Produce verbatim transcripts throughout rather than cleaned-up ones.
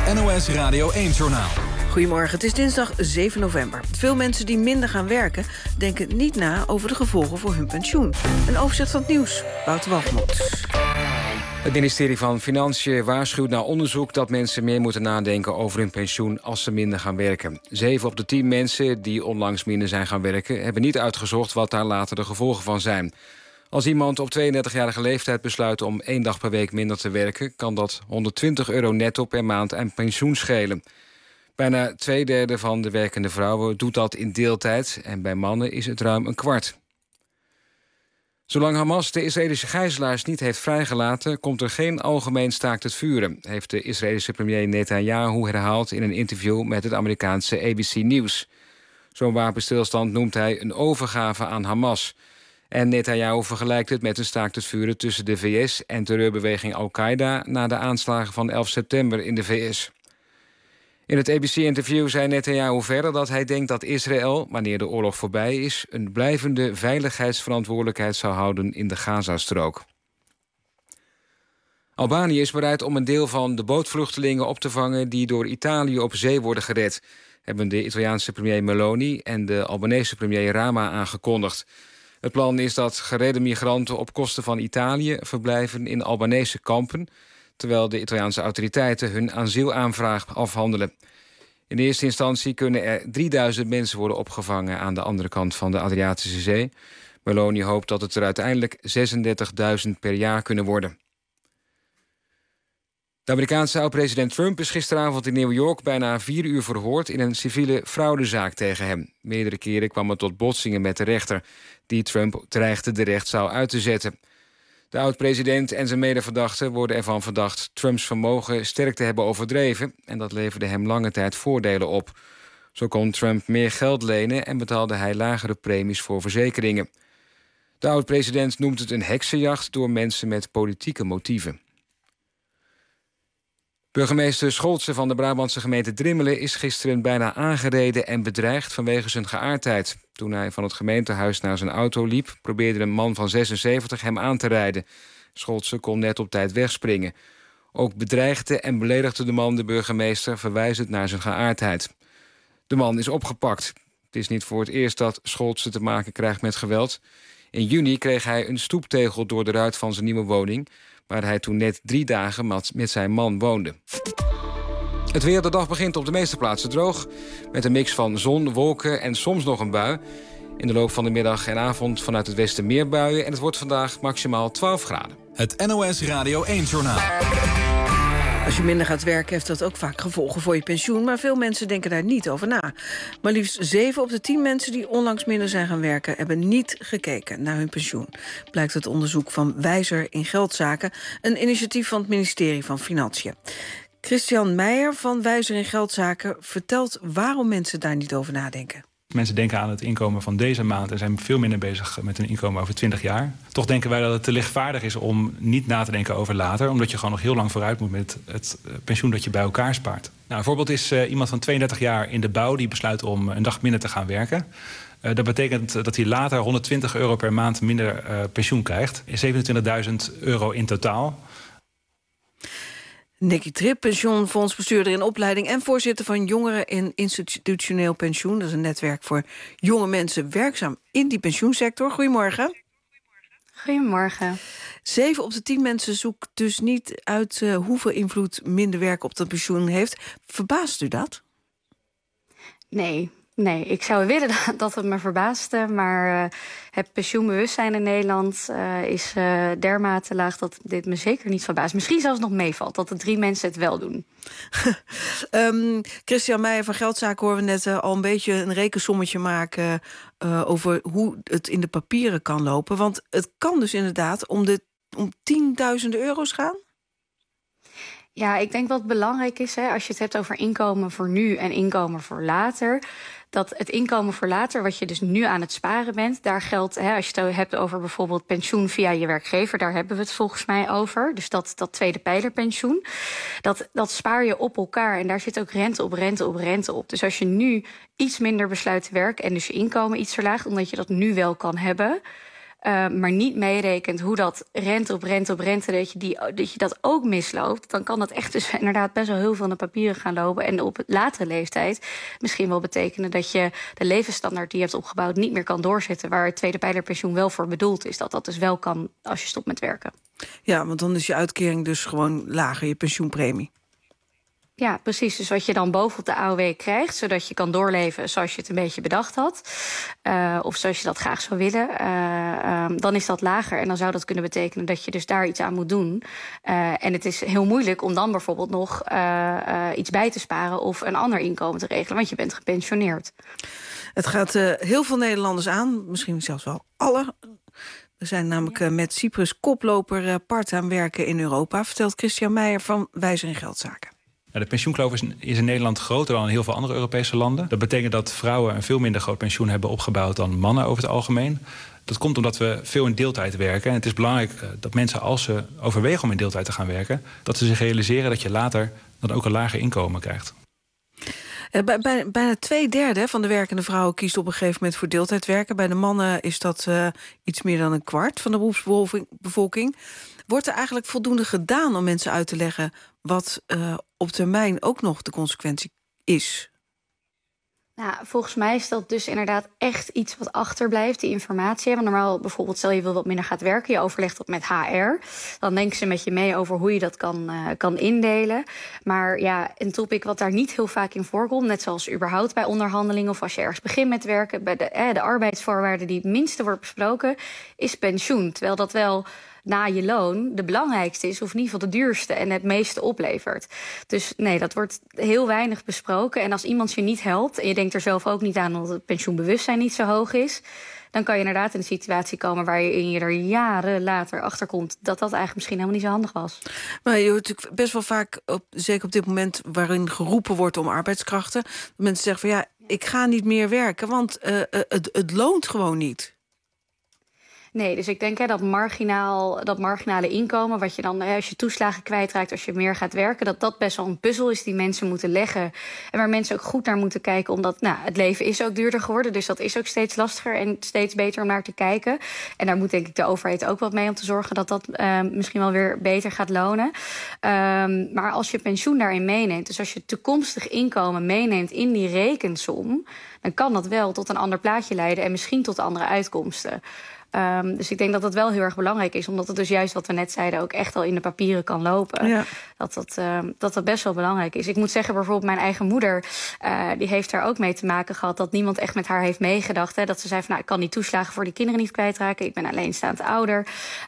N O S Radio één-journaal. Goedemorgen, het is dinsdag zeven november. Veel mensen die minder gaan werken denken niet na over de gevolgen voor hun pensioen. Een overzicht van het nieuws, Wouter Walgemoed. Het ministerie van Financiën waarschuwt na onderzoek dat mensen meer moeten nadenken over hun pensioen als ze minder gaan werken. Zeven op de tien mensen die onlangs minder zijn gaan werken hebben niet uitgezocht wat daar later de gevolgen van zijn. Als iemand op tweeëndertigjarige leeftijd besluit om één dag per week minder te werken, kan dat honderdtwintig euro netto per maand aan pensioen schelen. Bijna twee derde van de werkende vrouwen doet dat in deeltijd en bij mannen is het ruim een kwart. Zolang Hamas de Israëlische gijzelaars niet heeft vrijgelaten, komt er geen algemeen staakt het vuren, heeft de Israëlische premier Netanyahu herhaald in een interview met het Amerikaanse A B C News. Zo'n wapenstilstand noemt hij een overgave aan Hamas. En Netanyahu vergelijkt het met een staakt het vuren tussen de V S en terreurbeweging Al-Qaeda na de aanslagen van elf september in de V S. In het A B C-interview zei Netanyahu verder dat hij denkt dat Israël, wanneer de oorlog voorbij is, een blijvende veiligheidsverantwoordelijkheid zou houden in de Gazastrook. Albanië is bereid om een deel van de bootvluchtelingen op te vangen die door Italië op zee worden gered, hebben de Italiaanse premier Meloni en de Albanese premier Rama aangekondigd. Het plan is dat geredde migranten op kosten van Italië verblijven in Albanese kampen, terwijl de Italiaanse autoriteiten hun asielaanvraag afhandelen. In eerste instantie kunnen er drieduizend mensen worden opgevangen aan de andere kant van de Adriatische Zee. Meloni hoopt dat het er uiteindelijk zesendertigduizend per jaar kunnen worden. De Amerikaanse oud-president Trump is gisteravond in New York bijna vier uur verhoord in een civiele fraudezaak tegen hem. Meerdere keren kwam het tot botsingen met de rechter, die Trump dreigde de rechtszaal uit te zetten. De oud-president en zijn medeverdachten worden ervan verdacht Trumps vermogen sterk te hebben overdreven en dat leverde hem lange tijd voordelen op. Zo kon Trump meer geld lenen en betaalde hij lagere premies voor verzekeringen. De oud-president noemt het een heksenjacht door mensen met politieke motieven. Burgemeester Scholtse van de Brabantse gemeente Drimmelen is gisteren bijna aangereden en bedreigd vanwege zijn geaardheid. Toen hij van het gemeentehuis naar zijn auto liep, probeerde een man van zesenzeventig hem aan te rijden. Scholtse kon net op tijd wegspringen. Ook bedreigde en beledigde de man de burgemeester, verwijzend naar zijn geaardheid. De man is opgepakt. Het is niet voor het eerst dat Scholtse te maken krijgt met geweld. In juni kreeg hij een stoeptegel door de ruit van zijn nieuwe woning, waar hij toen net drie dagen met zijn man woonde. Het weer, de dag begint op de meeste plaatsen droog, met een mix van zon, wolken en soms nog een bui. In de loop van de middag en avond vanuit het westen meer buien en het wordt vandaag maximaal twaalf graden. Het N O S Radio één-journaal. Als je minder gaat werken heeft dat ook vaak gevolgen voor je pensioen, maar veel mensen denken daar niet over na. Maar liefst zeven op de tien mensen die onlangs minder zijn gaan werken hebben niet gekeken naar hun pensioen. Blijkt uit onderzoek van Wijzer in Geldzaken, een initiatief van het ministerie van Financiën. Christian Meijer van Wijzer in Geldzaken vertelt waarom mensen daar niet over nadenken. Mensen denken aan het inkomen van deze maand en zijn veel minder bezig met hun inkomen over twintig jaar. Toch denken wij dat het te lichtvaardig is om niet na te denken over later, omdat je gewoon nog heel lang vooruit moet met het pensioen dat je bij elkaar spaart. Nou, een voorbeeld is uh, iemand van tweeëndertig jaar in de bouw die besluit om een dag minder te gaan werken. Uh, dat betekent dat hij later honderdtwintig euro per maand minder uh, pensioen krijgt. zevenentwintigduizend euro in totaal. Nicky Trip, pensioenfondsbestuurder in opleiding en voorzitter van Jongeren in Institutioneel Pensioen. Dat is een netwerk voor jonge mensen werkzaam in die pensioensector. Goedemorgen. Goedemorgen. Zeven op de tien mensen zoekt dus niet uit uh, hoeveel invloed minder werk op dat pensioen heeft. Verbaast u dat? Nee. Nee, ik zou willen dat het me verbaasde, maar uh, het pensioenbewustzijn in Nederland uh, is uh, dermate laag dat dit me zeker niet verbaast. Misschien zelfs nog meevalt dat de drie mensen het wel doen. um, Christian Meijer van Geldzaken horen we net uh, al een beetje een rekensommetje maken uh, over hoe het in de papieren kan lopen. Want het kan dus inderdaad om, de, om tienduizenden euro's gaan? Ja, ik denk wat belangrijk is, hè, als je het hebt over inkomen voor nu en inkomen voor later, dat het inkomen voor later, wat je dus nu aan het sparen bent, daar geldt, hè, als je het hebt over bijvoorbeeld pensioen via je werkgever, daar hebben we het volgens mij over. Dus dat, dat tweede pijlerpensioen, dat, dat spaar je op elkaar en daar zit ook rente op rente op rente op. Dus als je nu iets minder besluit te werken en dus je inkomen iets verlaagt, omdat je dat nu wel kan hebben, Uh, maar niet meerekent hoe dat rente op rente op rente, dat je, die, dat je dat ook misloopt, dan kan dat echt dus inderdaad best wel heel veel in de papieren gaan lopen. En op latere leeftijd misschien wel betekenen dat je de levensstandaard die je hebt opgebouwd niet meer kan doorzetten, waar het tweede pijlerpensioen wel voor bedoeld is. Dat dat dus wel kan als je stopt met werken. Ja, want dan is je uitkering dus gewoon lager, je pensioenpremie. Ja, precies. Dus wat je dan bovenop de A O W krijgt, zodat je kan doorleven zoals je het een beetje bedacht had, uh, of zoals je dat graag zou willen, uh, um, dan is dat lager. En dan zou dat kunnen betekenen dat je dus daar iets aan moet doen. Uh, en het is heel moeilijk om dan bijvoorbeeld nog uh, uh, iets bij te sparen of een ander inkomen te regelen, want je bent gepensioneerd. Het gaat uh, heel veel Nederlanders aan, misschien zelfs wel alle. We zijn namelijk uh, met Cyprus koploper uh, part-time werken in Europa, vertelt Christian Meijer van Wijzer en Geldzaken. De pensioenkloof is, is in Nederland groter dan in heel veel andere Europese landen. Dat betekent dat vrouwen een veel minder groot pensioen hebben opgebouwd dan mannen over het algemeen. Dat komt omdat we veel in deeltijd werken. En het is belangrijk dat mensen, als ze overwegen om in deeltijd te gaan werken, dat ze zich realiseren dat je later dan ook een lager inkomen krijgt. Bij, bij, bijna twee derde van de werkende vrouwen kiest op een gegeven moment voor deeltijd werken. Bij de mannen is dat uh, iets meer dan een kwart van de beroepsbevolking. Wordt er eigenlijk voldoende gedaan om mensen uit te leggen wat uh, op termijn ook nog de consequentie is? Nou, volgens mij is dat dus inderdaad echt iets wat achterblijft, die informatie. Want normaal bijvoorbeeld, stel je wil wat minder gaat werken, je overlegt dat met H R. Dan denken ze met je mee over hoe je dat kan, uh, kan indelen. Maar ja, een topic wat daar niet heel vaak in voorkomt, net zoals überhaupt bij onderhandelingen of als je ergens begint met werken, bij de, eh, de arbeidsvoorwaarden die het minste wordt besproken, is pensioen. Terwijl dat wel na je loon de belangrijkste is, of in ieder geval de duurste en het meeste oplevert. Dus nee, dat wordt heel weinig besproken. En als iemand je niet helpt en je denkt er zelf ook niet aan omdat het pensioenbewustzijn niet zo hoog is, dan kan je inderdaad in een situatie komen waarin je er jaren later achter komt dat dat eigenlijk misschien helemaal niet zo handig was. Maar je hoort natuurlijk best wel vaak, op, zeker op dit moment waarin geroepen wordt om arbeidskrachten, dat mensen zeggen van ja, ik ga niet meer werken, want uh, het, het loont gewoon niet. Nee, dus ik denk hè, dat, marginaal, dat marginale inkomen, wat je dan, hè, als je toeslagen kwijtraakt, als je meer gaat werken, dat dat best wel een puzzel is die mensen moeten leggen. En waar mensen ook goed naar moeten kijken, omdat nou, het leven is ook duurder geworden. Dus dat is ook steeds lastiger en steeds beter om naar te kijken. En daar moet denk ik de overheid ook wat mee om te zorgen dat dat uh, misschien wel weer beter gaat lonen. Um, maar als je pensioen daarin meeneemt, dus als je toekomstig inkomen meeneemt in die rekensom, dan kan dat wel tot een ander plaatje leiden en misschien tot andere uitkomsten. Um, dus ik denk dat dat wel heel erg belangrijk is, omdat het dus juist wat we net zeiden ook echt al in de papieren kan lopen. Ja. Dat, dat, uh, dat dat best wel belangrijk is. Ik moet zeggen, bijvoorbeeld mijn eigen moeder, uh, die heeft daar ook mee te maken gehad dat niemand echt met haar heeft meegedacht. Hè, dat ze zei van nou, ik kan die toeslagen voor die kinderen niet kwijtraken. Ik ben alleenstaand ouder.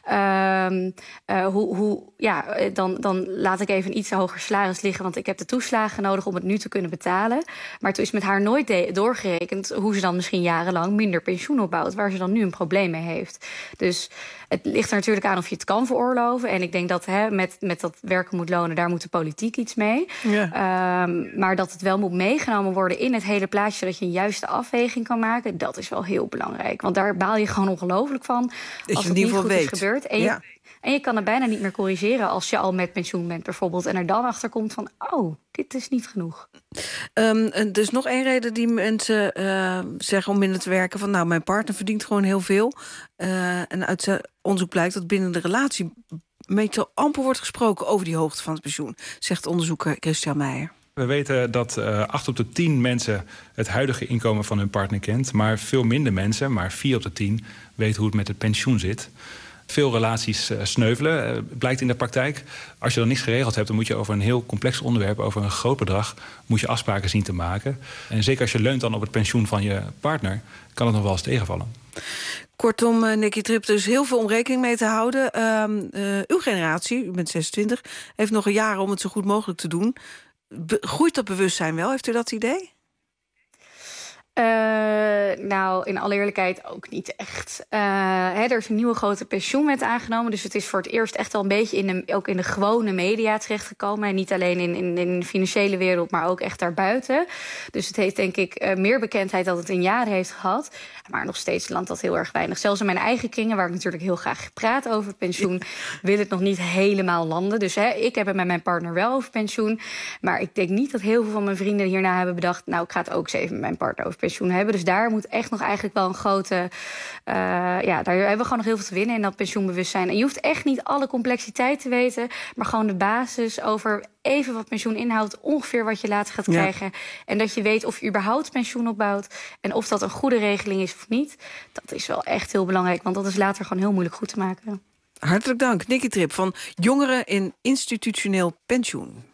Um, uh, hoe, hoe, ja, dan, dan laat ik even een iets hoger salaris liggen, want ik heb de toeslagen nodig om het nu te kunnen betalen. Maar toen is met haar nooit de- doorgerekend hoe ze dan misschien jarenlang minder pensioen opbouwt, waar ze dan nu een probleem mee heeft. Heeft. Dus het ligt er natuurlijk aan of je het kan veroorloven. En ik denk dat hè, met, met dat werken moet lonen, daar moet de politiek iets mee. Ja. Um, maar dat het wel moet meegenomen worden in het hele plaatje, zodat je een juiste afweging kan maken, dat is wel heel belangrijk. Want daar baal je gewoon ongelooflijk van dat als je het in niet goed weet. is gebeurd. En, ja. je, en je kan het bijna niet meer corrigeren als je al met pensioen bent bijvoorbeeld. En er dan achter komt van, oh, dit is niet genoeg. Um, er is nog één reden die mensen uh, zeggen om minder te werken. Van nou, mijn partner verdient gewoon heel veel. Uh, en uit zijn onderzoek blijkt dat binnen de relatie meestal amper wordt gesproken over die hoogte van het pensioen, zegt onderzoeker Christian Meijer. We weten dat uh, acht op de tien mensen het huidige inkomen van hun partner kent, maar veel minder mensen, maar vier op de tien, weten hoe het met het pensioen zit. Veel relaties uh, sneuvelen, uh, blijkt in de praktijk. Als je dan niks geregeld hebt, dan moet je over een heel complex onderwerp, over een groot bedrag, moet je afspraken zien te maken. En zeker als je leunt dan op het pensioen van je partner, kan het nog wel eens tegenvallen. Kortom, uh, Nicky Trip, er is heel veel om rekening mee te houden. Uh, uh, uw generatie, u bent zesentwintig, heeft nog een jaar om het zo goed mogelijk te doen. Be- groeit dat bewustzijn wel? Heeft u dat idee? Uh, nou, in alle eerlijkheid ook niet echt. Uh, hè, er is een nieuwe grote pensioenwet aangenomen, dus het is voor het eerst echt wel een beetje in de, ook in de gewone media terechtgekomen. En niet alleen in, in, in de financiële wereld, maar ook echt daarbuiten. Dus het heeft denk ik uh, meer bekendheid dan het in jaren heeft gehad. Maar nog steeds landt dat heel erg weinig. Zelfs in mijn eigen kringen, waar ik natuurlijk heel graag praat over pensioen, wil het nog niet helemaal landen. Dus hè, ik heb het met mijn partner wel over pensioen. Maar ik denk niet dat heel veel van mijn vrienden hierna hebben bedacht, nou, ik ga het ook eens even met mijn partner over pensioen pensioen hebben. Dus daar moet echt nog eigenlijk wel een grote... Uh, ja, daar hebben we gewoon nog heel veel te winnen in dat pensioenbewustzijn. En je hoeft echt niet alle complexiteit te weten, maar gewoon de basis over even wat pensioen inhoudt, ongeveer wat je later gaat krijgen. Ja. En dat je weet of je überhaupt pensioen opbouwt en of dat een goede regeling is of niet. Dat is wel echt heel belangrijk, want dat is later gewoon heel moeilijk goed te maken. Hartelijk dank, Nicky Trip van Jongeren in Institutioneel Pensioen.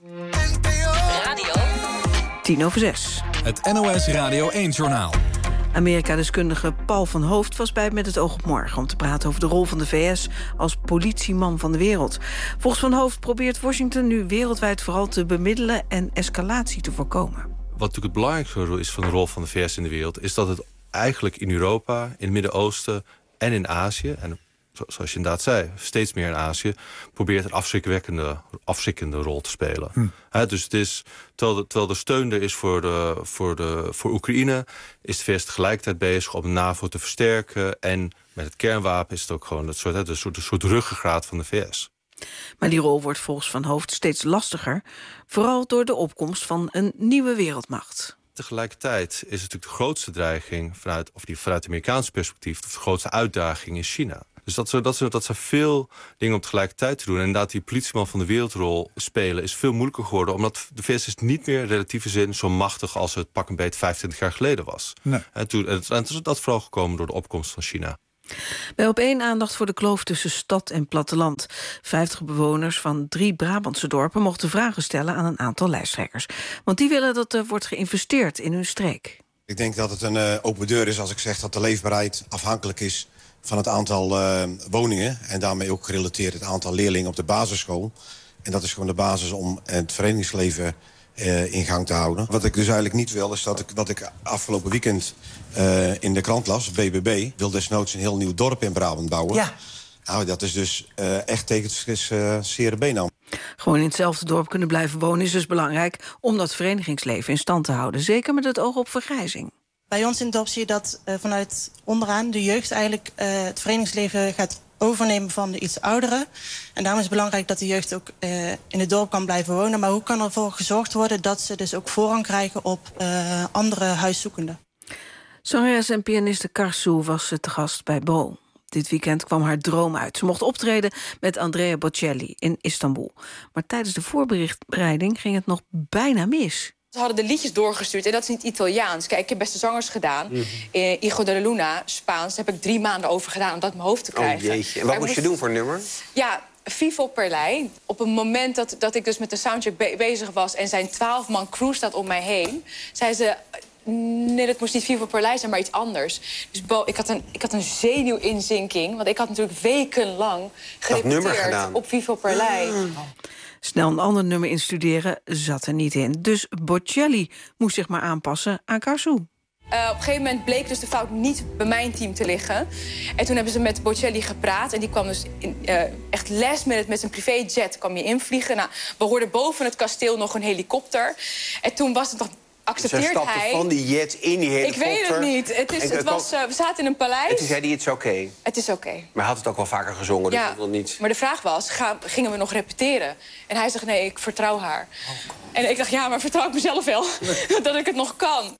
Radio tien over zes. Het N O S Radio één-journaal. Amerika-deskundige Paul van Hooft was bij Met het oog op morgen om te praten over de rol van de V S als politieman van de wereld. Volgens Van Hooft probeert Washington nu wereldwijd vooral te bemiddelen en escalatie te voorkomen. Wat natuurlijk het belangrijkste is van de rol van de V S in de wereld, is dat het eigenlijk in Europa, in het Midden-Oosten en in Azië, en zoals je inderdaad zei, steeds meer in Azië, probeert een afschrikwekkende, afschrikkende rol te spelen. Hm. He, dus het is, terwijl, de, terwijl er steun er is voor, de, voor, de, voor Oekraïne, is de V S tegelijkertijd bezig om de NAVO te versterken. En met het kernwapen is het ook gewoon het soort, he, de soort, de soort ruggengraat van de V S. Maar die rol wordt volgens Van Hooft steeds lastiger, vooral door de opkomst van een nieuwe wereldmacht. Tegelijkertijd is het natuurlijk de grootste dreiging vanuit, of die vanuit het Amerikaanse perspectief, of de grootste uitdaging in China. Dus dat, zo, dat, zo, dat zijn veel dingen om tegelijkertijd te doen. En inderdaad, die politieman van de wereldrol spelen is veel moeilijker geworden, omdat de V S is niet meer in relatieve zin zo machtig als het pak een beet vijfentwintig jaar geleden was. Nee. En toen en het is dat vooral gekomen door de opkomst van China. Bij Op één aandacht voor de kloof tussen stad en platteland. Vijftig bewoners van drie Brabantse dorpen mochten vragen stellen aan een aantal lijsttrekkers. Want die willen dat er wordt geïnvesteerd in hun streek. Ik denk dat het een uh, open deur is als ik zeg dat de leefbaarheid afhankelijk is van het aantal uh, woningen. En daarmee ook gerelateerd het aantal leerlingen op de basisschool. En dat is gewoon de basis om het verenigingsleven uh, in gang te houden. Wat ik dus eigenlijk niet wil, is dat ik, wat ik afgelopen weekend uh, in de krant las, B B B... wil desnoods een heel nieuw dorp in Brabant bouwen. Ja. Nou, dat is dus uh, echt tegen het uh, zere been aan. Gewoon in hetzelfde dorp kunnen blijven wonen is dus belangrijk om dat verenigingsleven in stand te houden. Zeker met het oog op vergrijzing. Bij ons in het dorp zie je dat uh, vanuit onderaan de jeugd eigenlijk uh, het verenigingsleven gaat overnemen van de iets ouderen. En daarom is het belangrijk dat de jeugd ook uh, in het dorp kan blijven wonen. Maar hoe kan ervoor gezorgd worden dat ze dus ook voorrang krijgen op uh, andere huiszoekenden? Zangeres en pianiste Karsu was te gast bij Bo. Dit weekend kwam haar droom uit. Ze mocht optreden met Andrea Bocelli in Istanbul. Maar tijdens de voorbereiding ging het nog bijna mis. Ze hadden de liedjes doorgestuurd en dat is niet Italiaans. Kijk, ik heb Beste Zangers gedaan. Mm-hmm. eh, Hijo de la Luna, Spaans, daar heb ik drie maanden over gedaan om dat in mijn hoofd te krijgen. Oh jeetje, en wat moest je doen voor een nummer? Ja, Vivo per lei. Op een moment dat, dat ik dus met de soundcheck be- bezig was en zijn twaalf man crew staat om mij heen, zei ze, nee, dat moest niet Vivo per lei zijn, maar iets anders. Dus Bo, ik had een, ik had een zenuwinzinking, want ik had natuurlijk wekenlang gerepeteerd op Vivo per lei. Mm. Snel een ander nummer instuderen zat er niet in. Dus Bocelli moest zich maar aanpassen aan Karsu. Uh, op een gegeven moment bleek dus de fout niet bij mijn team te liggen. En toen hebben ze met Bocelli gepraat. En die kwam dus in, uh, echt last minute met zijn privéjet kwam je invliegen. Nou, we hoorden boven het kasteel nog een helikopter. En toen was het nog... accepteert Ze stapte hij... van die jet in die helikopter. Ik weet het niet. Het is, het was, uh, we zaten in een paleis. En toen zei hij, het is oké. Okay. Het is oké. Okay. Maar hij had het ook wel vaker gezongen, ja, dus dat niet... maar de vraag was, gaan, gingen we nog repeteren? En hij zegt, nee, ik vertrouw haar. Oh, en ik dacht, ja, maar vertrouw ik mezelf wel dat ik het nog kan.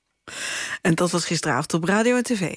En dat was gisteravond op radio en tv.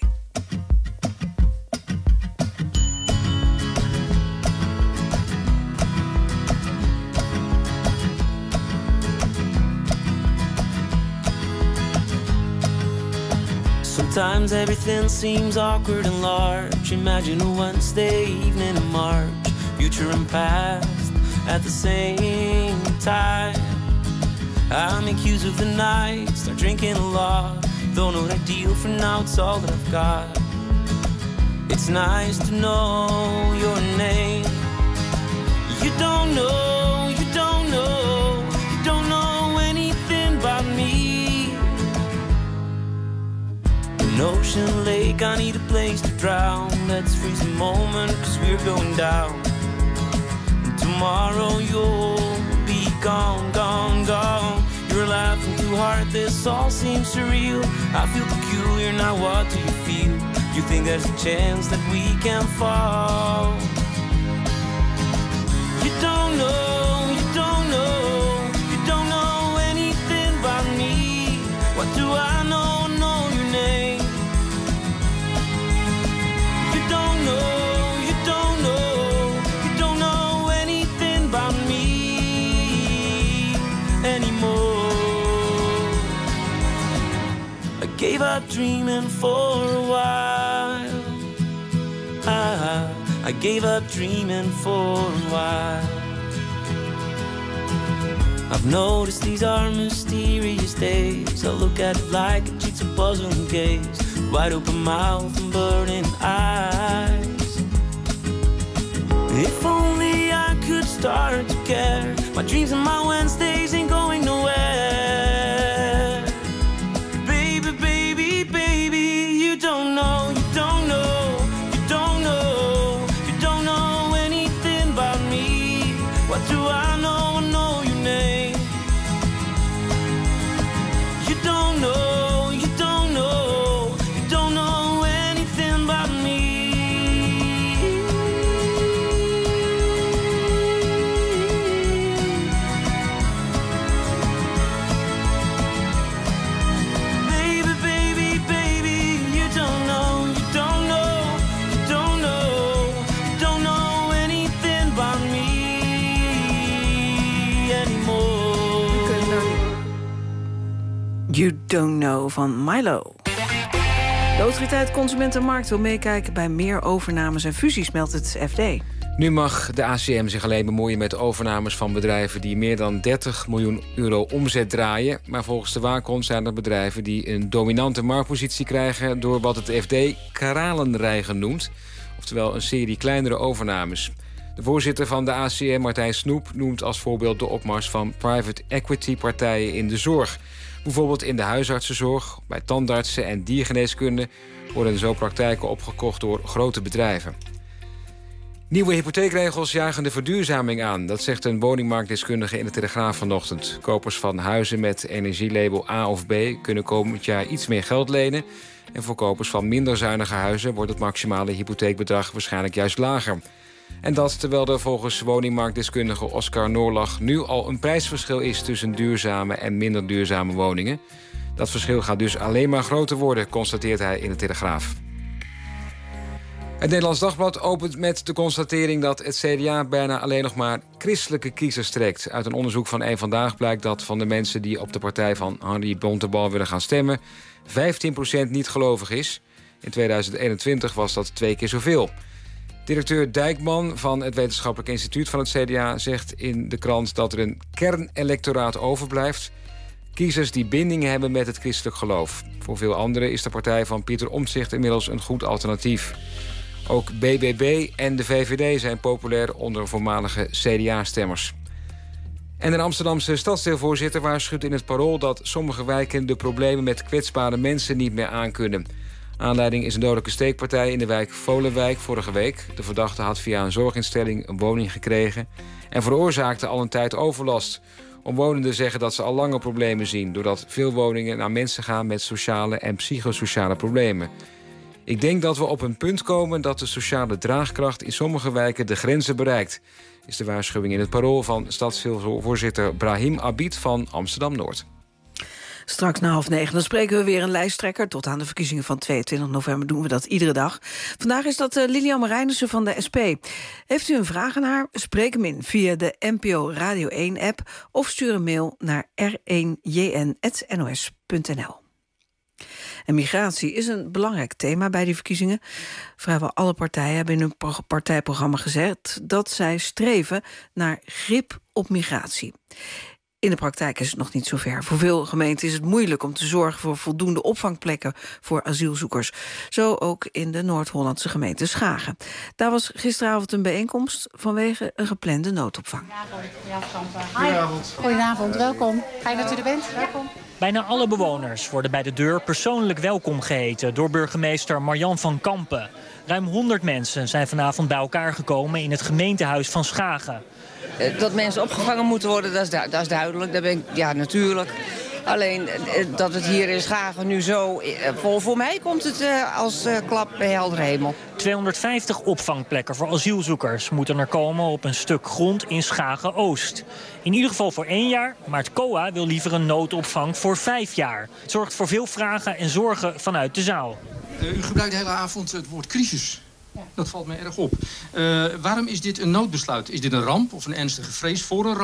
Sometimes everything seems awkward and large. Imagine a Wednesday evening in March. Future and past at the same time. I make use of the night, start drinking a lot. Don't know that deal for now, it's all that I've got. It's nice to know your name. You don't know, you don't know, you don't know anything about me. An ocean lake, I need a place to drown. Let's freeze a moment, cause we're going down. And tomorrow you'll be gone, gone, gone. You're laughing too hard, this all seems surreal. I feel peculiar, now what do you feel? You think there's a chance that we can fall? You don't know, you don't know, you don't know anything about me. What do I know, know your name? gave up dreaming for a while. I, I gave up dreaming for a while. I've noticed these are mysterious days. I look at it like a jigsaw puzzle and gaze, wide open mouth and burning eyes. If only I could start to care. My dreams and my Wednesdays ain't going nowhere. Baby, baby, baby, you don't know, you don't know, you don't know, you don't know anything about me. What do I know? I know your name. You don't know, you don't know, you don't know anything about me. Baby, baby, baby, you don't know, you don't know, you don't know, you don't know anything about me anymore. You Don't Know van Milo. De Autoriteit Consumentenmarkt wil meekijken bij meer overnames en fusies, meldt het F D. Nu mag de A C M zich alleen bemoeien met overnames van bedrijven die meer dan dertig miljoen euro omzet draaien. Maar volgens de waakhond zijn er bedrijven die een dominante marktpositie krijgen door wat het F D karalenrijgen noemt. Oftewel een serie kleinere overnames. De voorzitter van de A C M, Martijn Snoep, noemt als voorbeeld de opmars van private equity partijen in de zorg. Bijvoorbeeld in de huisartsenzorg, bij tandartsen en diergeneeskunde worden zo praktijken opgekocht door grote bedrijven. Nieuwe hypotheekregels jagen de verduurzaming aan. Dat zegt een woningmarktdeskundige in de Telegraaf vanochtend. Kopers van huizen met energielabel A of B kunnen komend jaar iets meer geld lenen. En voor kopers van minder zuinige huizen wordt het maximale hypotheekbedrag waarschijnlijk juist lager. En dat terwijl er volgens woningmarktdeskundige Oscar Noorlach nu al een prijsverschil is tussen duurzame en minder duurzame woningen. Dat verschil gaat dus alleen maar groter worden, constateert hij in de Telegraaf. Het Nederlands Dagblad opent met de constatering dat het C D A bijna alleen nog maar christelijke kiezers trekt. Uit een onderzoek van Eén Vandaag blijkt dat van de mensen die op de partij van Henri Bontebal willen gaan stemmen, vijftien procent niet gelovig is. In tweeduizend eenentwintig was dat twee keer zoveel. Directeur Dijkman van het Wetenschappelijk Instituut van het C D A zegt in de krant dat er een kernelectoraat overblijft. Kiezers die bindingen hebben met het christelijk geloof. Voor veel anderen is de partij van Pieter Omtzigt inmiddels een goed alternatief. Ook B B B en de V V D zijn populair onder voormalige C D A-stemmers. En een Amsterdamse stadsdeelvoorzitter waarschuwt in het Parool dat sommige wijken de problemen met kwetsbare mensen niet meer aankunnen. Aanleiding is een dodelijke steekpartij in de wijk Volenwijk vorige week. De verdachte had via een zorginstelling een woning gekregen en veroorzaakte al een tijd overlast. Omwonenden zeggen dat ze al langer problemen zien, doordat veel woningen naar mensen gaan met sociale en psychosociale problemen. Ik denk dat we op een punt komen dat de sociale draagkracht in sommige wijken de grenzen bereikt, is de waarschuwing in het Parool van stadsdeelvoorzitter Brahim Abid van Amsterdam-Noord. Straks na half negen, dan spreken we weer een lijsttrekker. Tot aan de verkiezingen van tweeëntwintig november doen we dat iedere dag. Vandaag is dat uh, Lilian Marijnissen van de S P. Heeft u een vraag aan haar? Spreek hem in via de N P O Radio één-app... of stuur een mail naar r één j n punt n o s punt n l. En migratie is een belangrijk thema bij die verkiezingen. Vrijwel alle partijen hebben in hun partijprogramma gezegd dat zij streven naar grip op migratie. In de praktijk is het nog niet zover. Voor veel gemeenten is het moeilijk om te zorgen voor voldoende opvangplekken voor asielzoekers. Zo ook in de Noord-Hollandse gemeente Schagen. Daar was gisteravond een bijeenkomst vanwege een geplande noodopvang. Goedenavond. Goedenavond, welkom. Fijn dat u er bent. Welkom. Bijna alle bewoners worden bij de deur persoonlijk welkom geheten door burgemeester Marjan van Kampen. Ruim honderd mensen zijn vanavond bij elkaar gekomen in het gemeentehuis van Schagen. Dat mensen opgevangen moeten worden, dat is, du- dat is duidelijk. Dat ben ik, ja, natuurlijk. Alleen dat het hier in Schagen nu zo... Voor, voor mij komt het uh, als uh, klap bij helder hemel. tweehonderdvijftig opvangplekken voor asielzoekers moeten er komen op een stuk grond in Schagen-Oost. In ieder geval voor één jaar, maar het C O A wil liever een noodopvang voor vijf jaar. Het zorgt voor veel vragen en zorgen vanuit de zaal. Uh, u gebruikt de hele avond het woord crisis. Dat valt me erg op. Uh, waarom is dit een noodbesluit? Is dit een ramp of een ernstige vrees voor een ramp?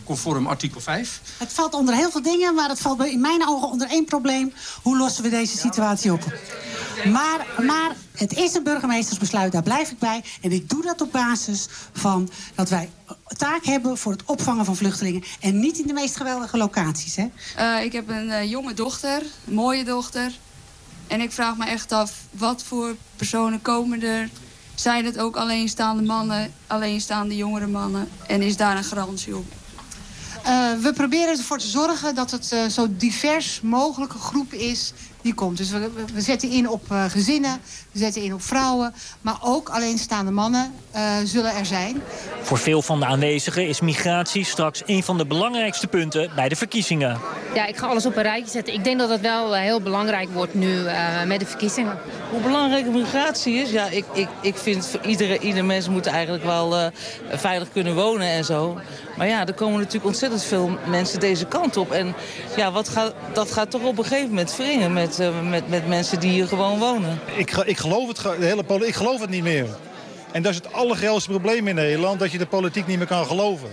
conform artikel vijf. Het valt onder heel veel dingen, maar het valt in mijn ogen onder één probleem. Hoe lossen we deze situatie op? Maar, maar het is een burgemeestersbesluit, daar blijf ik bij. En ik doe dat op basis van dat wij taak hebben voor het opvangen van vluchtelingen. En niet in de meest geweldige locaties. Hè? Uh, ik heb een uh, jonge dochter, een mooie dochter. En ik vraag me echt af, wat voor personen komen er? Zijn het ook alleenstaande mannen, alleenstaande jongere mannen? En is daar een garantie op? Uh, we proberen ervoor te zorgen dat het uh, zo divers mogelijke groep is die komt. Dus we, we zetten in op uh, gezinnen, we zetten in op vrouwen, maar ook alleenstaande mannen uh, zullen er zijn. Voor veel van de aanwezigen is migratie straks een van de belangrijkste punten bij de verkiezingen. Ja, ik ga alles op een rijtje zetten. Ik denk dat het wel uh, heel belangrijk wordt nu uh, met de verkiezingen. Hoe belangrijk migratie is? Ja, ik, ik, ik vind voor iedere, ieder mens moet eigenlijk wel uh, veilig kunnen wonen en zo. Maar ja, er komen natuurlijk ontzettend veel mensen deze kant op. En ja, wat gaat, dat gaat toch op een gegeven moment wringen met, uh, met, met mensen die hier gewoon wonen. Ik, ik, geloof het, de hele, ik geloof het niet meer. En dat is het allergrootste probleem in Nederland, dat je de politiek niet meer kan geloven.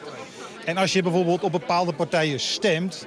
En als je bijvoorbeeld op bepaalde partijen stemt,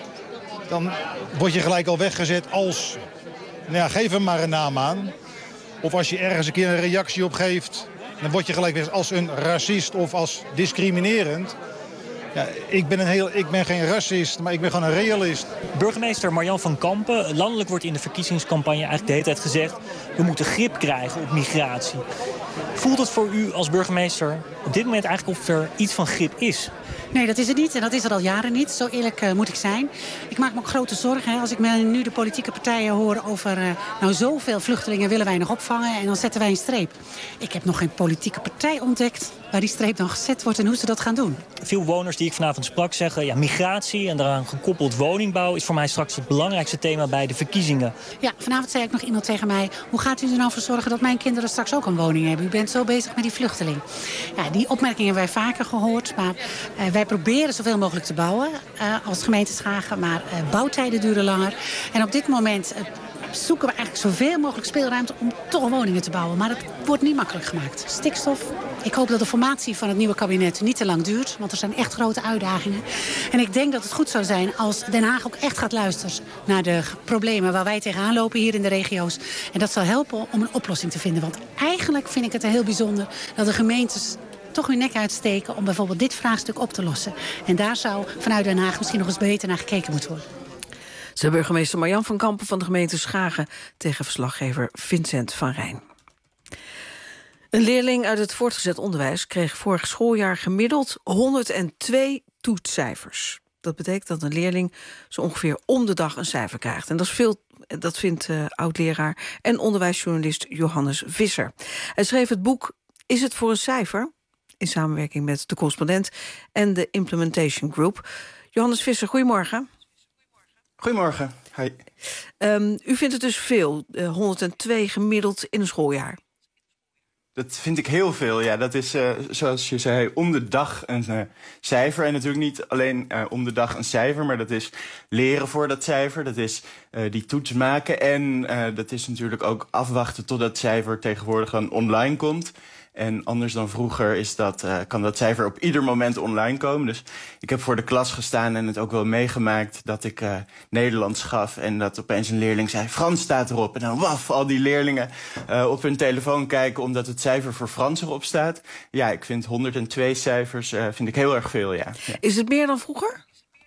dan word je gelijk al weggezet als, nou ja, geef hem maar een naam aan. Of als je ergens een keer een reactie op geeft, dan word je gelijk weer als een racist of als discriminerend. Ja, ik, ben een heel, ik ben geen racist, maar ik ben gewoon een realist. Burgemeester Marjan van Kampen, landelijk wordt in de verkiezingscampagne eigenlijk de hele tijd gezegd, we moeten grip krijgen op migratie. Voelt het voor u als burgemeester op dit moment eigenlijk of er iets van grip is? Nee, dat is het niet. En dat is er al jaren niet. Zo eerlijk uh, moet ik zijn. Ik maak me ook grote zorgen hè, als ik me nu de politieke partijen hoor over, Uh, nou, zoveel vluchtelingen willen wij nog opvangen en dan zetten wij een streep. Ik heb nog geen politieke partij ontdekt waar die streep dan gezet wordt en hoe ze dat gaan doen. Veel woners die ik vanavond sprak zeggen, ja, migratie en daaraan gekoppeld woningbouw is voor mij straks het belangrijkste thema bij de verkiezingen. Ja, vanavond zei ook nog iemand tegen mij, hoe gaat u er nou voor zorgen dat mijn kinderen straks ook een woning hebben? U bent zo bezig met die vluchteling. Ja, die opmerkingen hebben wij vaker gehoord, maar uh, wij proberen zoveel mogelijk te bouwen uh, als gemeente Schagen, maar uh, bouwtijden duren langer. En op dit moment uh, zoeken we eigenlijk zoveel mogelijk speelruimte om toch woningen te bouwen. Maar het wordt niet makkelijk gemaakt. Stikstof. Ik hoop dat de formatie van het nieuwe kabinet niet te lang duurt, want er zijn echt grote uitdagingen. En ik denk dat het goed zou zijn als Den Haag ook echt gaat luisteren naar de problemen waar wij tegenaan lopen hier in de regio's. En dat zal helpen om een oplossing te vinden. Want eigenlijk vind ik het heel bijzonder dat de gemeentes toch hun nek uitsteken om bijvoorbeeld dit vraagstuk op te lossen. En daar zou vanuit Den Haag misschien nog eens beter naar gekeken moeten worden. Ze burgemeester Marjan van Kampen van de gemeente Schagen tegen verslaggever Vincent van Rijn. Een leerling uit het voortgezet onderwijs kreeg vorig schooljaar gemiddeld honderdtwee toetscijfers. Dat betekent dat een leerling zo ongeveer om de dag een cijfer krijgt. En dat is veel. Dat vindt uh, oud-leraar en onderwijsjournalist Johannes Visser. Hij schreef het boek Is het voor een cijfer? In samenwerking met De Correspondent en de Implementation Group. Johannes Visser, goedemorgen. Goedemorgen. Hi. Um, u vindt het dus veel, uh, honderdtwee gemiddeld in een schooljaar. Dat vind ik heel veel, ja. Dat is, uh, zoals je zei, om de dag een uh, cijfer. En natuurlijk niet alleen uh, om de dag een cijfer, maar dat is leren voor dat cijfer. Dat is uh, die toets maken. En uh, dat is natuurlijk ook afwachten tot dat cijfer tegenwoordig dan online komt. En anders dan vroeger is dat, uh, kan dat cijfer op ieder moment online komen. Dus ik heb voor de klas gestaan en het ook wel meegemaakt dat ik uh, Nederlands gaf. En dat opeens een leerling zei, Frans staat erop. En dan waf, al die leerlingen uh, op hun telefoon kijken omdat het cijfer voor Frans erop staat. Ja, ik vind honderdtwee cijfers uh, vind ik heel erg veel, ja. ja. Is het meer dan vroeger?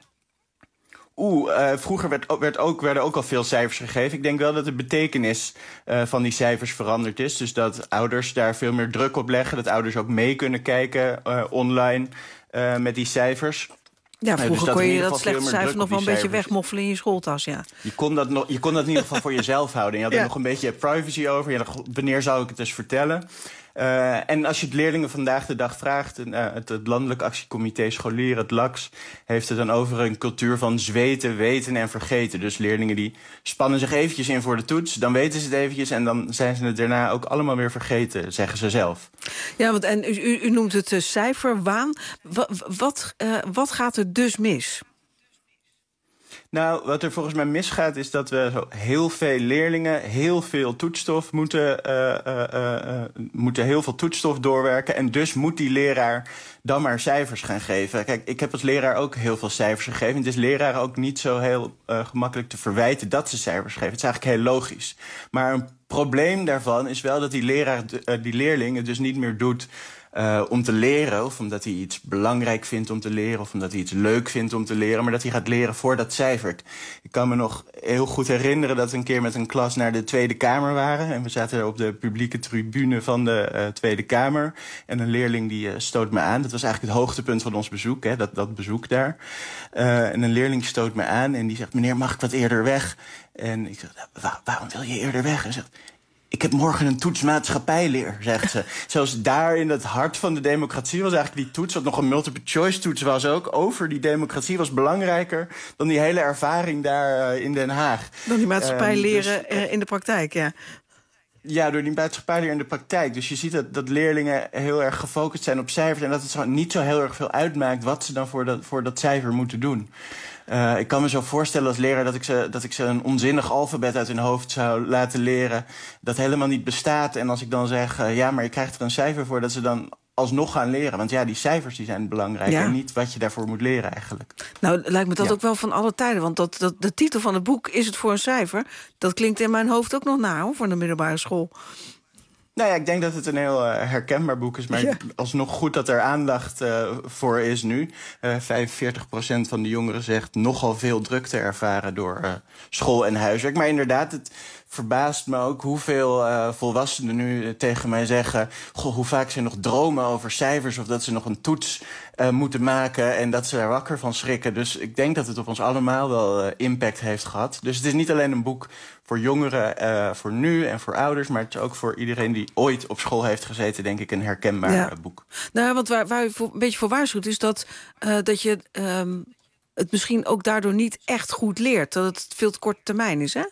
Oeh, uh, vroeger werd, werd ook, werden ook al veel cijfers gegeven. Ik denk wel dat de betekenis uh, van die cijfers veranderd is. Dus dat ouders daar veel meer druk op leggen. Dat ouders ook mee kunnen kijken uh, online uh, met die cijfers. Ja, vroeger uh, dus kon je dat slechte cijfer nog wel een beetje cijfers. wegmoffelen in je schooltas, ja. Je kon dat, nog, je kon dat in ieder geval voor jezelf houden. Je had ja. er nog een beetje privacy over. Je dacht, wanneer zou ik het eens vertellen? Uh, en als je het leerlingen vandaag de dag vraagt, uh, het, het Landelijk Actiecomité Scholieren, het L A X, heeft het dan over een cultuur van zweten, weten en vergeten. Dus leerlingen die spannen zich eventjes in voor de toets, dan weten ze het eventjes en dan zijn ze het daarna ook allemaal weer vergeten, zeggen ze zelf. Ja, want en u, u noemt het uh, cijferwaan. Wat, wat, uh, wat gaat er dus mis? Nou, wat er volgens mij misgaat is dat we zo heel veel leerlingen, heel veel toetsstof moeten, uh, uh, uh, moeten heel veel toetsstof doorwerken. En dus moet die leraar dan maar cijfers gaan geven. Kijk, ik heb als leraar ook heel veel cijfers gegeven. Het is leraren ook niet zo heel uh, gemakkelijk te verwijten dat ze cijfers geven. Het is eigenlijk heel logisch. Maar een probleem daarvan is wel dat die leraar, uh, die leerling het dus niet meer doet Uh, om te leren, of omdat hij iets belangrijk vindt om te leren, of omdat hij iets leuk vindt om te leren, maar dat hij gaat leren voor dat cijfert. Ik kan me nog heel goed herinneren dat we een keer met een klas naar de Tweede Kamer waren. En we zaten op de publieke tribune van de uh, Tweede Kamer. En een leerling die uh, stoot me aan. Dat was eigenlijk het hoogtepunt van ons bezoek, hè, dat, dat bezoek daar. Uh, en een leerling stoot me aan en die zegt, meneer, mag ik wat eerder weg? En ik zeg, Wa- waarom wil je eerder weg? En zegt, ik heb morgen een toets maatschappijleer, zegt ze. Zelfs daar in het hart van de democratie was eigenlijk die toets, wat nog een multiple choice toets was ook, over die democratie was belangrijker dan die hele ervaring daar uh, in Den Haag. Dan die maatschappijleren um, dus, uh, in de praktijk, ja. Ja, door die maatschappijleer in de praktijk. Dus je ziet dat, dat leerlingen heel erg gefocust zijn op cijfers en dat het zo, niet zo heel erg veel uitmaakt wat ze dan voor dat, voor dat cijfer moeten doen. Uh, ik kan me zo voorstellen als leraar dat ik, ze, dat ik ze een onzinnig alfabet uit hun hoofd zou laten leren dat helemaal niet bestaat. En als ik dan zeg, uh, ja, maar je krijgt er een cijfer voor, dat ze dan alsnog gaan leren. Want ja, die cijfers die zijn belangrijk ja. en niet wat je daarvoor moet leren eigenlijk. Nou, lijkt me dat ja. ook wel van alle tijden. Want dat, dat, de titel van het boek, Is het voor een cijfer? Dat klinkt in mijn hoofd ook nog na, hoor, voor de middelbare school. Nou ja, ik denk dat het een heel uh, herkenbaar boek is. Maar ja. alsnog goed dat er aandacht uh, voor is nu. Uh, vijfenveertig procent van de jongeren zegt nogal veel druk te ervaren door uh, school en huiswerk. Maar inderdaad, het verbaast me ook hoeveel uh, volwassenen nu uh, tegen mij zeggen, goh, hoe vaak ze nog dromen over cijfers of dat ze nog een toets uh, moeten maken en dat ze daar wakker van schrikken. Dus ik denk dat het op ons allemaal wel uh, impact heeft gehad. Dus het is niet alleen een boek voor jongeren, uh, voor nu en voor ouders, maar het is ook voor iedereen die ooit op school heeft gezeten, denk ik, een herkenbaar ja. boek. Nou, want waar, waar u voor, een beetje voor waarschuwt is dat, uh, dat je um, het misschien ook daardoor niet echt goed leert. Dat het veel te korte termijn is, hè?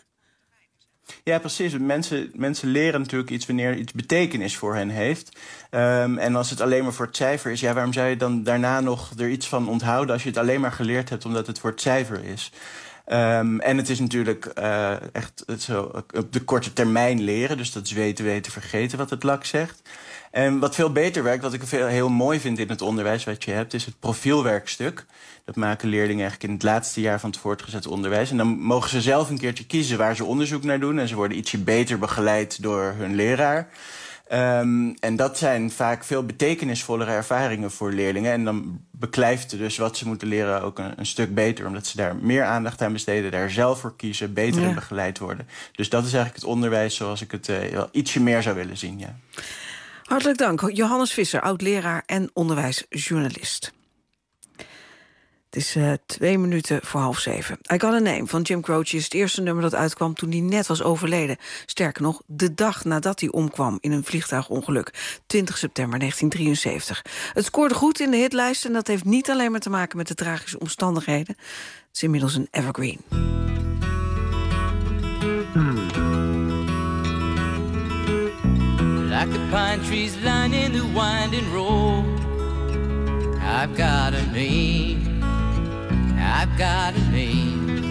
Ja, precies. Mensen, mensen leren natuurlijk iets wanneer iets betekenis voor hen heeft. Um, en als het alleen maar voor het cijfer is, ja, waarom zou je dan daarna nog er iets van onthouden als je het alleen maar geleerd hebt omdat het voor het cijfer is? Um, en het is natuurlijk uh, echt zo op de korte termijn leren. Dus dat is weten, weten, vergeten wat het lak zegt. En wat veel beter werkt, wat ik veel, heel mooi vind in het onderwijs wat je hebt, is het profielwerkstuk. Dat maken leerlingen eigenlijk in het laatste jaar van het voortgezet onderwijs. En dan mogen ze zelf een keertje kiezen waar ze onderzoek naar doen. En ze worden ietsje beter begeleid door hun leraar. Um, en dat zijn vaak veel betekenisvollere ervaringen voor leerlingen. En dan beklijft dus wat ze moeten leren ook een, een stuk beter. Omdat ze daar meer aandacht aan besteden, daar zelf voor kiezen, beter in ja. begeleid worden. Dus dat is eigenlijk het onderwijs zoals ik het uh, wel ietsje meer zou willen zien, ja. Hartelijk dank, Johannes Visser, oud-leraar en onderwijsjournalist. Het is uh, twee minuten voor half zeven. I Got a Name van Jim Croce is het eerste nummer dat uitkwam toen hij net was overleden. Sterker nog, de dag nadat hij omkwam in een vliegtuigongeluk. twintig september negentien drieënzeventig. Het scoorde goed in de hitlijst en dat heeft niet alleen maar te maken met de tragische omstandigheden. Het is inmiddels een evergreen. Like the pine trees lining the winding road, I've got a name, I've got a name.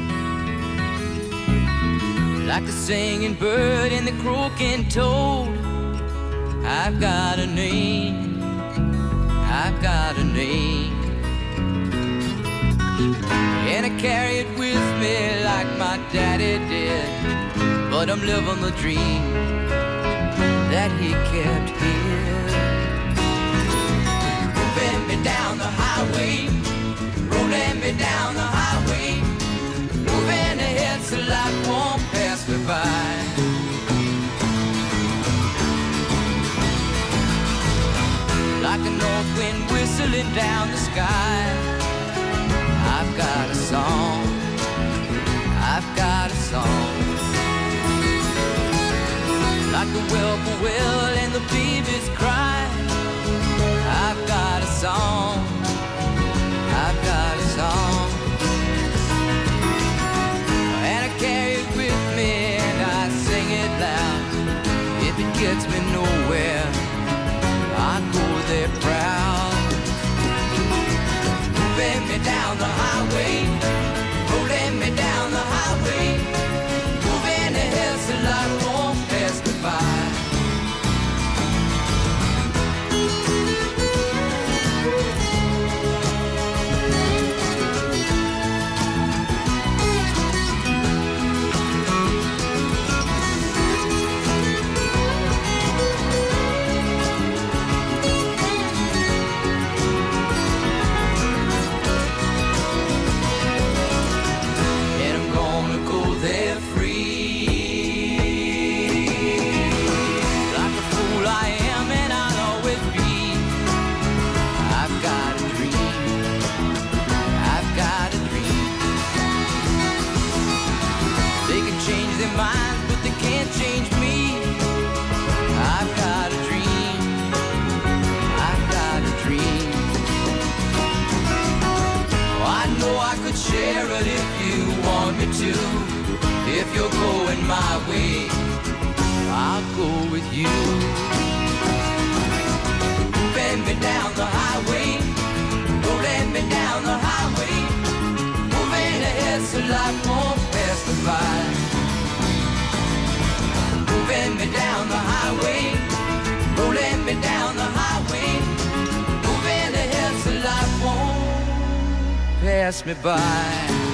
Like the singing bird and the croaking toad, I've got a name, I've got a name. And I carry it with me like my daddy did, but I'm living the dream that he kept here. Moving me down the highway, rolling me down the highway, moving ahead so life won't pass me by. Like a north wind whistling down the sky, I've got a song, I've got a song. Like the whippoorwill and the babies cry, I've got a song, I've got a song. And I carry it with me and I sing it loud. If it gets me nowhere, I go there proud. if you want me to. If you're going my way, I'll go with you. Bend me down the highway, rolling me down the highway, moving ahead so life won't pass me by. Moving me down the highway, rolling me down the highway, moving ahead so life won't pass me by.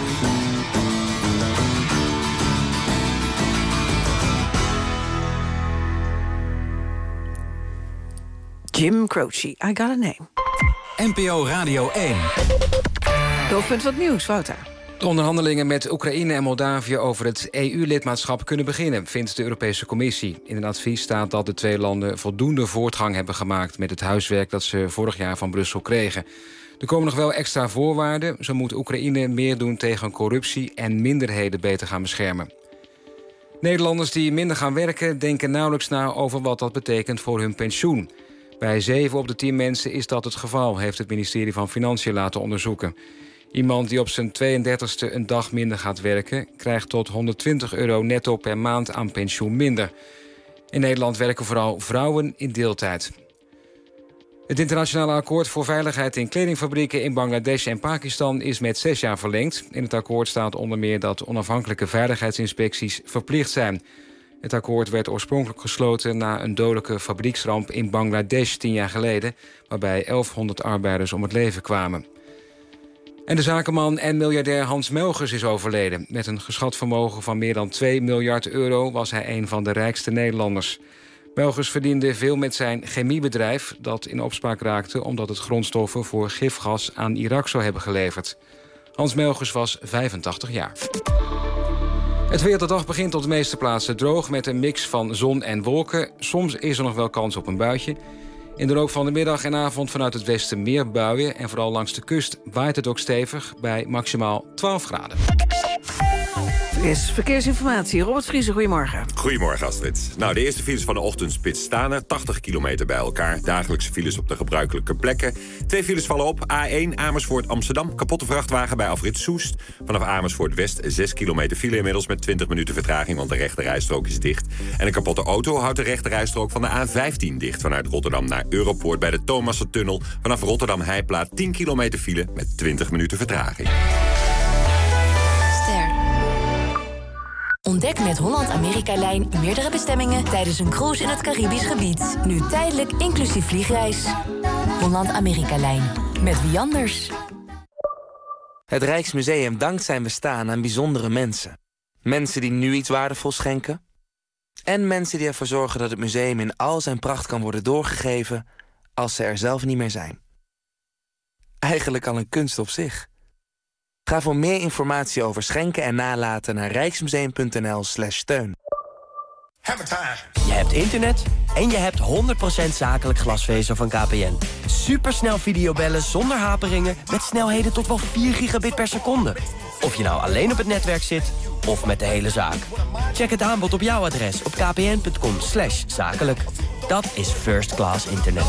Jim Croce, I Got a Name. N P O Radio één. Doelpunt wat nieuws, Wouter. De onderhandelingen met Oekraïne en Moldavië over het E U-lidmaatschap kunnen beginnen, vindt de Europese Commissie. In het advies staat dat de twee landen voldoende voortgang hebben gemaakt met het huiswerk dat ze vorig jaar van Brussel kregen. Er komen nog wel extra voorwaarden. Zo moet Oekraïne meer doen tegen corruptie en minderheden beter gaan beschermen. Nederlanders die minder gaan werken denken nauwelijks na over wat dat betekent voor hun pensioen. Bij zeven op de tien mensen is dat het geval, heeft het ministerie van Financiën laten onderzoeken. Iemand die op zijn tweeëndertigste een dag minder gaat werken, krijgt tot honderdtwintig euro netto per maand aan pensioen minder. In Nederland werken vooral vrouwen in deeltijd. Het internationale akkoord voor veiligheid in kledingfabrieken in Bangladesh en Pakistan is met zes jaar verlengd. In het akkoord staat onder meer dat onafhankelijke veiligheidsinspecties verplicht zijn. Het akkoord werd oorspronkelijk gesloten na een dodelijke fabrieksramp in Bangladesh tien jaar geleden, waarbij elfhonderd arbeiders om het leven kwamen. En de zakenman en miljardair Hans Melchers is overleden. Met een geschat vermogen van meer dan twee miljard euro was hij een van de rijkste Nederlanders. Melchers verdiende veel met zijn chemiebedrijf, dat in opspraak raakte omdat het grondstoffen voor gifgas aan Irak zou hebben geleverd. Hans Melchers was vijfentachtig jaar. Het weer tot dag begint op de meeste plaatsen droog met een mix van zon en wolken. Soms is er nog wel kans op een buitje. In de loop van de middag en avond vanuit het westen meer buien. En vooral langs de kust waait het ook stevig bij maximaal twaalf graden. Is verkeersinformatie. Robert Vriesen, goedemorgen. Goedemorgen, Astrid. Nou, de eerste files van de ochtendspits staan er. tachtig kilometer bij elkaar. Dagelijkse files op de gebruikelijke plekken. Twee files vallen op. A één Amersfoort Amsterdam. Kapotte vrachtwagen bij afrit Soest. Vanaf Amersfoort West zes kilometer file inmiddels met twintig minuten vertraging, want de rechte rijstrook is dicht. En een kapotte auto houdt de rechte rijstrook van de A vijftien dicht. Vanuit Rotterdam naar Europoort bij de Thomassentunnel. Vanaf Rotterdam Heijplaat tien kilometer file met twintig minuten vertraging. Ontdek met Holland-Amerika-lijn meerdere bestemmingen tijdens een cruise in het Caribisch gebied. Nu tijdelijk inclusief vliegreis. Holland-Amerika-lijn. Met wie anders? Het Rijksmuseum dankt zijn bestaan aan bijzondere mensen. Mensen die nu iets waardevols schenken. En mensen die ervoor zorgen dat het museum in al zijn pracht kan worden doorgegeven als ze er zelf niet meer zijn. Eigenlijk al een kunst op zich. Ga voor meer informatie over schenken en nalaten naar rijksmuseum.nl slash steun. Je hebt internet en je hebt honderd procent zakelijk glasvezel van K P N. Supersnel videobellen zonder haperingen met snelheden tot wel vier gigabit per seconde. Of je nou alleen op het netwerk zit of met de hele zaak. Check het aanbod op jouw adres op kpn.com slash zakelijk. Dat is first class internet.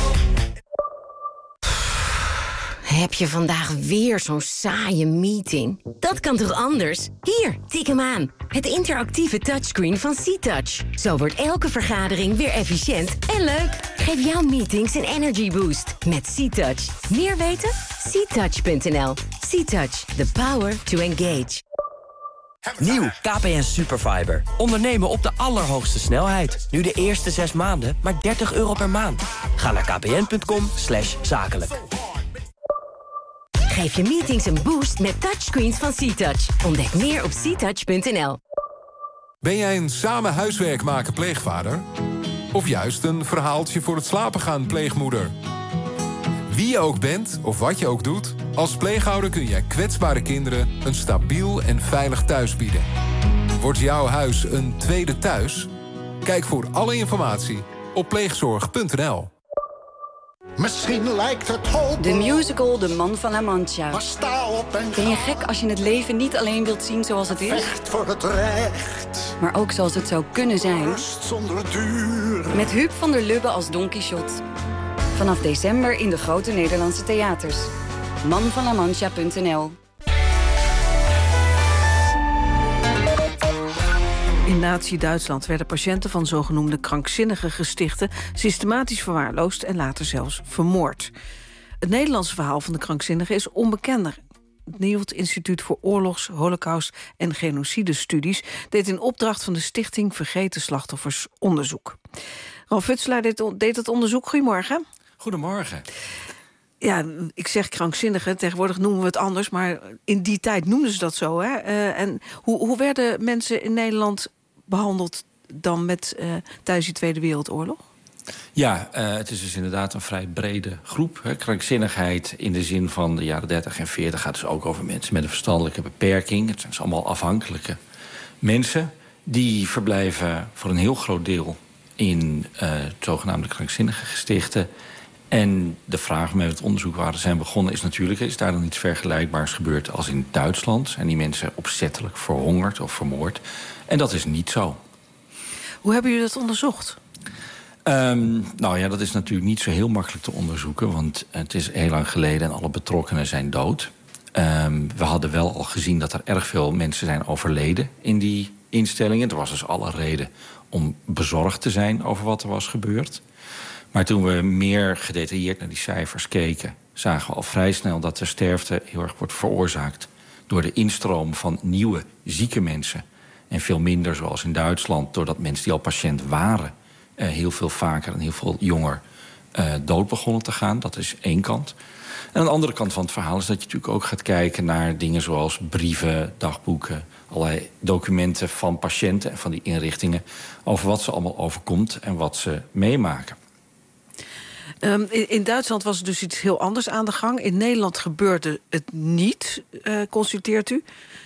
Heb je vandaag weer zo'n saaie meeting? Dat kan toch anders? Hier, tik hem aan. Het interactieve touchscreen van C-Touch. Zo wordt elke vergadering weer efficiënt en leuk. Geef jouw meetings een energy boost met C-Touch. Meer weten? C touch punt n l. C-Touch, the power to engage. Nieuw K P N Superfiber. Ondernemen op de allerhoogste snelheid. Nu de eerste zes maanden maar dertig euro per maand. Ga naar kpn.com slash zakelijk. Geef je meetings een boost met touchscreens van C-Touch. Ontdek meer op c touch punt n l. Ben jij een samen huiswerk maken pleegvader? Of juist een verhaaltje voor het slapen gaan pleegmoeder? Wie je ook bent of wat je ook doet, als pleegouder kun je kwetsbare kinderen een stabiel en veilig thuis bieden. Wordt jouw huis een tweede thuis? Kijk voor alle informatie op pleegzorg punt n l. Misschien lijkt het hoop. De musical De Man van La Mancha. Maar sta op en ben je gek als je het leven niet alleen wilt zien zoals het is? Vecht voor het recht. Maar ook zoals het zou kunnen zijn. Rust zonder duur. Met Huub van der Lubbe als Don Quixote. Vanaf december in de grote Nederlandse theaters. man van la mancha punt n l. In Nazi-Duitsland werden patiënten van zogenoemde krankzinnige gestichten systematisch verwaarloosd en later zelfs vermoord. Het Nederlandse verhaal van de krankzinnigen is onbekender. Het Nederlands Instituut voor Oorlogs-, Holocaust- en Genocidestudies deed in opdracht van de Stichting Vergeten Slachtoffers onderzoek. Ralf Futselaar deed het onderzoek. Goedemorgen. Goedemorgen. Ja, ik zeg krankzinnigen, tegenwoordig noemen we het anders, maar in die tijd noemden ze dat zo. Hè? Uh, en hoe, hoe werden mensen in Nederland behandeld dan met uh, tijdens die Tweede Wereldoorlog? Ja, uh, het is dus inderdaad een vrij brede groep. Hè. Krankzinnigheid in de zin van de jaren dertig en veertig gaat dus ook over mensen met een verstandelijke beperking. Het zijn dus allemaal afhankelijke mensen. Die verblijven voor een heel groot deel in uh, het zogenaamde krankzinnige gestichten. En de vraag waarmee we het onderzoek waar we zijn begonnen is natuurlijk, is daar dan iets vergelijkbaars gebeurd als in Duitsland? Zijn die mensen opzettelijk verhongerd of vermoord? En dat is niet zo. Hoe hebben jullie dat onderzocht? Um, nou ja, dat is natuurlijk niet zo heel makkelijk te onderzoeken, want het is heel lang geleden en alle betrokkenen zijn dood. Um, we hadden wel al gezien dat er erg veel mensen zijn overleden in die instellingen. Er was dus alle reden om bezorgd te zijn over wat er was gebeurd. Maar toen we meer gedetailleerd naar die cijfers keken, zagen we al vrij snel dat de sterfte heel erg wordt veroorzaakt door de instroom van nieuwe zieke mensen. En veel minder, zoals in Duitsland, doordat mensen die al patiënt waren Uh, heel veel vaker en heel veel jonger uh, dood begonnen te gaan. Dat is één kant. En aan de andere kant van het verhaal is dat je natuurlijk ook gaat kijken naar dingen zoals brieven, dagboeken, allerlei documenten van patiënten en van die inrichtingen over wat ze allemaal overkomt en wat ze meemaken. Um, in, in Duitsland was er dus iets heel anders aan de gang. In Nederland gebeurde het niet, uh, constateert u.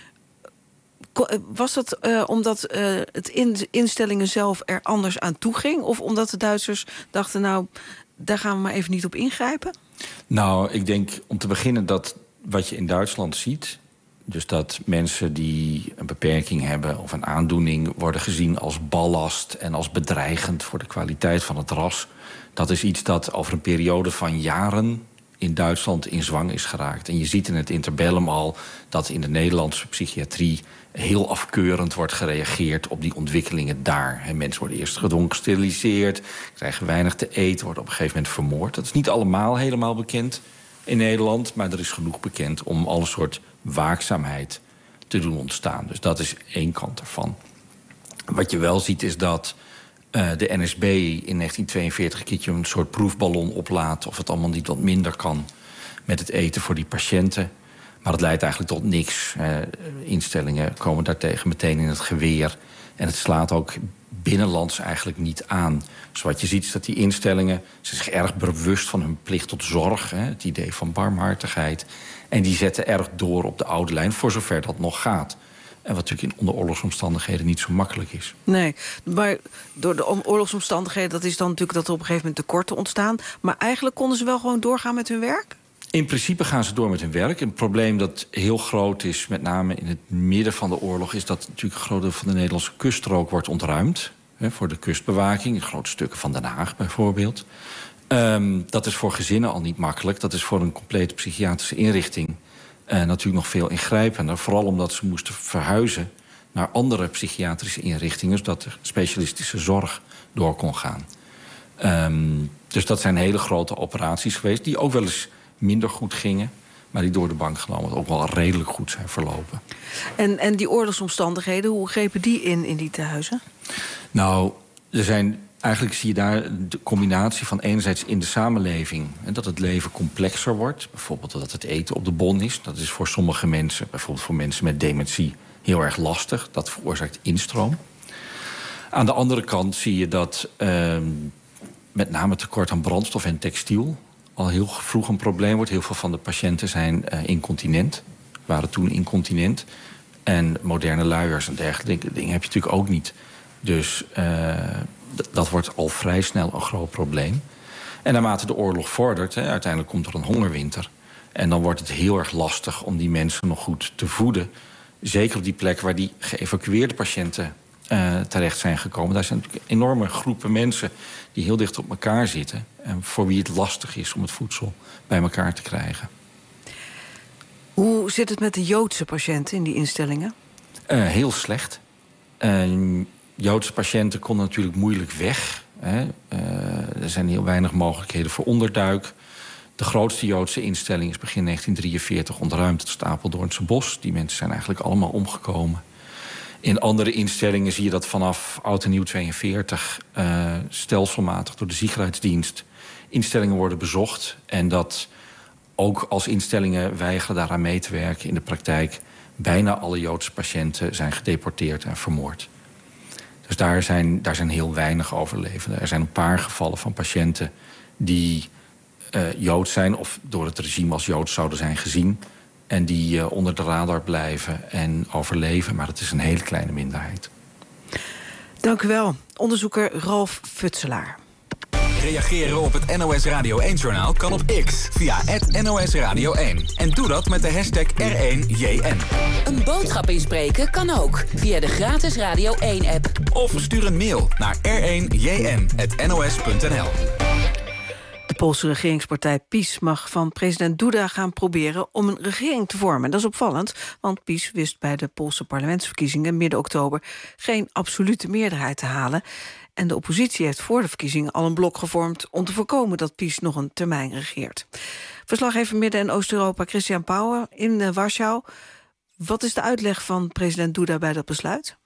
Was dat uh, omdat uh, het in instellingen zelf er anders aan toe ging? Of omdat de Duitsers dachten, nou, daar gaan we maar even niet op ingrijpen? Nou, ik denk om te beginnen dat wat je in Duitsland ziet, dus dat mensen die een beperking hebben of een aandoening worden gezien als ballast en als bedreigend voor de kwaliteit van het ras. Dat is iets dat over een periode van jaren in Duitsland in zwang is geraakt. En je ziet in het interbellum al dat in de Nederlandse psychiatrie heel afkeurend wordt gereageerd op die ontwikkelingen daar. En mensen worden eerst gedwongen gesteriliseerd, krijgen weinig te eten, worden op een gegeven moment vermoord. Dat is niet allemaal helemaal bekend in Nederland, maar er is genoeg bekend om al een soort waakzaamheid te doen ontstaan. Dus dat is één kant ervan. Wat je wel ziet is dat uh, de N S B in negentien tweeënveertig een keertje een soort proefballon oplaat of het allemaal niet wat minder kan met het eten voor die patiënten. Maar dat leidt eigenlijk tot niks. Uh, instellingen komen daartegen meteen in het geweer. En het slaat ook binnenlands eigenlijk niet aan. Dus wat je ziet is dat die instellingen zijn zich erg bewust van hun plicht tot zorg. Hè, het idee van barmhartigheid. En die zetten erg door op de oude lijn, voor zover dat nog gaat. En wat natuurlijk in onder oorlogsomstandigheden niet zo makkelijk is. Nee, maar door de oorlogsomstandigheden, dat is dan natuurlijk dat er op een gegeven moment tekorten ontstaan. Maar eigenlijk konden ze wel gewoon doorgaan met hun werk? In principe gaan ze door met hun werk. Een probleem dat heel groot is, met name in het midden van de oorlog, is dat natuurlijk een groot deel van de Nederlandse kuststrook wordt ontruimd. Hè, voor de kustbewaking, grote stukken van Den Haag bijvoorbeeld. Um, dat is voor gezinnen al niet makkelijk. Dat is voor een complete psychiatrische inrichting uh, natuurlijk nog veel ingrijpender. Vooral omdat ze moesten verhuizen naar andere psychiatrische inrichtingen, zodat de specialistische zorg door kon gaan. Um, dus dat zijn hele grote operaties geweest, die ook wel eens minder goed gingen, maar die door de bank genomen ook wel redelijk goed zijn verlopen. En, en die oorlogsomstandigheden, hoe grepen die in in die tehuizen? Nou, er zijn, eigenlijk zie je daar de combinatie van enerzijds in de samenleving, en dat het leven complexer wordt. Bijvoorbeeld dat het eten op de bon is. Dat is voor sommige mensen, bijvoorbeeld voor mensen met dementie, heel erg lastig. Dat veroorzaakt instroom. Aan de andere kant zie je dat uh, met name tekort aan brandstof en textiel al heel vroeg een probleem wordt. Heel veel van de patiënten zijn uh, incontinent, waren toen incontinent. En moderne luiers en dergelijke dingen heb je natuurlijk ook niet. Dus uh, d- dat wordt al vrij snel een groot probleem. En naarmate de oorlog vordert, hè, uiteindelijk komt er een hongerwinter. En dan wordt het heel erg lastig om die mensen nog goed te voeden. Zeker op die plek waar die geëvacueerde patiënten uh, terecht zijn gekomen. Daar zijn natuurlijk enorme groepen mensen die heel dicht op elkaar zitten. En voor wie het lastig is om het voedsel bij elkaar te krijgen. Hoe zit het met de Joodse patiënten in die instellingen? Uh, heel slecht. Uh, Joodse patiënten konden natuurlijk moeilijk weg. Hè. Uh, er zijn heel weinig mogelijkheden voor onderduik. De grootste Joodse instelling is begin negentien drieënveertig ontruimd, het Stapeldoornse Bos. Die mensen zijn eigenlijk allemaal omgekomen. In andere instellingen zie je dat vanaf Oud en Nieuw tweeënveertig... Uh, stelselmatig door de Ziekenhuisdienst instellingen worden bezocht. En dat ook als instellingen weigeren daaraan mee te werken in de praktijk, bijna alle Joodse patiënten zijn gedeporteerd en vermoord. Dus daar zijn, daar zijn heel weinig overlevenden. Er zijn een paar gevallen van patiënten die uh, Joods zijn of door het regime als Joods zouden zijn gezien en die uh, onder de radar blijven en overleven. Maar dat is een hele kleine minderheid. Dank u wel, onderzoeker Ralf Futselaar. Reageren op het N O S Radio één-journaal kan op X via het N O S Radio één. En doe dat met de hashtag R één J N. Een boodschap inspreken kan ook via de gratis Radio één-app. Of stuur een mail naar r één j n punt n o s punt n l. De Poolse regeringspartij PiS mag van president Duda gaan proberen om een regering te vormen. Dat is opvallend, want PiS wist bij de Poolse parlementsverkiezingen midden oktober geen absolute meerderheid te halen. En de oppositie heeft voor de verkiezingen al een blok gevormd om te voorkomen dat PiS nog een termijn regeert. Verslaggever Midden- en Oost-Europa Christian Pauwen in uh, Warschau. Wat is de uitleg van president Duda bij dat besluit?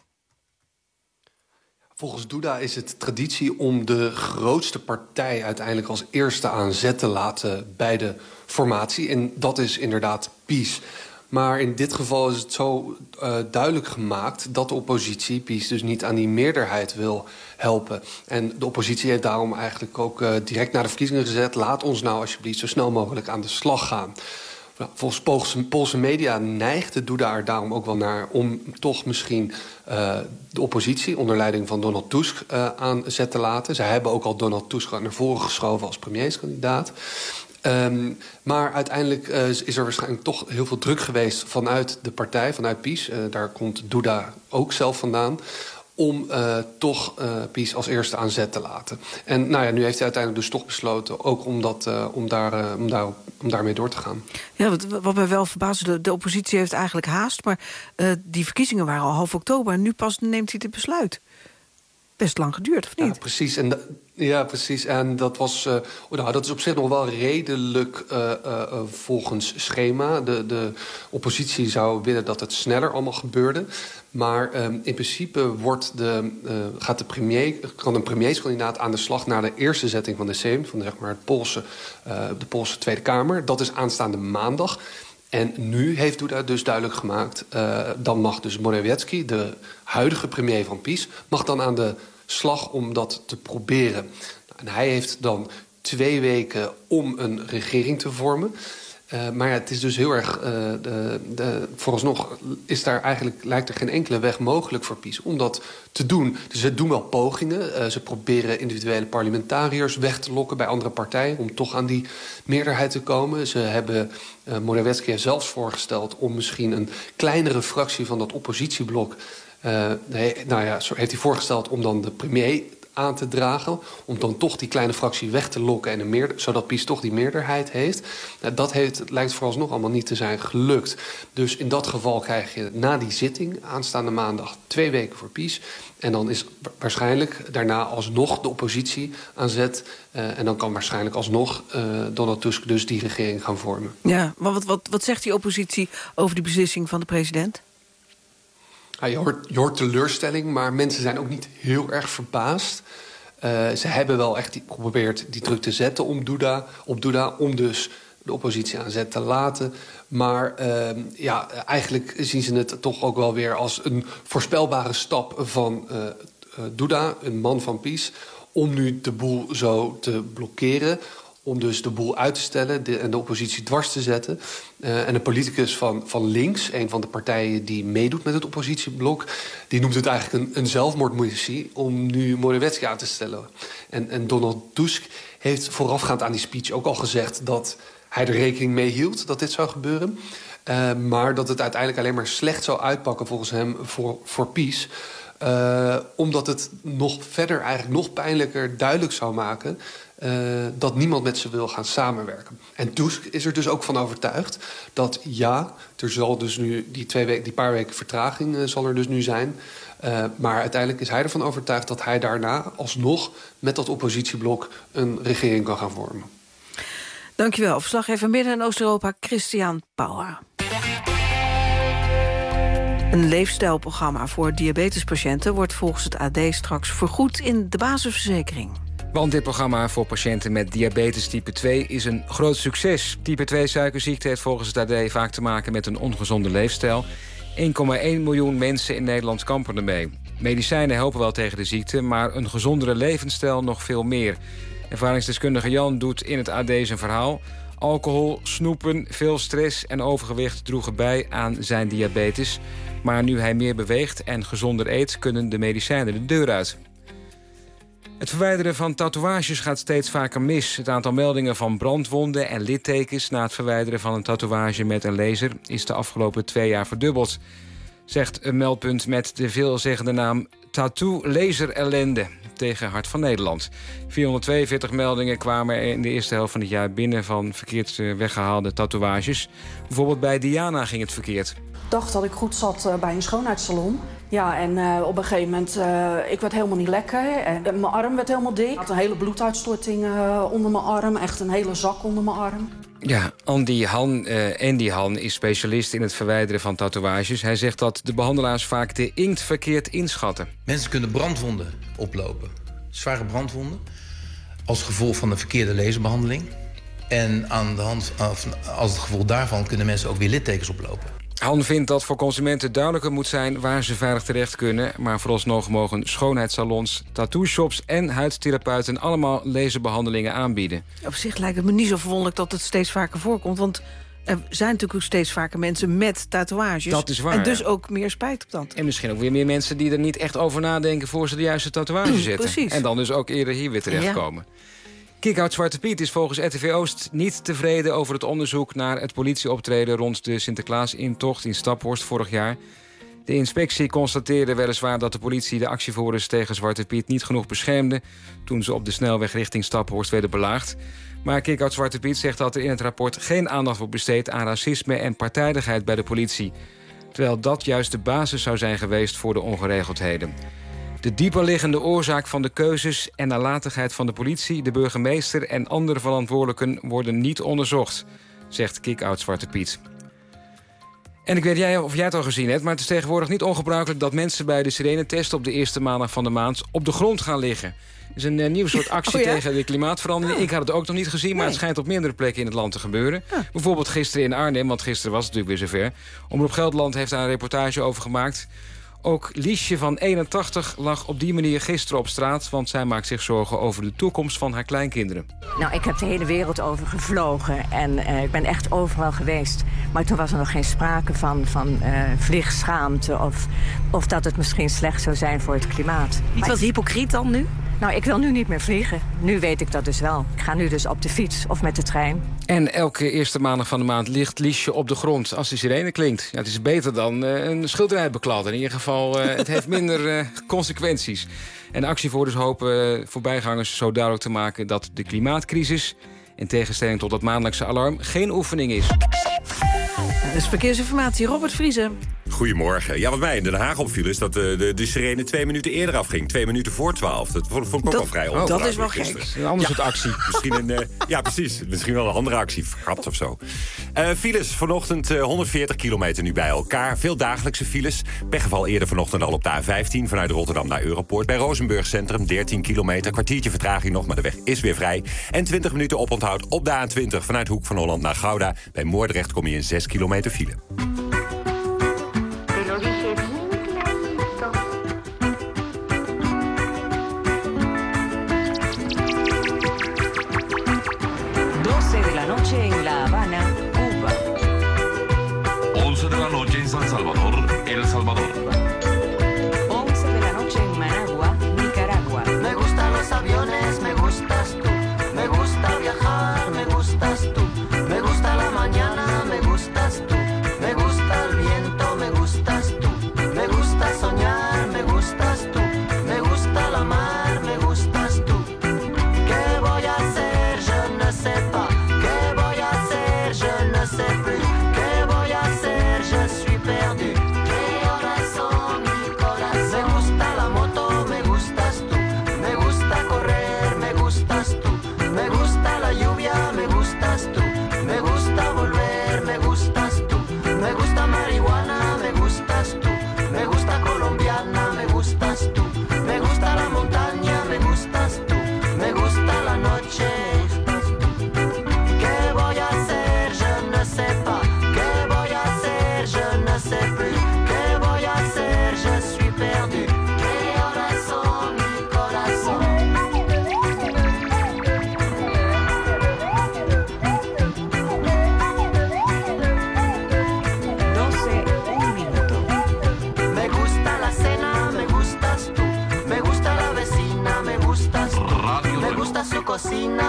Volgens Duda is het traditie om de grootste partij uiteindelijk als eerste aan zet te laten bij de formatie. En dat is inderdaad PiS. Maar in dit geval is het zo uh, duidelijk gemaakt dat de oppositie PiS dus niet aan die meerderheid wil helpen. En de oppositie heeft daarom eigenlijk ook uh, direct naar de verkiezingen gezet. Laat ons nou alsjeblieft zo snel mogelijk aan de slag gaan. Nou, volgens Poolse, Poolse media neigde Duda er daarom ook wel naar om toch misschien uh, de oppositie onder leiding van Donald Tusk uh, aan zet te laten. Zij hebben ook al Donald Tusk naar voren geschoven als premierskandidaat. Um, maar uiteindelijk uh, is er waarschijnlijk toch heel veel druk geweest vanuit de partij, vanuit PiS. Uh, daar komt Duda ook zelf vandaan. Om uh, toch uh, PiS als eerste aan zet te laten. En nou ja, nu heeft hij uiteindelijk dus toch besloten ook om, dat, uh, om, daar, uh, om, daar, om daarmee door te gaan. Ja, wat, wat mij wel verbaasde, de, de oppositie heeft eigenlijk haast. Maar uh, die verkiezingen waren al half oktober en nu pas neemt hij dit besluit. Best lang geduurd, of niet? Ja, precies. En, ja, precies. En dat, was, uh, nou, dat is op zich nog wel redelijk uh, uh, volgens schema. De, de oppositie zou willen dat het sneller allemaal gebeurde. Maar um, in principe wordt de, uh, gaat de premier, kan een premierskandidaat aan de slag na de eerste zetting van de Sejm, van de, zeg maar, het Poolse, uh, de Poolse Tweede Kamer. Dat is aanstaande maandag. En nu heeft Duda dus duidelijk gemaakt, uh, dan mag dus Morawiecki, de huidige premier van PiS, mag dan aan de slag om dat te proberen. En hij heeft dan twee weken om een regering te vormen. Uh, maar ja, het is dus heel erg, uh, de, de, vooralsnog is daar eigenlijk, lijkt er geen enkele weg mogelijk voor PiS om dat te doen. Dus ze doen wel pogingen. Uh, ze proberen individuele parlementariërs weg te lokken bij andere partijen om toch aan die meerderheid te komen. Ze hebben uh, Morawiecki zelfs voorgesteld om misschien een kleinere fractie van dat oppositieblok, uh, nee, nou ja, zo heeft hij voorgesteld om dan de premier aan te dragen, om dan toch die kleine fractie weg te lokken en een meerder, zodat PiS toch die meerderheid heeft. Dat heeft, lijkt vooralsnog allemaal niet te zijn gelukt. Dus in dat geval krijg je na die zitting aanstaande maandag twee weken voor PiS. En dan is waarschijnlijk daarna alsnog de oppositie aan zet. Uh, en dan kan waarschijnlijk alsnog uh, Donald Tusk dus die regering gaan vormen. Ja, maar wat, wat, wat zegt die oppositie over die beslissing van de president? Ja, je, hoort, je hoort teleurstelling, maar mensen zijn ook niet heel erg verbaasd. Uh, ze hebben wel echt die, geprobeerd die druk te zetten om Duda, op Duda, om dus de oppositie aan zet te laten. Maar uh, ja, eigenlijk zien ze het toch ook wel weer als een voorspelbare stap van uh, uh, Duda, een man van PiS, om nu de boel zo te blokkeren, om dus de boel uit te stellen de, en de oppositie dwars te zetten. Uh, en een politicus van, van links, een van de partijen die meedoet met het oppositieblok, die noemt het eigenlijk een, een zelfmoordmissie om nu Morawiecki aan te stellen. En, en Donald Tusk heeft voorafgaand aan die speech ook al gezegd dat hij er rekening mee hield dat dit zou gebeuren. Uh, maar dat het uiteindelijk alleen maar slecht zou uitpakken volgens hem voor, voor PiS. Uh, omdat het nog verder, eigenlijk nog pijnlijker duidelijk zou maken uh, dat niemand met ze wil gaan samenwerken. En Tusk is er dus ook van overtuigd dat ja, er zal dus nu die, twee weken, die paar weken vertraging uh, zal er dus nu zijn. Uh, maar uiteindelijk is hij ervan overtuigd dat hij daarna alsnog met dat oppositieblok een regering kan gaan vormen. Dankjewel. Verslaggever Midden- en Oost-Europa, Christian Pauwer. Een leefstijlprogramma voor diabetespatiënten wordt volgens het A D straks vergoed in de basisverzekering. Want dit programma voor patiënten met diabetes type twee is een groot succes. Type twee suikerziekte heeft volgens het A D vaak te maken met een ongezonde leefstijl. één komma één miljoen mensen in Nederland kampen ermee. Medicijnen helpen wel tegen de ziekte, maar een gezondere levensstijl nog veel meer. Ervaringsdeskundige Jan doet in het A D zijn verhaal. Alcohol, snoepen, veel stress en overgewicht droegen bij aan zijn diabetes. Maar nu hij meer beweegt en gezonder eet, kunnen de medicijnen de deur uit. Het verwijderen van tatoeages gaat steeds vaker mis. Het aantal meldingen van brandwonden en littekens na het verwijderen van een tatoeage met een laser is de afgelopen twee jaar verdubbeld, zegt een meldpunt met de veelzeggende naam Tattoo Laser Ellende tegen Hart van Nederland. vierhonderdtweeënveertig meldingen kwamen er in de eerste helft van het jaar binnen van verkeerd weggehaalde tatoeages. Bijvoorbeeld bij Diana ging het verkeerd. Ik dacht dat ik goed zat uh, bij een schoonheidssalon. Ja, en uh, op een gegeven moment, uh, ik werd helemaal niet lekker. En uh, mijn arm werd helemaal dik. Ik had een hele bloeduitstorting uh, onder mijn arm. Echt een hele zak onder mijn arm. Ja, Andy Han, uh, Andy Han is specialist in het verwijderen van tatoeages. Hij zegt dat de behandelaars vaak de inkt verkeerd inschatten. Mensen kunnen brandwonden oplopen. Zware brandwonden. Als gevolg van de verkeerde laserbehandeling. En aan de hand, als het gevolg daarvan kunnen mensen ook weer littekens oplopen. Han vindt dat voor consumenten duidelijker moet zijn waar ze veilig terecht kunnen. Maar vooralsnog mogen schoonheidssalons, tattoo-shops en huidtherapeuten allemaal laserbehandelingen aanbieden. Op zich lijkt het me niet zo verwonderlijk dat het steeds vaker voorkomt. Want er zijn natuurlijk ook steeds vaker mensen met tatoeages. Dat is waar. En dus ook meer spijt op dat. En misschien ook weer meer mensen die er niet echt over nadenken voor ze de juiste tatoeage zetten. Precies. En dan dus ook eerder hier weer terechtkomen. Ja. Kick-out Zwarte Piet is volgens R T V Oost niet tevreden over het onderzoek naar het politieoptreden rond de Sinterklaas-intocht in Staphorst vorig jaar. De inspectie constateerde weliswaar dat de politie de actievoerders tegen Zwarte Piet niet genoeg beschermde toen ze op de snelweg richting Staphorst werden belaagd. Maar Kick-out Zwarte Piet zegt dat er in het rapport geen aandacht wordt besteed aan racisme en partijdigheid bij de politie. Terwijl dat juist de basis zou zijn geweest voor de ongeregeldheden. De dieperliggende oorzaak van de keuzes en nalatigheid van de politie, de burgemeester en andere verantwoordelijken worden niet onderzocht, zegt Kick-out Zwarte Piet. En ik weet jij of jij het al gezien hebt, maar het is tegenwoordig niet ongebruikelijk dat mensen bij de sirenetest op de eerste maandag van de maand op de grond gaan liggen. Het is een uh, nieuw soort actie oh ja? tegen de klimaatverandering. Ik had het ook nog niet gezien, maar nee. Het schijnt op meerdere plekken in het land te gebeuren. Ja. Bijvoorbeeld gisteren in Arnhem, want gisteren was het natuurlijk weer zover. Omroep Gelderland heeft daar een reportage over gemaakt. Ook Liesje van eenentachtig lag op die manier gisteren op straat, want zij maakt zich zorgen over de toekomst van haar kleinkinderen. Nou, ik heb de hele wereld over gevlogen en uh, ik ben echt overal geweest. Maar toen was er nog geen sprake van, van uh, vliegschaamte of, of dat het misschien slecht zou zijn voor het klimaat. Niet wat hypocriet dan nu? Nou, ik wil nu niet meer vliegen. Nu weet ik dat dus wel. Ik ga nu dus op de fiets of met de trein. En elke eerste maandag van de maand ligt Liesje op de grond als de sirene klinkt. Ja, het is beter dan uh, een schilderij beklad. In ieder geval, uh, het heeft minder uh, consequenties. En de actievoerders hopen uh, voorbijgangers zo duidelijk te maken dat de klimaatcrisis, in tegenstelling tot het maandelijkse alarm, geen oefening is. Dus verkeersinformatie, Robert Vriezen. Goedemorgen. Ja, wat mij in Den Haag opviel is dat de, de, de sirene twee minuten eerder afging. Twee minuten voor twaalf. Dat vond, vond ik ook dat, wel vrij oh, Dat is wel gek. Een ander soort ja, actie. Misschien een, uh, ja, precies. Misschien wel een andere actie. Verkrapt of zo. Uh, files vanochtend uh, honderdveertig kilometer nu bij elkaar. Veel dagelijkse files. Pechgeval eerder vanochtend al op de A vijftien vanuit Rotterdam naar Europoort. Bij Rozenburg Centrum dertien kilometer. Kwartiertje vertraging nog, maar de weg is weer vrij. En twintig minuten oponthoud op de A twintig vanuit Hoek van Holland naar Gouda. Bij Moordrecht kom je in zes kilometer file. En La Habana, Cuba. once de la noche en San Salvador, El Salvador. once de la noche en Managua, Nicaragua. Me gustan los aviones, me gustas tú. Me gusta viajar, me gustas tú. Me gusta la mañana, me gustas tú. Me gusta el viento, me gustas tú. Me gusta soñar, me gustas tú. Me gusta la mar, me gustas tú. ¿Qué voy a hacer?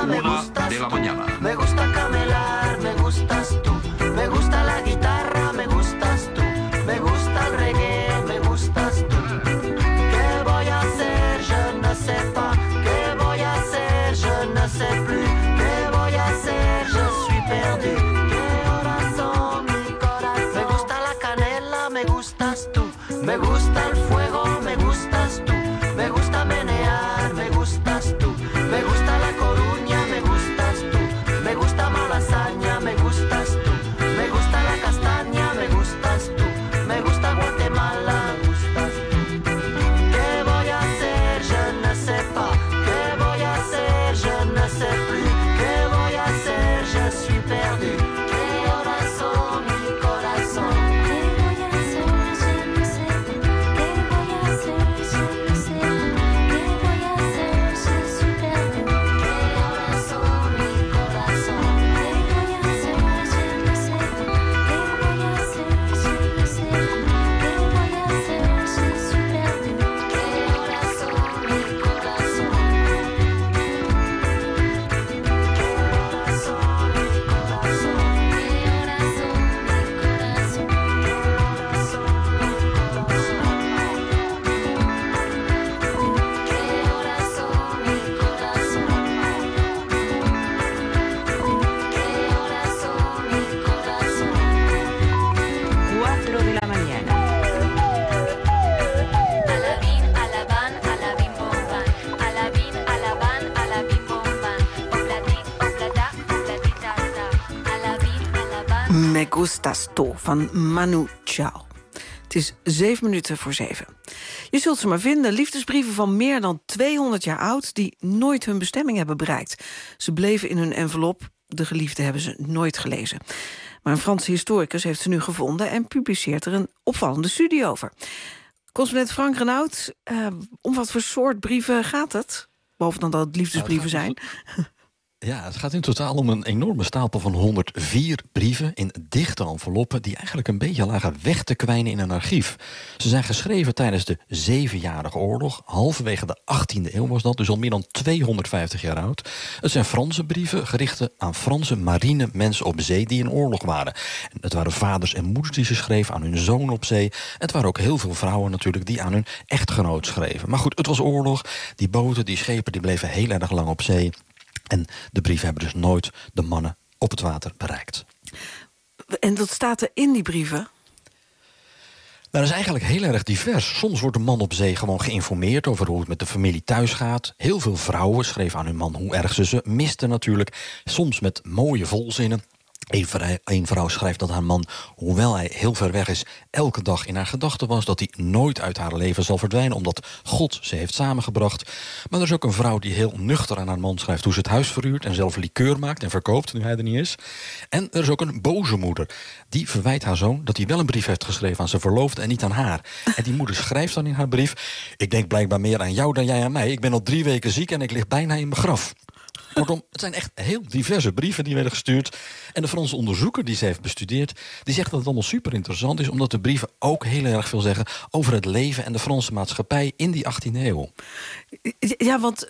me Una gustas de la tú. mañana. Me gusta camelar, me gustas tú. Me gusta la guitarra, me gustas tú. Me gusta el reggae, me gustas tú. ¿Qué voy a hacer? Je ne sais pas. ¿Qué voy a hacer? Je ne sais plus. ¿Qué voy a hacer? Je suis perdu. ¿Qué horas son, mi corazón? Me gusta la canela, me gustas tú. Me gusta el fuego, me gustas tú. Me gusta menear, me gustas tú. Me gusta La Coruña, me gustas tú. Me gusta Malasaña, me gustas tú. Me gusta la castaña, me gustas tú. Me gusta Guatemala, me gustas tú. ¿Qué voy a hacer? Je ne sais pas. ¿Qué voy a hacer? Je ne sais plus. ¿Qué voy a hacer? Je suis perdu. ¿Qué horas son, mi corazón? ¿Qué voy a hacer? Je ne sais pas. ¿Qué voy a hacer? Je ne sais pas. ¿Qué voy a hacer? Je suis perdu. ¿Qué horas son, mi corazón? ¿Qué voy a hacer? Je ne sais pas. ¿Qué voy a hacer? Je ne sais pas. ¿Qué voy a hacer? Je suis perdu. ¿Qué horas son, mi corazón? cuatro de la mañana. Alabín, alaban, alabín, bomban. Alabín, alaban, alabín, bomban. Oplati, oplata, oplatitata. Alabín, alaban. Me gustas tú van Manu Chao. Het is zeven minuten voor zeven. Je zult ze maar vinden, liefdesbrieven van meer dan tweehonderd jaar oud... die nooit hun bestemming hebben bereikt. Ze bleven in hun envelop, de geliefde hebben ze nooit gelezen. Maar een Franse historicus heeft ze nu gevonden... en publiceert er een opvallende studie over. Correspondent Frank Renaud, uh, om wat voor soort brieven gaat het? Behalve dan dat het liefdesbrieven zijn. Ja, het gaat in totaal om een enorme stapel van honderdvier brieven... in dichte enveloppen die eigenlijk een beetje lagen weg te kwijnen in een archief. Ze zijn geschreven tijdens de Zevenjarige Oorlog. Halverwege de achttiende eeuw was dat, dus al meer dan tweehonderdvijftig jaar oud. Het zijn Franse brieven gericht aan Franse marinemensen op zee... die in oorlog waren. En het waren vaders en moeders die ze schreven aan hun zoon op zee. Het waren ook heel veel vrouwen natuurlijk die aan hun echtgenoot schreven. Maar goed, het was oorlog. Die boten, die schepen, die bleven heel erg lang op zee... En de brieven hebben dus nooit de mannen op het water bereikt. En wat staat er in die brieven? Nou, dat is eigenlijk heel erg divers. Soms wordt de man op zee gewoon geïnformeerd over hoe het met de familie thuis gaat. Heel veel vrouwen schreven aan hun man hoe erg ze ze misten natuurlijk. Soms met mooie volzinnen. Een vrouw schrijft dat haar man, hoewel hij heel ver weg is... elke dag in haar gedachten was dat hij nooit uit haar leven zal verdwijnen... omdat God ze heeft samengebracht. Maar er is ook een vrouw die heel nuchter aan haar man schrijft... hoe ze het huis verhuurt en zelf likeur maakt en verkoopt, nu hij er niet is. En er is ook een boze moeder. Die verwijt haar zoon dat hij wel een brief heeft geschreven aan zijn verloofde... en niet aan haar. En die moeder schrijft dan in haar brief... ik denk blijkbaar meer aan jou dan jij aan mij. Ik ben al drie weken ziek en ik lig bijna in mijn graf. Kortom, het zijn echt heel diverse brieven die werden gestuurd. En de Franse onderzoeker die ze heeft bestudeerd... die zegt dat het allemaal super interessant is... omdat de brieven ook heel erg veel zeggen... over het leven en de Franse maatschappij in die achttiende eeuw. Ja, want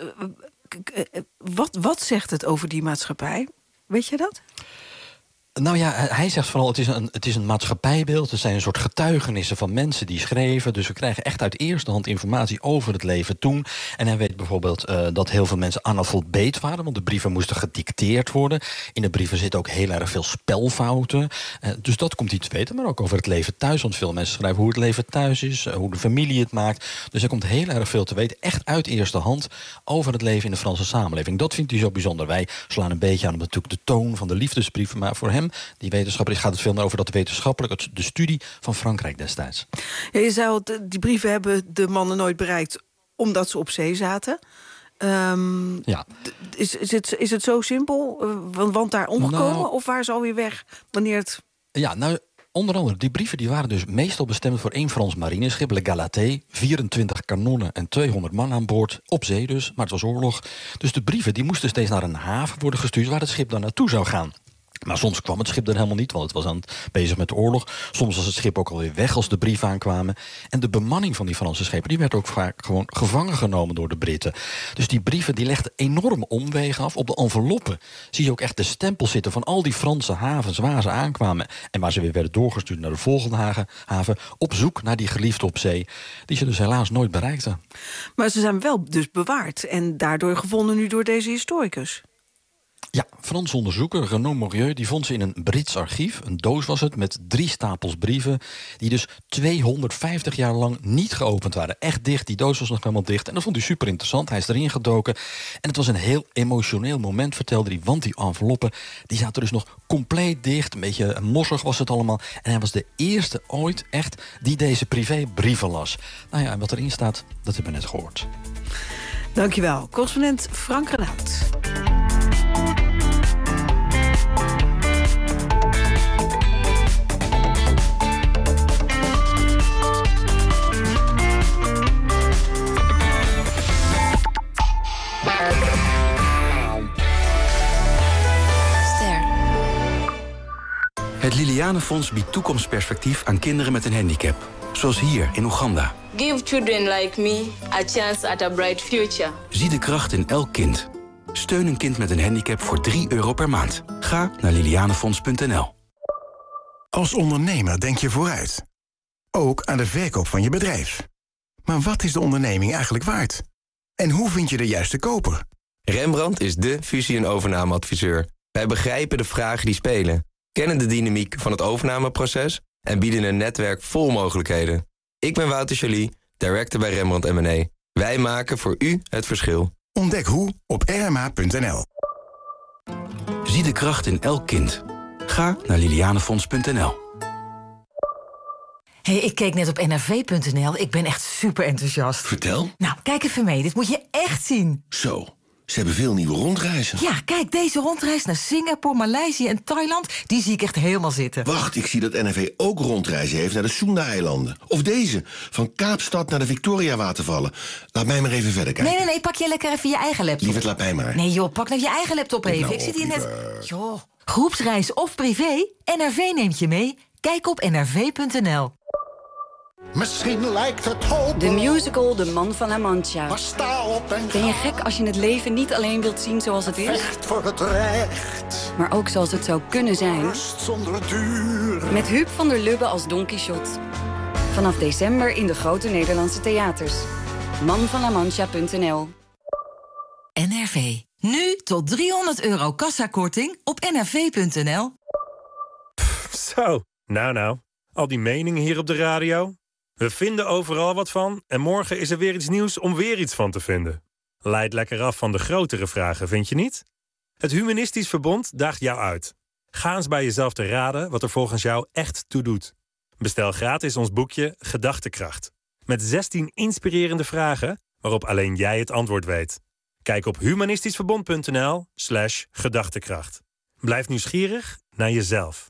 wat, wat zegt het over die maatschappij? Weet je dat? Nou ja, hij zegt vooral, het is, een, het is een maatschappijbeeld. Het zijn een soort getuigenissen van mensen die schreven. Dus we krijgen echt uit eerste hand informatie over het leven toen. En hij weet bijvoorbeeld uh, dat heel veel mensen analfabeet waren... want de brieven moesten gedicteerd worden. In de brieven zitten ook heel erg veel spelfouten. Uh, dus dat komt hij te weten, maar ook over het leven thuis. Want veel mensen schrijven hoe het leven thuis is, uh, hoe de familie het maakt. Dus er komt heel erg veel te weten, echt uit eerste hand... over het leven in de Franse samenleving. Dat vindt hij zo bijzonder. Wij slaan een beetje aan op natuurlijk de toon van de liefdesbrieven... maar voor hem, die wetenschapper, gaat het veel meer over dat wetenschappelijk... de studie van Frankrijk destijds. Ja, je zei al, die brieven hebben de mannen nooit bereikt... omdat ze op zee zaten. Um, ja. is, is, het, is het zo simpel? Want, want daar omgekomen? Nou, of waar zal je weg wanneer het... Ja, nou... Onder andere, die brieven die waren dus meestal bestemd voor één Frans marineschip, Le Galaté, vierentwintig kanonnen en tweehonderd man aan boord, op zee dus, maar het was oorlog. Dus de brieven die moesten steeds naar een haven worden gestuurd waar het schip dan naartoe zou gaan. Maar soms kwam het schip er helemaal niet, want het was aan het bezig met de oorlog. Soms was het schip ook alweer weg als de brieven aankwamen. En de bemanning van die Franse schepen die werd ook vaak gewoon gevangen genomen door de Britten. Dus die brieven die legden enorme omwegen af. Op de enveloppen zie je ook echt de stempel zitten van al die Franse havens waar ze aankwamen. En waar ze weer werden doorgestuurd naar de volgende haven. Op zoek naar die geliefde op zee. Die ze dus helaas nooit bereikten. Maar ze zijn wel dus bewaard en daardoor gevonden nu door deze historicus. Ja, Frans onderzoeker Renaud Morieux die vond ze in een Brits archief. Een doos was het, met drie stapels brieven die dus tweehonderdvijftig jaar lang niet geopend waren. Echt dicht, die doos was nog helemaal dicht. En dat vond hij super interessant, hij is erin gedoken. En het was een heel emotioneel moment, vertelde hij, want die enveloppen die zaten dus nog compleet dicht. Een beetje mossig was het allemaal. En hij was de eerste ooit echt die deze privébrieven las. Nou ja, en wat erin staat, dat hebben we net gehoord. Dankjewel, correspondent Frank Renaud. Het Lilianenfonds biedt toekomstperspectief aan kinderen met een handicap. Zoals hier in Oeganda. Give children like me a chance at a bright future. Zie de kracht in elk kind. Steun een kind met een handicap voor drie euro per maand. Ga naar lilianenfonds punt n l. Als ondernemer denk je vooruit. Ook aan de verkoop van je bedrijf. Maar wat is de onderneming eigenlijk waard? En hoe vind je de juiste koper? Rembrandt is de fusie- en overnameadviseur. Wij begrijpen de vragen die spelen, kennen de dynamiek van het overnameproces en bieden een netwerk vol mogelijkheden. Ik ben Wouter Joly, director bij Rembrandt en Mené. Wij maken voor u het verschil. Ontdek hoe op r m a punt n l. Zie de kracht in elk kind. Ga naar lilianenfonds punt n l. Hey, ik keek net op n r v punt n l. Ik ben echt super enthousiast. Vertel. Nou, kijk even mee. Dit moet je echt zien. Zo, ze hebben veel nieuwe rondreizen. Ja, kijk, deze rondreis naar Singapore, Maleisië en Thailand, die zie ik echt helemaal zitten. Wacht, ik zie dat N R V ook rondreizen heeft naar de Sunda-eilanden. Of deze, van Kaapstad naar de Victoria-watervallen. Laat mij maar even verder kijken. Nee, nee, nee, pak jij lekker even je eigen laptop. Lieverd, laat mij maar. Nee joh, pak nou je eigen laptop even. Nou, ik zit hier net... liever. Joh, groepsreis of privé, N R V neemt je mee. Kijk op n r v punt n l. Misschien lijkt het hoop. De musical De Man van La Mancha. Maar sta op en Ben je gek als je het leven niet alleen wilt zien zoals het is? vecht voor het recht. Maar ook zoals het zou kunnen zijn? Rust zonder duur. Met Huub van der Lubbe als Don Quixote. Vanaf december in de grote Nederlandse theaters. man van la mancha punt n l. N R V. Nu tot driehonderd euro kassakorting op n r v punt n l. Zo, nou nou. Al die meningen hier op de radio. We vinden overal wat van en morgen is er weer iets nieuws om weer iets van te vinden. Leid lekker af van de grotere vragen, vind je niet? Het Humanistisch Verbond daagt jou uit. Ga eens bij jezelf te raden wat er volgens jou echt toe doet. Bestel gratis ons boekje Gedachtekracht. Met zestien inspirerende vragen waarop alleen jij het antwoord weet. Kijk op humanistischverbond punt n l slash gedachtekracht. Blijf nieuwsgierig naar jezelf.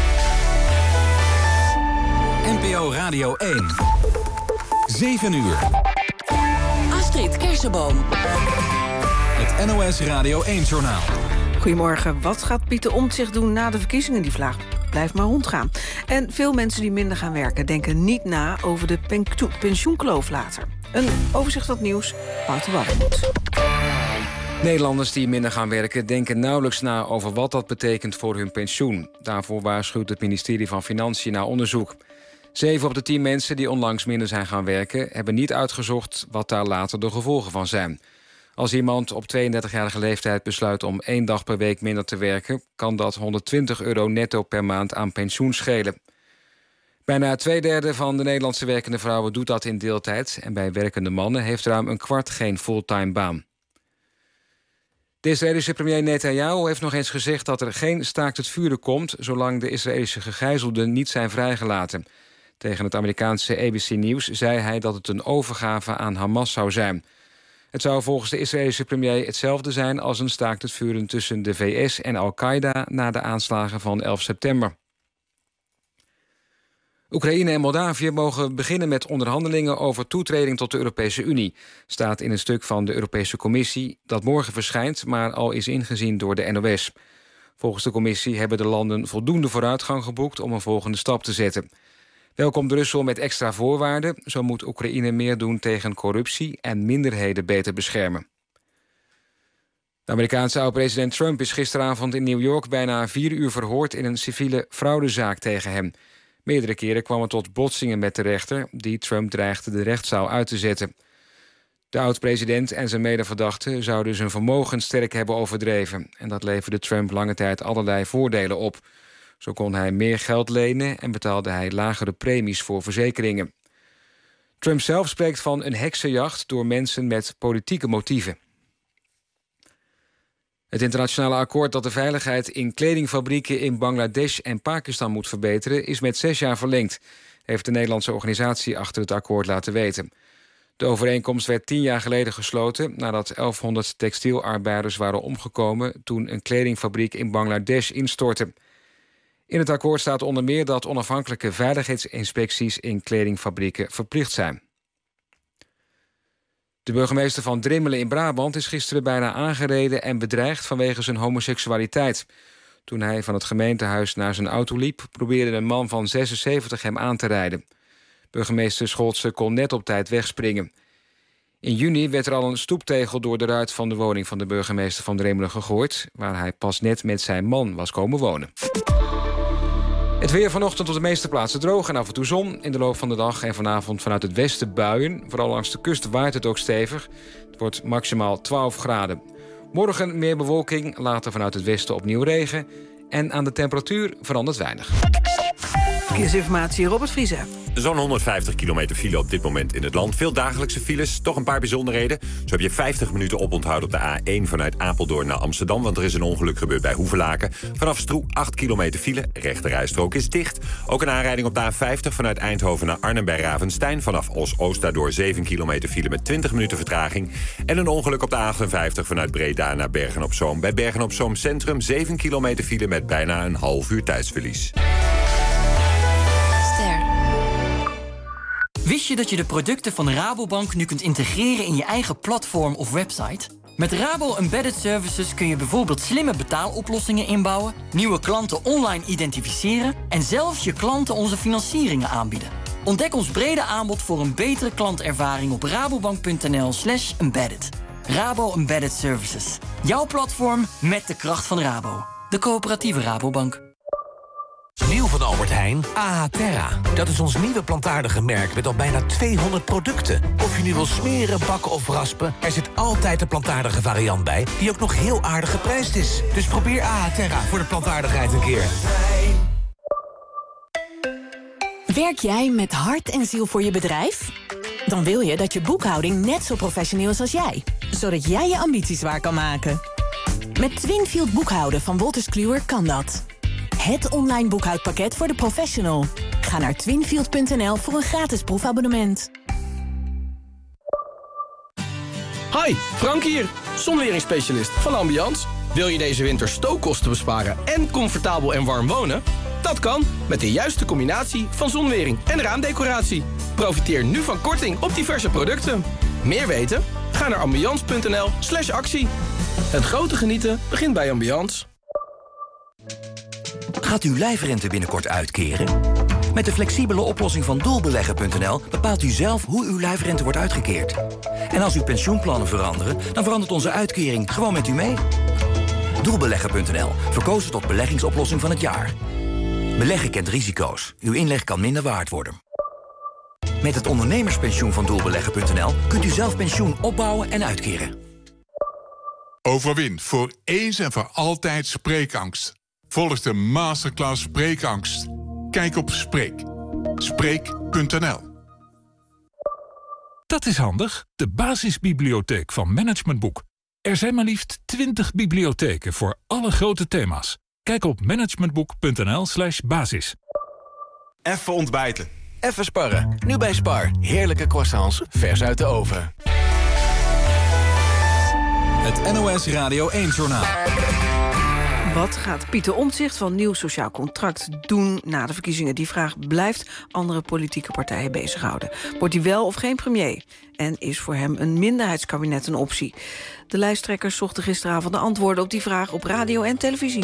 N P O Radio één. zeven uur. Astrid Kersenboom. Het N O S Radio één-journaal. Goedemorgen. Wat gaat Pieter Omtzigt doen na de verkiezingen? Die vraag blijft maar rondgaan. En veel mensen die minder gaan werken denken niet na over de pensioen, pensioenkloof later. Een overzicht van het nieuws. Wouter Walgemoed. Nederlanders die minder gaan werken denken nauwelijks na over wat dat betekent voor hun pensioen. Daarvoor waarschuwt het ministerie van Financiën naar onderzoek. Zeven op de tien mensen die onlangs minder zijn gaan werken hebben niet uitgezocht wat daar later de gevolgen van zijn. Als iemand op tweeëndertigjarige leeftijd besluit om één dag per week minder te werken, kan dat honderdtwintig euro netto per maand aan pensioen schelen. Bijna twee derde van de Nederlandse werkende vrouwen doet dat in deeltijd en bij werkende mannen heeft ruim een kwart geen fulltime baan. De Israëlische premier Netanyahu heeft nog eens gezegd dat er geen staakt het vuren komt zolang de Israëlische gegijzelden niet zijn vrijgelaten. Tegen het Amerikaanse A B C Nieuws zei hij dat het een overgave aan Hamas zou zijn. Het zou volgens de Israëlische premier hetzelfde zijn als een staakt het vuren tussen de V S en Al-Qaeda na de aanslagen van elf september. Oekraïne en Moldavië mogen beginnen met onderhandelingen over toetreding tot de Europese Unie, staat in een stuk van de Europese Commissie dat morgen verschijnt, maar al is ingezien door de N O S. Volgens de commissie hebben de landen voldoende vooruitgang geboekt om een volgende stap te zetten. Wel komt Brussel met extra voorwaarden. Zo moet Oekraïne meer doen tegen corruptie en minderheden beter beschermen. De Amerikaanse oud-president Trump is gisteravond in New York bijna vier uur verhoord in een civiele fraudezaak tegen hem. Meerdere keren kwam het tot botsingen met de rechter, die Trump dreigde de rechtszaal uit te zetten. De oud-president en zijn medeverdachten zouden zijn vermogen sterk hebben overdreven. En dat leverde Trump lange tijd allerlei voordelen op. Zo kon hij meer geld lenen en betaalde hij lagere premies voor verzekeringen. Trump zelf spreekt van een heksenjacht door mensen met politieke motieven. Het internationale akkoord dat de veiligheid in kledingfabrieken in Bangladesh en Pakistan moet verbeteren is met zes jaar verlengd, heeft de Nederlandse organisatie achter het akkoord laten weten. De overeenkomst werd tien jaar geleden gesloten nadat elfhonderd textielarbeiders waren omgekomen toen een kledingfabriek in Bangladesh instortte. In het akkoord staat onder meer dat onafhankelijke veiligheidsinspecties in kledingfabrieken verplicht zijn. De burgemeester van Drimmelen in Brabant is gisteren bijna aangereden en bedreigd vanwege zijn homoseksualiteit. Toen hij van het gemeentehuis naar zijn auto liep, probeerde een man van zesenzeventig hem aan te rijden. Burgemeester Scholtse kon net op tijd wegspringen. In juni werd er al een stoeptegel door de ruit van de woning van de burgemeester van Drimmelen gegooid, waar hij pas net met zijn man was komen wonen. Het weer vanochtend op de meeste plaatsen droog en af en toe zon. In de loop van de dag en vanavond vanuit het westen buien. Vooral langs de kust waait het ook stevig. Het wordt maximaal twaalf graden. Morgen meer bewolking, later vanuit het westen opnieuw regen. En aan de temperatuur verandert weinig. Verkeersinformatie, Robert Vriese. Zo'n honderdvijftig kilometer file op dit moment in het land. Veel dagelijkse files, toch een paar bijzonderheden. Zo heb je vijftig minuten oponthoud op de A één vanuit Apeldoorn naar Amsterdam, want er is een ongeluk gebeurd bij Hoevelaken. Vanaf Stroe acht kilometer file, rechterrijstrook is dicht. Ook een aanrijding op de A vijftig vanuit Eindhoven naar Arnhem bij Ravenstein. Vanaf Os-Oost daardoor zeven kilometer file met twintig minuten vertraging. En een ongeluk op de A achtenvijftig vanuit Breda naar Bergen-op-Zoom. Bij Bergen-op-Zoom Centrum zeven kilometer file met bijna een half uur tijdsverlies. Wist je dat je de producten van Rabobank nu kunt integreren in je eigen platform of website? Met Rabo Embedded Services kun je bijvoorbeeld slimme betaaloplossingen inbouwen, nieuwe klanten online identificeren en zelfs je klanten onze financieringen aanbieden. Ontdek ons brede aanbod voor een betere klantervaring op rabobank.nl slash embedded. Rabo Embedded Services. Jouw platform met de kracht van Rabo. De coöperatieve Rabobank. Nieuw van Albert Heijn, Ahaterra. Dat is ons nieuwe plantaardige merk met al bijna tweehonderd producten. Of je nu wil smeren, bakken of raspen, er zit altijd een plantaardige variant bij die ook nog heel aardig geprijsd is. Dus probeer Ahaterra voor de plantaardigheid een keer. Werk jij met hart en ziel voor je bedrijf? Dan wil je dat je boekhouding net zo professioneel is als jij, zodat jij je ambities waar kan maken. Met Twinfield boekhouden van Wolters Kluwer kan dat. Het online boekhoudpakket voor de professional. Ga naar twinfield punt n l voor een gratis proefabonnement. Hi, Frank hier, zonweringsspecialist van Ambiance. Wil je deze winter stookkosten besparen en comfortabel en warm wonen? Dat kan met de juiste combinatie van zonwering en raamdecoratie. Profiteer nu van korting op diverse producten. Meer weten? Ga naar ambiance punt n l slash actie. Het grote genieten begint bij Ambiance. Gaat uw lijfrente binnenkort uitkeren? Met de flexibele oplossing van doelbeleggen punt n l bepaalt u zelf hoe uw lijfrente wordt uitgekeerd. En als uw pensioenplannen veranderen, dan verandert onze uitkering gewoon met u mee. doelbeleggen punt n l, verkozen tot beleggingsoplossing van het jaar. Beleggen kent risico's. Uw inleg kan minder waard worden. Met het ondernemerspensioen van doelbeleggen punt n l kunt u zelf pensioen opbouwen en uitkeren. Overwin voor eens en voor altijd spreekangst. Volg de masterclass Spreekangst. Kijk op Spreek. Spreek punt n l. Dat is handig, de basisbibliotheek van Management Boek. Er zijn maar liefst twintig bibliotheken voor alle grote thema's. Kijk op managementboek punt n l slash basis. Even ontbijten. Even sparren. Nu bij Spar. Heerlijke croissants, vers uit de oven. Het N O S Radio één-journaal. Wat gaat Pieter Omtzigt van Nieuw Sociaal Contract doen na de verkiezingen? Die vraag blijft andere politieke partijen bezighouden. Wordt hij wel of geen premier? En is voor hem een minderheidskabinet een optie? De lijsttrekkers zochten gisteravond de antwoorden op die vraag op radio en televisie.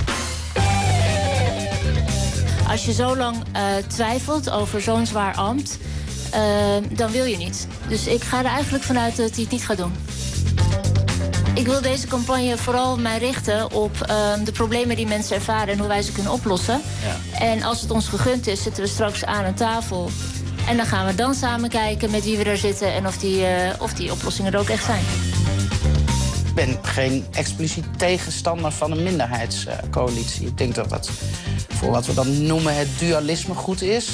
Als je zo lang uh, twijfelt over zo'n zwaar ambt, uh, dan wil je niet. Dus ik ga er eigenlijk vanuit dat hij het niet gaat doen. Ik wil deze campagne vooral mij richten op uh, de problemen die mensen ervaren en hoe wij ze kunnen oplossen. Ja. En als het ons gegund is, zitten we straks aan een tafel. En dan gaan we dan samen kijken met wie we daar zitten en of die, uh, of die oplossingen er ook echt zijn. Ik ben geen expliciet tegenstander van een minderheidscoalitie. Ik denk dat dat voor wat we dan noemen het dualisme goed is.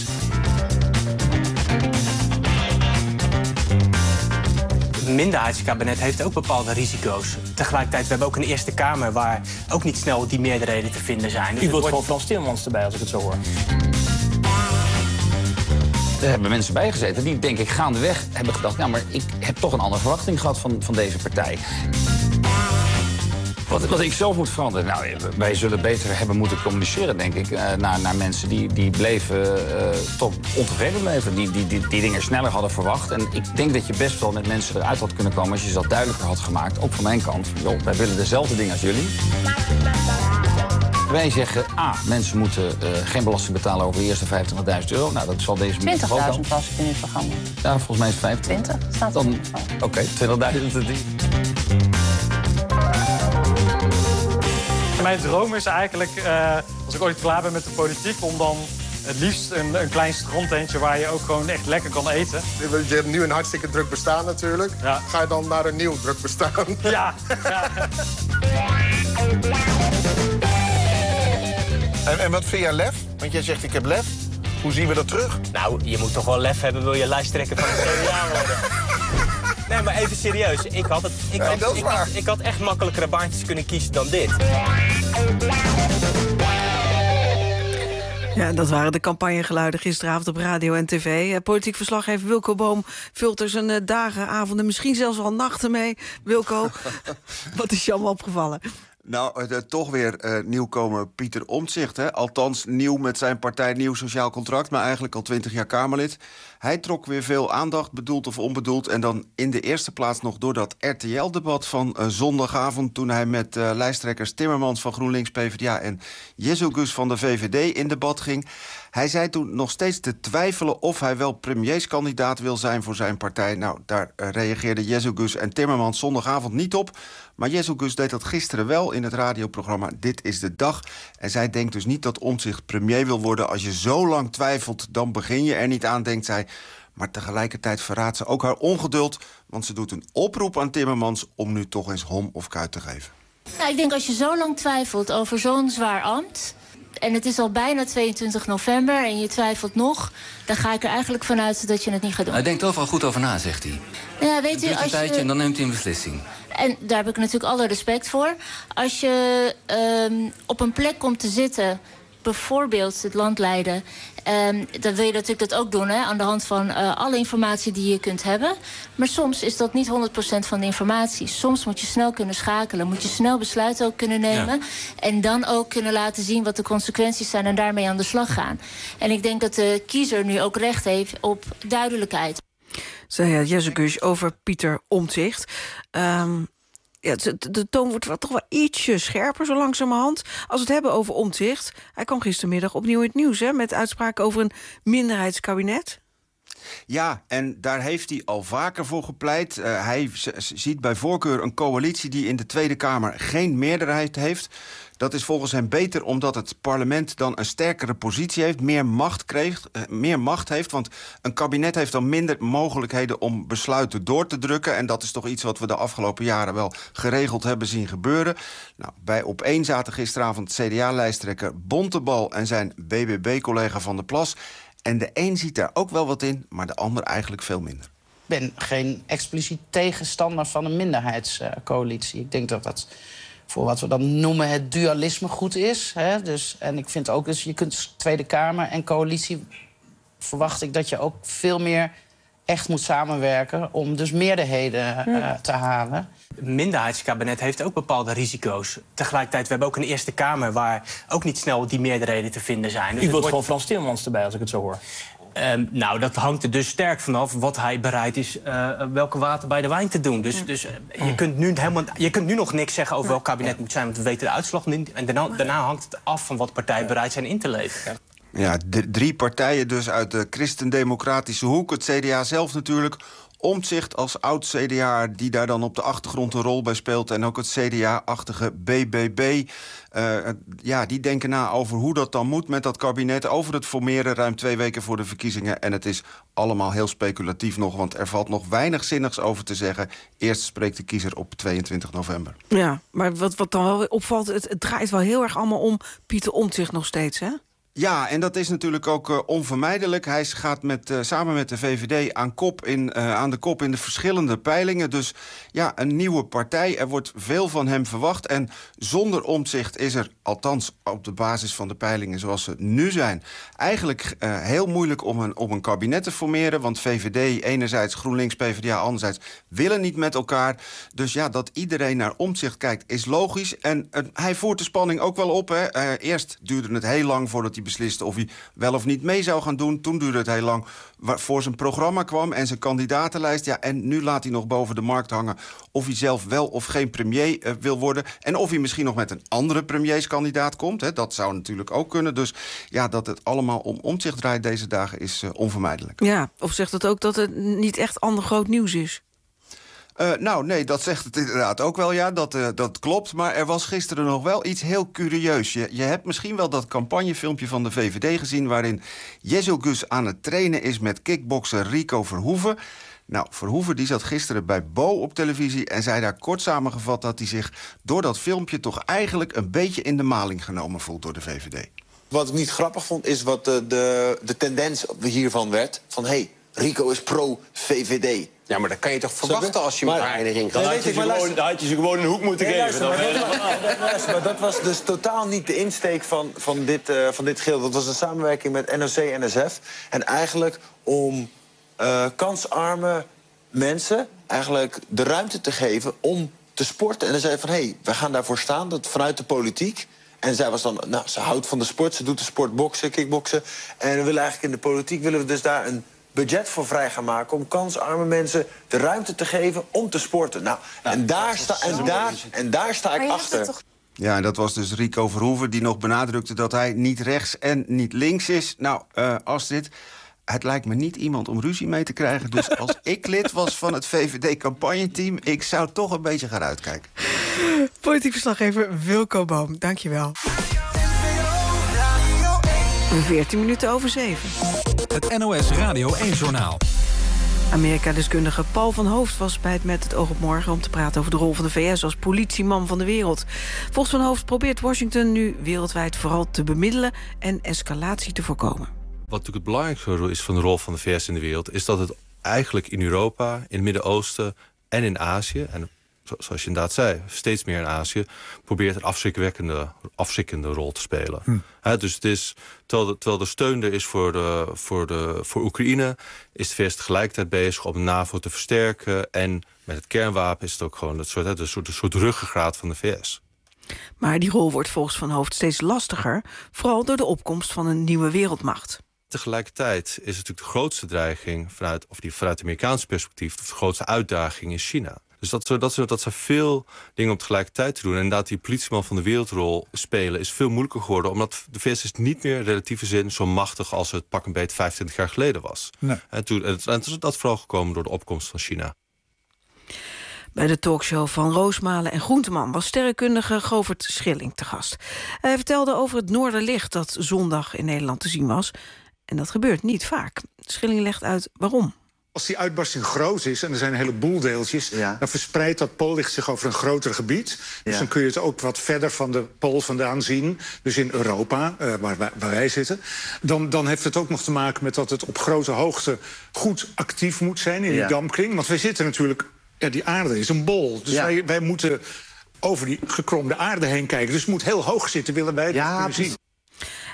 Een minderheidskabinet heeft ook bepaalde risico's. Tegelijkertijd, we hebben ook een Eerste Kamer waar ook niet snel die meerderheden te vinden zijn. Dus U wilt wordt... gewoon Frans Timmermans erbij, als ik het zo hoor. Er hebben mensen bijgezeten die, denk ik, gaandeweg hebben gedacht... nou, maar ik heb toch een andere verwachting gehad van, van deze partij. Wat, wat ik zelf moet veranderen? Nou, wij zullen beter hebben moeten communiceren, denk ik... Uh, naar, naar mensen die, die bleven uh, toch ontevreden bleven. Die, die, die, die dingen sneller hadden verwacht. En ik denk dat je best wel met mensen eruit had kunnen komen... als je ze dat duidelijker had gemaakt. Ook van mijn kant. Joh, wij willen dezelfde dingen als jullie. Wij zeggen, A, mensen moeten uh, geen belasting betalen over de eerste vijfentwintigduizend euro. Nou, dat zal deze minister ook wel. twintigduizend was ik in het programma. Ja, volgens mij is het vijfentwintig. twintig staat dan. Oké, okay, twintigduizend. Mijn droom is eigenlijk, uh, als ik ooit klaar ben met de politiek... om dan het liefst een, een klein strandtentje waar je ook gewoon echt lekker kan eten. Je hebt nu een hartstikke druk bestaan natuurlijk. Ja. Ga je dan naar een nieuw druk bestaan? Ja. ja. En, en wat vind jij lef? Want jij zegt ik heb lef. Hoe zien we dat terug? Nou, je moet toch wel lef hebben, wil je lijsttrekker van het C D A worden. Nee, maar even serieus. Ik had, het, ik, nee, had, ik, had, ik had echt makkelijkere baantjes kunnen kiezen dan dit. Ja, dat waren de campagnegeluiden gisteravond op radio en tv. Politiek verslaggever Wilco Boom vult er zijn dagen, avonden, misschien zelfs wel nachten mee. Wilco, wat is je allemaal opgevallen? Nou, uh, toch weer uh, nieuwkomer Pieter Omtzigt. Hè? Althans nieuw met zijn partij Nieuw Sociaal Contract... maar eigenlijk al twintig jaar Kamerlid. Hij trok weer veel aandacht, bedoeld of onbedoeld. En dan in de eerste plaats nog door dat R T L-debat van uh, zondagavond... toen hij met uh, lijsttrekkers Timmermans van GroenLinks PvdA... en Jezus van de V V D in debat ging. Hij zei toen nog steeds te twijfelen of hij wel premierskandidaat wil zijn voor zijn partij. Nou, daar uh, reageerden Jezus en Timmermans zondagavond niet op. Maar Jezus deed dat gisteren wel in het radioprogramma Dit is de Dag. En zij denkt dus niet dat Omtzigt premier wil worden. Als je zo lang twijfelt, dan begin je er niet aan, denkt zij. Maar tegelijkertijd verraadt ze ook haar ongeduld... want ze doet een oproep aan Timmermans om nu toch eens hom of kuit te geven. Nou, ik denk als je zo lang twijfelt over zo'n zwaar ambt... en het is al bijna tweeëntwintig november en je twijfelt nog... dan ga ik er eigenlijk vanuit dat je het niet gaat doen. Hij denkt overal goed over na, zegt hij. Ja, weet het u, duurt een als tijdje je... en dan neemt hij een beslissing. En daar heb ik natuurlijk alle respect voor. Als je um, op een plek komt te zitten... bijvoorbeeld het land leiden... Um, dan wil je natuurlijk dat ook doen, hè, aan de hand van uh, alle informatie die je kunt hebben. Maar soms is dat niet honderd procent van de informatie. Soms moet je snel kunnen schakelen, moet je snel besluiten ook kunnen nemen. Ja. En dan ook kunnen laten zien wat de consequenties zijn en daarmee aan de slag gaan. En ik denk dat de kiezer nu ook recht heeft op duidelijkheid. Zei Jezus over Pieter Omtzigt. Um, Ja, de, de toon wordt wel toch wel ietsje scherper zo langzamerhand. Als we het hebben over Omtzigt. Hij kwam gistermiddag opnieuw in het nieuws, hè, met uitspraken over een minderheidskabinet. Ja, en daar heeft hij al vaker voor gepleit. Uh, hij z- ziet bij voorkeur een coalitie die in de Tweede Kamer geen meerderheid heeft. Dat is volgens hem beter omdat het parlement dan een sterkere positie heeft, meer macht, kreeg, uh, meer macht heeft. Want een kabinet heeft dan minder mogelijkheden om besluiten door te drukken. En dat is toch iets wat we de afgelopen jaren wel geregeld hebben zien gebeuren. Nou, bij Opeen zaten gisteravond C D A-lijsttrekker Bontebal en zijn B B B-collega Van der Plas. En de een ziet daar ook wel wat in, maar de ander eigenlijk veel minder. Ik ben geen expliciet tegenstander van een minderheidscoalitie. Ik denk dat dat voor wat we dan noemen het dualisme goed is. Hè? Dus, en ik vind ook, dus je kunt Tweede Kamer en coalitie... verwacht ik dat je ook veel meer echt moet samenwerken om dus meerderheden uh, te halen. Het minderheidskabinet heeft ook bepaalde risico's. Tegelijkertijd, we hebben ook een Eerste Kamer waar ook niet snel die meerderheden te vinden zijn. Dus U wilt wordt... gewoon Frans Timmermans erbij, als ik het zo hoor. Um, nou, dat hangt er dus sterk vanaf wat hij bereid is uh, welke water bij de wijn te doen. Dus, dus uh, je, kunt nu helemaal, je kunt nu nog niks zeggen over welk kabinet het moet zijn, want we weten de uitslag niet. En daarna, daarna hangt het af van wat partijen bereid zijn in te leveren. Ja, de, drie partijen dus uit de christendemocratische hoek. Het C D A zelf natuurlijk. Omtzigt als oud-C D A die daar dan op de achtergrond een rol bij speelt. En ook het C D A-achtige B B B. Uh, ja, die denken na over hoe dat dan moet met dat kabinet. Over het formeren ruim twee weken voor de verkiezingen. En het is allemaal heel speculatief nog, want er valt nog weinig zinnigs over te zeggen. Eerst spreekt de kiezer op tweeëntwintig november. Ja, maar wat, wat dan wel opvalt, het, het draait wel heel erg allemaal om Pieter Omtzigt nog steeds, hè? Ja, en dat is natuurlijk ook uh, onvermijdelijk. Hij gaat met, uh, samen met de V V D aan, kop in, uh, aan de kop in de verschillende peilingen. Dus ja, een nieuwe partij. Er wordt veel van hem verwacht. En zonder Omtzigt is er, althans op de basis van de peilingen zoals ze nu zijn, eigenlijk uh, heel moeilijk om een, om een kabinet te formeren. Want V V D enerzijds, GroenLinks, P v d A anderzijds willen niet met elkaar. Dus ja, dat iedereen naar Omtzigt kijkt is logisch. En uh, hij voert de spanning ook wel op. Hè. Uh, eerst duurde het heel lang voordat hij besliste of hij wel of niet mee zou gaan doen. Toen duurde het heel lang voor zijn programma kwam en zijn kandidatenlijst. Ja, en nu laat hij nog boven de markt hangen of hij zelf wel of geen premier uh, wil worden. En of hij misschien nog met een andere premierskandidaat komt. Hè. Dat zou natuurlijk ook kunnen. Dus ja, dat het allemaal om Omtzigt draait deze dagen is uh, onvermijdelijk. Ja, of zegt het ook dat het niet echt ander groot nieuws is? Uh, nou, nee, dat zegt het inderdaad ook wel, ja, dat, uh, dat klopt. Maar er was gisteren nog wel iets heel curieus. Je, je hebt misschien wel dat campagnefilmpje van de V V D gezien, waarin Jezus aan het trainen is met kickbokser Rico Verhoeven. Nou, Verhoeven die zat gisteren bij Bo op televisie en zei daar kort samengevat dat hij zich door dat filmpje toch eigenlijk een beetje in de maling genomen voelt door de V V D. Wat ik niet grappig vond, is wat de, de, de tendens hiervan werd. Van, hé, hey, Rico is pro-V V D. Ja, maar dat kan je toch verwachten als je elkaar in de ring gaat? Dan had je, gewoon, dan had je ze gewoon een hoek moeten nee, geven. Luister, maar, dat, luister, maar dat was dus totaal niet de insteek van, van, dit, uh, van dit geheel. Dat was een samenwerking met N O C en N S F. En eigenlijk om uh, kansarme mensen eigenlijk de ruimte te geven om te sporten. En dan zei je van, hé, hey, we gaan daarvoor staan, dat vanuit de politiek. En zij was dan, nou, ze houdt van de sport, ze doet de sport boksen, kickboksen. En we willen eigenlijk in de politiek willen we dus daar een budget voor vrij gaan maken om kansarme mensen de ruimte te geven om te sporten. Nou, nou en, daar sta, en, daar, en daar sta ik achter. Ja, en dat was dus Rico Verhoeven die nog benadrukte dat hij niet rechts en niet links is. Nou, uh, Astrid, het lijkt me niet iemand om ruzie mee te krijgen. Dus als ik lid was van het V V D-campagneteam, ik zou toch een beetje gaan uitkijken. Politiek verslaggever Wilco Boom, dankjewel. veertien minuten over zeven. Het N O S Radio één-journaal. Amerika-deskundige Paul van Hoofd was bij het Met het oog op morgen om te praten over de rol van de V S als politieman van de wereld. Volgens Van Hoofd probeert Washington nu wereldwijd vooral te bemiddelen en escalatie te voorkomen. Wat natuurlijk het belangrijkste is van de rol van de V S in de wereld, is dat het eigenlijk in Europa, in het Midden-Oosten en in Azië, en zoals je inderdaad zei, steeds meer in Azië, probeert een afschrikwekkende, afschrikkende rol te spelen. Hm. He, dus het is, terwijl, de, terwijl de steun er is voor, de, voor, de, voor Oekraïne, is de V S tegelijkertijd bezig om de NAVO te versterken. En met het kernwapen is het ook gewoon het soort, het, een soort, een soort ruggengraat van de V S. Maar die rol wordt volgens Van Hoofd steeds lastiger, vooral door de opkomst van een nieuwe wereldmacht. Tegelijkertijd is natuurlijk de grootste dreiging vanuit, of die vanuit het Amerikaanse perspectief, of de grootste uitdaging in China. Dus dat ze, dat, ze, dat ze veel dingen op tegelijkertijd te doen. En inderdaad die politieman van de wereldrol spelen is veel moeilijker geworden. Omdat de V S is niet meer in relatieve zin zo machtig als het pak een beet vijfentwintig jaar geleden was. Nee. En, toen, en het is dat vooral gekomen door de opkomst van China. Bij de talkshow van Roosmalen en Groenteman was sterrenkundige Govert Schilling te gast. Hij vertelde over het Noorderlicht dat zondag in Nederland te zien was. En dat gebeurt niet vaak. Schilling legt uit waarom. Als die uitbarsting groot is en er zijn een heleboel deeltjes, ja, dan verspreidt dat poollicht zich over een groter gebied. Dus ja, dan kun je het ook wat verder van de pool vandaan zien. Dus in Europa, uh, waar, wij, waar wij zitten. Dan, dan heeft het ook nog te maken met dat het op grote hoogte goed actief moet zijn in die ja, dampkring. Want wij zitten natuurlijk, ja, die aarde is een bol. Dus ja, wij, wij moeten over die gekromde aarde heen kijken. Dus het moet heel hoog zitten, willen wij dat ja, kunnen zien.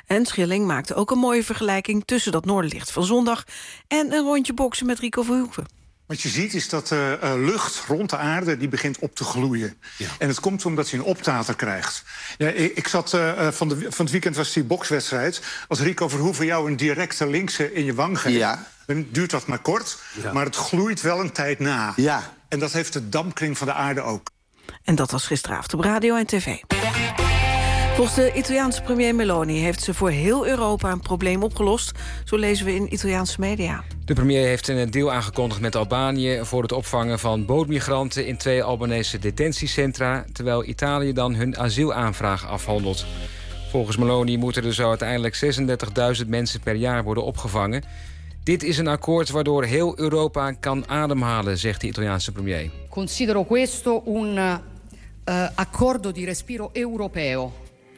En Schilling maakte ook een mooie vergelijking tussen dat noorderlicht van zondag en een rondje boksen met Rico Verhoeven. Wat je ziet is dat de uh, lucht rond de aarde die begint op te gloeien. Ja. En het komt omdat je een optater krijgt. Ja, ik, ik zat uh, van, de, van het weekend was die bokswedstrijd. Als Rico Verhoeven jou een directe linkse in je wang geeft, ja. dan duurt dat maar kort. Ja. Maar het gloeit wel een tijd na. Ja. En dat heeft de dampkring van de aarde ook. En dat was gisteravond op radio en tv. Volgens de Italiaanse premier Meloni heeft ze voor heel Europa een probleem opgelost. Zo lezen we in Italiaanse media. De premier heeft een deal aangekondigd met Albanië voor het opvangen van bootmigranten in twee Albanese detentiecentra, terwijl Italië dan hun asielaanvraag afhandelt. Volgens Meloni moeten er zo uiteindelijk zesendertigduizend mensen per jaar worden opgevangen. Dit is een akkoord waardoor heel Europa kan ademhalen, zegt de Italiaanse premier. Considero questo un uh, accordo di respiro europeo.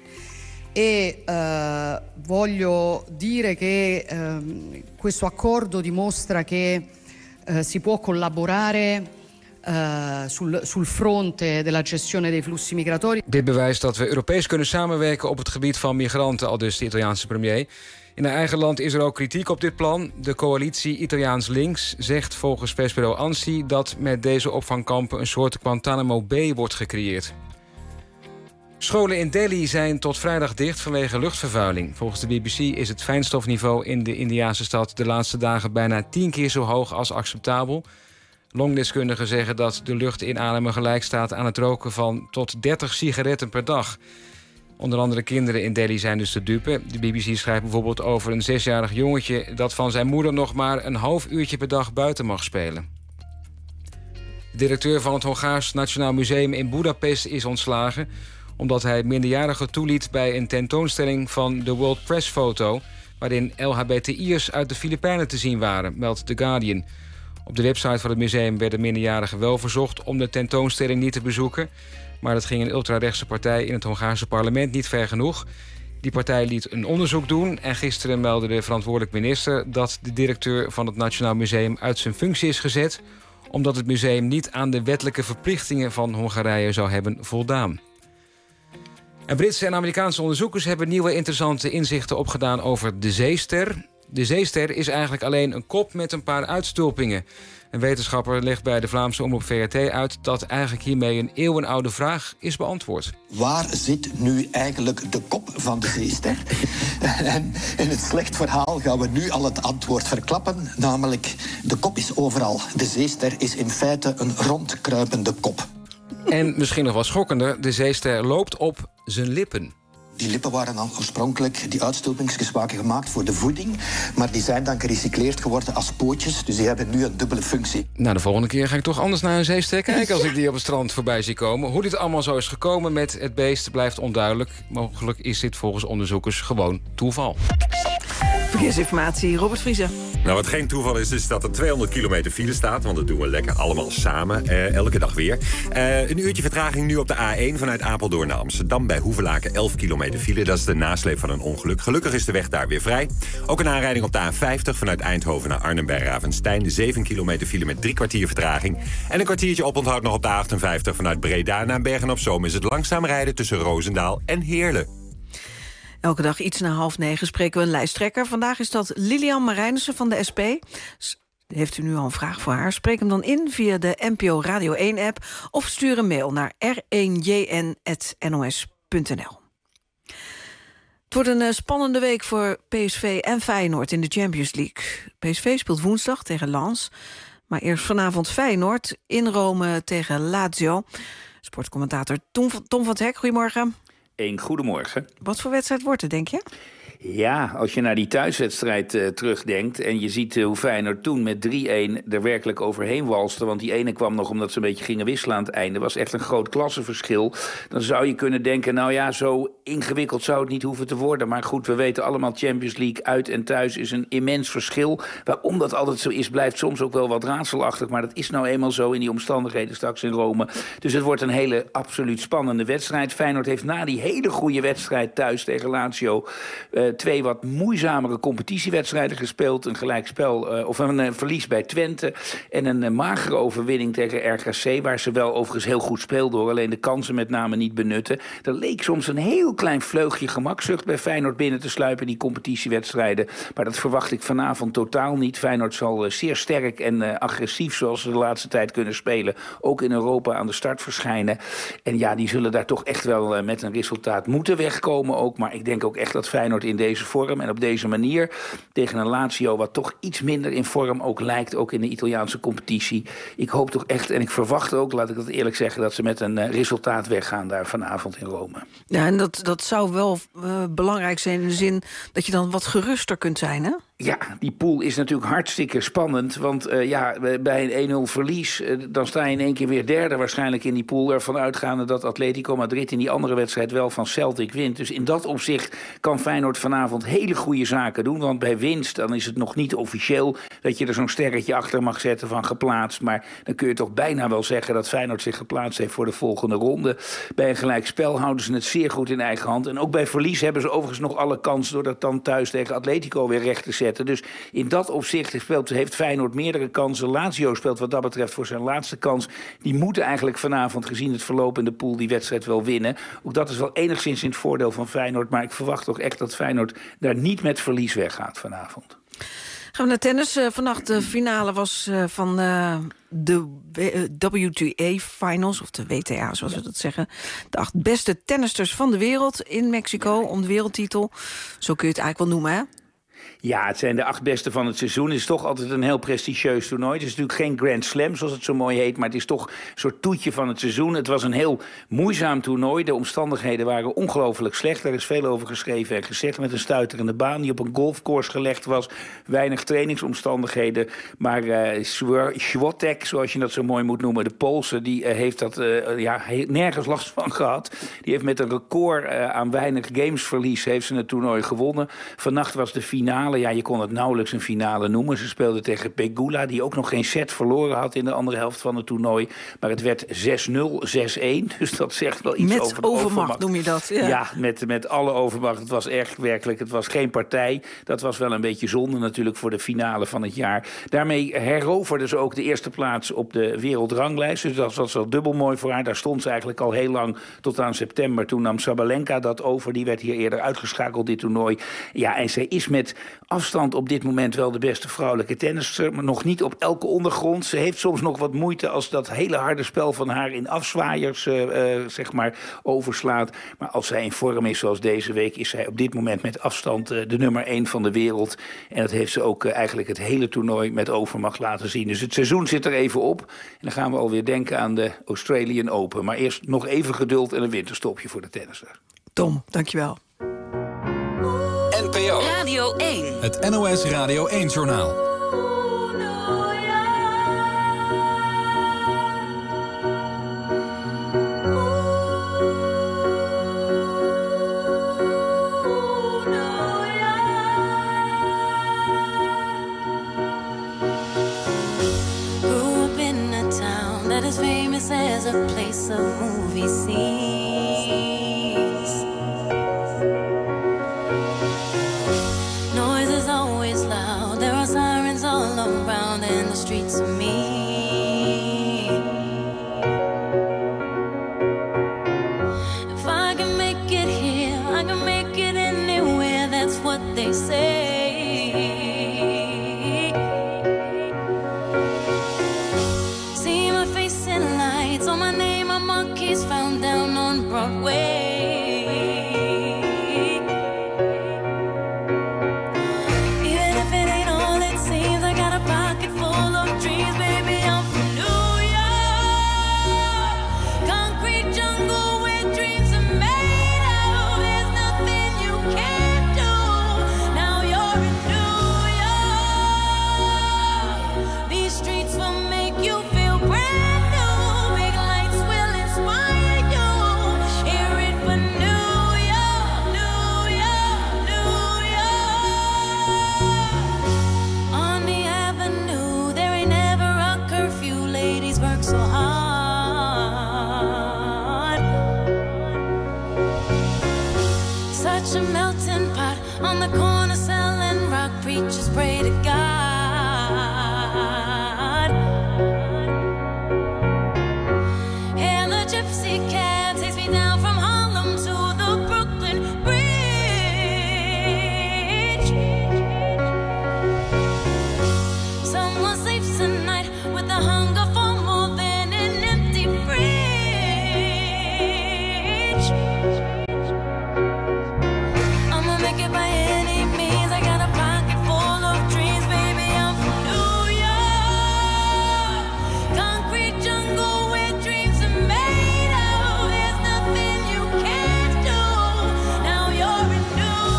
E uh, voglio dire che uh, questo accordo dimostra che uh, si può collaborare uh, sul, sul fronte della gestione dei flussi migratori. Dit bewijst dat we Europees kunnen samenwerken op het gebied van migranten, aldus de Italiaanse premier. In haar eigen land is er ook kritiek op dit plan. De coalitie Italiaans Links zegt volgens persbureau ANSI dat met deze opvangkampen een soort Guantanamo Bay wordt gecreëerd. Scholen in Delhi zijn tot vrijdag dicht vanwege luchtvervuiling. Volgens de B B C is het fijnstofniveau in de Indiase stad de laatste dagen bijna tien keer zo hoog als acceptabel. Longdeskundigen zeggen dat de lucht inademen gelijk staat aan het roken van tot dertig sigaretten per dag. Onder andere kinderen in Delhi zijn dus de dupe. De B B C schrijft bijvoorbeeld over een zesjarig jongetje dat van zijn moeder nog maar een half uurtje per dag buiten mag spelen. De directeur van het Hongaars Nationaal Museum in Budapest is ontslagen omdat hij minderjarigen toeliet bij een tentoonstelling van de World Press Foto, waarin L H B T I'ers uit de Filipijnen te zien waren, meldt The Guardian. Op de website van het museum werden minderjarigen wel verzocht om de tentoonstelling niet te bezoeken, maar dat ging een ultrarechtse partij in het Hongaarse parlement niet ver genoeg. Die partij liet een onderzoek doen en gisteren meldde de verantwoordelijk minister dat de directeur van het Nationaal Museum uit zijn functie is gezet, omdat het museum niet aan de wettelijke verplichtingen van Hongarije zou hebben voldaan. En Britse en Amerikaanse onderzoekers hebben nieuwe interessante inzichten opgedaan over de zeester. De zeester is eigenlijk alleen een kop met een paar uitstulpingen. Een wetenschapper legt bij de Vlaamse omroep V R T uit dat eigenlijk hiermee een eeuwenoude vraag is beantwoord. Waar zit nu eigenlijk de kop van de zeester? En in het slecht verhaal gaan we nu al het antwoord verklappen, namelijk de kop is overal. De zeester is in feite een rondkruipende kop. En misschien nog wel schokkender, de zeester loopt op zijn lippen. Die lippen waren dan oorspronkelijk, die uitstulpingsjes waren gemaakt voor de voeding, maar die zijn dan gerecycleerd geworden als pootjes, dus die hebben nu een dubbele functie. Nou, de volgende keer ga ik toch anders naar een zeester kijken als ik die op het strand voorbij zie komen. Hoe dit allemaal zo is gekomen met het beest blijft onduidelijk. Mogelijk is dit volgens onderzoekers gewoon toeval. Verkeersinformatie, Robert Vriezen. Nou, wat geen toeval is, is dat er tweehonderd kilometer file staat. Want dat doen we lekker allemaal samen, eh, elke dag weer. Uh, een uurtje vertraging nu op de A één vanuit Apeldoorn naar Amsterdam. Bij Hoevelaken elf kilometer file. Dat is de nasleep van een ongeluk. Gelukkig is de weg daar weer vrij. Ook een aanrijding op de A vijftig vanuit Eindhoven naar Arnhem bij Ravenstein. zeven kilometer file met drie kwartier vertraging. En een kwartiertje oponthoud nog op de A achtenvijftig vanuit Breda naar Bergen-op-Zoom. Is het langzaam rijden tussen Roosendaal en Heerlen. Elke dag iets na half negen spreken we een lijsttrekker. Vandaag is dat Lilian Marijnissen van de S P. Heeft u nu al een vraag voor haar? Spreek hem dan in via de N P O Radio één-app... of stuur een mail naar r één j n at n o s punt n l. Het wordt een uh, spannende week voor P S V en Feyenoord in de Champions League. P S V speelt woensdag tegen Lens. Maar eerst vanavond Feyenoord in Rome tegen Lazio. Sportcommentator Tom, Tom van het Hek, goedemorgen. Een goedemorgen. Wat voor wedstrijd wordt het, denk je? Ja, als je naar die thuiswedstrijd uh, terugdenkt... en je ziet uh, hoe Feyenoord toen met drie-een er werkelijk overheen walste... want die ene kwam nog omdat ze een beetje gingen wisselen aan het einde... was echt een groot klassenverschil. Dan zou je kunnen denken, nou ja, zo ingewikkeld zou het niet hoeven te worden. Maar goed, we weten allemaal, Champions League uit en thuis is een immens verschil. Waarom dat altijd zo is, blijft soms ook wel wat raadselachtig... maar dat is nou eenmaal zo in die omstandigheden straks in Rome. Dus het wordt een hele absoluut spannende wedstrijd. Feyenoord heeft na die hele goede wedstrijd thuis tegen Lazio... Uh, twee wat moeizamere competitiewedstrijden gespeeld. Een gelijkspel uh, of een uh, verlies bij Twente. En een uh, magere overwinning tegen R K C. Waar ze wel overigens heel goed speelden hoor. Alleen de kansen met name niet benutten. Er leek soms een heel heel klein vleugje gemakzucht bij Feyenoord binnen te sluipen in die competitiewedstrijden. Maar dat verwacht ik vanavond totaal niet. Feyenoord zal uh, zeer sterk en uh, agressief, zoals ze de laatste tijd kunnen spelen, ook in Europa aan de start verschijnen. En ja, die zullen daar toch echt wel uh, met een resultaat moeten wegkomen ook. Maar ik denk ook echt dat Feyenoord in deze vorm en op deze manier tegen een Lazio wat toch iets minder in vorm ook lijkt, ook in de Italiaanse competitie. Ik hoop toch echt, en ik verwacht ook, laat ik dat eerlijk zeggen, dat ze met een uh, resultaat weggaan daar vanavond in Rome. Ja, en dat, dat zou wel uh, belangrijk zijn in de zin dat je dan wat geruster kunt zijn, hè? Ja, die pool is natuurlijk hartstikke spannend. Want uh, ja, bij een één nul verlies, uh, dan sta je in één keer weer derde waarschijnlijk in die pool. Ervan uitgaande dat Atletico Madrid in die andere wedstrijd wel van Celtic wint. Dus in dat opzicht kan Feyenoord vanavond hele goede zaken doen. Want bij winst, dan is het nog niet officieel dat je er zo'n sterretje achter mag zetten van geplaatst. Maar dan kun je toch bijna wel zeggen dat Feyenoord zich geplaatst heeft voor de volgende ronde. Bij een gelijkspel houden ze het zeer goed in eigen hand. En ook bij verlies hebben ze overigens nog alle kans door dat dan thuis tegen Atletico weer recht te zetten. Dus in dat opzicht speelt, heeft Feyenoord meerdere kansen. Lazio speelt wat dat betreft voor zijn laatste kans. Die moeten eigenlijk vanavond, gezien het verloop in de pool, die wedstrijd wel winnen. Ook dat is wel enigszins in het voordeel van Feyenoord. Maar ik verwacht toch echt dat Feyenoord daar niet met verlies weggaat vanavond. Gaan we naar tennis. Uh, vannacht de finale was uh, van uh, de W T A-finals, of de W T A zoals we dat zeggen. De acht beste tennisters van de wereld in Mexico om de wereldtitel. Zo kun je het eigenlijk wel noemen, hè? Ja, het zijn de acht beste van het seizoen. Het is toch altijd een heel prestigieus toernooi. Het is natuurlijk geen Grand Slam, zoals het zo mooi heet, maar het is toch een soort toetje van het seizoen. Het was een heel moeizaam toernooi. De omstandigheden waren ongelooflijk slecht. Daar is veel over geschreven en gezegd, met een stuiterende baan die op een golfcourse gelegd was. Weinig trainingsomstandigheden. Maar uh, Swiatek, zoals je dat zo mooi moet noemen, de Poolse, die uh, heeft dat uh, ja, nergens last van gehad. Die heeft met een record uh, aan weinig gamesverlies heeft ze het toernooi gewonnen. Vannacht was de finale. Ja, je kon het nauwelijks een finale noemen. Ze speelde tegen Pegula, die ook nog geen set verloren had in de andere helft van het toernooi. Maar het werd zes nul, zes één. Dus dat zegt wel iets met over de overmacht, overmacht. noem je dat? Ja, ja met, met alle overmacht. Het was echt werkelijk, het was geen partij. Dat was wel een beetje zonde natuurlijk voor de finale van het jaar. Daarmee heroverde ze ook de eerste plaats op de wereldranglijst. Dus dat was wel dubbel mooi voor haar. Daar stond ze eigenlijk al heel lang tot aan september. Toen nam Sabalenka dat over. Die werd hier eerder uitgeschakeld, dit toernooi. Ja, en zij is met afstand op dit moment wel de beste vrouwelijke tennisser, maar nog niet op elke ondergrond. Ze heeft soms nog wat moeite als dat hele harde spel van haar in afzwaaiers uh, uh, zeg maar overslaat. Maar als zij in vorm is zoals deze week, is zij op dit moment met afstand uh, de nummer één van de wereld. En dat heeft ze ook uh, eigenlijk het hele toernooi met overmacht laten zien. Dus het seizoen zit er even op. En dan gaan we alweer denken aan de Australian Open. Maar eerst nog even geduld en een winterstopje voor de tennisser. Tom, dankjewel. N P O Radio één. Het N O S Radio één-journaal. Grew up in a town that is famous as a place of movie scenes. Streets of me. If I can make it here, I can make it anywhere. That's what they say. See my face in lights, on my name, a monkey's found down on Broadway. Here hunger for more than an empty fridge. I'ma make it by any means. I got a pocket full of dreams, baby. I'm from New York, concrete jungle where dreams are made of. There's nothing you can't do. Now you're in New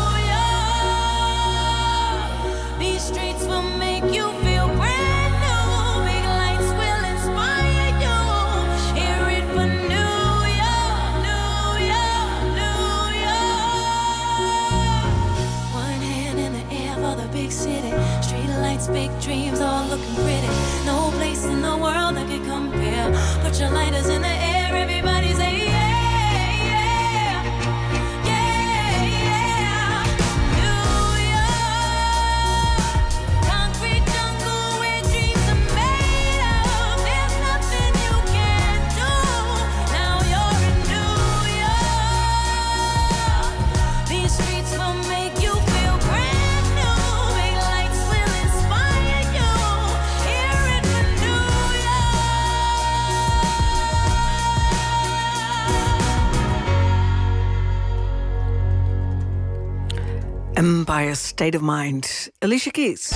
York. These streets will make you feel brand new. Big lights will inspire you. Hear it for New York, New York, New York. One hand in the air for the big city. Street lights, big dreams, all looking pretty. No place in the world that could compare. Put your lighters in the air, everybody say yeah, yeah, yeah, yeah. New York, concrete jungle where dreams are made of. There's nothing you can't do. Now you're in New York. These streets will make you feel brand new. Big lights will inspire you. Hear it for New Empire State of Mind. Alicia Keys.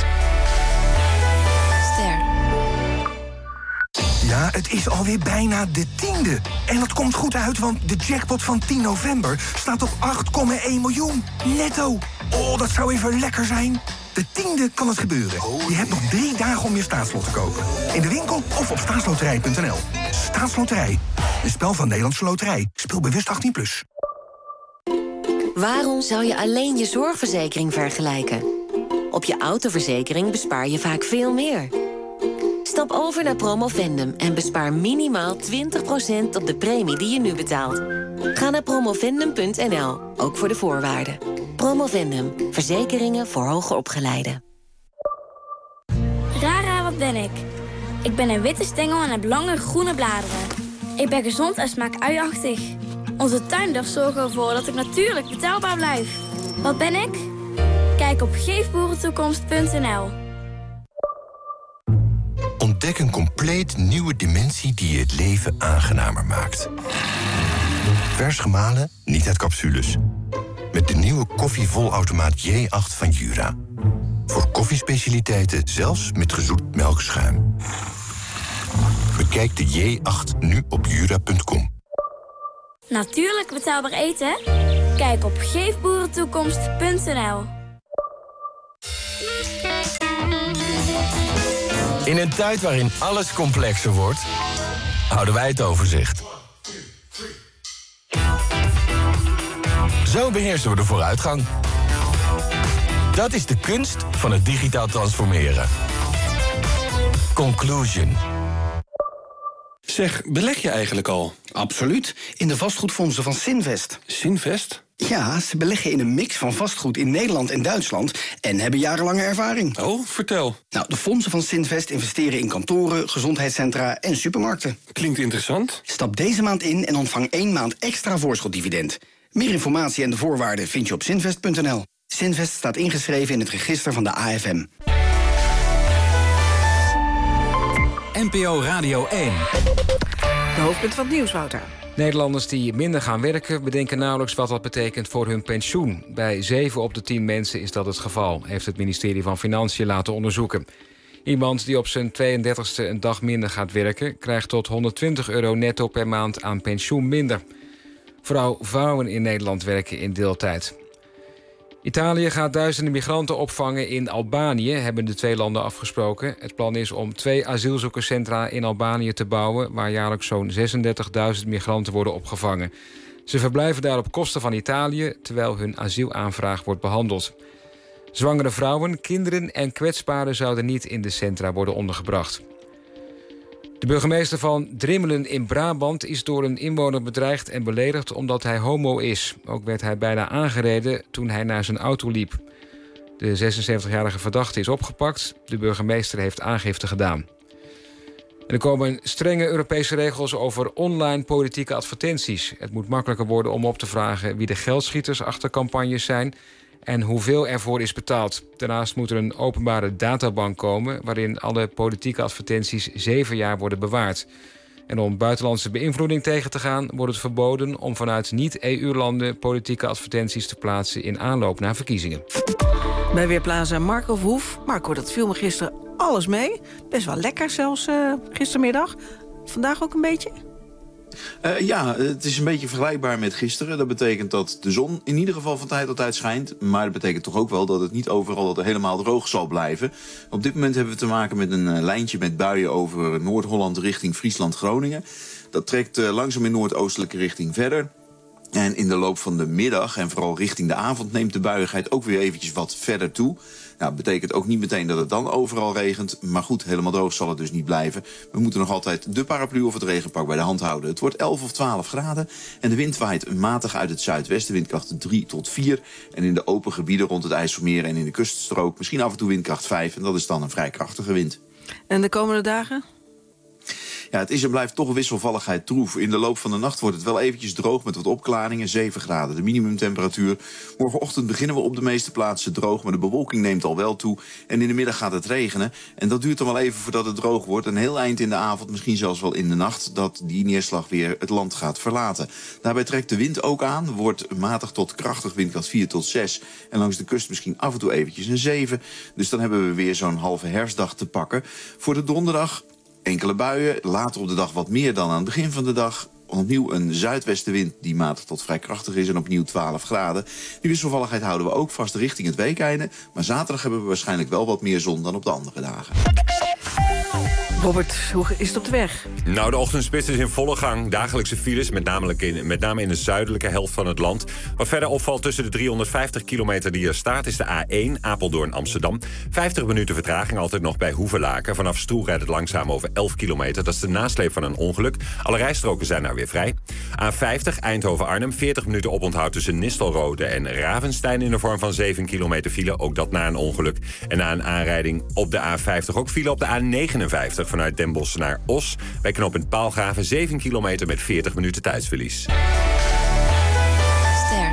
Ja, het is alweer bijna de tiende. En dat komt goed uit, want de jackpot van tien november staat op acht komma één miljoen. Netto. Oh, dat zou even lekker zijn. De tiende kan het gebeuren. Je hebt nog drie dagen om je staatslot te kopen. In de winkel of op staatsloterij punt n l. Staatsloterij. Een spel van Nederlandse Loterij. Speel bewust achttien plus. Waarom zou je alleen je zorgverzekering vergelijken? Op je autoverzekering bespaar je vaak veel meer. Stap over naar Promovendum en bespaar minimaal twintig procent op de premie die je nu betaalt. Ga naar promovendum punt n l, ook voor de voorwaarden. Promovendum, verzekeringen voor hoger opgeleiden. Rara, wat ben ik? Ik ben een witte stengel en heb lange groene bladeren. Ik ben gezond en smaak uiachtig. Onze tuinders zorgen ervoor dat ik natuurlijk betaalbaar blijf. Wat ben ik? Kijk op geefboerentoekomst punt n l. Ontdek een compleet nieuwe dimensie die het leven aangenamer maakt. Vers gemalen, niet uit capsules. Met de nieuwe koffievolautomaat J acht van Jura. Voor koffiespecialiteiten zelfs met gezoet melkschuim. Bekijk de J acht nu op jura punt com. Natuurlijk betaalbaar eten? Kijk op geefboerentoekomst punt n l. In een tijd waarin alles complexer wordt, houden wij het overzicht. Zo beheersen we de vooruitgang. Dat is de kunst van het digitaal transformeren. Conclusion. Zeg, beleg je eigenlijk al? Absoluut. In de vastgoedfondsen van Sinvest. Sinvest? Ja, ze beleggen in een mix van vastgoed in Nederland en Duitsland en hebben jarenlange ervaring. Oh, vertel. Nou, de fondsen van Sinvest investeren in kantoren, gezondheidscentra en supermarkten. Klinkt interessant. Stap deze maand in en ontvang één maand extra voorschotdividend. Meer informatie en de voorwaarden vind je op sinvest punt n l. Sinvest staat ingeschreven in het register van de A F M. N P O Radio één. De hoofdpunt van het nieuws, Wouter. Nederlanders die minder gaan werken bedenken nauwelijks wat dat betekent voor hun pensioen. Bij zeven op de tien mensen is dat het geval, heeft het ministerie van Financiën laten onderzoeken. Iemand die op zijn tweeëndertigste een dag minder gaat werken krijgt tot honderdtwintig euro netto per maand aan pensioen minder. Vooral vrouwen in Nederland werken in deeltijd. Italië gaat duizenden migranten opvangen in Albanië, hebben de twee landen afgesproken. Het plan is om twee asielzoekerscentra in Albanië te bouwen, waar jaarlijks zo'n zesendertigduizend migranten worden opgevangen. Ze verblijven daar op kosten van Italië, terwijl hun asielaanvraag wordt behandeld. Zwangere vrouwen, kinderen en kwetsbaren zouden niet in de centra worden ondergebracht. De burgemeester van Drimmelen in Brabant is door een inwoner bedreigd en beledigd omdat hij homo is. Ook werd hij bijna aangereden toen hij naar zijn auto liep. De zesenzeventigjarige verdachte is opgepakt. De burgemeester heeft aangifte gedaan. En er komen strenge Europese regels over online politieke advertenties. Het moet makkelijker worden om op te vragen wie de geldschieters achter campagnes zijn en hoeveel ervoor is betaald. Daarnaast moet er een openbare databank komen waarin alle politieke advertenties zeven jaar worden bewaard. En om buitenlandse beïnvloeding tegen te gaan wordt het verboden om vanuit niet-E U-landen politieke advertenties te plaatsen in aanloop naar verkiezingen. Bij Weerplaza Marco Verhoef. Marco, dat viel me gisteren alles mee. Best wel lekker zelfs uh, gistermiddag. Vandaag ook een beetje? Uh, ja, het is een beetje vergelijkbaar met gisteren. Dat betekent dat de zon in ieder geval van tijd tot tijd schijnt. Maar dat betekent toch ook wel dat het niet overal helemaal droog zal blijven. Op dit moment hebben we te maken met een uh, lijntje met buien over Noord-Holland richting Friesland-Groningen. Dat trekt uh, langzaam in noordoostelijke richting verder. En in de loop van de middag en vooral richting de avond neemt de buiigheid ook weer eventjes wat verder toe. Nou, dat betekent ook niet meteen dat het dan overal regent. Maar goed, helemaal droog zal het dus niet blijven. We moeten nog altijd de paraplu of het regenpak bij de hand houden. Het wordt elf of twaalf graden en de wind waait matig uit het zuidwesten. Windkracht drie tot vier. En in de open gebieden rond het IJsselmeer en in de kuststrook misschien af en toe windkracht vijf. En dat is dan een vrij krachtige wind. En de komende dagen? Ja, het is en blijft toch wisselvalligheid troef. In de loop van de nacht wordt het wel eventjes droog met wat opklaringen. zeven graden de minimumtemperatuur. Morgenochtend beginnen we op de meeste plaatsen droog, maar de bewolking neemt al wel toe. En in de middag gaat het regenen. En dat duurt dan wel even voordat het droog wordt. Een heel eind in de avond, misschien zelfs wel in de nacht, dat die neerslag weer het land gaat verlaten. Daarbij trekt de wind ook aan. Wordt matig tot krachtig, windkracht vier tot zes. En langs de kust misschien af en toe eventjes een zeven. Dus dan hebben we weer zo'n halve herfstdag te pakken. Voor de donderdag enkele buien, later op de dag wat meer dan aan het begin van de dag. Opnieuw een zuidwestenwind die matig tot vrij krachtig is en opnieuw twaalf graden. Die wisselvalligheid houden we ook vast richting het weekeinde. Maar zaterdag hebben we waarschijnlijk wel wat meer zon dan op de andere dagen. Robert, hoe is het op de weg? Nou, de ochtendspits is in volle gang. Dagelijkse files, met name in, met name in de zuidelijke helft van het land. Wat verder opvalt tussen de driehonderdvijftig kilometer die er staat is de A één, Apeldoorn-Amsterdam. vijftig minuten vertraging, altijd nog bij Hoevelaken. Vanaf Stroe rijdt het langzaam over elf kilometer. Dat is de nasleep van een ongeluk. Alle rijstroken zijn daar weer vrij. A vijftig, Eindhoven-Arnhem. veertig minuten oponthoud tussen Nistelrode en Ravenstein in de vorm van zeven kilometer file. Ook dat na een ongeluk. En na een aanrijding op de A vijftig ook file op de A negenenvijftig... vanuit Den Bosch naar Os. Bij knooppunt Paalgraven zeven kilometer met veertig minuten tijdsverlies. Ster.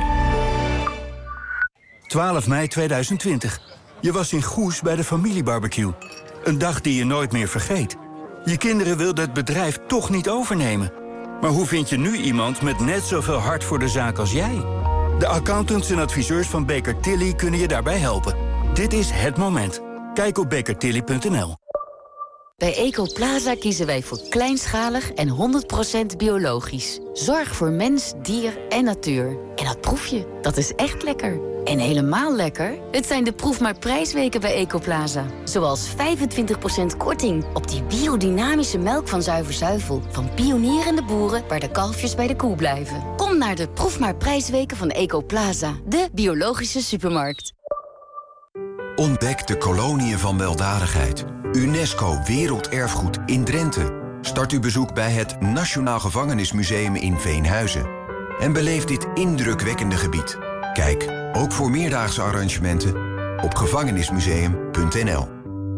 twaalf mei tweeduizend twintig. Je was in Goes bij de familiebarbecue. Een dag die je nooit meer vergeet. Je kinderen wilden het bedrijf toch niet overnemen. Maar hoe vind je nu iemand met net zoveel hart voor de zaak als jij? De accountants en adviseurs van Baker Tilly kunnen je daarbij helpen. Dit is het moment. Kijk op baker tilly punt n l. Bij Ecoplaza kiezen wij voor kleinschalig en honderd procent biologisch. Zorg voor mens, dier en natuur. En dat proef je. Dat is echt lekker. En helemaal lekker? Het zijn de proef maar prijsweken bij Ecoplaza. Zoals vijfentwintig procent korting op die biodynamische melk van Zuiver Zuivel. Van pionierende boeren waar de kalfjes bij de koe blijven. Kom naar de proef maar prijsweken van Ecoplaza. De biologische supermarkt. Ontdek de koloniën van weldadigheid. UNESCO Werelderfgoed in Drenthe. Start uw bezoek bij het Nationaal Gevangenismuseum in Veenhuizen. En beleef dit indrukwekkende gebied. Kijk, ook voor meerdaagse arrangementen, op gevangenismuseum punt n l.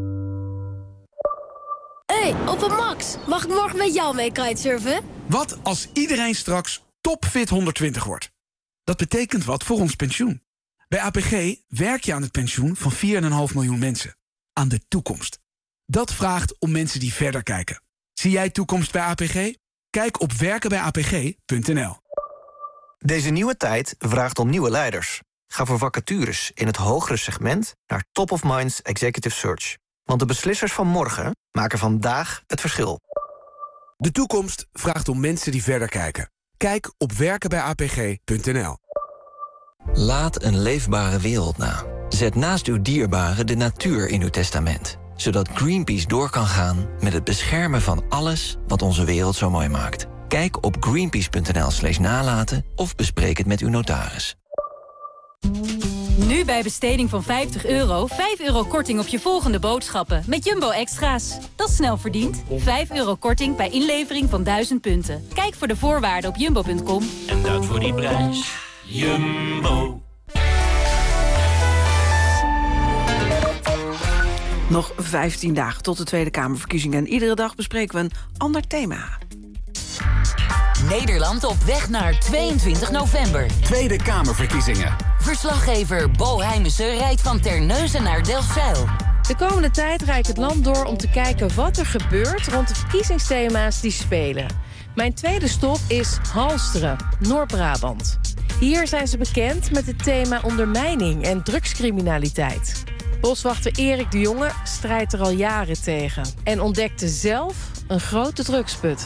Hey, opa Max, mag ik morgen met jou mee kitesurfen? Wat als iedereen straks topfit honderdtwintig wordt? Dat betekent wat voor ons pensioen. Bij A P G werk je aan het pensioen van vier komma vijf miljoen mensen. Aan de toekomst. Dat vraagt om mensen die verder kijken. Zie jij toekomst bij A P G? Kijk op werken bij a p g punt n l. Deze nieuwe tijd vraagt om nieuwe leiders. Ga voor vacatures in het hogere segment naar Top of Minds Executive Search. Want de beslissers van morgen maken vandaag het verschil. De toekomst vraagt om mensen die verder kijken. Kijk op werken bij a p g punt n l. Laat een leefbare wereld na. Zet naast uw dierbaren de natuur in uw testament. Zodat Greenpeace door kan gaan met het beschermen van alles wat onze wereld zo mooi maakt. Kijk op greenpeace punt n l slash nalaten of bespreek het met uw notaris. Nu bij besteding van vijftig euro, vijf euro korting op je volgende boodschappen. Met Jumbo Extra's. Dat is snel verdiend. vijf euro korting bij inlevering van duizend punten. Kijk voor de voorwaarden op jumbo punt com. En dat voor die prijs. Jumbo. Nog vijftien dagen tot de Tweede Kamerverkiezingen. En iedere dag bespreken we een ander thema. Nederland op weg naar tweeëntwintig november. Tweede Kamerverkiezingen. Verslaggever Bo Heijmissen rijdt van Terneuzen naar Delfzijl. De komende tijd rijd ik het land door om te kijken wat er gebeurt rond de verkiezingsthema's die spelen. Mijn tweede stop is Halsteren, Noord-Brabant. Hier zijn ze bekend met het thema ondermijning en drugscriminaliteit. Boswachter Erik de Jonge strijdt er al jaren tegen en ontdekte zelf een grote drugsput.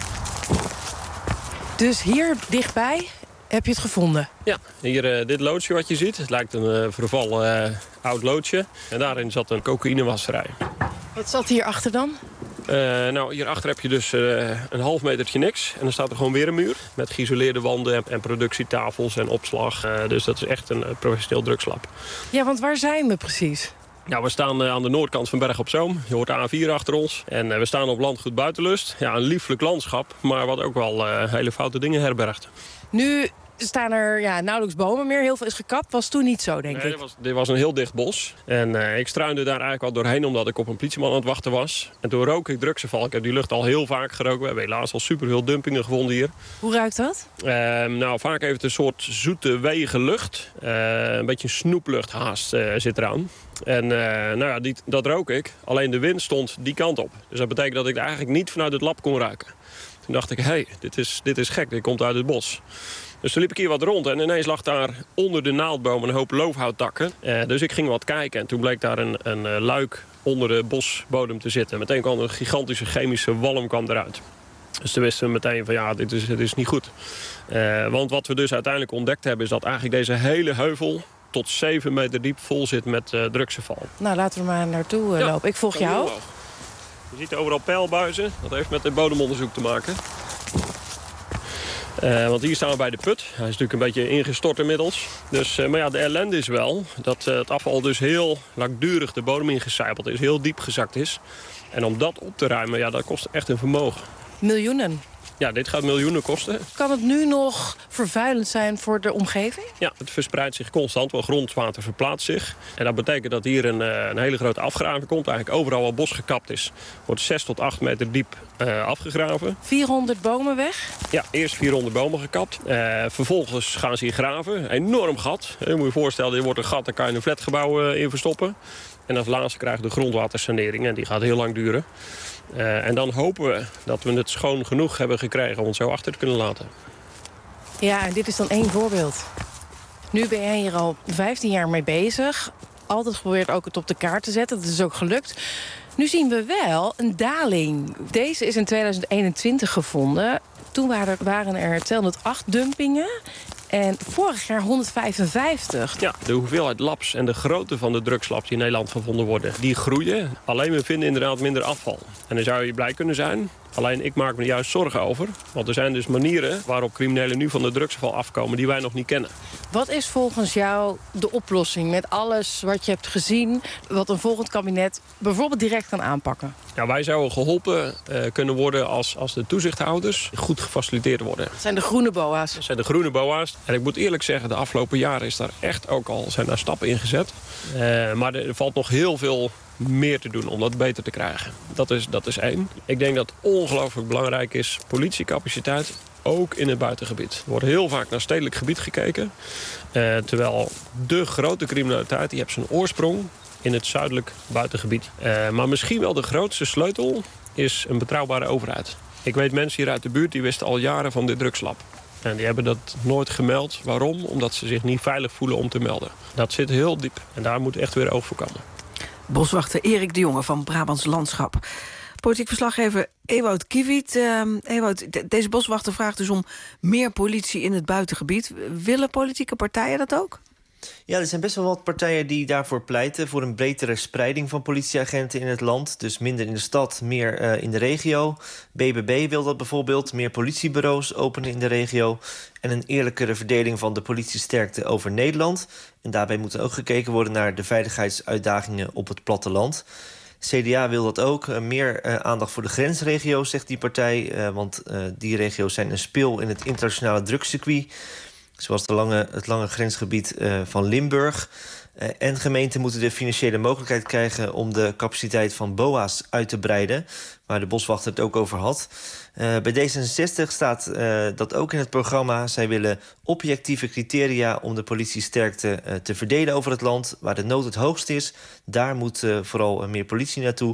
Dus hier dichtbij heb je het gevonden? Ja, hier uh, dit loodsje wat je ziet. Het lijkt een uh, vervallen uh, oud loodsje. En daarin zat een cocaïnewasserij. Wat zat hier achter dan? Uh, nou, hierachter heb je dus uh, een half metertje niks. En dan staat er gewoon weer een muur. Met geïsoleerde wanden en productietafels en opslag. Uh, dus dat is echt een uh, professioneel drugslab. Ja, want waar zijn we precies? Nou, we staan uh, aan de noordkant van Berg op Zoom. Je hoort de A vier achter ons. En uh, we staan op landgoed Buitenlust. Ja, een lieflijk landschap, maar wat ook wel uh, hele foute dingen herbergt. Nu staan er ja, nauwelijks bomen meer. Heel veel is gekapt. Was toen niet zo, denk nee, ik. Dit was, dit was een heel dicht bos. En uh, ik struinde daar eigenlijk wel doorheen omdat ik op een politieman aan het wachten was. En toen rook ik drugsafval. Ik heb die lucht al heel vaak geroken. We hebben helaas al superveel dumpingen gevonden hier. Hoe ruikt dat? Uh, nou, vaak heeft het een soort zoete, weeige lucht. Uh, een beetje snoeplucht haast uh, zit eraan. En uh, nou ja, die, dat rook ik. Alleen de wind stond die kant op. Dus dat betekent dat ik er eigenlijk niet vanuit het lab kon ruiken. Toen dacht ik, hé, hey, dit, is, dit is gek. Dit komt uit het bos. Dus toen liep ik hier wat rond en ineens lag daar onder de naaldboom een hoop loofhouttakken. Uh, dus ik ging wat kijken en toen bleek daar een, een uh, luik onder de bosbodem te zitten. Meteen kwam een gigantische chemische walm kwam eruit. Dus toen wisten we meteen van ja, dit is, dit is niet goed. Uh, want wat we dus uiteindelijk ontdekt hebben is dat eigenlijk deze hele heuvel tot zeven meter diep vol zit met uh, drugsafval. Nou, laten we maar naartoe uh, ja, lopen. Ik volg jou. Je ziet overal pijlbuizen. Dat heeft met het bodemonderzoek te maken. Uh, want hier staan we bij de put. Hij is natuurlijk een beetje ingestort inmiddels. Dus, uh, maar ja, de ellende is wel dat uh, het afval dus heel langdurig de bodem ingecijpeld is. Heel diep gezakt is. En om dat op te ruimen, ja, dat kost echt een vermogen. Miljoenen? Ja, dit gaat miljoenen kosten. Kan het nu nog vervuilend zijn voor de omgeving? Ja, het verspreidt zich constant, want grondwater verplaatst zich. En dat betekent dat hier een, een hele grote afgraving komt. Eigenlijk overal waar bos gekapt is, wordt zes tot acht meter diep uh, afgegraven. vierhonderd bomen weg? Ja, eerst vierhonderd bomen gekapt. Uh, vervolgens gaan ze hier graven. Een enorm gat. Je moet je voorstellen, er wordt een gat, daar kan je een flatgebouw uh, in verstoppen. En als laatste krijgen we de grondwatersanering en die gaat heel lang duren. Uh, en dan hopen we dat we het schoon genoeg hebben gekregen om het zo achter te kunnen laten. Ja, en dit is dan één voorbeeld. Nu ben jij hier al vijftien jaar mee bezig. Altijd geprobeerd ook het op de kaart te zetten. Dat is ook gelukt. Nu zien we wel een daling. Deze is in tweeduizend eenentwintig gevonden. Toen waren er, waren er tweehonderdacht dumpingen. En vorig jaar honderdvijfenvijftig. Ja, de hoeveelheid labs en de grootte van de drugslabs die in Nederland gevonden worden, die groeien. Alleen we vinden inderdaad minder afval. En dan zou je blij kunnen zijn. Alleen ik maak me er juist zorgen over. Want er zijn dus manieren waarop criminelen nu van de drugsafval afkomen die wij nog niet kennen. Wat is volgens jou de oplossing met alles wat je hebt gezien, wat een volgend kabinet bijvoorbeeld direct kan aanpakken? Ja, wij zouden geholpen uh, kunnen worden als, als de toezichthouders goed gefaciliteerd worden. Dat zijn de groene boa's. Dat zijn de groene boa's. En ik moet eerlijk zeggen, de afgelopen jaren is daar echt ook al, zijn daar stappen in gezet. Uh, maar er valt nog heel veel meer te doen om dat beter te krijgen. Dat is, dat is één. Ik denk dat ongelooflijk belangrijk is politiecapaciteit, ook in het buitengebied. Er wordt heel vaak naar stedelijk gebied gekeken. Uh, terwijl de grote criminaliteit, die heeft zijn oorsprong in het zuidelijk buitengebied. Uh, maar misschien wel de grootste sleutel is een betrouwbare overheid. Ik weet mensen hier uit de buurt die wisten al jaren van dit drugslab. En die hebben dat nooit gemeld. Waarom? Omdat ze zich niet veilig voelen om te melden. Dat zit heel diep en daar moet echt weer oog voor komen. Boswachter Erik de Jonge van Brabants Landschap. Politiek verslaggever Ewout Kiviet. Uh, Ewout, de, deze boswachter vraagt dus om meer politie in het buitengebied. Willen politieke partijen dat ook? Ja, er zijn best wel wat partijen die daarvoor pleiten, voor een bredere spreiding van politieagenten in het land. Dus minder in de stad, meer uh, in de regio. B B B wil dat bijvoorbeeld, meer politiebureaus openen in de regio. En een eerlijkere verdeling van de politiesterkte over Nederland. En daarbij moet er ook gekeken worden naar de veiligheidsuitdagingen op het platteland. C D A wil dat ook. Uh, meer uh, aandacht voor de grensregio's, zegt die partij. Uh, want uh, die regio's zijn een spil in het internationale drugscircuit. Zoals de lange, het lange grensgebied uh, van Limburg. Uh, en gemeenten moeten de financiële mogelijkheid krijgen om de capaciteit van B O A's uit te breiden, waar de boswachter het ook over had. Uh, bij D zesenzestig staat uh, dat ook in het programma. Zij willen objectieve criteria om de politiesterkte uh, te verdelen over het land. Waar de nood het hoogst is, daar moet uh, vooral uh, meer politie naartoe.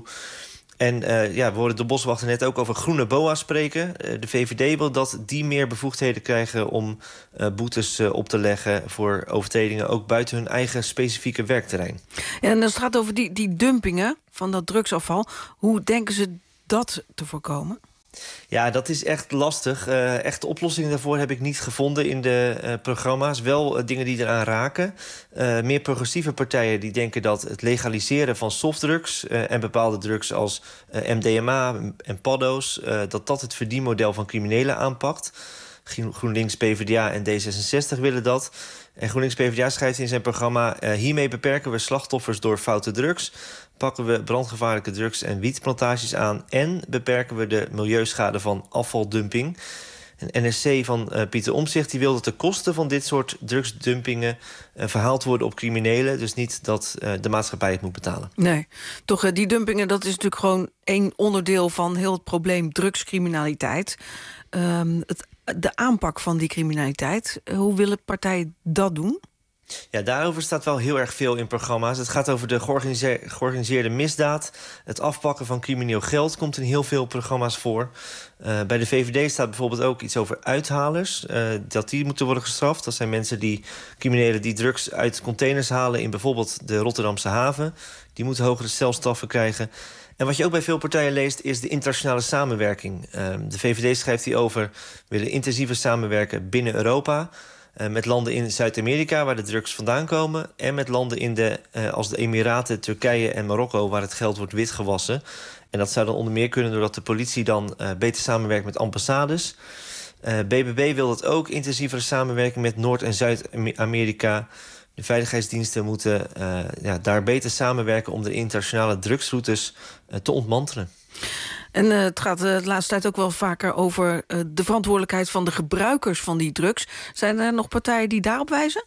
En uh, ja, we hoorden de boswachter net ook over groene B O A's spreken. Uh, de V V D wil dat die meer bevoegdheden krijgen om uh, boetes uh, op te leggen voor overtredingen, ook buiten hun eigen specifieke werkterrein. Ja, en als het gaat over die, die dumpingen van dat drugsafval, hoe denken ze dat te voorkomen? Ja, dat is echt lastig. Uh, echte oplossingen daarvoor heb ik niet gevonden in de uh, programma's. Wel uh, dingen die eraan raken. Uh, meer progressieve partijen die denken dat het legaliseren van softdrugs Uh, en bepaalde drugs als uh, M D M A en paddo's, Uh, dat dat het verdienmodel van criminelen aanpakt. GroenLinks, PvdA en D zesenzestig willen dat. En GroenLinks PvdA schrijft in zijn programma: Uh, hiermee beperken we slachtoffers door foute drugs, pakken we brandgevaarlijke drugs en wietplantages aan en beperken we de milieuschade van afvaldumping. Een N S C van uh, Pieter Omtzigt die wil dat de kosten van dit soort drugsdumpingen uh, verhaald worden op criminelen. Dus niet dat uh, de maatschappij het moet betalen. Nee, toch uh, die dumpingen, dat is natuurlijk gewoon één onderdeel van heel het probleem drugscriminaliteit. Um, het, de aanpak van die criminaliteit, uh, hoe willen partijen dat doen? Ja, daarover staat wel heel erg veel in programma's. Het gaat over de georganiseer- georganiseerde misdaad. Het afpakken van crimineel geld komt in heel veel programma's voor. Uh, bij de V V D staat bijvoorbeeld ook iets over uithalers. Uh, dat die moeten worden gestraft. Dat zijn mensen die, criminelen die drugs uit containers halen in bijvoorbeeld de Rotterdamse haven. Die moeten hogere celstraffen krijgen. En wat je ook bij veel partijen leest, is de internationale samenwerking. Uh, de V V D schrijft hierover: we willen intensiever samenwerken binnen Europa, Uh, met landen in Zuid-Amerika waar de drugs vandaan komen, en met landen in de, uh, als de Emiraten, Turkije en Marokko, waar het geld wordt witgewassen. En dat zou dan onder meer kunnen doordat de politie dan uh, beter samenwerkt met ambassades. Uh, B B B wil dat ook, intensievere samenwerking met Noord- en Zuid-Amerika. De veiligheidsdiensten moeten uh, ja, daar beter samenwerken om de internationale drugsroutes uh, te ontmantelen. En uh, het gaat uh, de laatste tijd ook wel vaker over uh, de verantwoordelijkheid van de gebruikers van die drugs. Zijn er nog partijen die daarop wijzen?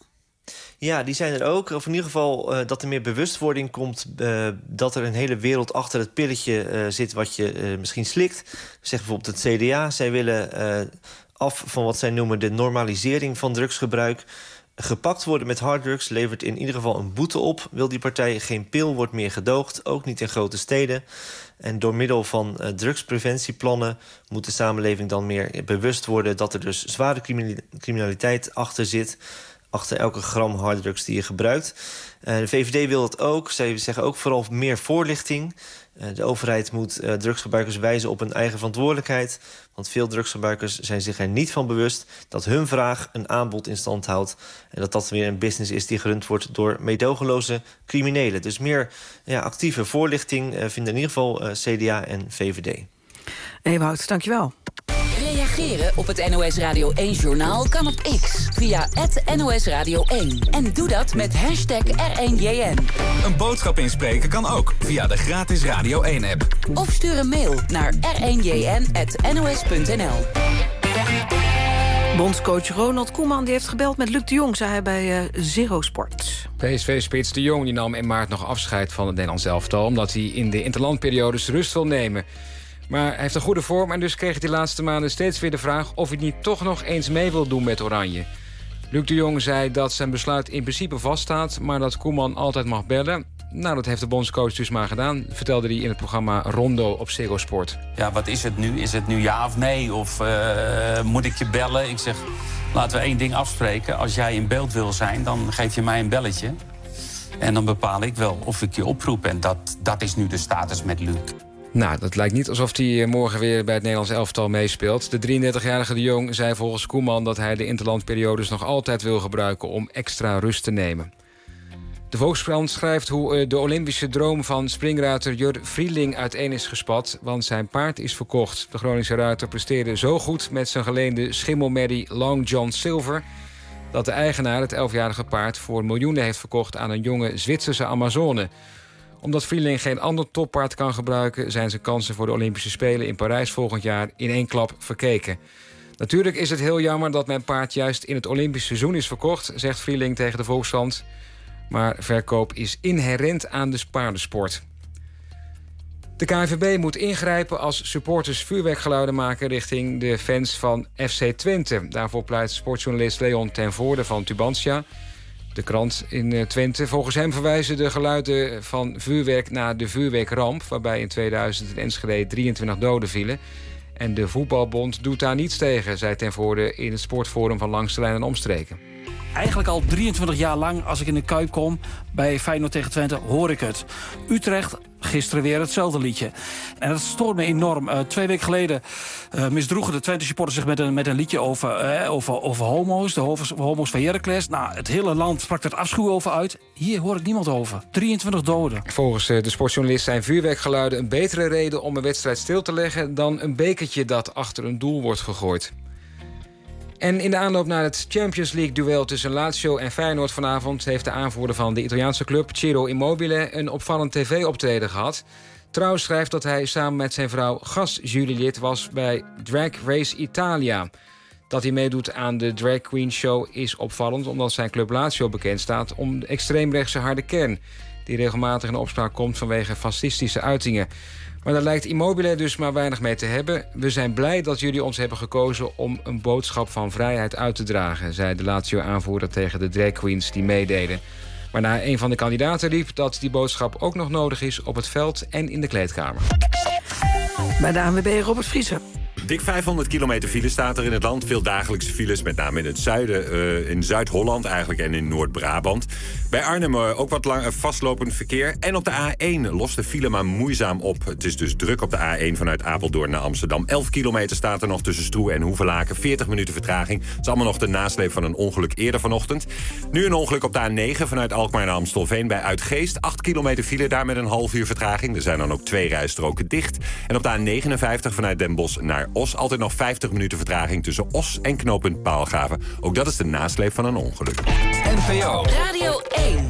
Ja, die zijn er ook. Of in ieder geval uh, dat er meer bewustwording komt, Uh, dat er een hele wereld achter het pilletje uh, zit wat je uh, misschien slikt. Zeg bijvoorbeeld het C D A. Zij willen uh, af van wat zij noemen de normalisering van drugsgebruik. Gepakt worden met harddrugs levert in ieder geval een boete op. Wil die partij, geen pil wordt meer gedoogd, ook niet in grote steden. En door middel van uh, drugspreventieplannen moet de samenleving dan meer bewust worden dat er dus zware criminaliteit achter zit, achter elke gram harddrugs die je gebruikt. Uh, de V V D wil het ook. Zij zeggen ook vooral meer voorlichting. Uh, de overheid moet uh, drugsgebruikers wijzen op hun eigen verantwoordelijkheid. Want veel drugsgebruikers zijn zich er niet van bewust dat hun vraag een aanbod in stand houdt. En dat dat weer een business is die gerund wordt door meedogenloze criminelen. Dus meer ja, actieve voorlichting uh, vinden in ieder geval uh, C D A en V V D. Ewout, dankjewel. Reageren op het N O S Radio één-journaal kan op X via het N O S Radio één. En doe dat met hashtag R één J N. Een boodschap inspreken kan ook via de gratis Radio één-app. Of stuur een mail naar r één j n apenstaartje n o s punt n l. Bondscoach Ronald Koeman die heeft gebeld met Luc de Jong, zei hij bij uh, Zero Sport. P S V-spits de Jong die nam in maart nog afscheid van het Nederlands elftal, omdat hij in de interlandperiodes rust wil nemen. Maar hij heeft een goede vorm en dus kreeg hij de laatste maanden steeds weer de vraag of hij niet toch nog eens mee wil doen met Oranje. Luc de Jong zei dat zijn besluit in principe vaststaat, maar dat Koeman altijd mag bellen. Nou, dat heeft de bondscoach dus maar gedaan, vertelde hij in het programma Rondo op Ziggo Sport. Ja, wat is het nu? Is het nu ja of nee? Of uh, moet ik je bellen? Ik zeg, laten we één ding afspreken. Als jij in beeld wil zijn, dan geef je mij een belletje. En dan bepaal ik wel of ik je oproep. En dat, dat is nu de status met Luc. Nou, dat lijkt niet alsof hij morgen weer bij het Nederlands elftal meespeelt. De drieëndertigjarige de Jong zei volgens Koeman dat hij de interlandperiodes nog altijd wil gebruiken om extra rust te nemen. De Volkskrant schrijft hoe de Olympische droom van springruiter Jur Vrielink uiteen is gespat, want zijn paard is verkocht. De Groningse ruiter presteerde zo goed met zijn geleende schimmelmerrie Long John Silver dat de eigenaar het elfjarige paard voor miljoenen heeft verkocht aan een jonge Zwitserse Amazone. Omdat Vrielink geen ander toppaard kan gebruiken, zijn zijn kansen voor de Olympische Spelen in Parijs volgend jaar in één klap verkeken. Natuurlijk is het heel jammer dat mijn paard juist in het Olympisch seizoen is verkocht, zegt Vrielink tegen de Volkskrant. Maar verkoop is inherent aan de paardensport. De K N V B moet ingrijpen als supporters vuurwerkgeluiden maken richting de fans van F C Twente. Daarvoor pleit sportjournalist Leon ten Voorde van Tubantia, de krant in Twente. Volgens hem verwijzen de geluiden van vuurwerk naar de vuurwerkramp, waarbij in tweeduizend in Enschede drieëntwintig doden vielen. En de voetbalbond doet daar niets tegen, zei ten Voorde in het sportforum van Langs de Lijn en Omstreken. Eigenlijk al drieëntwintig jaar lang, als ik in de Kuip kom bij Feyenoord tegen Twente, hoor ik het. Utrecht, gisteren weer hetzelfde liedje. En dat stoort me enorm. Uh, twee weken geleden uh, misdroegen de Twente supporters zich met een, met een liedje over, uh, over, over homo's. De homo's, homo's van Heracles. Nou, het hele land sprak er afschuw over uit. Hier hoor ik niemand over. drieëntwintig doden. Volgens de sportjournalist zijn vuurwerkgeluiden een betere reden om een wedstrijd stil te leggen dan een bekertje dat achter een doel wordt gegooid. En in de aanloop naar het Champions League-duel tussen Lazio en Feyenoord vanavond heeft de aanvoerder van de Italiaanse club, Ciro Immobile, een opvallend tv-optreden gehad. Trouw schrijft dat hij samen met zijn vrouw gastjurylid was bij Drag Race Italia. Dat hij meedoet aan de Drag Queen Show is opvallend, omdat zijn club Lazio bekend staat om de extreemrechtse harde kern, die regelmatig in opspraak komt vanwege fascistische uitingen. Maar daar lijkt Immobile dus maar weinig mee te hebben. We zijn blij dat jullie ons hebben gekozen om een boodschap van vrijheid uit te dragen, zei de Lazio-aanvoerder tegen de drag queens die meededen. Waarna een van de kandidaten riep dat die boodschap ook nog nodig is op het veld en in de kleedkamer. Bij de A N W B Robert Vriezen. Dik vijfhonderd kilometer file staat er in het land. Veel dagelijkse files, met name in het zuiden, uh, in Zuid-Holland eigenlijk en in Noord-Brabant. Bij Arnhem uh, ook wat lang, uh, vastlopend verkeer. En op de A één lost de file maar moeizaam op. Het is dus druk op de A één vanuit Apeldoorn naar Amsterdam. elf kilometer staat er nog tussen Stroe en Hoevelaken. veertig minuten vertraging. Het is allemaal nog de nasleep van een ongeluk eerder vanochtend. Nu een ongeluk op de A negen vanuit Alkmaar naar Amstelveen bij Uitgeest. acht kilometer file, daar met een half uur vertraging. Er zijn dan ook twee rijstroken dicht. En op de A negenenvijftig vanuit Den Bosch naar Os. Altijd nog vijftig minuten vertraging tussen Os en knooppunt Paalgraven. Ook dat is de nasleep van een ongeluk. N P O Radio één.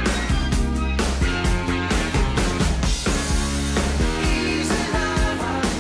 Easy lover.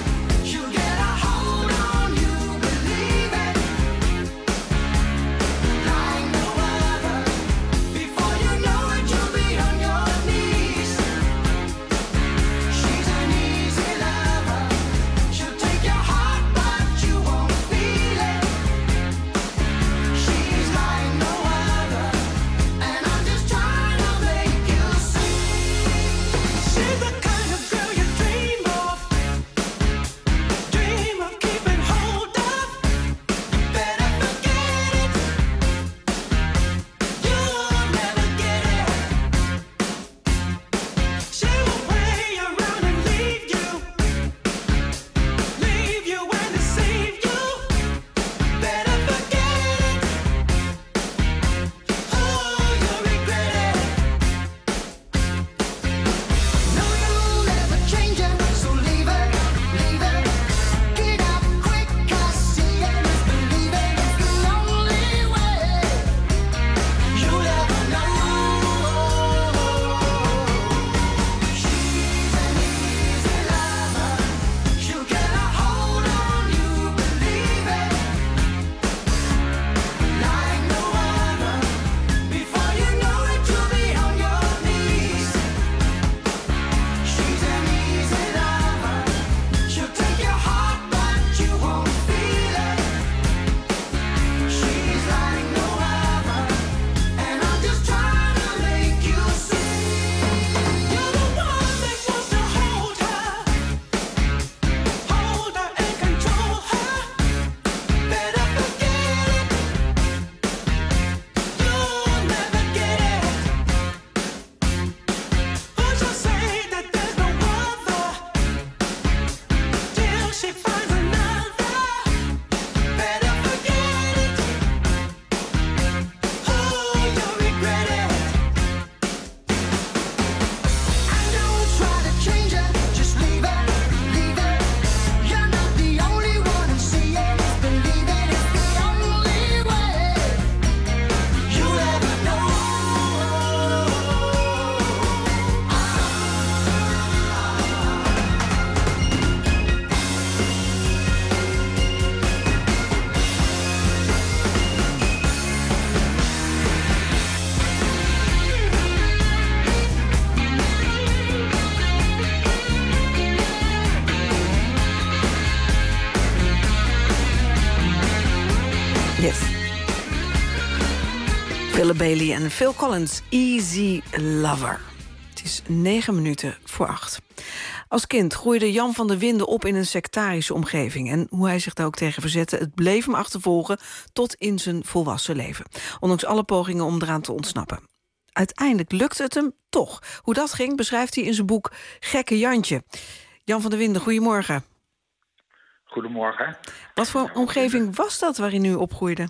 Philip Bailey en Phil Collins, Easy Lover. Het is negen minuten voor acht. Als kind groeide Jan van der Winden op in een sectarische omgeving. En hoe hij zich daar ook tegen verzette, het bleef hem achtervolgen tot in zijn volwassen leven. Ondanks alle pogingen om eraan te ontsnappen. Uiteindelijk lukte het hem toch. Hoe dat ging, beschrijft hij in zijn boek Gekke Jantje. Jan van der Winden, goedemorgen. Goedemorgen. Wat voor omgeving was dat waarin u opgroeide?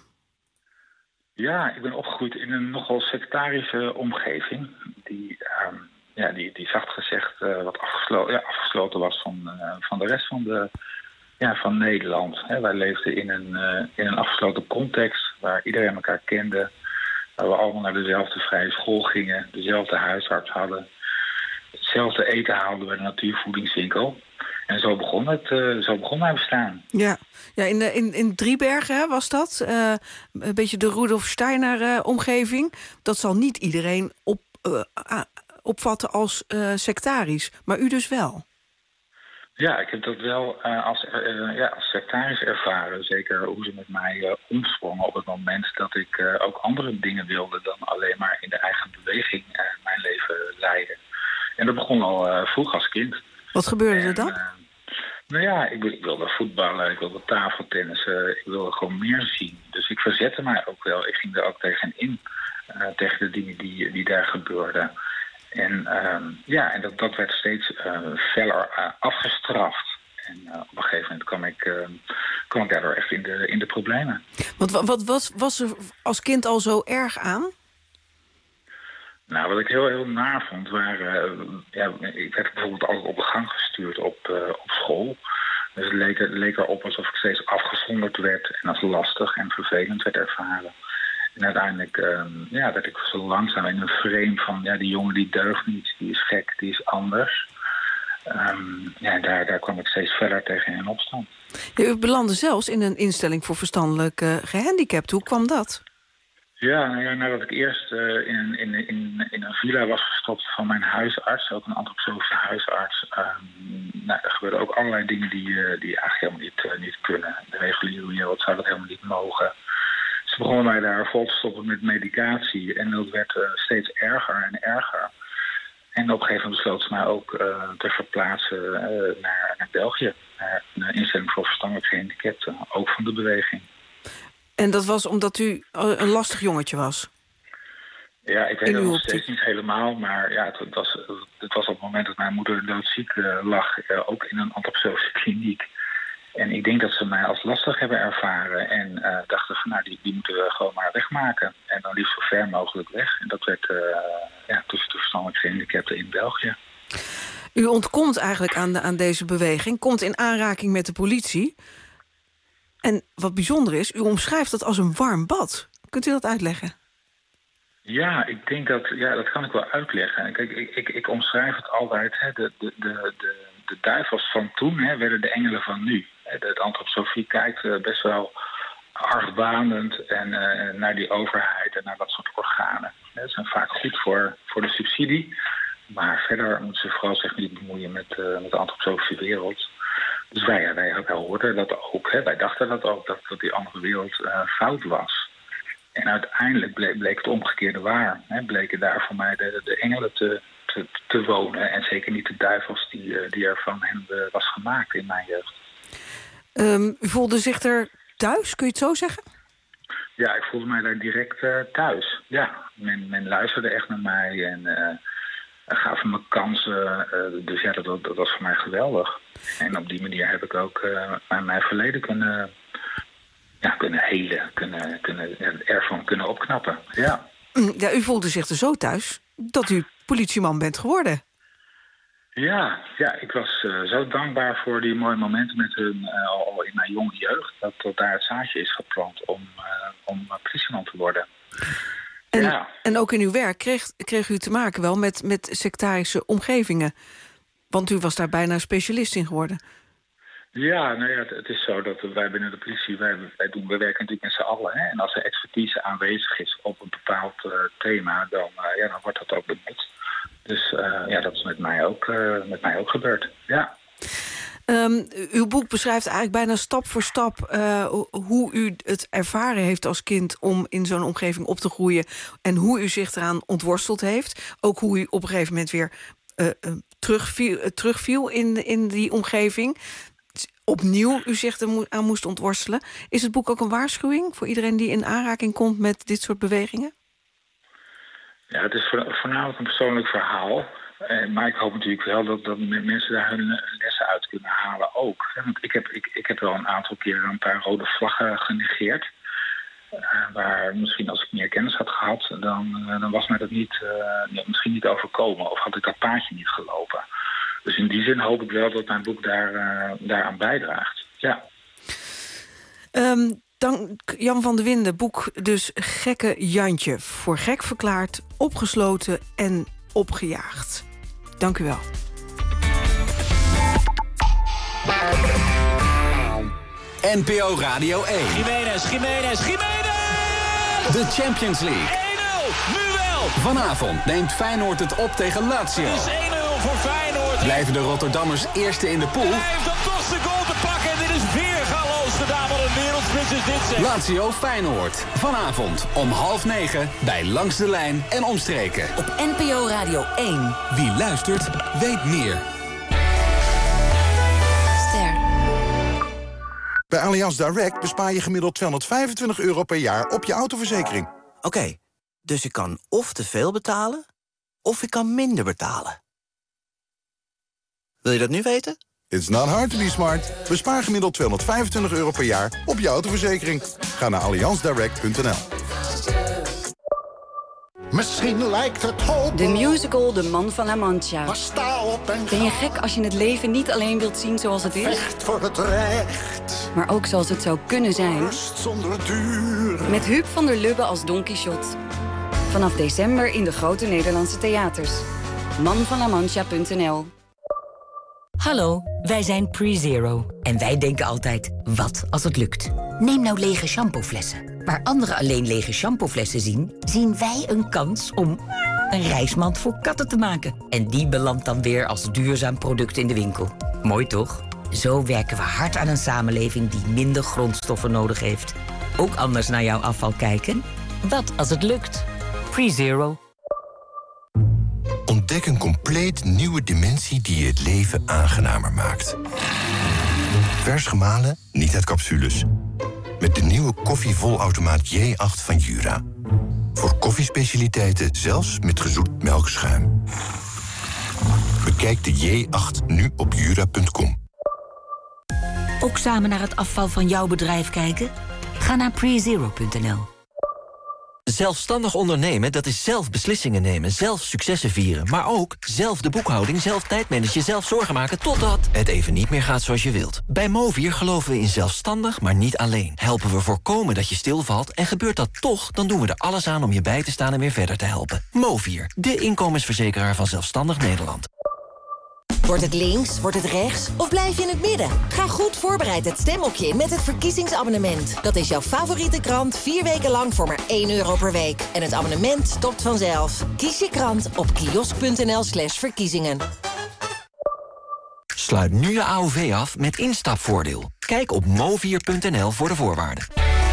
Ja, ik ben opgegroeid in een nogal sectarische omgeving. Die, uh, ja, die, die zacht gezegd uh, wat afgesloten, ja, afgesloten was van, uh, van de rest van, de, ja, van Nederland. He, wij leefden in een, uh, in een afgesloten context waar iedereen elkaar kende. Waar we allemaal naar dezelfde vrije school gingen, dezelfde huisarts hadden. Hetzelfde eten haalden bij de natuurvoedingswinkel. En zo begon, het, uh, zo begon mijn bestaan. Ja, ja in, de, in, in Driebergen hè, was dat. Uh, een beetje de Rudolf Steiner-omgeving. Uh, dat zal niet iedereen op, uh, uh, opvatten als uh, sectarisch. Maar u dus wel? Ja, ik heb dat wel uh, als, uh, ja, als sectarisch ervaren. Zeker hoe ze met mij uh, omsprongen op het moment dat ik uh, ook andere dingen wilde dan alleen maar in de eigen beweging uh, mijn leven leiden. En dat begon al uh, vroeg als kind. Wat gebeurde er dan? Uh, nou ja, ik, ik wilde voetballen, ik wilde tafeltennissen, ik wilde gewoon meer zien. Dus ik verzette mij ook wel. Ik ging er ook tegen in, uh, tegen de dingen die, die daar gebeurden. En uh, ja, en dat, dat werd steeds uh, feller uh, afgestraft. En uh, op een gegeven moment kwam ik, uh, kwam ik daardoor echt in de, in de problemen. Want wat, wat was, was er als kind al zo erg aan? Nou, wat ik heel, heel naar vond, waren... Uh, ja, ik werd bijvoorbeeld altijd op de gang gestuurd op, uh, op school. Dus het leek, het leek erop alsof ik steeds afgezonderd werd en als lastig en vervelend werd ervaren. En uiteindelijk uh, ja, werd ik zo langzaam in een frame van... ja, die jongen die deugt niet, die is gek, die is anders. Um, ja, daar, daar kwam ik steeds verder tegen in opstand. Ja, u belandde zelfs in een instelling voor verstandelijk uh, gehandicapten. Hoe kwam dat? Ja, nou ja, nadat ik eerst uh, in, in, in, in een villa was gestopt van mijn huisarts, ook een antroposofische huisarts. Um, nou, er gebeurden ook allerlei dingen die, uh, die eigenlijk helemaal niet, uh, niet kunnen. De reguliere wereld zou dat helemaal niet mogen. Ze begonnen mij daar vol te stoppen met medicatie en dat werd uh, steeds erger en erger. En op een gegeven moment besloot ze mij ook uh, te verplaatsen uh, naar, naar België. Naar een instelling voor verstandelijk gehandicapten, ook van de beweging. En dat was omdat u een lastig jongetje was? Ja, ik weet het nog steeds niet helemaal. Maar ja, het, het, was, het was op het moment dat mijn moeder doodziek uh, lag... Uh, ook in een antroposofische kliniek. En ik denk dat ze mij als lastig hebben ervaren. En uh, dachten van, nou, die, die moeten we gewoon maar wegmaken. En dan liefst zo ver mogelijk weg. En dat werd uh, ja, tussen de verstandelijk gehandicapten in België. U ontkomt eigenlijk aan, de, aan deze beweging. Komt in aanraking met de politie... En wat bijzonder is, u omschrijft dat als een warm bad. Kunt u dat uitleggen? Ja, ik denk dat, ja, dat kan ik wel uitleggen. Kijk, ik, ik, ik omschrijf het altijd, hè, de, de, de, de, de duivels van toen hè, werden de engelen van nu. De antroposofie kijkt uh, best wel argwanend en, uh, naar die overheid en naar dat soort organen. Ze zijn vaak goed voor, voor de subsidie, maar verder moeten ze vooral zich niet bemoeien met, uh, met de antroposofische wereld. Dus wij, wij, wij hoorden dat ook. Hè. Wij dachten dat ook, dat, dat die andere wereld uh, fout was. En uiteindelijk bleek, bleek het omgekeerde waar. Hè. Bleken daar voor mij de, de engelen te, te, te wonen. En zeker niet de duivels die, die er van hen uh, was gemaakt in mijn jeugd. Um, u voelde zich er thuis, kun je het zo zeggen? Ja, ik voelde mij daar direct uh, thuis. Ja, men, men luisterde echt naar mij en... Uh, gaven me kansen, uh, dus ja, dat, dat was voor mij geweldig. En op die manier heb ik ook uh, mijn, mijn verleden kunnen, ja, kunnen helen, kunnen, kunnen, ervan kunnen opknappen. Ja. Ja, u voelde zich er zo thuis dat u politieman bent geworden. Ja, ja ik was uh, zo dankbaar voor die mooie momenten met hun uh, al in mijn jonge jeugd, dat, dat daar het zaadje is geplant om, uh, om politieman te worden. En, ja. en ook in uw werk kreeg, kreeg u te maken wel met, met sectarische omgevingen. Want u was daar bijna specialist in geworden. Ja, nou ja, het, het is zo dat wij binnen de politie, wij, wij, doen, wij werken natuurlijk met z'n allen. Hè? En als er expertise aanwezig is op een bepaald uh, thema, dan, uh, ja, dan wordt dat ook benut. Dus uh, ja, dat is met mij ook, uh, met mij ook gebeurd, ja. Um, uw boek beschrijft eigenlijk bijna stap voor stap uh, hoe u het ervaren heeft als kind om in zo'n omgeving op te groeien en hoe u zich eraan ontworsteld heeft. Ook hoe u op een gegeven moment weer uh, uh, terugviel, uh, terugviel in, in die omgeving. Opnieuw u zich er aan moest ontworstelen. Is het boek ook een waarschuwing voor iedereen die in aanraking komt met dit soort bewegingen? Ja, het is voornamelijk een persoonlijk verhaal. Maar ik hoop natuurlijk wel dat, dat mensen daar hun lessen uit kunnen halen ook. Want ik heb, ik, ik heb wel een aantal keren een paar rode vlaggen genegeerd. Uh, waar misschien als ik meer kennis had gehad, dan, uh, dan was mij dat niet, uh, misschien niet overkomen. Of had ik dat paadje niet gelopen. Dus in die zin hoop ik wel dat mijn boek daar, uh, daaraan bijdraagt. Ja. Um, dank Jan van de Winden. Boek dus Gekke Jantje. Voor gek verklaard, opgesloten en opgejaagd. Dank u wel. N P O Radio één. Jiménez, Jiménez, Jiménez! De Champions League. één nul, nu wel! Vanavond neemt Feyenoord het op tegen Lazio. Het is één nul voor Feyenoord. Blijven de Rotterdammers eerste in de pool? Hij heeft de tofste goal te pakken en dit is weer galoos gedaan. Wat een wereldspits is dit, zeg. Lazio Feyenoord. Vanavond om half negen bij Langs de Lijn en Omstreken. Op N P O Radio één. Wie luistert, weet meer. Ster. Bij Allianz Direct bespaar je gemiddeld tweehonderdvijfentwintig euro per jaar op je autoverzekering. Oké, okay, dus ik kan of te veel betalen, of ik kan minder betalen. Wil je dat nu weten? It's not hard to be smart. Bespaar gemiddeld tweehonderdvijfentwintig euro per jaar op je autoverzekering. Ga naar allianz direct punt n l. Misschien lijkt het hoop. De musical De Man van La Mancha. Maar sta op en ben je gek als je het leven niet alleen wilt zien zoals het is? Vecht voor het recht. Maar ook zoals het zou kunnen zijn. Rust zonder duur. Met Huub van der Lubbe als Don Quixote. Vanaf december in de grote Nederlandse theaters. man van la mancha punt n l. Hallo, wij zijn PreZero. En wij denken altijd, wat als het lukt? Neem nou lege shampooflessen. Waar anderen alleen lege shampooflessen zien, zien wij een kans om een reismand voor katten te maken. En die belandt dan weer als duurzaam product in de winkel. Mooi toch? Zo werken we hard aan een samenleving die minder grondstoffen nodig heeft. Ook anders naar jouw afval kijken? Wat als het lukt? PreZero. Ontdek een compleet nieuwe dimensie die je het leven aangenamer maakt. Vers gemalen, niet uit capsules. Met de nieuwe koffievolautomaat J acht van Jura. Voor koffiespecialiteiten zelfs met gezoet melkschuim. Bekijk de J acht nu op jura punt com. Ook samen naar het afval van jouw bedrijf kijken? Ga naar prezero punt n l. Zelfstandig ondernemen, dat is zelf beslissingen nemen, zelf successen vieren, maar ook zelf de boekhouding, zelf tijdmanagen, zelf zorgen maken, totdat het even niet meer gaat zoals je wilt. Bij Movier geloven we in zelfstandig, maar niet alleen. Helpen we voorkomen dat je stilvalt en gebeurt dat toch, dan doen we er alles aan om je bij te staan en weer verder te helpen. Movier, de inkomensverzekeraar van Zelfstandig Nederland. Wordt het links, wordt het rechts of blijf je in het midden? Ga goed voorbereid het stemhokje in met het verkiezingsabonnement. Dat is jouw favoriete krant vier weken lang voor maar één euro per week. En het abonnement stopt vanzelf. Kies je krant op kiosk punt n l slash verkiezingen. Sluit nu je A O V af met instapvoordeel. Kijk op movier punt n l voor de voorwaarden.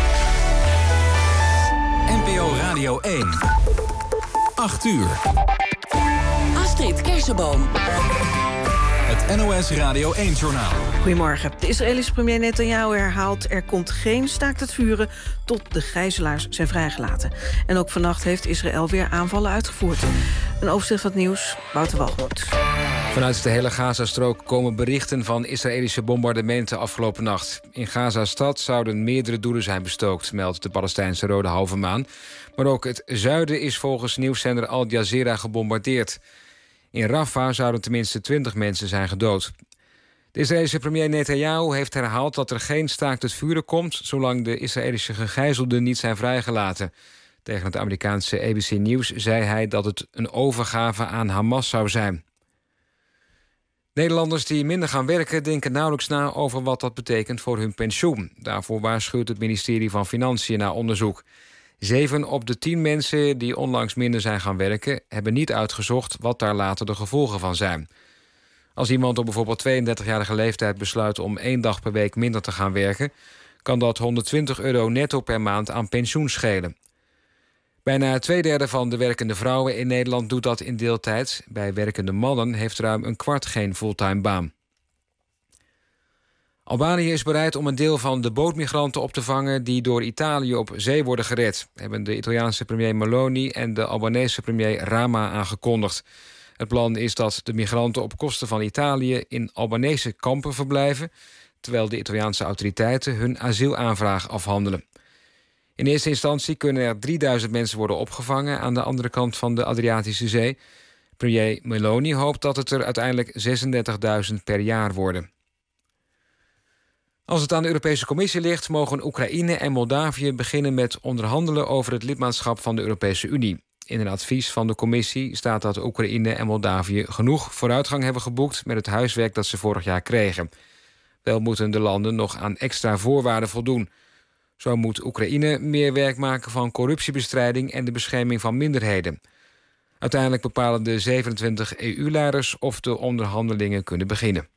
N P O Radio één. acht uur. Astrid Kersenboom. Het N O S Radio één-journaal. Goedemorgen. De Israëlische premier Netanyahu herhaalt... er komt geen staakt het vuren tot de gijzelaars zijn vrijgelaten. En ook vannacht heeft Israël weer aanvallen uitgevoerd. Een overzicht van het nieuws, Wouter Walgemoed. Vanuit de hele Gazastrook komen berichten van Israëlische bombardementen afgelopen nacht. In Gaza-stad zouden meerdere doelen zijn bestookt, meldt de Palestijnse Rode Halve Maan. Maar ook het zuiden is volgens nieuwszender Al Jazeera gebombardeerd. In Rafah zouden tenminste twintig mensen zijn gedood. De Israëlische premier Netanyahu heeft herhaald dat er geen staakt het vuren komt zolang de Israëlische gegijzelden niet zijn vrijgelaten. Tegen het Amerikaanse A B C News zei hij dat het een overgave aan Hamas zou zijn. Nederlanders die minder gaan werken denken nauwelijks na over wat dat betekent voor hun pensioen. Daarvoor waarschuwt het ministerie van Financiën na onderzoek. Zeven op de tien mensen die onlangs minder zijn gaan werken hebben niet uitgezocht wat daar later de gevolgen van zijn. Als iemand op bijvoorbeeld tweeëndertigjarige leeftijd besluit om één dag per week minder te gaan werken, kan dat honderdtwintig euro netto per maand aan pensioen schelen. Bijna twee derde van de werkende vrouwen in Nederland doet dat in deeltijds. Bij werkende mannen heeft ruim een kwart geen fulltime baan. Albanië is bereid om een deel van de bootmigranten op te vangen die door Italië op zee worden gered, hebben de Italiaanse premier Meloni en de Albanese premier Rama aangekondigd. Het plan is dat de migranten op kosten van Italië in Albanese kampen verblijven, terwijl de Italiaanse autoriteiten hun asielaanvraag afhandelen. In eerste instantie kunnen er drieduizend mensen worden opgevangen aan de andere kant van de Adriatische Zee. Premier Meloni hoopt dat het er uiteindelijk zesendertigduizend per jaar worden. Als het aan de Europese Commissie ligt, mogen Oekraïne en Moldavië beginnen met onderhandelen over het lidmaatschap van de Europese Unie. In een advies van de Commissie staat dat Oekraïne en Moldavië genoeg vooruitgang hebben geboekt met het huiswerk dat ze vorig jaar kregen. Wel moeten de landen nog aan extra voorwaarden voldoen. Zo moet Oekraïne meer werk maken van corruptiebestrijding en de bescherming van minderheden. Uiteindelijk bepalen de zevenentwintig E U-leiders of de onderhandelingen kunnen beginnen.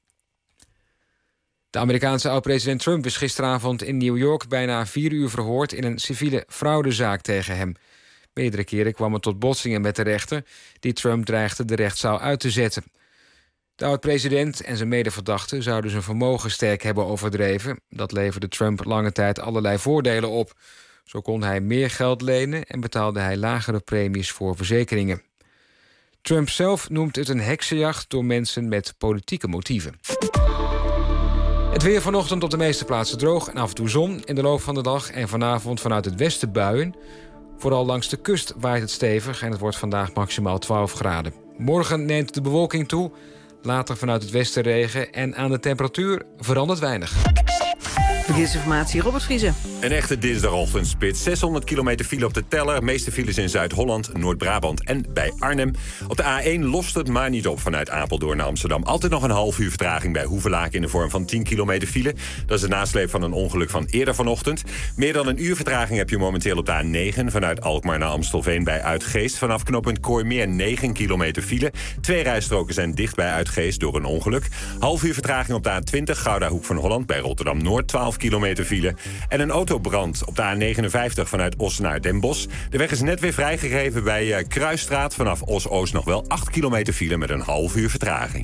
De Amerikaanse oud-president Trump is gisteravond in New York bijna vier uur verhoord in een civiele fraudezaak tegen hem. Meerdere keren kwam het tot botsingen met de rechter, die Trump dreigde de rechtszaal uit te zetten. De oud-president en zijn medeverdachten zouden zijn vermogen sterk hebben overdreven. Dat leverde Trump lange tijd allerlei voordelen op. Zo kon hij meer geld lenen en betaalde hij lagere premies voor verzekeringen. Trump zelf noemt het een heksenjacht door mensen met politieke motieven. Het weer vanochtend op de meeste plaatsen droog en af en toe zon in de loop van de dag. En vanavond vanuit het westen buien. Vooral langs de kust waait het stevig en het wordt vandaag maximaal twaalf graden. Morgen neemt de bewolking toe, later vanuit het westen regen en aan de temperatuur verandert weinig. Verkeersinformatie, Robert Vriezen. Een echte dinsdagochtendspits. zeshonderd kilometer file op de teller. Meeste files in Zuid-Holland, Noord-Brabant en bij Arnhem. Op de A één lost het maar niet op vanuit Apeldoorn naar Amsterdam. Altijd nog een half uur vertraging bij Hoevelaken in de vorm van tien kilometer file. Dat is de nasleep van een ongeluk van eerder vanochtend. Meer dan een uur vertraging heb je momenteel op de A negen... vanuit Alkmaar naar Amstelveen bij Uitgeest. Vanaf knooppunt Kooimeer negen kilometer file. Twee rijstroken zijn dicht bij Uitgeest door een ongeluk. Half uur vertraging op de A twintig, Gouda Hoek van Holland bij Rotterdam-Noord, twaalf kilometer file. En een autobrand op de A negenenvijftig vanuit Os naar Den Bosch. De weg is net weer vrijgegeven bij Kruisstraat. Vanaf Os-Oost nog wel acht kilometer file met een half uur vertraging.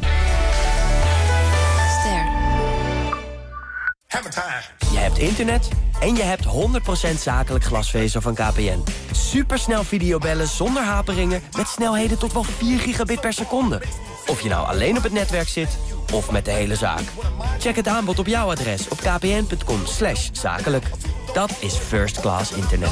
Ster. Je hebt internet en je hebt honderd procent zakelijk glasvezel van K P N. Supersnel videobellen zonder haperingen met snelheden tot wel vier gigabit per seconde. Of je nou alleen op het netwerk zit of met de hele zaak. Check het aanbod op jouw adres op kpn.com slash zakelijk. Dat is first class internet.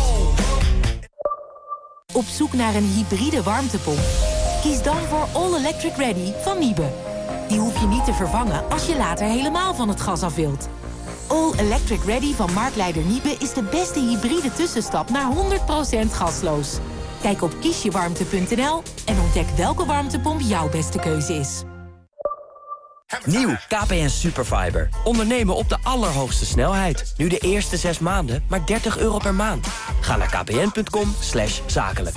Op zoek naar een hybride warmtepomp? Kies dan voor All Electric Ready van Miebe. Die hoef je niet te vervangen als je later helemaal van het gas af wilt. All Electric Ready van marktleider Miebe is de beste hybride tussenstap naar honderd procent gasloos. Kijk op kiesjewarmte punt n l en ontdek welke warmtepomp jouw beste keuze is. Nieuw K P N Superfiber. Ondernemen op de allerhoogste snelheid. Nu de eerste zes maanden maar dertig euro per maand. Ga naar kpn.com slash zakelijk.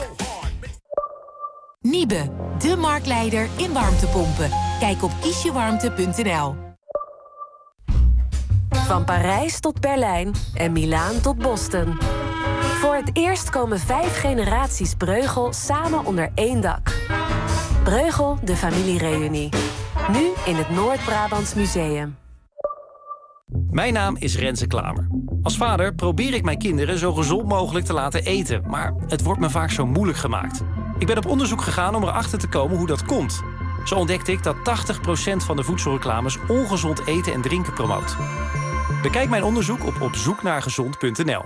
Niebe, de marktleider in warmtepompen. Kijk op kiesjewarmte punt n l. Van Parijs tot Berlijn en Milaan tot Boston. Voor het eerst komen vijf generaties Breugel samen onder één dak. Breugel, de familiereunie. Nu in het Noord-Brabants Museum. Mijn naam is Renze Klamer. Als vader probeer ik mijn kinderen zo gezond mogelijk te laten eten. Maar het wordt me vaak zo moeilijk gemaakt. Ik ben op onderzoek gegaan om erachter te komen hoe dat komt. Zo ontdekte ik dat tachtig procent van de voedselreclames ongezond eten en drinken promoot. Bekijk mijn onderzoek op opzoeknaargezond punt n l.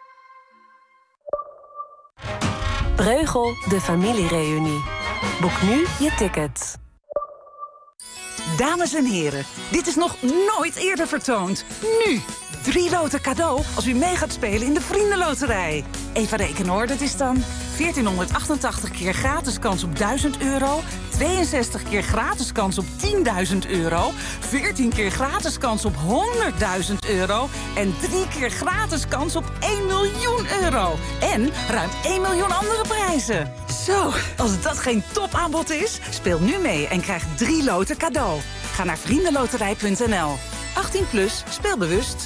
Breugel, de familiereunie. Boek nu je ticket. Dames en heren, dit is nog nooit eerder vertoond. Nu! Drie loten cadeau als u mee gaat spelen in de Vriendenloterij. Even rekenen hoor, dat is dan veertienhonderdachtentachtig keer gratis kans op duizend euro... tweeënzestig keer gratis kans op tienduizend euro... veertien keer gratis kans op honderdduizend euro... en drie keer gratis kans op één miljoen euro. En ruim één miljoen andere prijzen. Zo, als dat geen topaanbod is, speel nu mee en krijg drie loten cadeau. Ga naar vriendenloterij punt n l. achttien plus, speel bewust.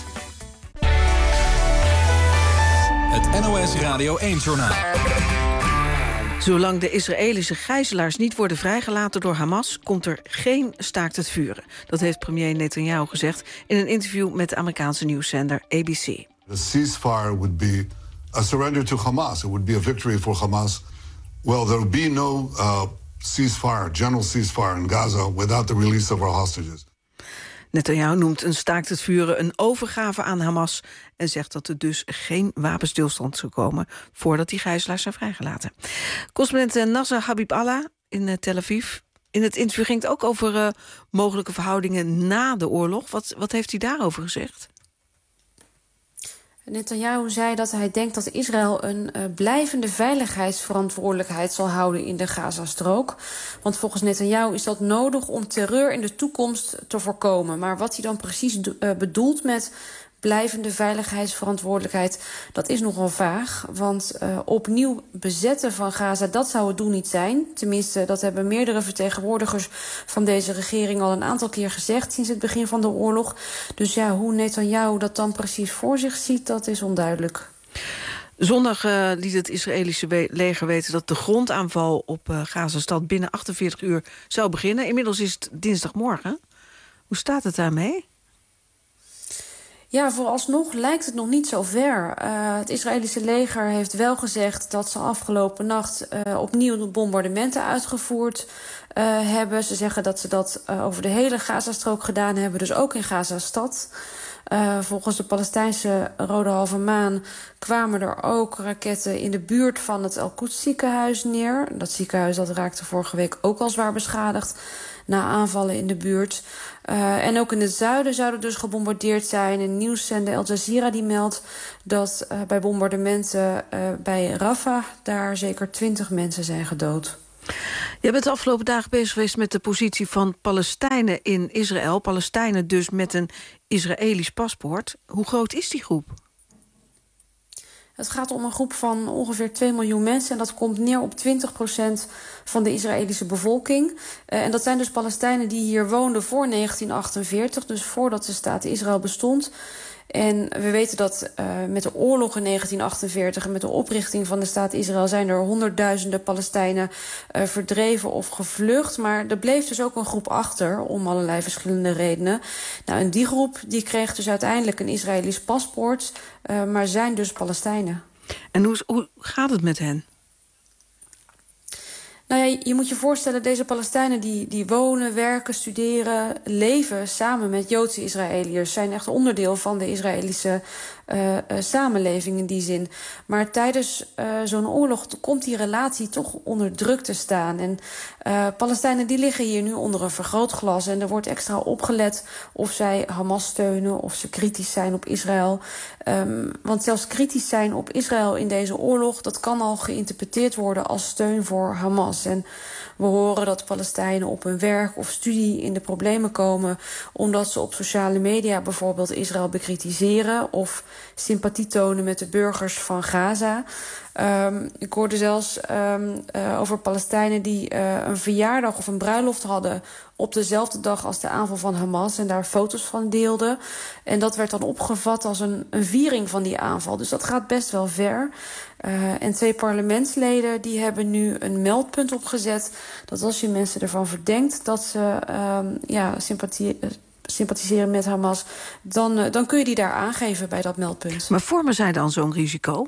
Het N O S Radio één-journaal. Zolang de Israëlische gijzelaars niet worden vrijgelaten door Hamas, komt er geen staakt het vuren. Dat heeft premier Netanyahu gezegd in een interview met de Amerikaanse nieuwszender A B C. The ceasefire would be a surrender to Hamas. It would be a victory for Hamas. Well, there will be no uh, ceasefire, general ceasefire in Gaza without the release of our hostages. Netanyahu noemt een staakt het vuren een overgave aan Hamas en zegt dat er dus geen wapenstilstand zal komen voordat die gijzelaars zijn vrijgelaten. Correspondent Nasser Habib-Allah in Tel Aviv. In het interview ging het ook over uh, mogelijke verhoudingen na de oorlog. Wat, wat heeft hij daarover gezegd? Netanyahu zei dat hij denkt dat Israël een uh, blijvende veiligheidsverantwoordelijkheid zal houden in de Gazastrook. Want volgens Netanyahu is dat nodig om terreur in de toekomst te voorkomen. Maar wat hij dan precies do- uh, bedoelt met blijvende veiligheidsverantwoordelijkheid, dat is nogal vaag. Want uh, opnieuw bezetten van Gaza, dat zou het doel niet zijn. Tenminste, dat hebben meerdere vertegenwoordigers van deze regering al een aantal keer gezegd sinds het begin van de oorlog. Dus ja, hoe Netanyahu dat dan precies voor zich ziet, dat is onduidelijk. Zondag uh, liet het Israëlische we- leger weten dat de grondaanval op uh, Gazastad binnen achtenveertig uur zou beginnen. Inmiddels is het dinsdagmorgen. Hoe staat het daarmee? Ja, vooralsnog lijkt het nog niet zo ver. Uh, het Israëlische leger heeft wel gezegd dat ze afgelopen nacht uh, opnieuw bombardementen uitgevoerd uh, hebben. Ze zeggen dat ze dat uh, over de hele Gazastrook gedaan hebben, dus ook in Gazastad. Uh, volgens de Palestijnse Rode Halve Maan kwamen er ook raketten in de buurt van het Al-Quds ziekenhuis neer. Dat ziekenhuis dat raakte vorige week ook al zwaar beschadigd na aanvallen in de buurt. Uh, en ook in het zuiden zouden dus gebombardeerd zijn. Een nieuwszender Al Jazeera die meldt dat uh, bij bombardementen uh, bij Rafah daar zeker twintig mensen zijn gedood. Je bent de afgelopen dagen bezig geweest met de positie van Palestijnen in Israël. Palestijnen dus met een Israëlisch paspoort. Hoe groot is die groep? Het gaat om een groep van ongeveer twee miljoen mensen. En dat komt neer op twintig procent van de Israëlische bevolking. Uh, en dat zijn dus Palestijnen die hier woonden voor negentien achtenveertig. Dus voordat de staat Israël bestond. En we weten dat uh, met de oorlog in negentien achtenveertig en met de oprichting van de staat Israël zijn er honderdduizenden Palestijnen uh, verdreven of gevlucht. Maar er bleef dus ook een groep achter om allerlei verschillende redenen. Nou, en die groep die kreeg dus uiteindelijk een Israëlisch paspoort, uh, maar zijn dus Palestijnen. En hoe, hoe gaat het met hen? Nou ja, je moet je voorstellen, deze Palestijnen die, die wonen, werken, studeren, leven samen met Joodse Israëliërs. Zijn echt onderdeel van de Israëlische uh, uh, samenleving in die zin. Maar tijdens uh, zo'n oorlog komt die relatie toch onder druk te staan. En uh, Palestijnen die liggen hier nu onder een vergrootglas. En er wordt extra opgelet of zij Hamas steunen, of ze kritisch zijn op Israël. Um, want zelfs kritisch zijn op Israël in deze oorlog, dat kan al geïnterpreteerd worden als steun voor Hamas. En we horen dat Palestijnen op hun werk of studie in de problemen komen omdat ze op sociale media bijvoorbeeld Israël bekritiseren of sympathie tonen met de burgers van Gaza. Um, ik hoorde zelfs um, uh, over Palestijnen die uh, een verjaardag of een bruiloft hadden op dezelfde dag als de aanval van Hamas en daar foto's van deelden. En dat werd dan opgevat als een, een viering van die aanval. Dus dat gaat best wel ver. Uh, en twee parlementsleden die hebben nu een meldpunt opgezet dat als je mensen ervan verdenkt dat ze um, ja, sympathie, uh, sympathiseren met Hamas, dan, uh, dan kun je die daar aangeven bij dat meldpunt. Maar vormen zij dan zo'n risico?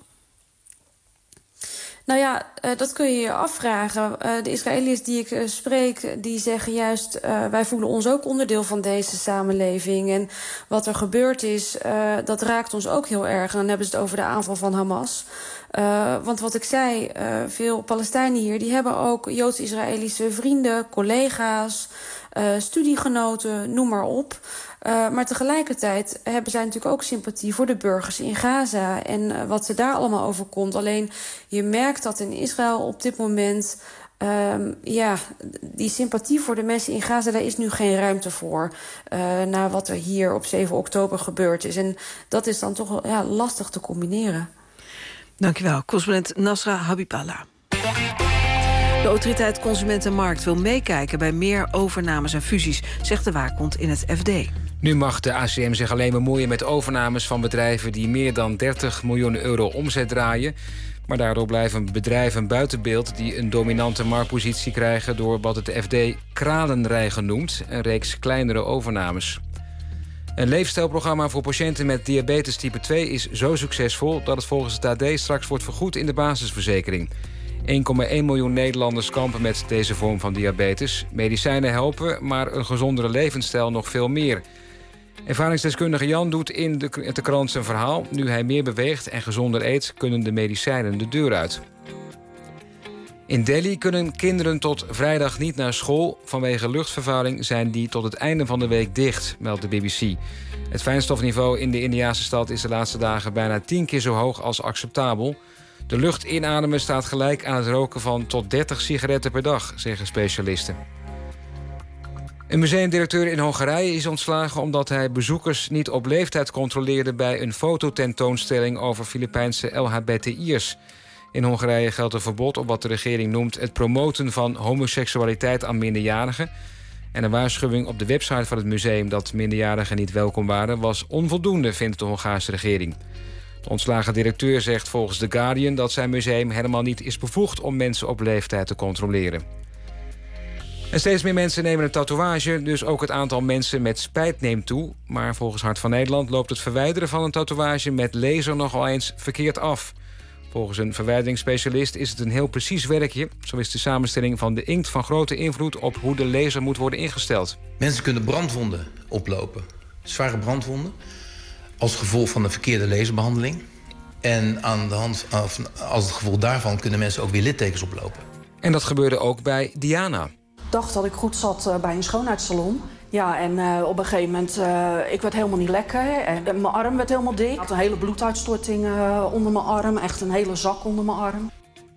Nou ja, uh, dat kun je je afvragen. Uh, de Israëliërs die ik uh, spreek, die zeggen juist, uh, wij voelen ons ook onderdeel van deze samenleving. En wat er gebeurd is, uh, dat raakt ons ook heel erg. En dan hebben ze het over de aanval van Hamas. Uh, want wat ik zei, uh, veel Palestijnen hier, die hebben ook Joods-Israëlische vrienden, collega's, uh, studiegenoten, noem maar op. Uh, maar tegelijkertijd hebben zij natuurlijk ook sympathie voor de burgers in Gaza en uh, wat ze daar allemaal overkomt. Alleen je merkt dat in Israël op dit moment, um, ja, die sympathie voor de mensen in Gaza, daar is nu geen ruimte voor. Uh, na wat er hier op zeven oktober gebeurd is. En dat is dan toch ja, lastig te combineren. Dankjewel, correspondent Nasra Habib-Allah. De autoriteit Consumentenmarkt wil meekijken bij meer overnames en fusies, zegt de waakhond in het F D. Nu mag de A C M zich alleen bemoeien met overnames van bedrijven die meer dan dertig miljoen euro omzet draaien. Maar daardoor blijven bedrijven buiten beeld die een dominante marktpositie krijgen door wat het F D kralenrijgen noemt, een reeks kleinere overnames. Een leefstijlprogramma voor patiënten met diabetes type twee is zo succesvol dat het volgens het A D straks wordt vergoed in de basisverzekering. één komma één miljoen Nederlanders kampen met deze vorm van diabetes. Medicijnen helpen, maar een gezondere levensstijl nog veel meer. Ervaringsdeskundige Jan doet in de, de krant zijn verhaal. Nu hij meer beweegt en gezonder eet, kunnen de medicijnen de deur uit. In Delhi kunnen kinderen tot vrijdag niet naar school. Vanwege luchtvervuiling zijn die tot het einde van de week dicht, meldt de B B C. Het fijnstofniveau in de Indiase stad is de laatste dagen bijna tien keer zo hoog als acceptabel. De lucht inademen staat gelijk aan het roken van tot dertig sigaretten per dag, zeggen specialisten. Een museumdirecteur in Hongarije is ontslagen omdat hij bezoekers niet op leeftijd controleerde bij een fototentoonstelling over Filipijnse L H B T I'ers. In Hongarije geldt een verbod op wat de regering noemt het promoten van homoseksualiteit aan minderjarigen. En een waarschuwing op de website van het museum dat minderjarigen niet welkom waren was onvoldoende, vindt de Hongaarse regering. De ontslagen directeur zegt volgens The Guardian dat zijn museum helemaal niet is bevoegd om mensen op leeftijd te controleren. En steeds meer mensen nemen een tatoeage, dus ook het aantal mensen met spijt neemt toe. Maar volgens Hart van Nederland loopt het verwijderen van een tatoeage met laser nogal eens verkeerd af. Volgens een verwijderingsspecialist is het een heel precies werkje. Zo is de samenstelling van de inkt van grote invloed op hoe de laser moet worden ingesteld. Mensen kunnen brandwonden oplopen, zware brandwonden, als gevolg van de verkeerde laserbehandeling. En aan de hand, als het gevolg daarvan kunnen mensen ook weer littekens oplopen. En dat gebeurde ook bij Diana. Ik dacht dat ik goed zat uh, bij een schoonheidssalon. Ja, en uh, op een gegeven moment, uh, ik werd helemaal niet lekker. En mijn arm werd helemaal dik. Ik had een hele bloeduitstorting uh, onder mijn arm. Echt een hele zak onder mijn arm.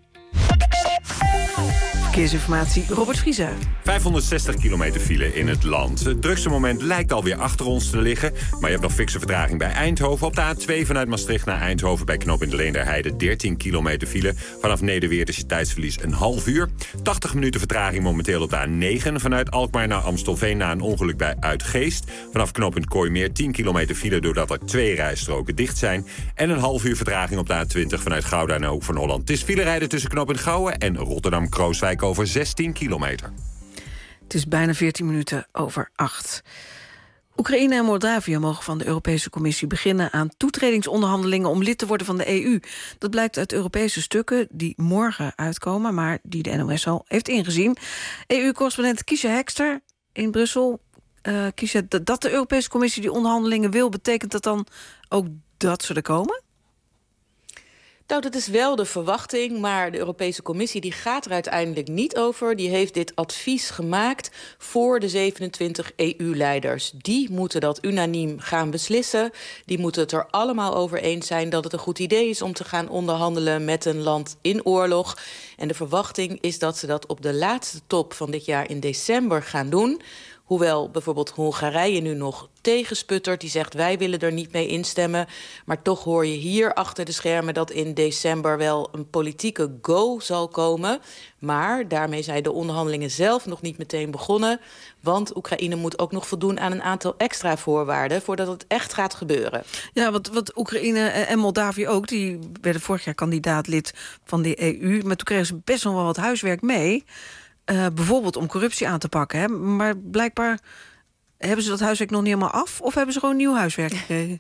Verkeersinformatie, Robert Vriezen. vijfhonderdzestig kilometer file in het land. Het drukste moment lijkt alweer achter ons te liggen. Maar je hebt nog fikse vertraging bij Eindhoven. Op de A twee vanuit Maastricht naar Eindhoven bij knooppunt de Leenderheide. dertien kilometer file. Vanaf Nederweert is je tijdsverlies een half uur. tachtig minuten vertraging momenteel op de A negen. Vanuit Alkmaar naar Amstelveen na een ongeluk bij Uitgeest. Vanaf knooppunt Kooimeer tien kilometer file doordat er twee rijstroken dicht zijn. En een half uur vertraging op de A twintig vanuit Gouda naar Hoek van Holland. Het is filerijden tussen knooppunt Gouwen en Rotterdam-Krooswijk over zestien kilometer. Het is bijna veertien minuten over acht. Oekraïne en Moldavië mogen van de Europese Commissie beginnen aan toetredingsonderhandelingen om lid te worden van de E U. Dat blijkt uit Europese stukken die morgen uitkomen, maar die de N O S al heeft ingezien. E U-correspondent Kiesja Hekster in Brussel. Uh, Kiesja, dat de Europese Commissie die onderhandelingen wil, betekent dat dan ook dat ze er komen? Nou, dat is wel de verwachting, maar de Europese Commissie die gaat er uiteindelijk niet over. Die heeft dit advies gemaakt voor de zevenentwintig E U-leiders. Die moeten dat unaniem gaan beslissen. Die moeten het er allemaal over eens zijn dat het een goed idee is om te gaan onderhandelen met een land in oorlog. En de verwachting is dat ze dat op de laatste top van dit jaar in december gaan doen. Hoewel bijvoorbeeld Hongarije nu nog tegensputtert. Die zegt wij willen er niet mee instemmen. Maar toch hoor je hier achter de schermen dat in december wel een politieke go zal komen. Maar daarmee zijn de onderhandelingen zelf nog niet meteen begonnen. Want Oekraïne moet ook nog voldoen aan een aantal extra voorwaarden voordat het echt gaat gebeuren. Ja, want, want Oekraïne en Moldavië ook, die werden vorig jaar kandidaatlid van de E U. Maar toen kregen ze best nog wel wat huiswerk mee. Uh, bijvoorbeeld om corruptie aan te pakken. Hè? Maar blijkbaar hebben ze dat huiswerk nog niet helemaal af? Of hebben ze gewoon nieuw huiswerk gekregen?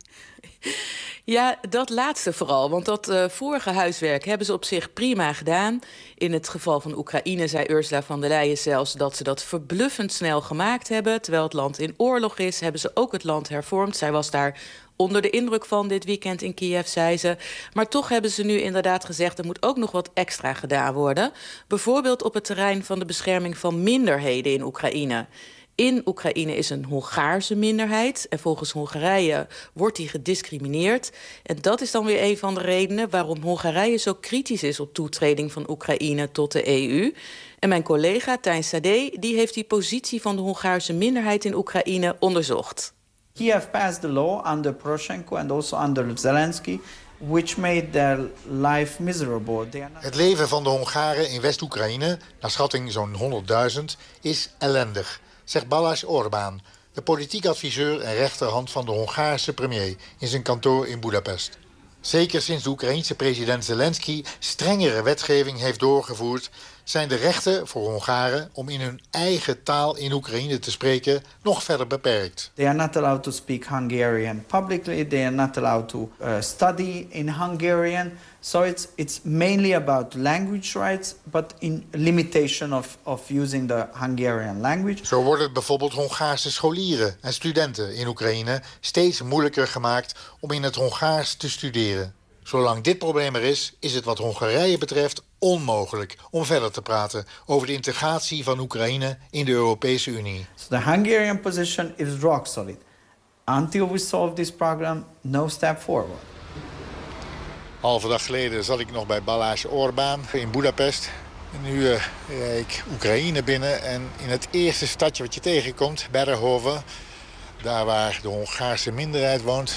Ja, dat laatste vooral. Want dat uh, vorige huiswerk hebben ze op zich prima gedaan. In het geval van Oekraïne zei Ursula von der Leyen zelfs dat ze dat verbluffend snel gemaakt hebben. Terwijl het land in oorlog is, hebben ze ook het land hervormd. Zij was daar onder de indruk van dit weekend in Kiev, zei ze. Maar toch hebben ze nu inderdaad gezegd, er moet ook nog wat extra gedaan worden. Bijvoorbeeld op het terrein van de bescherming van minderheden in Oekraïne. In Oekraïne is een Hongaarse minderheid. En volgens Hongarije wordt die gediscrimineerd. En dat is dan weer een van de redenen waarom Hongarije zo kritisch is op toetreding van Oekraïne tot de E U. En mijn collega Tijn Sade, die heeft die positie van de Hongaarse minderheid in Oekraïne onderzocht. Kiev passed the law under Poroshenko and also under Zelensky which made their life miserable. They are not... Het leven van de Hongaren in West-Oekraïne, naar schatting zo'n honderdduizend, is ellendig, zegt Balázs Orbán, de politiek adviseur en rechterhand van de Hongaarse premier in zijn kantoor in Budapest. Zeker sinds de Oekraïense president Zelensky strengere wetgeving heeft doorgevoerd, zijn de rechten voor Hongaren om in hun eigen taal in Oekraïne te spreken nog verder beperkt. They are not allowed to speak Hungarian publicly. They are not allowed to uh, study in Hungarian. So it's it's mainly about language rights, but in limitation of of using the Hungarian language. Zo wordt het bijvoorbeeld Hongaarse scholieren en studenten in Oekraïne steeds moeilijker gemaakt om in het Hongaars te studeren. Zolang dit probleem er is, is het wat Hongarije betreft onmogelijk om verder te praten over de integratie van Oekraïne in de Europese Unie. So the Hungarian position is rock solid. Until we solve this problem, no step forward. Halve dag geleden zat ik nog bij Balázs Orbán in Budapest. En nu uh, rijd ik Oekraïne binnen en in het eerste stadje wat je tegenkomt, Berehove, daar waar de Hongaarse minderheid woont.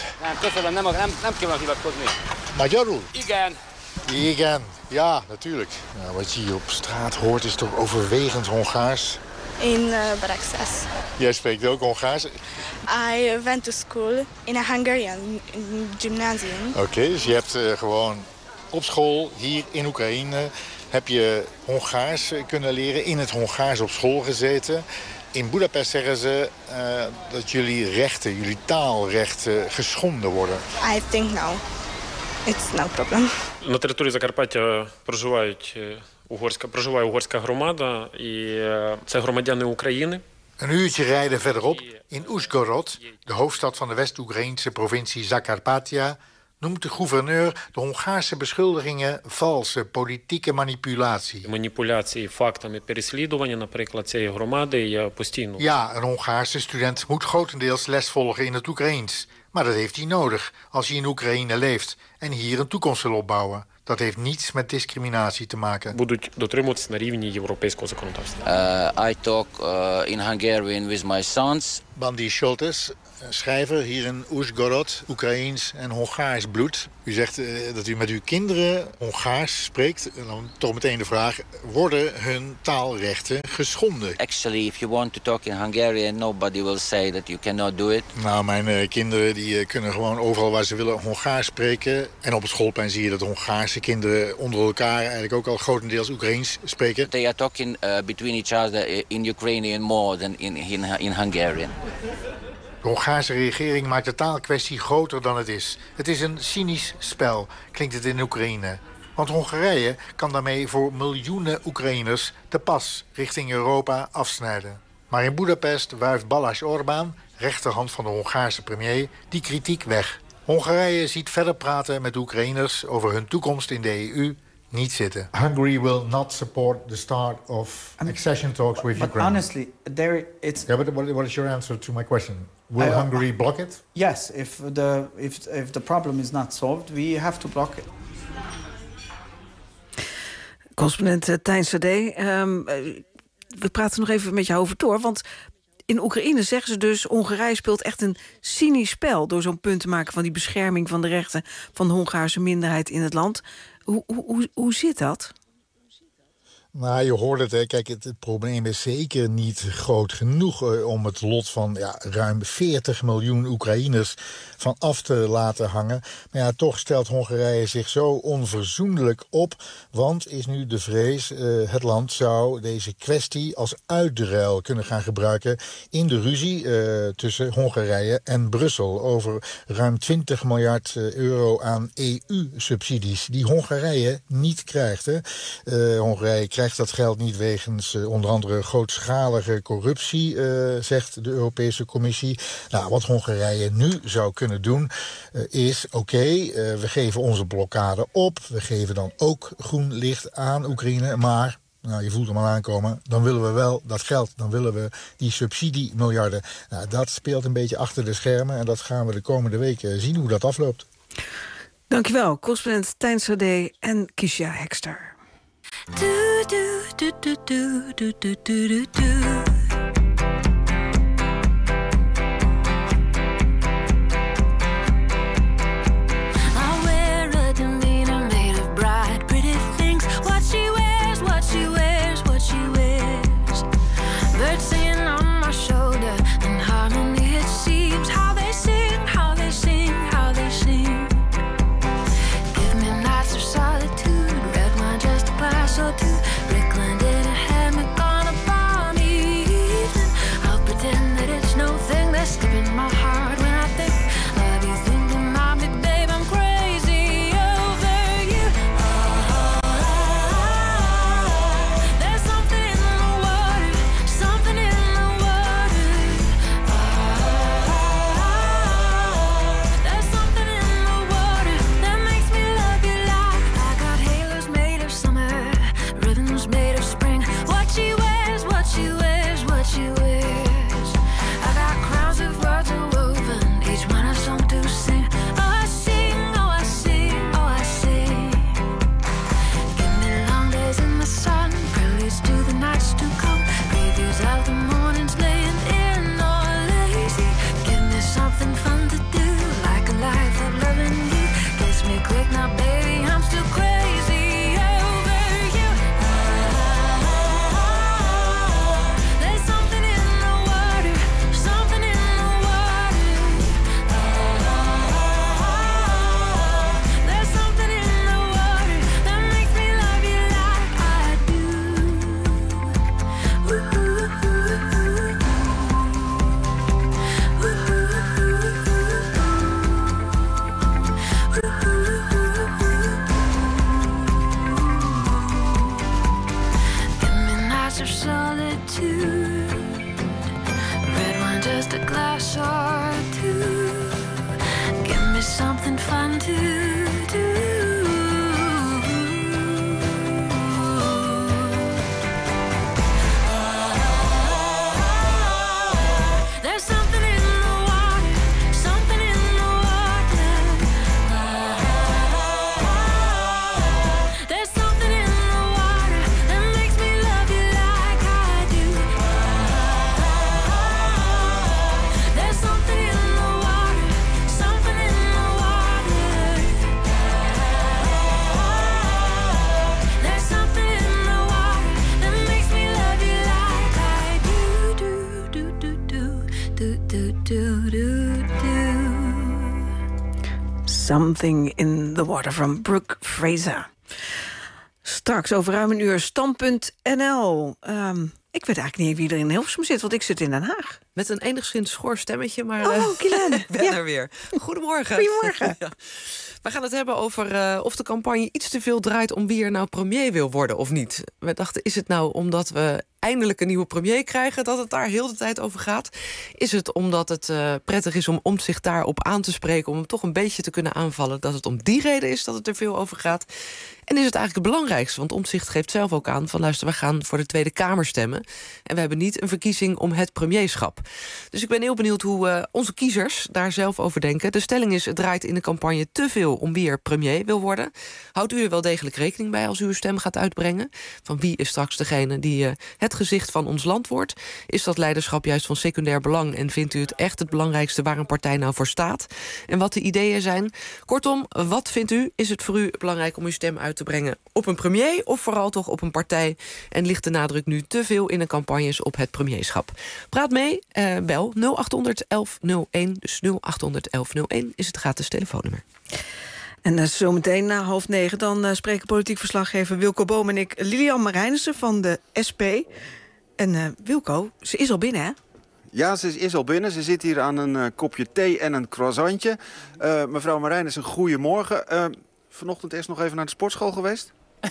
Magyarul? Igen. Igen, ja, natuurlijk. Nou, wat je hier op straat hoort is toch overwegend Hongaars. In uh, Baraksas. Jij spreekt ook Hongaars? I went to school in a Hungarian gymnasium. Oké, okay, dus je hebt uh, gewoon op school hier in Oekraïne heb je Hongaars kunnen leren, in het Hongaars op school gezeten. In Budapest zeggen ze uh, dat jullie rechten, jullie taalrechten geschonden worden. I think no. It's no problem. На території Закарпаття проживають угорська проживає угорська громада і це громадяни України. Een uurtje rijden verderop, in Uzhgorod, de hoofdstad van de West-Oekraïnse provincie Zakarpattia, noemt de gouverneur de Hongaarse beschuldigingen valse politieke manipulatie. Manipulatie, фактами переслідування, наприклад, цієї громади є постійно. Ja, een Hongaarse student moet grotendeels les volgen in het Oekraïens. Maar dat heeft hij nodig als hij in Oekraïne leeft en hier een toekomst wil opbouwen. Dat heeft niets met discriminatie te maken. Будуть дотримуватися на рівні європейського законодавства. Uh, I talk uh, in Hungarian with my sons. Bandi Scholtes, schrijver hier in Uzhgorod, Oekraïens en Hongaars bloed. U zegt uh, dat u met uw kinderen Hongaars spreekt. En dan toch meteen de vraag, worden hun taalrechten geschonden? Actually, if you want to talk in Hungarian, nobody will say that you cannot do it. Nou, mijn uh, kinderen die uh, kunnen gewoon overal waar ze willen Hongaars spreken. En op het schoolplein zie je dat Hongaarse kinderen onder elkaar eigenlijk ook al grotendeels Oekraïens spreken. They are talking uh, between each other in Ukrainian more than in, in, in Hungarian. De Hongaarse regering maakt de taalkwestie groter dan het is. Het is een cynisch spel, klinkt het in Oekraïne. Want Hongarije kan daarmee voor miljoenen Oekraïners de pas richting Europa afsnijden. Maar in Budapest wuift Balázs Orbán, rechterhand van de Hongaarse premier, die kritiek weg. Hongarije ziet verder praten met de Oekraïners over hun toekomst in de E U niet zitten. Hungary will not support the start of accession talks with but Ukraine. Honestly, there it's. Yeah, but what, what is your answer to my question? Will I, Hungary block it? Yes, if the if if the problem is not solved, we have to block it. Correspondent uh, Tijn Sade, um, uh, we praten nog even met jou over door, want in Oekraïne zeggen ze dus, Hongarije speelt echt een cynisch spel door zo'n punt te maken van die bescherming van de rechten van de Hongaarse minderheid in het land. Hoe, hoe, hoe zit dat? Nou, je hoort het, hè. Kijk, het, het probleem is zeker niet groot genoeg uh, om het lot van ja, ruim veertig miljoen Oekraïners van af te laten hangen. Maar ja, toch stelt Hongarije zich zo onverzoenlijk op, want is nu de vrees, uh, het land zou deze kwestie als uitruil kunnen gaan gebruiken in de ruzie uh, tussen Hongarije en Brussel over ruim twintig miljard euro aan E U-subsidies die Hongarije niet krijgt. Hè. Uh, Hongarije krijgt dat geld niet wegens uh, onder andere grootschalige corruptie, uh, zegt de Europese Commissie. Nou, wat Hongarije nu zou kunnen doen uh, is, oké, okay, uh, we geven onze blokkade op. We geven dan ook groen licht aan Oekraïne, maar nou, je voelt hem al aankomen, dan willen we wel dat geld. Dan willen we die subsidiemiljarden. Nou, dat speelt een beetje achter de schermen en dat gaan we de komende weken zien hoe dat afloopt. Dankjewel, correspondent Tijn Sade en Kiesja Hekster. Do, do, do, do, do, do, do, do, do. I wear a glass of solitude. Red wine, just a glass or two. Give me something fun to do. There's something in the water, something in the water. There's something in the water that makes me love you like I do. There's something in the water, something in the water. There's something in the water that makes me love you like I do, do, do, do, do, do, do, do, do, do. Something in the Water van Brooke Fraser. Straks over ruim een uur Stand.n l. Um, ik weet eigenlijk niet wie er in Hilversum zit, want ik zit in Den Haag. Met een enigszins schor stemmetje, maar Oh, uh, Guylaine. ik ben Ja. er weer. Goedemorgen. Goedemorgen. Ja. We gaan het hebben over uh, of de campagne iets te veel draait om wie er nou premier wil worden of niet. We dachten, is het nou omdat we eindelijk een nieuwe premier krijgen dat het daar heel de tijd over gaat? Is het omdat het uh, prettig is om Omtzigt daarop aan te spreken, om hem toch een beetje te kunnen aanvallen, dat het om die reden is dat het er veel over gaat? En is het eigenlijk het belangrijkste? Want Omtzigt geeft zelf ook aan van luister, we gaan voor de Tweede Kamer stemmen. En we hebben niet een verkiezing om het premierschap. Dus ik ben heel benieuwd hoe uh, onze kiezers daar zelf over denken. De stelling is, het draait in de campagne te veel om wie er premier wil worden. Houdt u er wel degelijk rekening bij als u uw stem gaat uitbrengen? Van wie is straks degene die uh, het gezicht van ons land wordt? Is dat leiderschap juist van secundair belang? En vindt u het echt het belangrijkste waar een partij nou voor staat? En wat de ideeën zijn? Kortom, wat vindt u? Is het voor u belangrijk om uw stem uit te brengen op een premier of vooral toch op een partij? En ligt de nadruk nu te veel in de campagnes op het premierschap? Praat mee, uh, bel nul acht honderd elf nul één, dus nul acht honderd elf nul één is het gratis telefoonnummer. En uh, zometeen na half negen dan uh, spreken politiek verslaggever Wilco Boom en ik Lilian Marijnissen van de S P. En uh, Wilco, ze is al binnen, hè? Ja, ze is al binnen. Ze zit hier aan een uh, kopje thee en een croissantje. Uh, mevrouw Marijnissen, goedemorgen. Uh, vanochtend eerst nog even naar de sportschool geweest?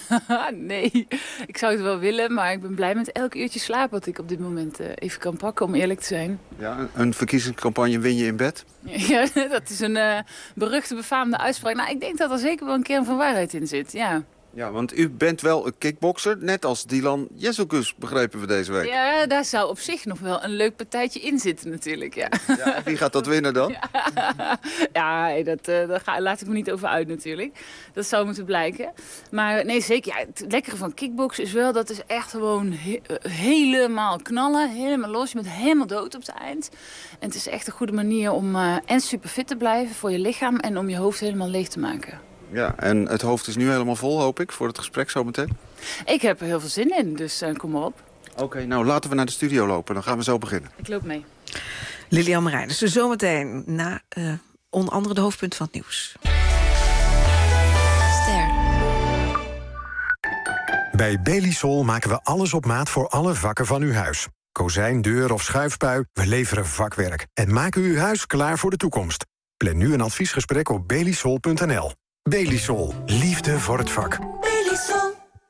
Nee, ik zou het wel willen, maar ik ben blij met elk uurtje slaap wat ik op dit moment uh, even kan pakken, om eerlijk te zijn. Ja, een, een verkiezingscampagne win je in bed? Ja, dat is een uh, beruchte, befaamde uitspraak. Nou, ik denk dat er zeker wel een kern van waarheid in zit, ja. Ja, want u bent wel een kickbokser, net als Dylan Jezelkus, begrepen we deze week. Ja, daar zou op zich nog wel een leuk partijtje in zitten natuurlijk, ja. Ja, wie gaat dat winnen dan? Ja, ja dat, uh, daar ga, laat ik me niet over uit natuurlijk. Dat zou moeten blijken. Maar nee, zeker, ja, het lekkere van kickboksen is wel, dat is echt gewoon he helemaal knallen, helemaal los. Je bent helemaal dood op het eind. En het is echt een goede manier om uh, en super fit te blijven voor je lichaam en om je hoofd helemaal leeg te maken. Ja, en het hoofd is nu helemaal vol, hoop ik, voor het gesprek zometeen. Ik heb er heel veel zin in, dus uh, kom maar op. Oké, okay, nou laten we naar de studio lopen. Dan gaan we zo beginnen. Ik loop mee. Lilian Marijnissen, zometeen na uh, onder andere de hoofdpunt van het nieuws. Ster. Bij Belisol maken we alles op maat voor alle vakken van uw huis. Kozijn, deur of schuifpui, we leveren vakwerk. En maken uw huis klaar voor de toekomst. Plan nu een adviesgesprek op belisol punt n l. Belisol. Liefde voor het vak. Belisol.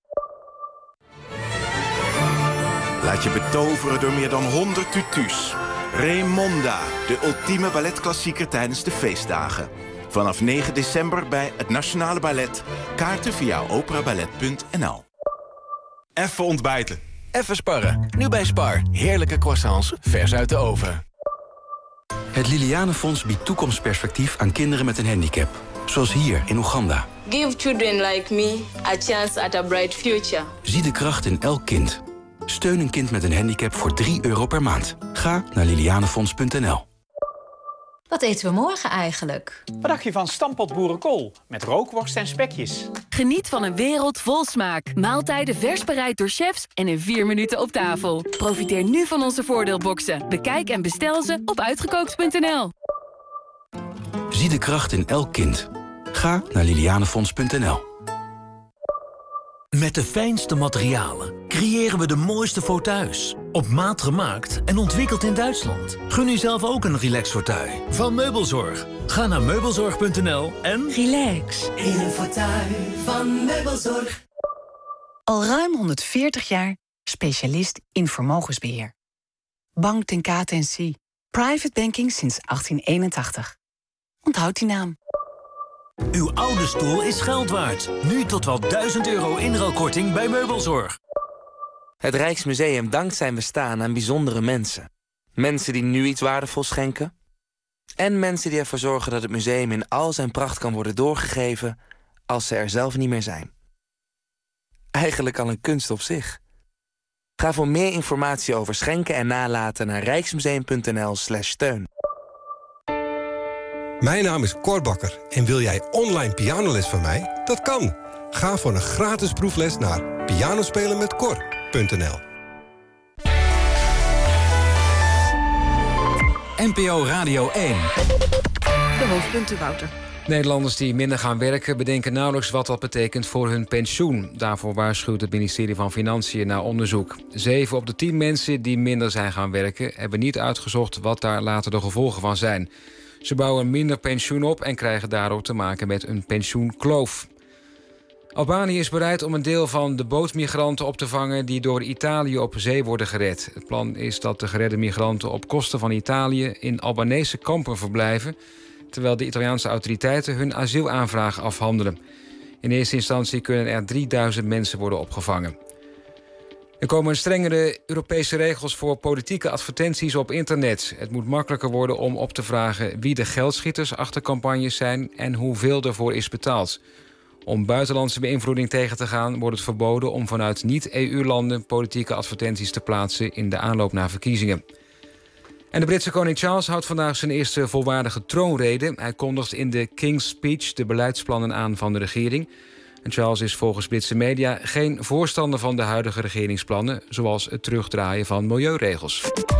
Laat je betoveren door meer dan honderd tutus. Raymonda, de ultieme balletklassieker tijdens de feestdagen. Vanaf negen december bij het Nationale Ballet. Kaarten via operaballet punt n l. Even ontbijten. Even sparren. Nu bij Spar. Heerlijke croissants, vers uit de oven. Het Lilianenfonds biedt toekomstperspectief aan kinderen met een handicap. Zoals hier in Oeganda. Give children like me a chance at a bright future. Zie de kracht in elk kind. Steun een kind met een handicap voor drie euro per maand. Ga naar lilianenfonds punt n l. Wat eten we morgen eigenlijk? Wat dacht je van stampot boerenkool? Met rookworst en spekjes. Geniet van een wereld vol smaak. Maaltijden vers bereid door chefs en in vier minuten op tafel. Profiteer nu van onze voordeelboxen. Bekijk en bestel ze op uitgekookt punt n l. Zie de kracht in elk kind. Ga naar lilianenfonds punt n l. Met de fijnste materialen creëren we de mooiste fauteuils. Op maat gemaakt en ontwikkeld in Duitsland. Gun u zelf ook een relax fauteuil van Meubelzorg. Ga naar meubelzorg punt n l en... Relax in een fauteuil van Meubelzorg. Al ruim honderdveertig jaar specialist in vermogensbeheer. Bank ten Kate en Cie. Private banking sinds achttien eenentachtig. Onthoud die naam. Uw oude stoel is geld waard. Nu tot wel duizend euro inruilkorting bij Meubelzorg. Het Rijksmuseum dankt zijn bestaan aan bijzondere mensen. Mensen die nu iets waardevols schenken. En mensen die ervoor zorgen dat het museum in al zijn pracht kan worden doorgegeven als ze er zelf niet meer zijn. Eigenlijk al een kunst op zich. Ga voor meer informatie over schenken en nalaten naar rijksmuseum.nl slash steun. Mijn naam is Cor Bakker en wil jij online pianoles van mij? Dat kan. Ga voor een gratis proefles naar pianospelen met cor punt n l. N P O Radio één. De hoofdpunten, Wouter. Nederlanders die minder gaan werken bedenken nauwelijks wat dat betekent voor hun pensioen. Daarvoor waarschuwt het ministerie van Financiën naar onderzoek. Zeven op de tien mensen die minder zijn gaan werken hebben niet uitgezocht wat daar later de gevolgen van zijn. Ze bouwen minder pensioen op en krijgen daardoor te maken met een pensioenkloof. Albanië is bereid om een deel van de bootmigranten op te vangen die door Italië op zee worden gered. Het plan is dat de geredde migranten op kosten van Italië in Albanese kampen verblijven, terwijl de Italiaanse autoriteiten hun asielaanvraag afhandelen. In eerste instantie kunnen er drieduizend mensen worden opgevangen. Er komen strengere Europese regels voor politieke advertenties op internet. Het moet makkelijker worden om op te vragen wie de geldschieters achter campagnes zijn en hoeveel ervoor is betaald. Om buitenlandse beïnvloeding tegen te gaan wordt het verboden om vanuit niet-E U-landen politieke advertenties te plaatsen in de aanloop naar verkiezingen. En de Britse koning Charles houdt vandaag zijn eerste volwaardige troonrede. Hij kondigt in de King's Speech de beleidsplannen aan van de regering. En Charles is volgens Britse media geen voorstander van de huidige regeringsplannen, zoals het terugdraaien van milieuregels.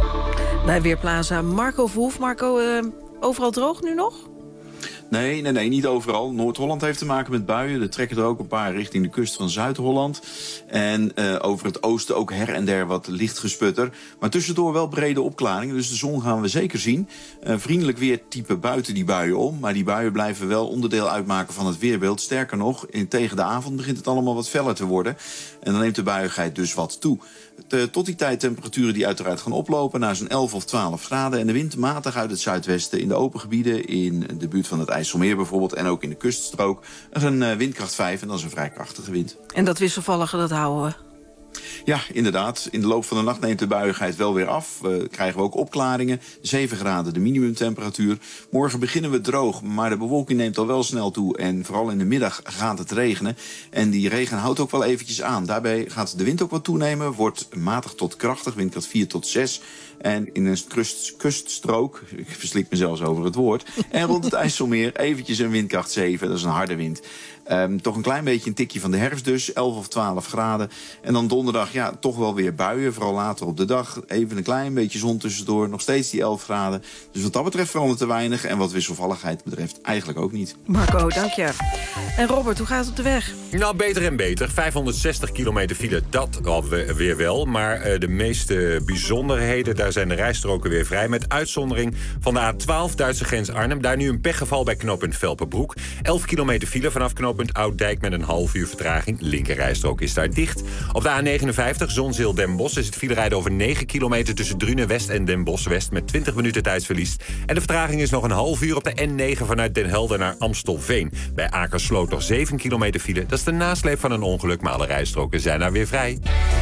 Bij Weerplaza Marco Verhoef. Marco, uh, overal droog nu nog? Nee, nee, nee, niet overal. Noord-Holland heeft te maken met buien. Er trekken er ook een paar richting de kust van Zuid-Holland. En uh, over het oosten ook her en der wat licht gesputter. Maar tussendoor wel brede opklaringen, dus de zon gaan we zeker zien. Uh, vriendelijk weer type buiten die buien om. Maar die buien blijven wel onderdeel uitmaken van het weerbeeld. Sterker nog, in, tegen de avond begint het allemaal wat feller te worden. En dan neemt de buiigheid dus wat toe. De, tot die tijd temperaturen die uiteraard gaan oplopen naar zo'n elf of twaalf graden. En de wind matig uit het zuidwesten in de open gebieden, in de buurt van het IJsselmeer bijvoorbeeld, en ook in de kuststrook. Dat is een uh, windkracht vijf en dat is een vrij krachtige wind. En dat wisselvallige, dat houden we? Ja, inderdaad. In de loop van de nacht neemt de buiigheid wel weer af. Uh, krijgen we ook opklaringen. zeven graden de minimumtemperatuur. Morgen beginnen we droog, maar de bewolking neemt al wel snel toe. En vooral in de middag gaat het regenen. En die regen houdt ook wel eventjes aan. Daarbij gaat de wind ook wat toenemen. Wordt matig tot krachtig, windkracht vier tot zes. En in een kust, kuststrook, ik verslik me zelfs over het woord, en rond het IJsselmeer eventjes een windkracht zeven. Dat is een harde wind. Um, toch een klein beetje een tikje van de herfst dus, elf of twaalf graden. En dan donderdag, ja, toch wel weer buien, vooral later op de dag. Even een klein beetje zon tussendoor, nog steeds die elf graden. Dus wat dat betreft verandert te weinig. En wat wisselvalligheid betreft eigenlijk ook niet. Marco, dank je. En Robert, hoe gaat het op de weg? Nou, beter en beter. vijfhonderdzestig kilometer file, dat alweer weer wel. Maar uh, de meeste bijzonderheden, daar zijn de rijstroken weer vrij. Met uitzondering van de A twaalf, Duitse grens Arnhem. Daar nu een pechgeval bij knooppunt Velpenbroek. elf kilometer file vanaf knooppunt Ouddijk met een half uur vertraging. Linkerrijstrook is daar dicht. Op de A negenenvijftig, Zonzeel-Den Bosch, is het filerijden over negen kilometer tussen Drunen West en Den Bosch West met twintig minuten tijdsverlies. En de vertraging is nog een half uur op de N negen vanuit Den Helder naar Amstelveen. Bij Akersloot nog zeven kilometer file. Dat is de nasleep van een ongeluk, maar alle rijstroken zijn daar weer vrij.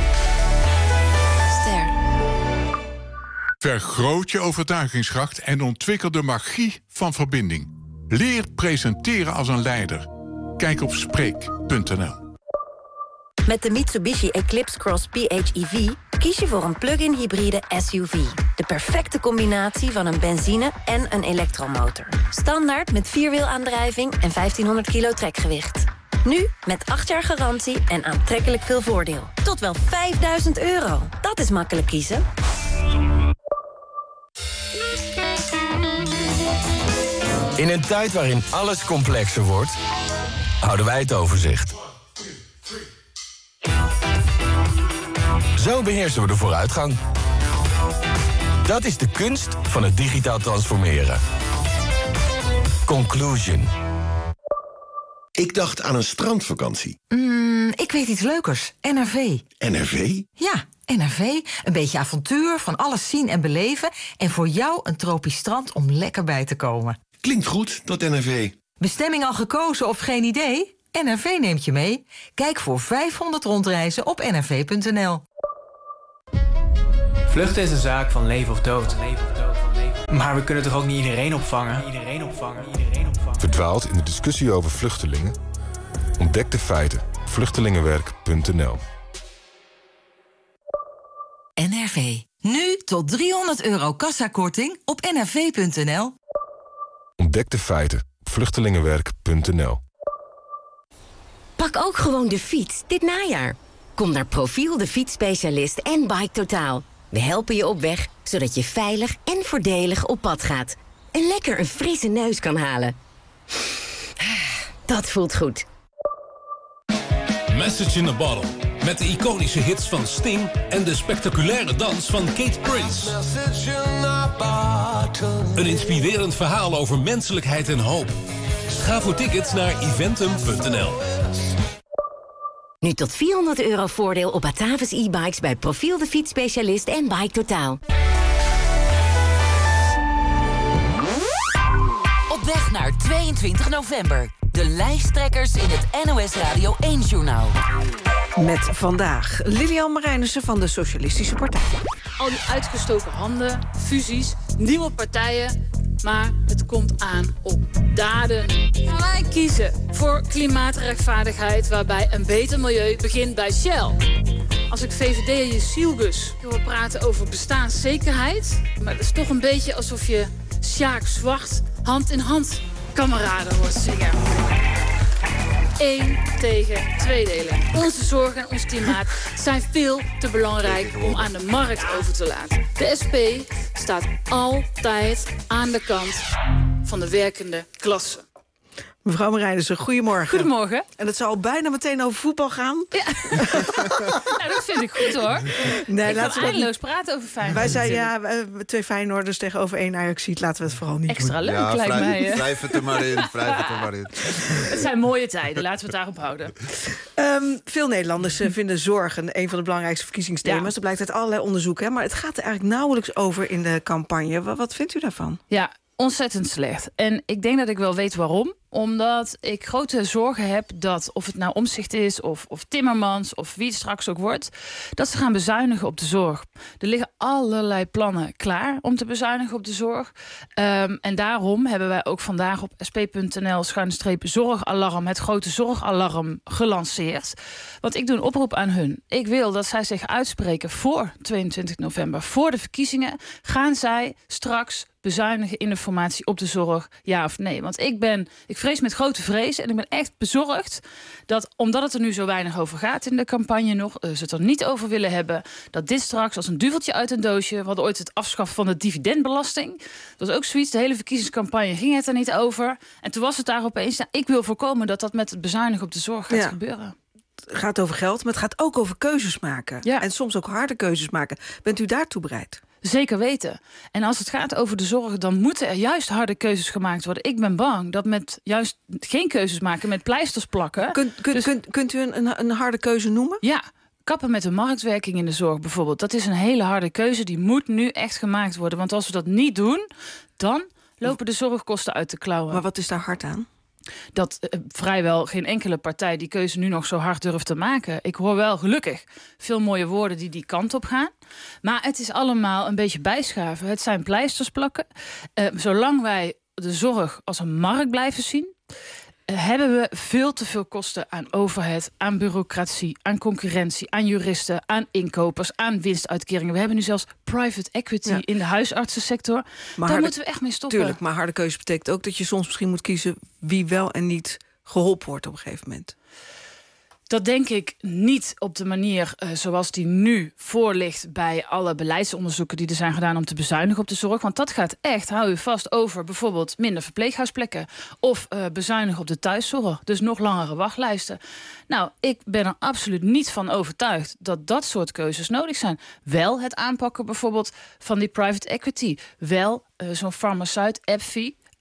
Ster. Vergroot je overtuigingskracht en ontwikkel de magie van verbinding. Leer presenteren als een leider. Kijk op spreek punt n l. Met de Mitsubishi Eclipse Cross P H E V kies je voor een plug-in hybride S U V. De perfecte combinatie van een benzine- en een elektromotor. Standaard met vierwielaandrijving en vijftienhonderd kilo trekgewicht. Nu met acht jaar garantie en aantrekkelijk veel voordeel. Tot wel vijfduizend euro. Dat is makkelijk kiezen. In een tijd waarin alles complexer wordt, houden wij het overzicht. Zo beheersen we de vooruitgang. Dat is de kunst van het digitaal transformeren. Conclusion. Ik dacht aan een strandvakantie. Mm, ik weet iets leukers. N R V. N R V? Ja, N R V, een beetje avontuur, van alles zien en beleven... en voor jou een tropisch strand om lekker bij te komen. Klinkt goed, dat N R V. Bestemming al gekozen of geen idee? N R V neemt je mee. Kijk voor vijfhonderd rondreizen op n r v punt n l. Vluchten is een zaak van leven of dood. Maar we kunnen toch ook niet iedereen opvangen? Iedereen opvangen, iedereen opvangen. Verdwaald in de discussie over vluchtelingen? Ontdek de feiten. vluchtelingenwerk punt n l. N R V. Nu tot driehonderd euro kassakorting op n r v punt n l. Ontdek de feiten. vluchtelingenwerk punt n l. Pak ook gewoon de fiets dit najaar. Kom naar Profiel, de fietsspecialist en Bike Totaal. We helpen je op weg, zodat je veilig en voordelig op pad gaat. En lekker een frisse neus kan halen. Dat voelt goed. Message in a Bottle. Met de iconische hits van Sting en de spectaculaire dans van Kate Prince. Een inspirerend verhaal over menselijkheid en hoop. Ga voor tickets naar eventum punt n l. Nu tot vierhonderd euro voordeel op Batavus e-bikes bij Profiel, de fietsspecialist en Bike Totaal. Op weg naar tweeëntwintig november. De lijsttrekkers in het N O S Radio één-journaal. Met vandaag Lilian Marijnissen van de Socialistische Partij. Al die uitgestoken handen, fusies, nieuwe partijen. Maar het komt aan op daden. Wij kiezen voor klimaatrechtvaardigheid waarbij een beter milieu begint bij Shell. Als ik V V D'er Jezielgus wil praten over bestaanszekerheid... maar het is toch een beetje alsof je Sjaak Zwart hand in hand kameraden hoort zingen. Eén tegen tweedeling. Onze zorg en ons klimaat zijn veel te belangrijk om aan de markt over te laten. De S P staat altijd aan de kant van de werkende klasse. Mevrouw Marijnissen, goedemorgen. Goedemorgen. En het zal al bijna meteen over voetbal gaan. Ja, ja dat vind ik goed hoor. Nee, ik laten kan we eindeloos praten over Feyenoord. Wij zeiden ja, twee Feyenoorders tegenover één Ajaxiet. Laten we het vooral niet Extra doen. leuk ja, lijkt wrijf, mij. Wrijf het er maar in, wrijf het er maar in. Het zijn mooie tijden, laten we het daarop houden. Um, veel Nederlanders uh, vinden zorg een, een van de belangrijkste verkiezingsthema's. Ja. Dat blijkt uit allerlei onderzoeken. Hè? Maar het gaat er eigenlijk nauwelijks over in de campagne. Wat, wat vindt u daarvan? Ja, ontzettend slecht. En ik denk dat ik wel weet waarom. Omdat ik grote zorgen heb dat, of het nou Omtzigt is... Of, of Timmermans, of wie het straks ook wordt... dat ze gaan bezuinigen op de zorg. Er liggen allerlei plannen klaar om te bezuinigen op de zorg. Um, en daarom hebben wij ook vandaag op s p punt n l schuine streep zorgalarm... het grote zorgalarm gelanceerd. Want ik doe een oproep aan hun. Ik wil dat zij zich uitspreken voor tweeëntwintig november. Voor de verkiezingen gaan zij straks bezuinigen in de formatie op de zorg, ja of nee. Want ik ben, ik vrees met grote vrees en ik ben echt bezorgd dat, omdat het er nu zo weinig over gaat in de campagne nog, uh, ze het er niet over willen hebben, dat dit straks als een duveltje uit een doosje, we hadden ooit het afschaffen van de dividendbelasting. Dat was ook zoiets, de hele verkiezingscampagne ging het er niet over. En toen was het daar opeens, nou, ik wil voorkomen dat dat met het bezuinigen op de zorg gaat ja. gebeuren. Het gaat over geld, maar het gaat ook over keuzes maken. Ja. En soms ook harde keuzes maken. Bent u daartoe bereid? Zeker weten. En als het gaat over de zorg, dan moeten er juist harde keuzes gemaakt worden. Ik ben bang dat met juist geen keuzes maken, met pleisters plakken. Kunt, kunt, dus, kunt, kunt u een, een harde keuze noemen? Ja, kappen met de marktwerking in de zorg bijvoorbeeld. Dat is een hele harde keuze, die moet nu echt gemaakt worden. Want als we dat niet doen, dan lopen de zorgkosten uit de klauwen. Maar wat is daar hard aan? Dat uh, vrijwel geen enkele partij die keuze nu nog zo hard durft te maken. Ik hoor wel gelukkig veel mooie woorden die die kant op gaan. Maar het is allemaal een beetje bijschaven. Het zijn pleisters plakken. Uh, zolang wij de zorg als een markt blijven zien, uh, hebben we veel te veel kosten aan overheid, aan bureaucratie, aan concurrentie, aan juristen, aan inkopers, aan winstuitkeringen. We hebben nu zelfs private equity ja. in de huisartsensector. Maar Daar harde, moeten we echt mee stoppen. Tuurlijk, maar harde keuze betekent ook dat je soms misschien moet kiezen wie wel en niet geholpen wordt op een gegeven moment. Dat denk ik niet op de manier uh, zoals die nu voor ligt bij alle beleidsonderzoeken die er zijn gedaan om te bezuinigen op de zorg. Want dat gaat echt, hou u vast, over bijvoorbeeld minder verpleeghuisplekken of uh, bezuinigen op de thuiszorg. Dus nog langere wachtlijsten. Nou, ik ben er absoluut niet van overtuigd dat dat soort keuzes nodig zijn. Wel het aanpakken bijvoorbeeld van die private equity. Wel uh, zo'n farmaceut, AbbVie.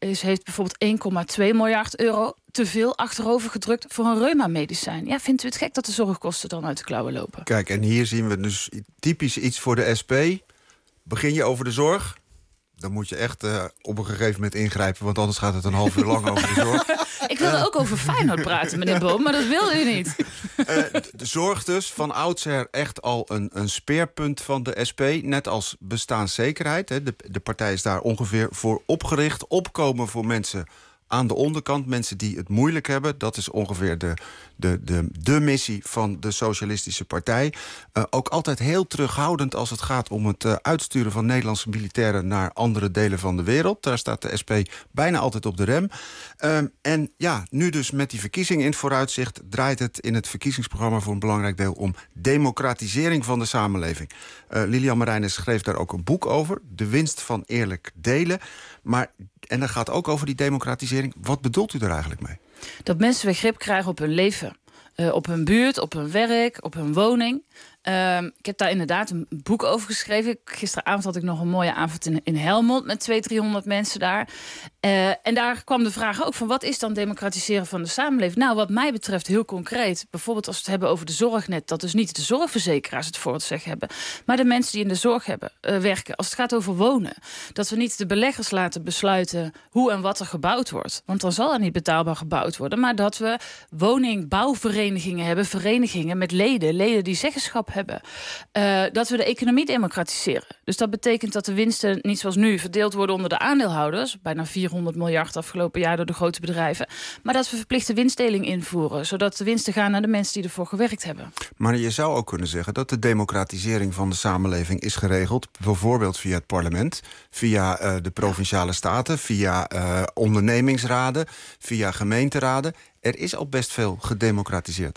is, heeft bijvoorbeeld één komma twee miljard euro te veel achterover gedrukt voor een reuma-medicijn. Ja, vindt u het gek dat de zorgkosten dan uit de klauwen lopen? Kijk, en hier zien we dus typisch iets voor de S P. Begin je over de zorg, dan moet je echt uh, op een gegeven moment ingrijpen, want anders gaat het een half uur lang over de zorg. Ik wilde uh, ook over Feyenoord praten, meneer Boom, maar dat wilde u niet. Uh, de zorg dus, van oudsher echt al een, een speerpunt van de S P. Net als bestaanszekerheid. Hè. De, de partij is daar ongeveer voor opgericht. Opkomen voor mensen aan de onderkant, mensen die het moeilijk hebben. Dat is ongeveer de, de, de, de missie van de Socialistische Partij. Uh, ook altijd heel terughoudend als het gaat om het uh, uitsturen van Nederlandse militairen naar andere delen van de wereld. Daar staat de S P bijna altijd op de rem. Uh, en ja, nu dus met die verkiezingen in het vooruitzicht draait het in het verkiezingsprogramma voor een belangrijk deel om democratisering van de samenleving. Uh, Lilian Marijnissen schreef daar ook een boek over, De winst van eerlijk delen. Maar, en dat gaat ook over die democratisering. Wat bedoelt u daar eigenlijk mee? Dat mensen weer grip krijgen op hun leven. Uh, op hun buurt, op hun werk, op hun woning. Uh, ik heb daar inderdaad een boek over geschreven. Gisteravond had ik nog een mooie avond in, in Helmond met tweehonderd, driehonderd mensen daar. Uh, en daar kwam de vraag ook van wat is dan democratiseren van de samenleving? Nou, wat mij betreft heel concreet. Bijvoorbeeld als we het hebben over de zorgnet. Dat dus niet de zorgverzekeraars het voor het zeggen hebben. Maar de mensen die in de zorg hebben, uh, werken. Als het gaat over wonen. Dat we niet de beleggers laten besluiten hoe en wat er gebouwd wordt. Want dan zal er niet betaalbaar gebouwd worden. Maar dat we woningbouwverenigingen hebben. Verenigingen met leden. Leden die zeggenschap hebben. Uh, dat we de economie democratiseren. Dus dat betekent dat de winsten niet zoals nu verdeeld worden onder de aandeelhouders. Bijna vierhonderd miljard afgelopen jaar door de grote bedrijven. Maar dat we verplichte winstdeling invoeren. Zodat de winsten gaan naar de mensen die ervoor gewerkt hebben. Maar je zou ook kunnen zeggen dat de democratisering van de samenleving is geregeld. Bijvoorbeeld via het parlement. Via uh, de provinciale staten. Via uh, ondernemingsraden. Via gemeenteraden. Er is al best veel gedemocratiseerd.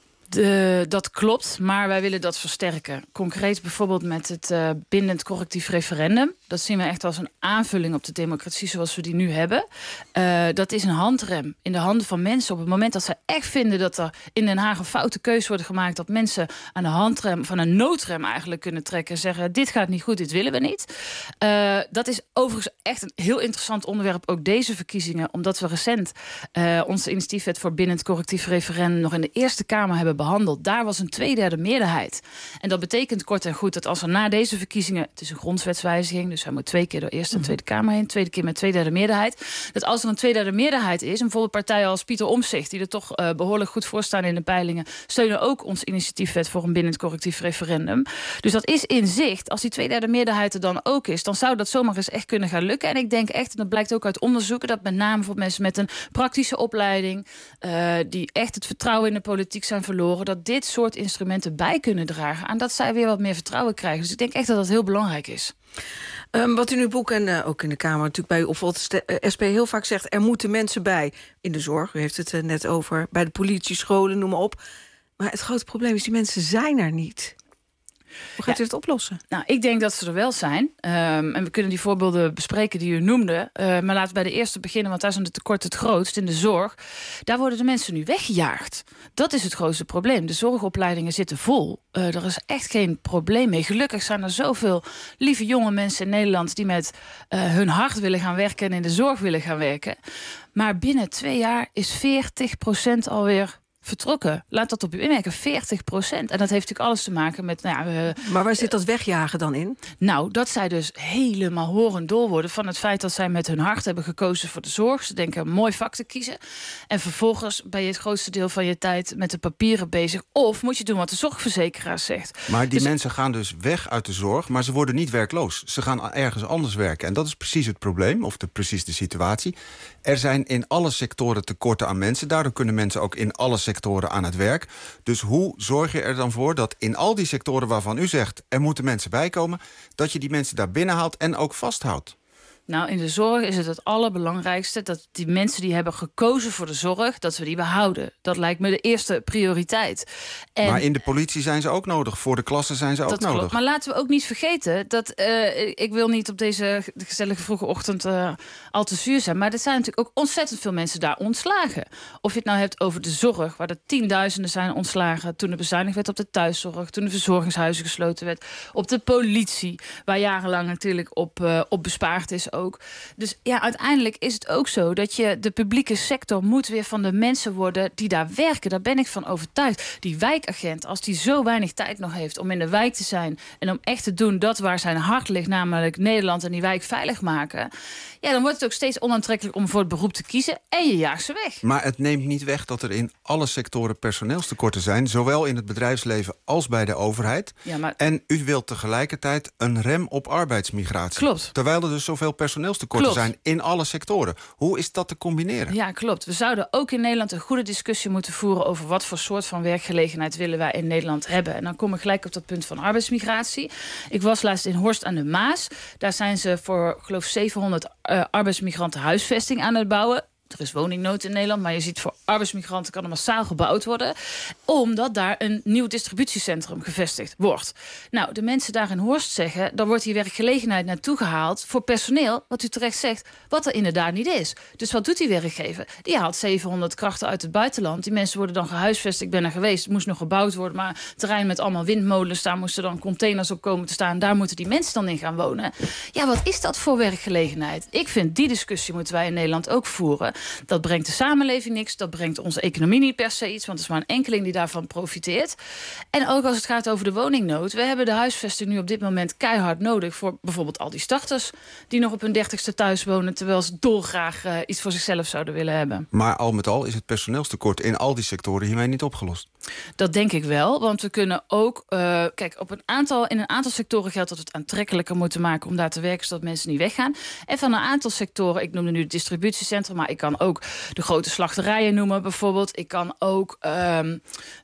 De, dat klopt, maar wij willen dat versterken. Concreet bijvoorbeeld met het uh, bindend correctief referendum. Dat zien we echt als een aanvulling op de democratie zoals we die nu hebben. Uh, dat is een handrem in de handen van mensen. Op het moment dat ze echt vinden dat er in Den Haag een foute keuze wordt gemaakt, dat mensen aan de handrem, van een noodrem eigenlijk kunnen trekken en zeggen dit gaat niet goed, dit willen we niet. Uh, dat is overigens echt een heel interessant onderwerp, ook deze verkiezingen, omdat we recent uh, onze initiatiefwet voor bindend correctief referendum nog in de Eerste Kamer hebben behandeld. Daar was een tweederde meerderheid. En dat betekent kort en goed dat als er na deze verkiezingen, het is een grondwetswijziging, dus hij moet twee keer door Eerste en Tweede Kamer heen, tweede keer met tweederde meerderheid, dat als er een tweederde meerderheid is, en bijvoorbeeld partijen als Pieter Omtzigt, die er toch uh, behoorlijk goed voor staan in de peilingen, steunen ook ons initiatiefwet voor een bindend correctief referendum. Dus dat is in zicht. Als die tweederde meerderheid er dan ook is, dan zou dat zomaar eens echt kunnen gaan lukken. En ik denk echt, en dat blijkt ook uit onderzoeken, dat met name voor mensen met een praktische opleiding, uh, die echt het vertrouwen in de politiek zijn verloren, dat dit soort instrumenten bij kunnen dragen aan dat zij weer wat meer vertrouwen krijgen. Dus ik denk echt dat dat heel belangrijk is. Um, wat in uw boek en uh, ook in de Kamer natuurlijk bij u opvalt, de uh, S P heel vaak zegt, er moeten mensen bij in de zorg. U heeft het uh, net over, bij de politie, scholen, noem maar op. Maar het grote probleem is, die mensen zijn er niet. Hoe gaat ja, u het oplossen? Nou, ik denk dat ze er wel zijn. Um, en we kunnen die voorbeelden bespreken die u noemde. Uh, maar laten we bij de eerste beginnen, want daar zijn de tekorten het grootst in de zorg. Daar worden de mensen nu weggejaagd. Dat is het grootste probleem. De zorgopleidingen zitten vol. Uh, er is echt geen probleem mee. Gelukkig zijn er zoveel lieve jonge mensen in Nederland die met uh, hun hart willen gaan werken en in de zorg willen gaan werken. Maar binnen twee jaar is veertig procent alweer vertrokken. Laat dat op u inwerken, veertig procent. En dat heeft natuurlijk alles te maken met... Nou ja, uh, maar waar zit dat wegjagen dan in? Nou, dat zij dus helemaal horend dol worden van het feit dat zij met hun hart hebben gekozen voor de zorg. Ze denken een mooi vak te kiezen. En vervolgens ben je het grootste deel van je tijd met de papieren bezig. Of moet je doen wat de zorgverzekeraar zegt. Maar die dus, mensen gaan dus weg uit de zorg, maar ze worden niet werkloos. Ze gaan ergens anders werken. En dat is precies het probleem, of de, precies de situatie. Er zijn in alle sectoren tekorten aan mensen. Daardoor kunnen mensen ook in alle sectoren aan het werk. Dus hoe zorg je er dan voor dat in al die sectoren waarvan u zegt, er moeten mensen bij komen, dat je die mensen daar binnenhaalt en ook vasthoudt? Nou, in de zorg is het het allerbelangrijkste dat die mensen die hebben gekozen voor de zorg, dat we die behouden. Dat lijkt me de eerste prioriteit. En maar in de politie zijn ze ook nodig. Voor de klassen zijn ze ook dat nodig. Klopt. Maar laten we ook niet vergeten dat uh, ik wil niet op deze gezellige vroege ochtend uh, al te zuur zijn, maar er zijn natuurlijk ook ontzettend veel mensen daar ontslagen. Of je het nou hebt over de zorg, waar er tienduizenden zijn ontslagen toen er bezuinigd werd op de thuiszorg, toen de verzorgingshuizen gesloten werd, op de politie, waar jarenlang natuurlijk op, uh, op bespaard is. ook. Dus ja, uiteindelijk is het ook zo dat je de publieke sector moet weer van de mensen worden die daar werken. Daar ben ik van overtuigd. Die wijkagent, als die zo weinig tijd nog heeft om in de wijk te zijn en om echt te doen dat waar zijn hart ligt, namelijk Nederland en die wijk veilig maken, ja, dan wordt het ook steeds onaantrekkelijk om voor het beroep te kiezen en je jaagt ze weg. Maar het neemt niet weg dat er in alle sectoren personeelstekorten zijn, zowel in het bedrijfsleven als bij de overheid. Ja, maar... En u wilt tegelijkertijd een rem op arbeidsmigratie. Klopt. Terwijl er dus zoveel personeelstekorten Klopt. zijn in alle sectoren. Hoe is dat te combineren? Ja, klopt. We zouden ook in Nederland een goede discussie moeten voeren over wat voor soort van werkgelegenheid willen wij in Nederland hebben. En dan kom ik gelijk op dat punt van arbeidsmigratie. Ik was laatst in Horst aan de Maas. Daar zijn ze voor, geloof zevenhonderd uh, arbeidsmigranten huisvesting aan het bouwen. Er is woningnood in Nederland, maar je ziet voor arbeidsmigranten kan er massaal gebouwd worden, omdat daar een nieuw distributiecentrum gevestigd wordt. Nou, de mensen daar in Horst zeggen, daar wordt die werkgelegenheid naartoe gehaald voor personeel, wat u terecht zegt, wat er inderdaad niet is. Dus wat doet die werkgever? Die haalt zevenhonderd krachten uit het buitenland. Die mensen worden dan gehuisvest. Ik ben er geweest, het moest nog gebouwd worden, maar terrein met allemaal windmolens, daar moesten dan containers op komen te staan. Daar moeten die mensen dan in gaan wonen. Ja, wat is dat voor werkgelegenheid? Ik vind die discussie moeten wij in Nederland ook voeren. Dat brengt de samenleving niks. Dat brengt onze economie niet per se iets. Want het is maar een enkeling die daarvan profiteert. En ook als het gaat over de woningnood. We hebben de huisvesting nu op dit moment keihard nodig voor bijvoorbeeld al die starters die nog op hun dertigste thuis wonen, terwijl ze dolgraag uh, iets voor zichzelf zouden willen hebben. Maar al met al is het personeelstekort in al die sectoren hiermee niet opgelost. Dat denk ik wel, want we kunnen ook... Uh, kijk, op een aantal, in een aantal sectoren geldt dat we het aantrekkelijker moeten maken om daar te werken, zodat mensen niet weggaan. En van een aantal sectoren, ik noemde nu het distributiecentrum, maar ik kan ook de grote slachterijen noemen bijvoorbeeld. Ik kan ook um,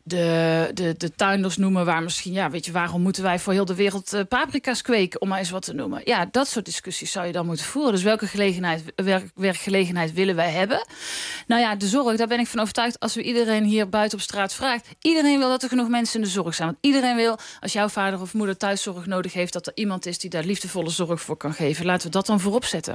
de, de, de tuinders noemen waar misschien, ja, weet je, waarom moeten wij voor heel de wereld uh, paprika's kweken, om maar eens wat te noemen. Ja, dat soort discussies zou je dan moeten voeren. Dus welke gelegenheid, werk, werkgelegenheid willen wij hebben? Nou ja, de zorg, daar ben ik van overtuigd, als we iedereen hier buiten op straat vraagt, iedereen wil dat er genoeg mensen in de zorg zijn. Want iedereen wil, als jouw vader of moeder thuiszorg nodig heeft, dat er iemand is die daar liefdevolle zorg voor kan geven. Laten we dat dan voorop zetten.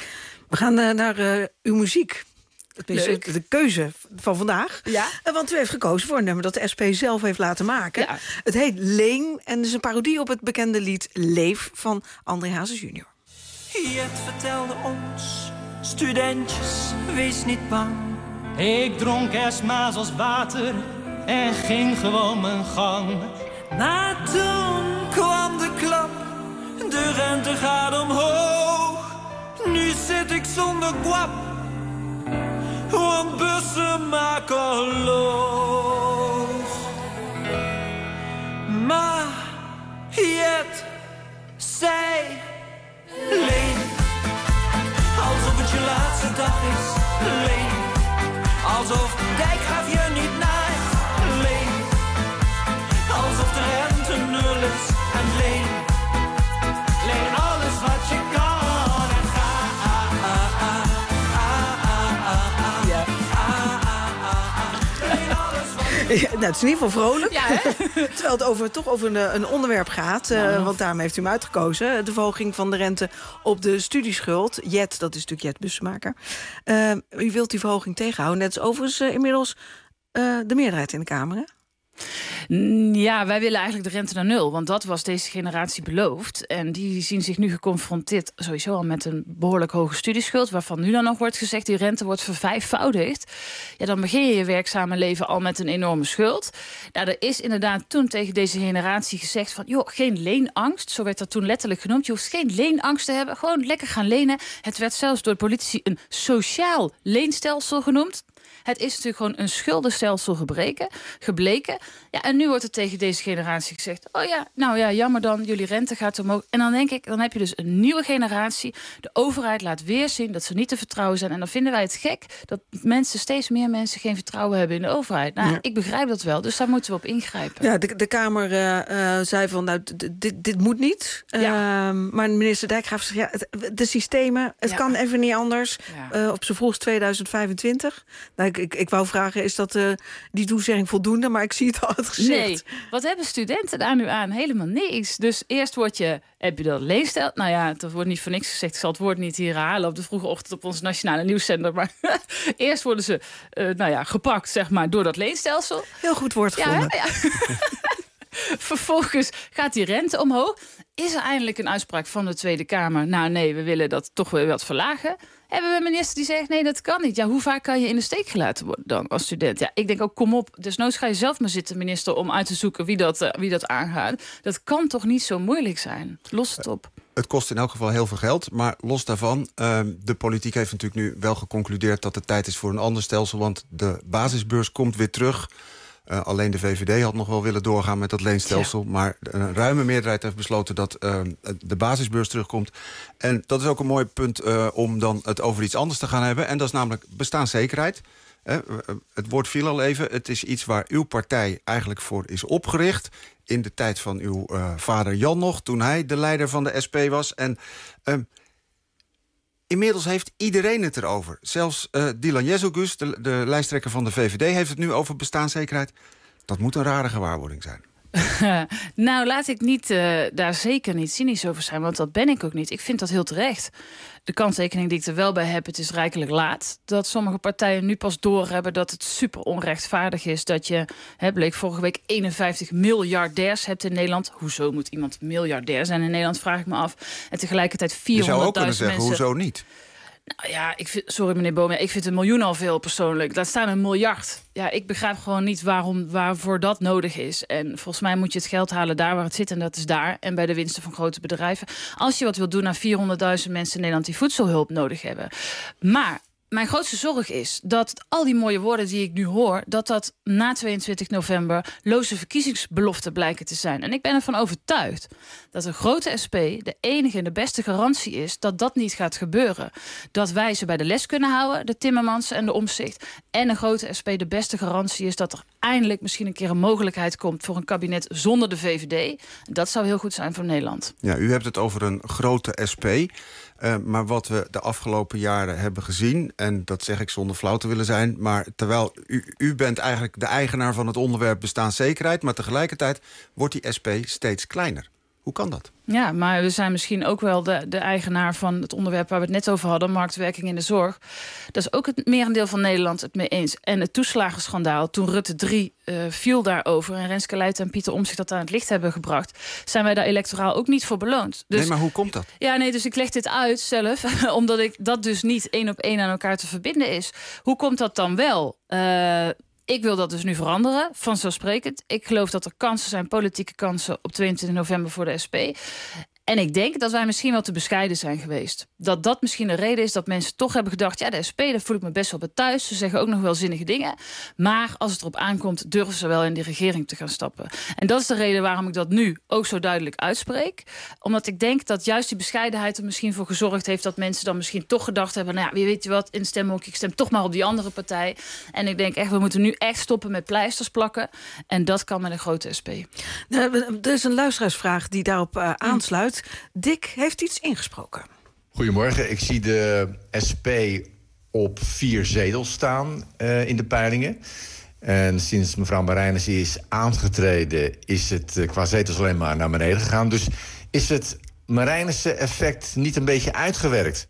We gaan uh, naar uh, uw muziek. Leuk. De keuze van vandaag. Ja. Uh, want u heeft gekozen voor een nummer dat de S P zelf heeft laten maken. Ja. Het heet Leen en het is een parodie op het bekende lied Leef van André Hazes junior Jet vertelde ons, studentjes, wees niet bang. Ik dronk Esma's als water en ging gewoon mijn gang. Maar toen kwam de klap, de rente gaat omhoog. Nu zit ik zonder guap, want bussen maken loog. Maar Jet zei, leen, alsof het je laatste dag is. Leen, alsof Dijkgraaf je niet naait. Leen, alsof de rente nul is. En leen, leen alles wat je kan en ga. Ja. Ja, nou, het is in ieder geval vrolijk. Ja, hè? Terwijl het over, toch over een, een onderwerp gaat. Uh, Nou. Want daarom heeft u hem uitgekozen. De verhoging van de rente op de studieschuld. Jet, dat is natuurlijk Jet Bussemaker. Uh, u wilt die verhoging tegenhouden. Net is overigens uh, inmiddels uh, de meerderheid in de Kamer, hè? Ja, wij willen eigenlijk de rente naar nul. Want dat was deze generatie beloofd. En die zien zich nu geconfronteerd sowieso al met een behoorlijk hoge studieschuld, waarvan nu dan nog wordt gezegd die rente wordt vervijfvoudigd. Ja, dan begin je je werkzame leven al met een enorme schuld. Nou, er is inderdaad toen tegen deze generatie gezegd van, joh, geen leenangst. Zo werd dat toen letterlijk genoemd. Je hoeft geen leenangst te hebben. Gewoon lekker gaan lenen. Het werd zelfs door de politici een sociaal leenstelsel genoemd. Het is natuurlijk gewoon een schuldenstelsel gebreken, gebleken. Ja, en nu wordt er tegen deze generatie gezegd, oh ja, nou ja, jammer dan, jullie rente gaat omhoog. En dan denk ik, dan heb je dus een nieuwe generatie. De overheid laat weer zien dat ze niet te vertrouwen zijn. En dan vinden wij het gek dat mensen, steeds meer mensen geen vertrouwen hebben in de overheid. Nou, Ja. ik begrijp dat wel, dus daar moeten we op ingrijpen. Ja, de, de Kamer uh, uh, zei van, nou, d- dit, dit moet niet. Ja. Uh, maar minister Dijkgraaf zegt, ja, het, de systemen, het Ja. kan even niet anders. Ja. Uh, op z'n vroegst tweeduizend vijfentwintig. Nou, ik, ik, ik wou vragen, is dat uh, die toezegging voldoende? Maar ik zie het al uitgezegd. Nee, wat hebben studenten daar nu aan? Helemaal niks. Dus eerst word je, heb je dat leenstel. Nou ja, dat wordt niet voor niks gezegd. Ik zal het woord niet hier herhalen op de vroege ochtend op onze nationale nieuwszender. Maar eerst worden ze uh, nou ja, gepakt, zeg maar, door dat leenstelsel. Heel goed woord Ja, gevonden. hè? Ja. Vervolgens gaat die rente omhoog. is er eindelijk een uitspraak van de Tweede Kamer. Nou nee, we willen dat toch weer wat verlagen. Hebben we een minister die zegt, nee, dat kan niet. Ja, hoe vaak kan je in de steek gelaten worden dan als student? Ja, ik denk ook, kom op. Desnoods ga je zelf maar zitten, minister, om uit te zoeken wie dat, uh, wie dat aangaat. Dat kan toch niet zo moeilijk zijn? Los het op. Het kost in elk geval heel veel geld, maar los daarvan... Uh, de politiek heeft natuurlijk nu wel geconcludeerd dat het tijd is voor een ander stelsel, want de basisbeurs komt weer terug. Uh, alleen de V V D had nog wel willen doorgaan met dat leenstelsel, ja. Maar een ruime meerderheid heeft besloten dat uh, de basisbeurs terugkomt. En dat is ook een mooi punt uh, om dan het over iets anders te gaan hebben. En dat is namelijk bestaanszekerheid. Uh, het woord viel al even. Het is iets waar uw partij eigenlijk voor is opgericht. In de tijd van uw uh, vader Jan nog, toen hij de leider van de S P was. En uh, inmiddels heeft iedereen het erover. Zelfs uh, Dylan Jezelgus, de, de lijsttrekker van de V V D... heeft het nu over bestaanszekerheid. Dat moet een rare gewaarwording zijn. Nou, laat ik niet, uh, daar zeker niet cynisch over zijn, want dat ben ik ook niet. Ik vind dat heel terecht. De kanttekening die ik er wel bij heb, het is rijkelijk laat. Dat sommige partijen nu pas doorhebben dat het super onrechtvaardig is. Dat je, hè, bleek vorige week, eenenvijftig miljardairs hebt in Nederland. Hoezo moet iemand miljardair zijn in Nederland, vraag ik me af. En tegelijkertijd vierhonderdduizend mensen. Je zou ook kunnen zeggen, hoezo niet? Nou ja, ik vind, sorry meneer Boom, ik vind een miljoen al veel persoonlijk. Laat staan een miljard. Ja, ik begrijp gewoon niet waarom, waarvoor dat nodig is. En volgens mij moet je het geld halen daar waar het zit, en dat is daar. En bij de winsten van grote bedrijven. Als je wat wilt doen aan vierhonderdduizend mensen in Nederland die voedselhulp nodig hebben. Maar mijn grootste zorg is dat al die mooie woorden die ik nu hoor, dat dat na tweeëntwintig november loze verkiezingsbeloften blijken te zijn. En ik ben ervan overtuigd dat een grote S P de enige en de beste garantie is dat dat niet gaat gebeuren. Dat wij ze bij de les kunnen houden, de Timmermans en de Omtzigt. En een grote S P de beste garantie is dat er eindelijk misschien een keer een mogelijkheid komt voor een kabinet zonder de V V D. Dat zou heel goed zijn voor Nederland. Ja, u hebt het over een grote S P. Uh, maar wat we de afgelopen jaren hebben gezien, en dat zeg ik zonder flauw te willen zijn, maar terwijl u, u bent eigenlijk de eigenaar van het onderwerp bestaanszekerheid, maar tegelijkertijd wordt die S P steeds kleiner. Hoe kan dat? Ja, maar we zijn misschien ook wel de, de eigenaar van het onderwerp waar we het net over hadden, marktwerking in de zorg. Dat is ook het merendeel van Nederland het mee eens. En het toeslagenschandaal, toen Rutte drie uh, viel daarover en Renske Leijten en Pieter Omtzigt dat aan het licht hebben gebracht, zijn wij daar electoraal ook niet voor beloond. Dus, nee, maar hoe komt dat? Ja, nee, dus ik leg dit uit zelf, omdat ik dat dus niet één op één aan elkaar te verbinden is. Hoe komt dat dan wel? Uh, Ik wil dat dus nu veranderen, vanzelfsprekend. Ik geloof dat er kansen zijn, politieke kansen, op tweeëntwintig november voor de S P. En ik denk dat wij misschien wel te bescheiden zijn geweest. Dat dat misschien de reden is dat mensen toch hebben gedacht, ja, de S P, daar voel ik me best wel bij thuis. Ze zeggen ook nog wel zinnige dingen. Maar als het erop aankomt, durven ze wel in die regering te gaan stappen. En dat is de reden waarom ik dat nu ook zo duidelijk uitspreek. Omdat ik denk dat juist die bescheidenheid er misschien voor gezorgd heeft dat mensen dan misschien toch gedacht hebben, nou ja, wie weet je wat, in het stemhokje, ik stem toch maar op die andere partij. En ik denk echt, we moeten nu echt stoppen met pleisters plakken. En dat kan met een grote S P. Er is een luisteraarsvraag die daarop uh, aansluit. Dick heeft iets ingesproken. Goedemorgen, ik zie de S P op vier zetels staan uh, in de peilingen. En sinds mevrouw Marijnissen is aangetreden, is het uh, qua zetels alleen maar naar beneden gegaan. Dus is het Marijnissen-effect niet een beetje uitgewerkt?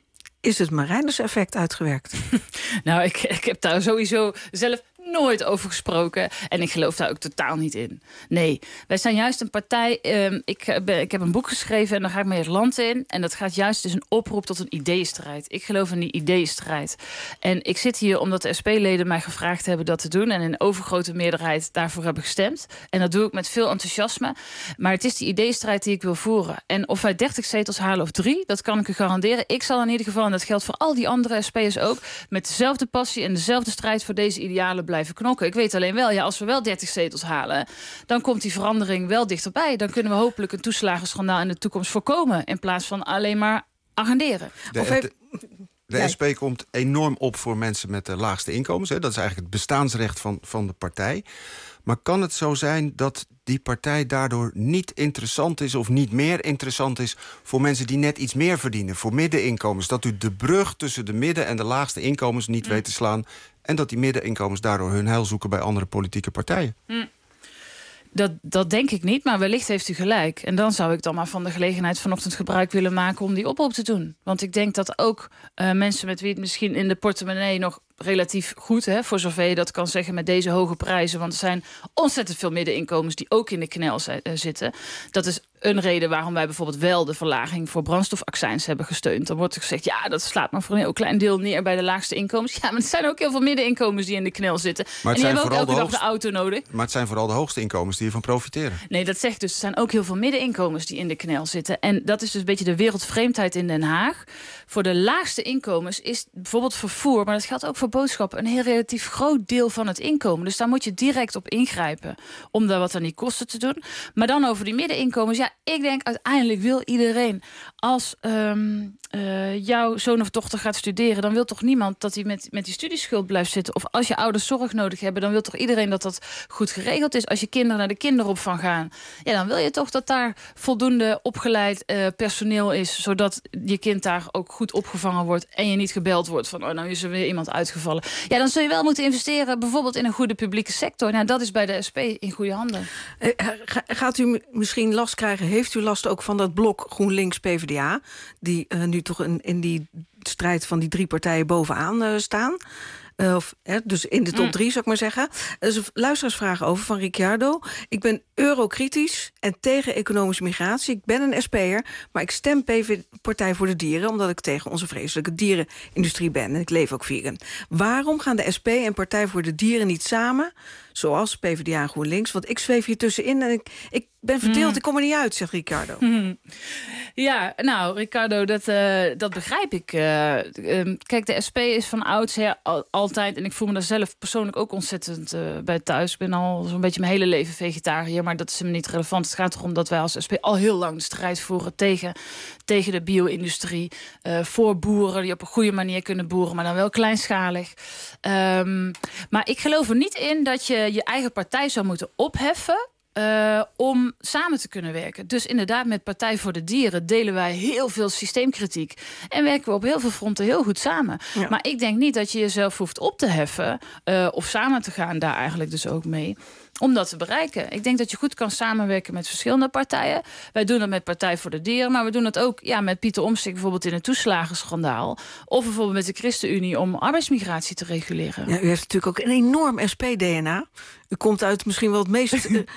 Is het Marijnissen-effect uitgewerkt? Nou, ik, ik heb daar sowieso zelf nooit over gesproken. En ik geloof daar ook totaal niet in. Nee, wij zijn juist een partij. Um, ik, ben, ik heb een boek geschreven en daar ga ik mee het land in. En dat gaat juist dus een oproep tot een ideeënstrijd. Ik geloof in die ideeënstrijd. En ik zit hier omdat de S P-leden mij gevraagd hebben dat te doen. En in overgrote meerderheid daarvoor hebben gestemd. En dat doe ik met veel enthousiasme. Maar het is die ideeënstrijd die ik wil voeren. En of wij dertig zetels halen of drie, dat kan ik u garanderen. Ik zal in ieder geval, en dat geldt voor al die andere S P'ers ook, met dezelfde passie en dezelfde strijd voor deze idealen blijven knokken. Ik weet alleen wel, ja, als we wel dertig zetels halen, dan komt die verandering wel dichterbij. Dan kunnen we hopelijk een toeslagenschandaal in de toekomst voorkomen, in plaats van alleen maar agenderen. De, of heeft... de, de ja. S P komt enorm op voor mensen met de laagste inkomens. Hè. Dat is eigenlijk het bestaansrecht van, van de partij. Maar kan het zo zijn dat die partij daardoor niet interessant is of niet meer interessant is voor mensen die net iets meer verdienen, voor middeninkomens? Dat u de brug tussen de midden- en de laagste inkomens niet mm. weet te slaan en dat die middeninkomens daardoor hun heil zoeken bij andere politieke partijen? Mm. Dat, dat denk ik niet, maar wellicht heeft u gelijk. En dan zou ik dan maar van de gelegenheid vanochtend gebruik willen maken om die oproep te doen. Want ik denk dat ook uh, mensen met wie het misschien in de portemonnee nog relatief goed, hè, voor zover je dat kan zeggen met deze hoge prijzen. Want er zijn ontzettend veel middeninkomens die ook in de knel zi- uh, zitten. Dat is een reden waarom wij bijvoorbeeld wel de verlaging voor brandstofaccijns hebben gesteund. Dan wordt er gezegd, ja, dat slaat maar voor een heel klein deel neer bij de laagste inkomens. Ja, maar er zijn ook heel veel middeninkomens die in de knel zitten. Maar en het die zijn hebben ook vooral elke de dag hoogste, de auto nodig. Maar het zijn vooral de hoogste inkomens die hiervan profiteren. Nee, dat zegt dus, er zijn ook heel veel middeninkomens die in de knel zitten. En dat is dus een beetje de wereldvreemdheid in Den Haag. Voor de laagste inkomens is bijvoorbeeld vervoer, maar dat geldt ook voor boodschappen, een heel relatief groot deel van het inkomen. Dus daar moet je direct op ingrijpen om daar wat aan die kosten te doen. Maar dan over die middeninkomens, ja, ik denk uiteindelijk wil iedereen, als um, uh, jouw zoon of dochter gaat studeren, dan wil toch niemand dat hij met, met die studieschuld blijft zitten. Of als je ouders zorg nodig hebben, dan wil toch iedereen dat dat goed geregeld is. Als je kinderen naar de kinderopvang gaan, ja, dan wil je toch dat daar voldoende opgeleid uh, personeel is, zodat je kind daar ook goed opgevangen wordt en je niet gebeld wordt van, oh, nou is er weer iemand uitgevallen. Ja, dan zul je wel moeten investeren, bijvoorbeeld in een goede publieke sector. Nou, dat is bij de S P in goede handen. Uh, gaat u misschien last krijgen, heeft u last ook van dat blok GroenLinks P v d A... die uh, nu toch in, in die strijd van die drie partijen bovenaan uh, staan? Uh, of, hè, dus in de top mm. drie, zou ik maar zeggen. Er is een luisteraarsvraag over van Ricciardo. Ik ben eurokritisch en tegen economische migratie. Ik ben een S P'er, maar ik stem P V Partij voor de Dieren, omdat ik tegen onze vreselijke dierenindustrie ben. En ik leef ook vegan. Waarom gaan de S P en Partij voor de Dieren niet samen, zoals P v d A en GroenLinks? Want ik zweef hier tussenin en ik, ik ben verdeeld, mm. ik kom er niet uit, zegt Ricciardo. Mm. Ja, nou, Ricciardo, dat, uh, dat begrijp ik. Uh, um, kijk, de S P is van oudsher al, altijd, en ik voel me daar zelf persoonlijk ook ontzettend uh, bij thuis. Ik ben al zo'n beetje mijn hele leven vegetariër, maar dat is me niet relevant. Het gaat erom dat wij als S P al heel lang de strijd voeren tegen, tegen de bio-industrie. Uh, voor boeren die op een goede manier kunnen boeren, maar dan wel kleinschalig. Um, maar ik geloof er niet in dat je je eigen partij zou moeten opheffen Uh, om samen te kunnen werken. Dus inderdaad, met Partij voor de Dieren delen wij heel veel systeemkritiek en werken we op heel veel fronten heel goed samen. Ja. Maar ik denk niet dat je jezelf hoeft op te heffen uh, of samen te gaan daar eigenlijk dus ook mee, om dat te bereiken. Ik denk dat je goed kan samenwerken met verschillende partijen. Wij doen dat met Partij voor de Dieren, maar we doen het ook ja, met Pieter Omtzigt bijvoorbeeld in het toeslagenschandaal, of bijvoorbeeld met de ChristenUnie om arbeidsmigratie te reguleren. Ja, u heeft natuurlijk ook een enorm S P-D N A. U komt uit misschien wel het meest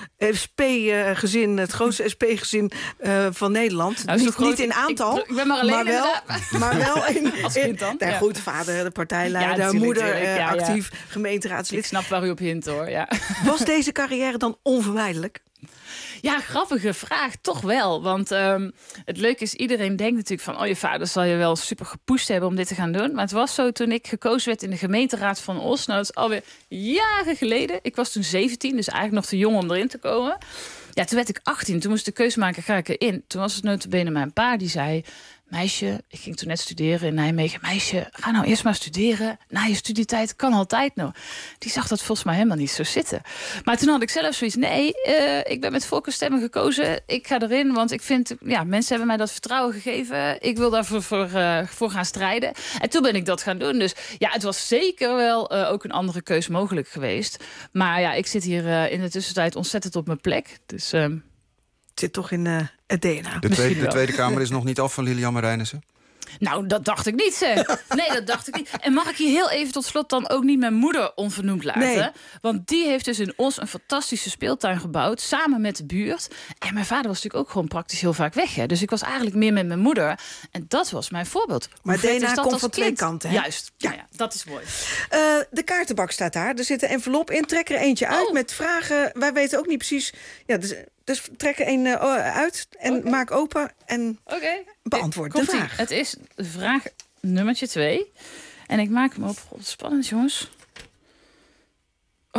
S P-gezin, het grootste S P-gezin uh, van Nederland. Nou, niet, niet in aantal, ik, ik ben maar, alleen maar, wel, maar wel in... Als kind dan. in ja. Goed, vader, de partijleider, ja, moeder, uh, ja, actief, ja. gemeenteraadslid. Ik snap waar u op hint, hoor. Ja. Was deze carrière dan onvermijdelijk? Ja, grappige vraag, toch wel. Want um, het leuke is, iedereen denkt natuurlijk van, oh, je vader zal je wel super gepusht hebben om dit te gaan doen. Maar het was zo toen ik gekozen werd in de gemeenteraad van Os. Nou, dat is alweer jaren geleden. Ik was toen zeventien, dus eigenlijk nog te jong om erin te komen. Ja, toen werd ik achttien. Toen moest ik de keuze maken, ga ik erin? Toen was het nota bene mijn pa die zei, meisje, ik ging toen net studeren in Nijmegen. Meisje, ga nou eerst maar studeren. Na je studietijd kan altijd nog. Die zag dat volgens mij helemaal niet zo zitten. Maar toen had ik zelf zoiets. Nee, uh, ik ben met voorkeurstemmen gekozen. Ik ga erin, want ik vind, ja, mensen hebben mij dat vertrouwen gegeven. Ik wil daarvoor voor, uh, voor gaan strijden. En toen ben ik dat gaan doen. Dus ja, het was zeker wel uh, ook een andere keus mogelijk geweest. Maar ja, ik zit hier uh, in de tussentijd ontzettend op mijn plek. Dus Uh, het zit toch in uh, het D N A. De tweede, de Tweede Kamer is nog niet af van Lilian Marijnissen? Nou, dat dacht ik niet, zeg. Nee, dat dacht ik niet. En mag ik hier heel even tot slot dan ook niet mijn moeder onvernoemd laten? Nee. Want die heeft dus in Os een fantastische speeltuin gebouwd, samen met de buurt. En mijn vader was natuurlijk ook gewoon praktisch heel vaak weg. Hè? Dus ik was eigenlijk meer met mijn moeder. En dat was mijn voorbeeld. Maar D N A komt van twee kanten, hè? Juist. Ja. Nou ja, dat is mooi. Uh, de kaartenbak staat daar. Er zit een envelop in. Trek er eentje uit oh. met vragen. Wij weten ook niet precies. Ja, dus, dus trek er een uh, uit en okay. maak open en okay. beantwoord Komt de vraag. Het is vraag nummertje twee. En ik maak hem op. God, spannend, jongens. Oh.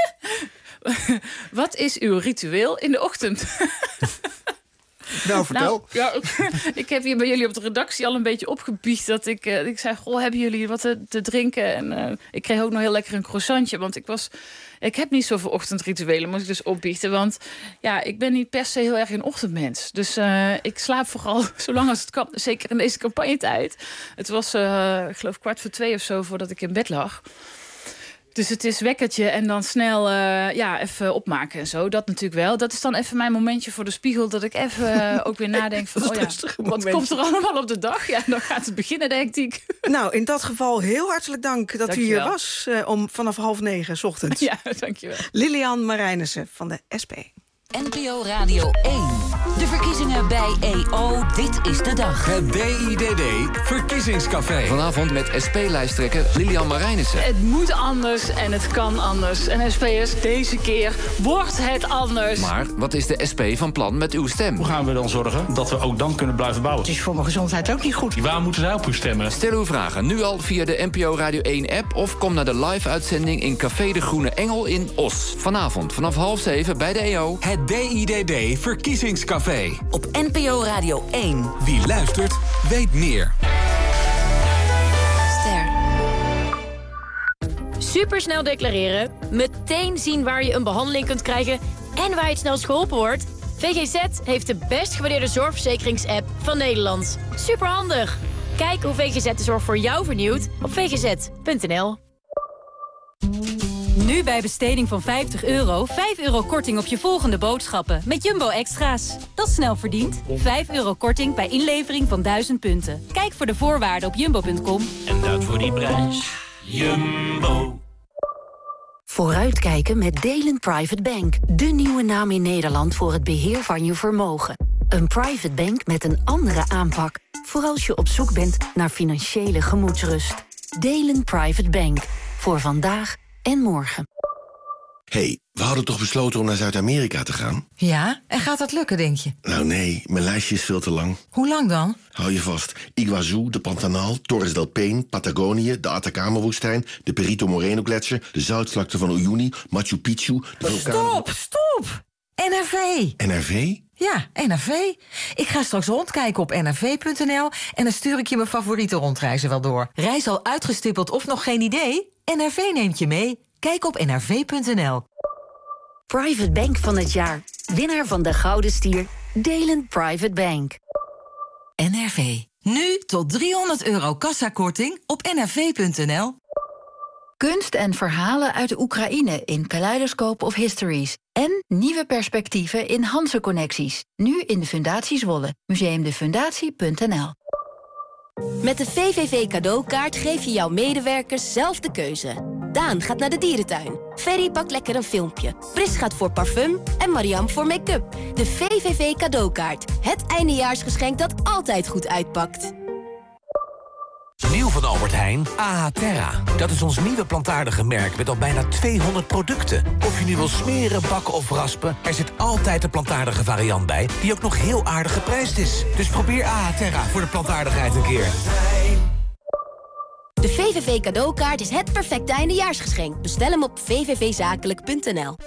Wat is uw ritueel in de ochtend? Nou, vertel. Nou, ja, ik, ik heb hier bij jullie op de redactie al een beetje opgebiecht. Dat ik, uh, ik zei, goh, hebben jullie wat te, te drinken? En uh, ik kreeg ook nog heel lekker een croissantje. Want ik was, ik heb niet zoveel ochtendrituelen, moet ik dus opbiechten. Want ja, ik ben niet per se heel erg een ochtendmens. Dus uh, ik slaap vooral zolang als het kan. Zeker in deze campagnetijd. Het was, uh, ik geloof, kwart voor twee of zo voordat ik in bed lag. Dus het is wekkertje en dan snel uh, ja, even opmaken en zo. Dat natuurlijk wel. Dat is dan even mijn momentje voor de spiegel... dat ik even uh, ook weer nadenk van... oh ja, wat komt er allemaal op de dag? Ja, dan gaat het beginnen, denk ik. Nou, in dat geval heel hartelijk dank dat u hier was... Uh, om vanaf half negen 's ochtends. Ja, dankjewel. Lilian Marijnissen van de S P. N P O Radio één. De verkiezingen bij E O. Dit is de dag. Het D I D D Verkiezingscafé. Vanavond met S P-lijsttrekker Lilian Marijnissen. Het moet anders en het kan anders. En S P'ers, deze keer wordt het anders. Maar wat is de S P van plan met uw stem? Hoe gaan we dan zorgen dat we ook dan kunnen blijven bouwen? Het is voor mijn gezondheid ook niet goed. Waar moeten zij op u stemmen? Stel uw vragen nu al via de N P O Radio één-app... of kom naar de live-uitzending in Café de Groene Engel in Os. Vanavond vanaf half zeven bij de E O. Het D I D D Verkiezingscafé. Op N P O Radio één. Wie luistert, weet meer. Ster. Supersnel declareren, meteen zien waar je een behandeling kunt krijgen... en waar je het snelst geholpen wordt. V G Z heeft de best gewaardeerde zorgverzekerings-app van Nederland. Superhandig! Kijk hoe V G Z de zorg voor jou vernieuwt op v g z punt n l. Nu bij besteding van vijftig euro, vijf euro korting op je volgende boodschappen. Met Jumbo Extra's. Dat is snel verdiend. vijf euro korting bij inlevering van duizend punten. Kijk voor de voorwaarden op jumbo punt com. En dat voor die prijs. Jumbo. Vooruitkijken met Delen Private Bank. De nieuwe naam in Nederland voor het beheer van je vermogen. Een private bank met een andere aanpak. Voor als je op zoek bent naar financiële gemoedsrust. Delen Private Bank. Voor vandaag en morgen. Hé, hey, we hadden toch besloten om naar Zuid-Amerika te gaan? Ja, en gaat dat lukken, denk je? Nou nee, mijn lijstje is veel te lang. Hoe lang dan? Hou je vast. Iguazú, de Pantanal, Torres del Paine, Patagonië, de Atacama-woestijn... de Perito Moreno-gletsjer, de zoutvlakte van Uyuni, Machu Picchu... De vulkaan... Stop, stop! N R V. N R V? Ja, N R V. Ik ga straks rondkijken op n r v punt n l... en dan stuur ik je mijn favoriete rondreizen wel door. Reis al uitgestippeld of nog geen idee? N R V neemt je mee. Kijk op n r v punt n l. Private Bank van het jaar. Winnaar van de Gouden Stier. Delen Private Bank. N R V. Nu tot driehonderd euro kassakorting op n r v punt n l. Kunst en verhalen uit de Oekraïne in Kaleidoscope of Histories. En nieuwe perspectieven in Hanse-connecties. Nu in de Fundatie Zwolle. museumdefundatie punt n l. Met de V V V cadeaukaart geef je jouw medewerkers zelf de keuze. Daan gaat naar de dierentuin. Ferry pakt lekker een filmpje. Pris gaat voor parfum en Mariam voor make-up. De V V V cadeaukaart. Het eindejaarsgeschenk dat altijd goed uitpakt. Nieuw van Albert Heijn, A H Terra. Dat is ons nieuwe plantaardige merk met al bijna tweehonderd producten. Of je nu wil smeren, bakken of raspen, er zit altijd een plantaardige variant bij... die ook nog heel aardig geprijsd is. Dus probeer A H Terra voor de plantaardigheid een keer. De V V V cadeaukaart is het perfecte eindejaarsgeschenk. Bestel hem op v v v zakelijk punt n l.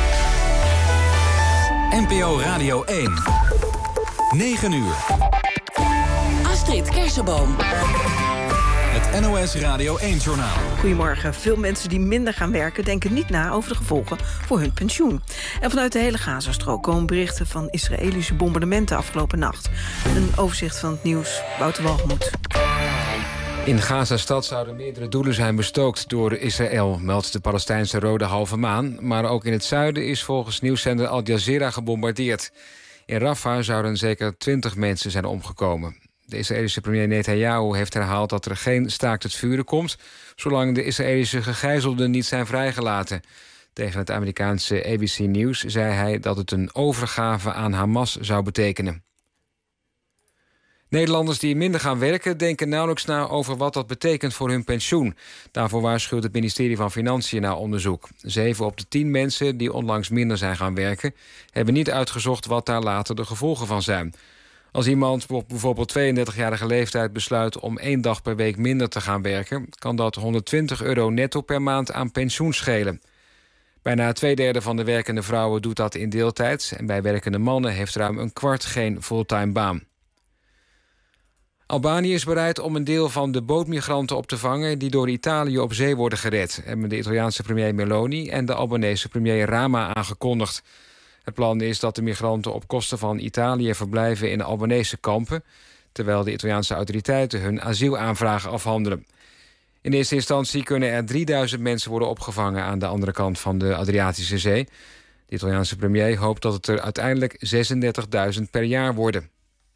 N P O Radio één. negen uur. Astrid Kersenboom. Het N O S Radio één-journaal. Goedemorgen. Veel mensen die minder gaan werken denken niet na over de gevolgen voor hun pensioen. En vanuit de hele Gazastrook komen berichten van Israëlische bombardementen afgelopen nacht. Een overzicht van het nieuws. Wouter Walgemoed. In Gaza-stad zouden meerdere doelen zijn bestookt door Israël, meldt de Palestijnse Rode Halve Maan. Maar ook in het zuiden is volgens nieuwszender Al Jazeera gebombardeerd. In Rafah zouden zeker twintig mensen zijn omgekomen. De Israëlische premier Netanyahu heeft herhaald dat er geen staakt het vuren komt, zolang de Israëlische gegijzelden niet zijn vrijgelaten. Tegen het Amerikaanse A B C News zei hij dat het een overgave aan Hamas zou betekenen. Nederlanders die minder gaan werken denken nauwelijks na over wat dat betekent voor hun pensioen. Daarvoor waarschuwt het ministerie van Financiën na onderzoek. Zeven op de tien mensen die onlangs minder zijn gaan werken hebben niet uitgezocht wat daar later de gevolgen van zijn. Als iemand op bijvoorbeeld tweeëndertigjarige leeftijd besluit om één dag per week minder te gaan werken, kan dat honderdtwintig euro netto per maand aan pensioen schelen. Bijna twee derde van de werkende vrouwen doet dat in deeltijds en bij werkende mannen heeft ruim een kwart geen fulltime baan. Albanië is bereid om een deel van de bootmigranten op te vangen die door Italië op zee worden gered, hebben de Italiaanse premier Meloni en de Albanese premier Rama aangekondigd. Het plan is dat de migranten op kosten van Italië verblijven in Albanese kampen, terwijl de Italiaanse autoriteiten hun asielaanvragen afhandelen. In eerste instantie kunnen er drieduizend mensen worden opgevangen aan de andere kant van de Adriatische Zee. De Italiaanse premier hoopt dat het er uiteindelijk zesendertigduizend per jaar worden.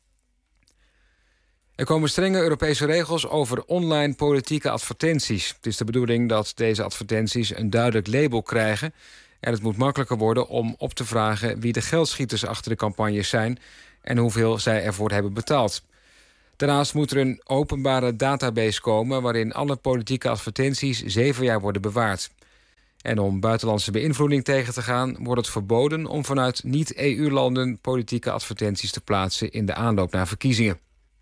Er komen strenge Europese regels over online politieke advertenties. Het is de bedoeling dat deze advertenties een duidelijk label krijgen en het moet makkelijker worden om op te vragen wie de geldschieters achter de campagnes zijn en hoeveel zij ervoor hebben betaald. Daarnaast moet er een openbare database komen waarin alle politieke advertenties zeven jaar worden bewaard. En om buitenlandse beïnvloeding tegen te gaan, wordt het verboden om vanuit niet-E U-landen politieke advertenties te plaatsen in de aanloop naar verkiezingen.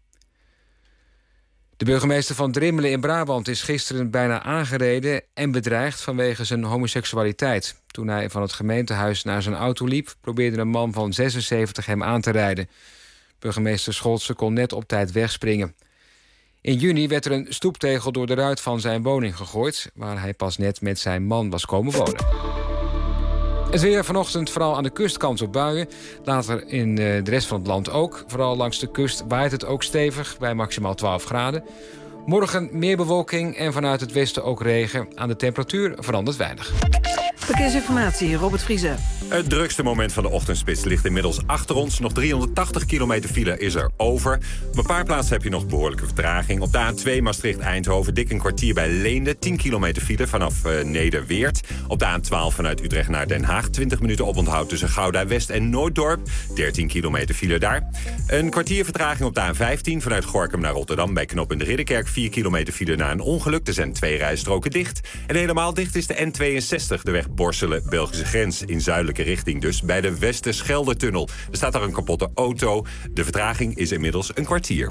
De burgemeester van Drimmelen in Brabant is gisteren bijna aangereden en bedreigd vanwege zijn homoseksualiteit. Toen hij van het gemeentehuis naar zijn auto liep, probeerde een man van zesenzeventig hem aan te rijden. Burgemeester Scholtse kon net op tijd wegspringen. In juni werd er een stoeptegel door de ruit van zijn woning gegooid, waar hij pas net met zijn man was komen wonen. Het weer vanochtend vooral aan de kust kans op buien. Later in de rest van het land ook. Vooral langs de kust waait het ook stevig bij maximaal twaalf graden. Morgen meer bewolking en vanuit het westen ook regen. Aan de temperatuur verandert weinig. Verkeersinformatie, Robert Vrieze. Het drukste moment van de ochtendspits ligt inmiddels achter ons. Nog driehonderdtachtig kilometer file is er over. Op een paar plaatsen heb je nog behoorlijke vertraging. Op de A twee Maastricht-Eindhoven dik een kwartier bij Leende. tien kilometer file vanaf uh, Nederweert. Op de A twaalf vanuit Utrecht naar Den Haag. twintig minuten oponthoud tussen Gouda-West en Nooddorp. dertien kilometer file daar. Een kwartier vertraging op de A vijftien vanuit Gorinchem naar Rotterdam. Bij knooppunt Ridderkerk vier kilometer file na een ongeluk. Er zijn twee rijstroken dicht. En helemaal dicht is de N tweeënzestig, de weg Borselen-Belgische grens in zuidelijke richting, dus bij de Westerschelde-tunnel. Er staat daar een kapotte auto. De vertraging is inmiddels een kwartier.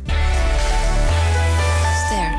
Ster.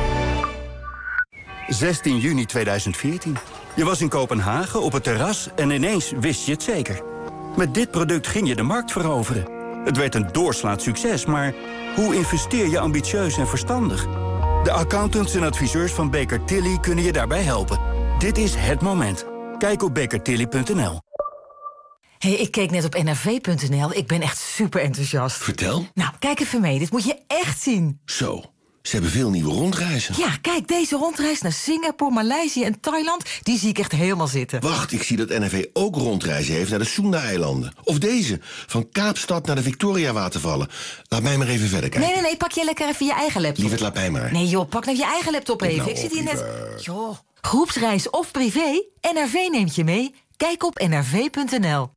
zestien juni tweeduizend veertien. Je was in Kopenhagen op het terras en ineens wist je het zeker. Met dit product ging je de markt veroveren. Het werd een doorslaand succes, maar hoe investeer je ambitieus en verstandig? De accountants en adviseurs van Baker Tilly kunnen je daarbij helpen. Dit is het moment. Kijk op baker tilly punt n l. Hey, ik keek net op N R V punt n l. Ik ben echt super enthousiast. Vertel. Nou, kijk even mee. Dit moet je echt zien. Zo, ze hebben veel nieuwe rondreizen. Ja, kijk, deze rondreis naar Singapore, Maleisië en Thailand, die zie ik echt helemaal zitten. Wacht, ik zie dat N R V ook rondreizen heeft naar de Sunda-eilanden. Of deze, van Kaapstad naar de Victoria-watervallen. Laat mij maar even verder kijken. Nee, nee, nee, pak je lekker even je eigen laptop. Lieverd, laat mij maar. Nee joh, pak nou je eigen laptop even. Nou, ik zit hier net... liever. Joh, groepsreis of privé, N R V neemt je mee. Kijk op n r v punt n l.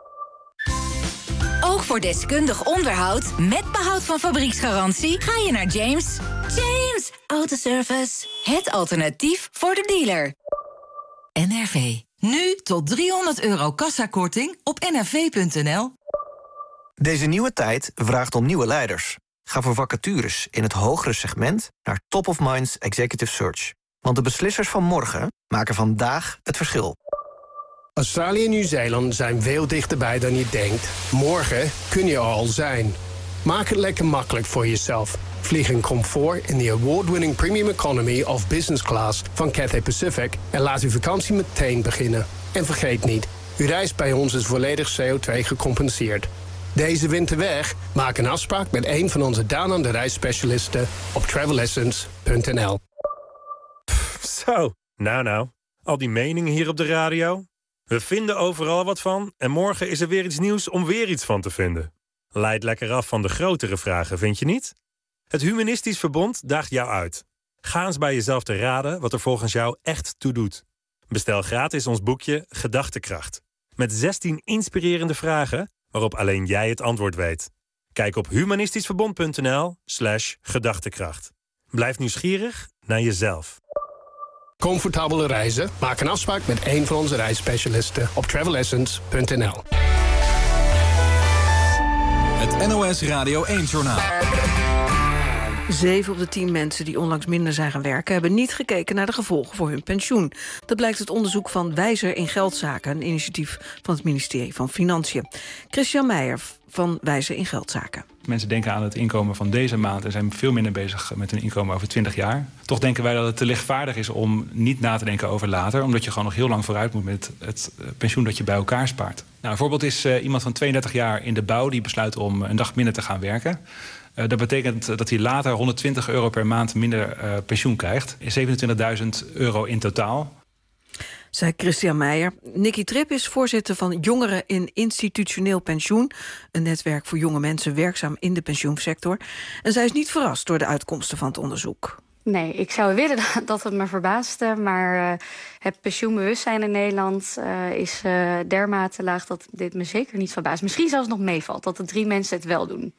Ook voor deskundig onderhoud, met behoud van fabrieksgarantie, ga je naar James. James Autoservice, het alternatief voor de dealer. N R V. Nu tot driehonderd euro kassakorting op n r v punt n l. Deze nieuwe tijd vraagt om nieuwe leiders. Ga voor vacatures in het hogere segment naar Top of Minds Executive Search. Want de beslissers van morgen maken vandaag het verschil. Australië en Nieuw-Zeeland zijn veel dichterbij dan je denkt. Morgen kun je er al zijn. Maak het lekker makkelijk voor jezelf. Vlieg in comfort in de award-winning Premium Economy of Business Class van Cathay Pacific en laat uw vakantie meteen beginnen. En vergeet niet, uw reis bij ons is volledig C O twee gecompenseerd. Deze winter weg? Maak een afspraak met een van onze daanande reisspecialisten op travel essence punt n l. Zo, nou nou, al die meningen hier op de radio. We vinden overal wat van en morgen is er weer iets nieuws om weer iets van te vinden. Leid lekker af van de grotere vragen, vind je niet? Het Humanistisch Verbond daagt jou uit. Ga eens bij jezelf te raden wat er volgens jou echt toe doet. Bestel gratis ons boekje Gedachtekracht. Met zestien inspirerende vragen waarop alleen jij het antwoord weet. Kijk op humanistischverbond punt n l slash gedachtekracht. Blijf nieuwsgierig naar jezelf. Comfortabele reizen? Maak een afspraak met een van onze reisspecialisten op travel essence punt n l. Het N O S Radio één-journaal. Zeven op de tien mensen die onlangs minder zijn gaan werken hebben niet gekeken naar de gevolgen voor hun pensioen. Dat blijkt uit onderzoek van Wijzer in Geldzaken, een initiatief van het ministerie van Financiën. Christian Meijer van Wijzer in Geldzaken. Mensen denken aan het inkomen van deze maand en zijn veel minder bezig met hun inkomen over twintig jaar. Toch denken wij dat het te lichtvaardig is om niet na te denken over later, omdat je gewoon nog heel lang vooruit moet met het pensioen dat je bij elkaar spaart. Nou, een voorbeeld is uh, iemand van tweeëndertig jaar in de bouw die besluit om een dag minder te gaan werken. Uh, dat betekent dat hij later honderdtwintig euro per maand minder uh, pensioen krijgt. zevenentwintigduizend euro in totaal. Zei Christian Meijer. Nicky Trip is voorzitter van Jongeren in Institutioneel Pensioen. Een netwerk voor jonge mensen werkzaam in de pensioensector. En zij is niet verrast door de uitkomsten van het onderzoek. Nee, ik zou willen dat het me verbaasde. Maar uh, het pensioenbewustzijn in Nederland uh, is uh, dermate laag dat dit me zeker niet verbaast. Misschien zelfs nog meevalt dat de drie mensen het wel doen.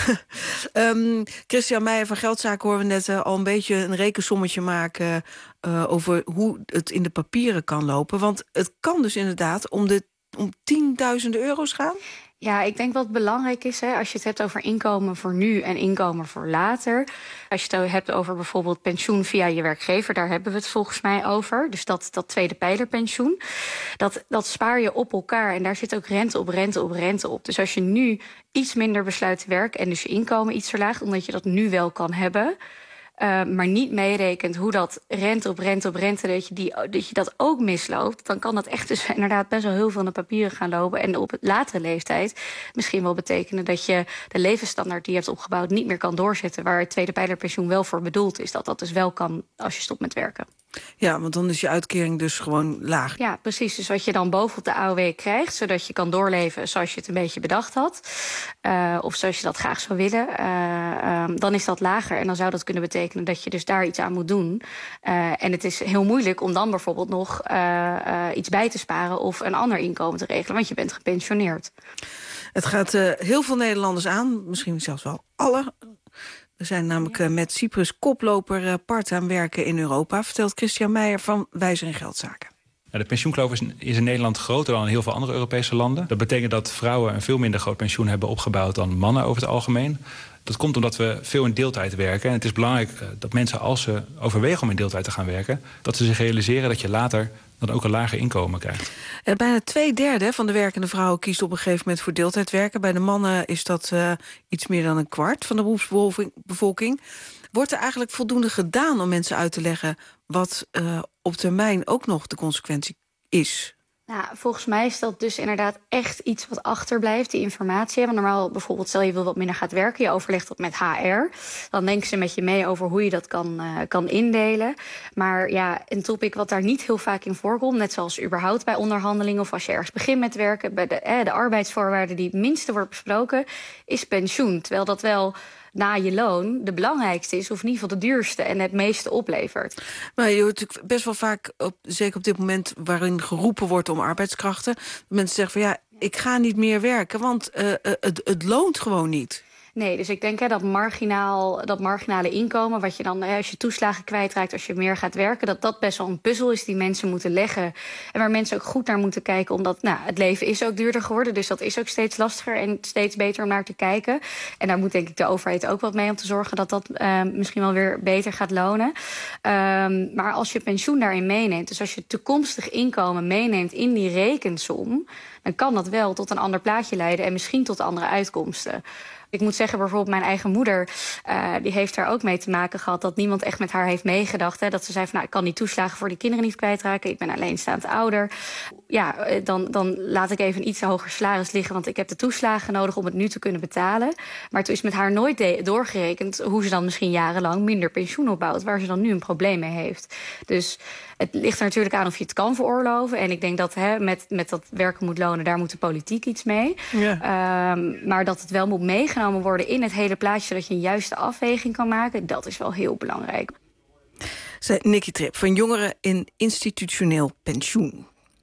um, Christian Meijer van Geldzaken horen we net uh, al een beetje een rekensommetje maken uh, over hoe het in de papieren kan lopen. Want het kan dus inderdaad om, de, om tienduizenden euro's gaan. Ja, ik denk wat belangrijk is, hè, als je het hebt over inkomen voor nu en inkomen voor later. Als je het hebt over bijvoorbeeld pensioen via je werkgever, daar hebben we het volgens mij over. Dus dat, dat tweede pijlerpensioen, dat, dat spaar je op elkaar. En daar zit ook rente op rente op rente op. Dus als je nu iets minder besluit te werken en dus je inkomen iets verlaagt, omdat je dat nu wel kan hebben, Uh, maar niet meerekent hoe dat rente op rente op rente, dat je, die, dat je dat ook misloopt, dan kan dat echt dus inderdaad best wel heel veel in de papieren gaan lopen. En op het latere leeftijd misschien wel betekenen dat je de levensstandaard die je hebt opgebouwd niet meer kan doorzetten, waar het tweede pijlerpensioen wel voor bedoeld is. Dat dat dus wel kan als je stopt met werken. Ja, want dan is je uitkering dus gewoon laag. Ja, precies. Dus wat je dan bovenop de A O W krijgt, zodat je kan doorleven zoals je het een beetje bedacht had, Uh, of zoals je dat graag zou willen, uh, um, dan is dat lager. En dan zou dat kunnen betekenen dat je dus daar iets aan moet doen. Uh, en het is heel moeilijk om dan bijvoorbeeld nog uh, uh, iets bij te sparen of een ander inkomen te regelen, want je bent gepensioneerd. Het gaat uh, heel veel Nederlanders aan, misschien zelfs wel alle. We zijn namelijk uh, met Cyprus koploper uh, part-time werken in Europa, vertelt Christian Meijer van Wijzer en Geldzaken. De pensioenkloof is, is in Nederland groter dan in heel veel andere Europese landen. Dat betekent dat vrouwen een veel minder groot pensioen hebben opgebouwd dan mannen over het algemeen. Dat komt omdat we veel in deeltijd werken. En het is belangrijk dat mensen, als ze overwegen om in deeltijd te gaan werken, dat ze zich realiseren dat je later dan ook een lager inkomen krijgt. En bijna twee derde van de werkende vrouwen kiest op een gegeven moment voor deeltijd werken. Bij de mannen is dat uh, iets meer dan een kwart van de beroepsbevolking. Wordt er eigenlijk voldoende gedaan om mensen uit te leggen wat uh, op termijn ook nog de consequentie is? Nou, volgens mij is dat dus inderdaad echt iets wat achterblijft, die informatie. Want normaal bijvoorbeeld, stel je wil wat minder gaat werken, je overlegt dat met H R. Dan denken ze met je mee over hoe je dat kan, uh, kan indelen. Maar ja, een topic wat daar niet heel vaak in voorkomt, net zoals überhaupt bij onderhandelingen of als je ergens begint met werken, bij de, eh, de arbeidsvoorwaarden die het minste wordt besproken, is pensioen. Terwijl dat wel na je loon de belangrijkste is, of in ieder geval de duurste en het meeste oplevert. Maar je hoort natuurlijk best wel vaak, op, zeker op dit moment waarin geroepen wordt om arbeidskrachten, mensen zeggen van ja, ik ga niet meer werken, want uh, uh, het, het loont gewoon niet. Nee, dus ik denk hè, dat, marginaal, dat marginale inkomen, wat je dan, hè, als je toeslagen kwijtraakt, als je meer gaat werken, dat dat best wel een puzzel is die mensen moeten leggen. En waar mensen ook goed naar moeten kijken, omdat nou, het leven is ook duurder geworden. Dus dat is ook steeds lastiger en steeds beter om naar te kijken. En daar moet denk ik de overheid ook wat mee om te zorgen dat dat uh, misschien wel weer beter gaat lonen. Um, maar als je pensioen daarin meeneemt, dus als je toekomstig inkomen meeneemt in die rekensom, dan kan dat wel tot een ander plaatje leiden en misschien tot andere uitkomsten. Ik moet zeggen, bijvoorbeeld mijn eigen moeder, uh, die heeft daar ook mee te maken gehad dat niemand echt met haar heeft meegedacht. Hè, dat ze zei van, nou, ik kan die toeslagen voor die kinderen niet kwijtraken. Ik ben alleenstaand ouder. Ja, dan, dan laat ik even een iets hoger salaris liggen, want ik heb de toeslagen nodig om het nu te kunnen betalen. Maar toen is met haar nooit de- doorgerekend hoe ze dan misschien jarenlang minder pensioen opbouwt, waar ze dan nu een probleem mee heeft. Dus het ligt er natuurlijk aan of je het kan veroorloven. En ik denk dat hè, met, met dat werken moet lonen, daar moet de politiek iets mee. Ja. Um, maar dat het wel moet meegenomen worden in het hele plaatje, zodat je een juiste afweging kan maken, dat is wel heel belangrijk. Zei Nicky Trip van Jongeren in Institutioneel Pensioen.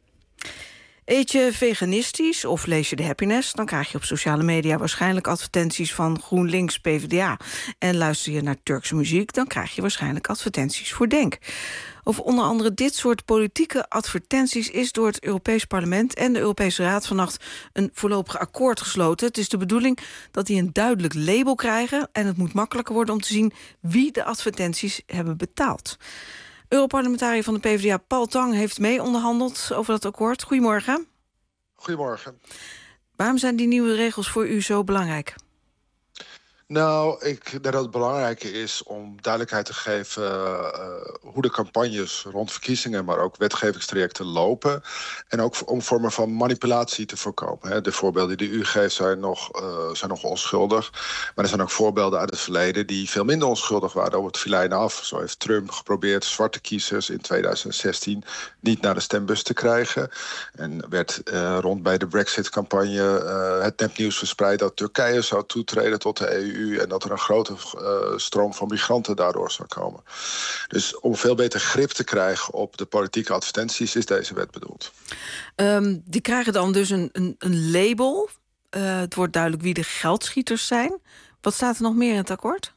Eet je veganistisch of lees je de Happiness, dan krijg je op sociale media waarschijnlijk advertenties van GroenLinks P v d A. En luister je naar Turkse muziek, dan krijg je waarschijnlijk advertenties voor Denk. Over onder andere dit soort politieke advertenties is door het Europees Parlement en de Europese Raad vannacht een voorlopig akkoord gesloten. Het is de bedoeling dat die een duidelijk label krijgen en het moet makkelijker worden om te zien wie de advertenties hebben betaald. Europarlementariër van de P v d A, Paul Tang, heeft mee onderhandeld over dat akkoord. Goedemorgen. Goedemorgen. Waarom zijn die nieuwe regels voor u zo belangrijk? Nou, ik denk dat het belangrijke is om duidelijkheid te geven uh, hoe de campagnes rond verkiezingen, maar ook wetgevingstrajecten lopen. En ook om vormen van manipulatie te voorkomen. Hè. De voorbeelden die u geeft zijn nog, uh, zijn nog onschuldig. Maar er zijn ook voorbeelden uit het verleden die veel minder onschuldig waren op het filijn af. Zo heeft Trump geprobeerd zwarte kiezers in tweeduizend zestien niet naar de stembus te krijgen. En werd uh, rond bij de Brexit-campagne uh, het nepnieuws verspreid dat Turkije zou toetreden tot de E U. En dat er een grote uh, stroom van migranten daardoor zou komen. Dus om veel beter grip te krijgen op de politieke advertenties is deze wet bedoeld. Um, die krijgen dan dus een, een, een label. Uh, het wordt duidelijk wie de geldschieters zijn. Wat staat er nog meer in het akkoord?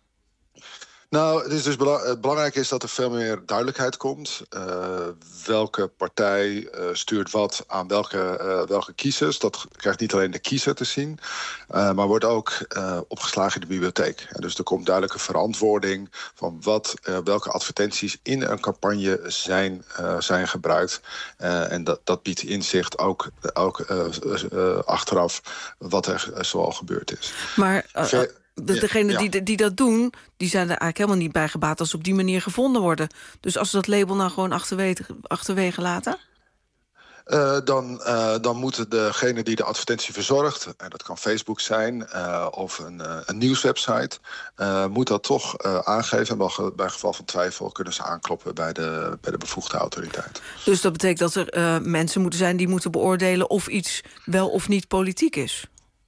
Nou, het is dus bela- het belangrijke is dat er veel meer duidelijkheid komt. Uh, welke partij uh, stuurt wat aan welke, uh, welke kiezers. Dat krijgt niet alleen de kiezer te zien, uh, maar wordt ook uh, opgeslagen in de bibliotheek. En dus er komt duidelijke verantwoording van wat, uh, welke advertenties in een campagne zijn, uh, zijn gebruikt. Uh, en dat, dat biedt inzicht ook, ook uh, uh, achteraf wat er uh, zoal gebeurd is. Maar Uh, Ver- De, degenen ja. die, die dat doen, die zijn er eigenlijk helemaal niet bij gebaat als ze op die manier gevonden worden. Dus als ze dat label nou gewoon achterwege, achterwege laten? Uh, dan, uh, dan moeten degene die de advertentie verzorgt, en dat kan Facebook zijn uh, of een, uh, een nieuwswebsite, uh, moet dat toch uh, aangeven. En wel, bij geval van twijfel kunnen ze aankloppen bij de, bij de bevoegde autoriteit. Dus dat betekent dat er uh, mensen moeten zijn die moeten beoordelen of iets wel of niet politiek is?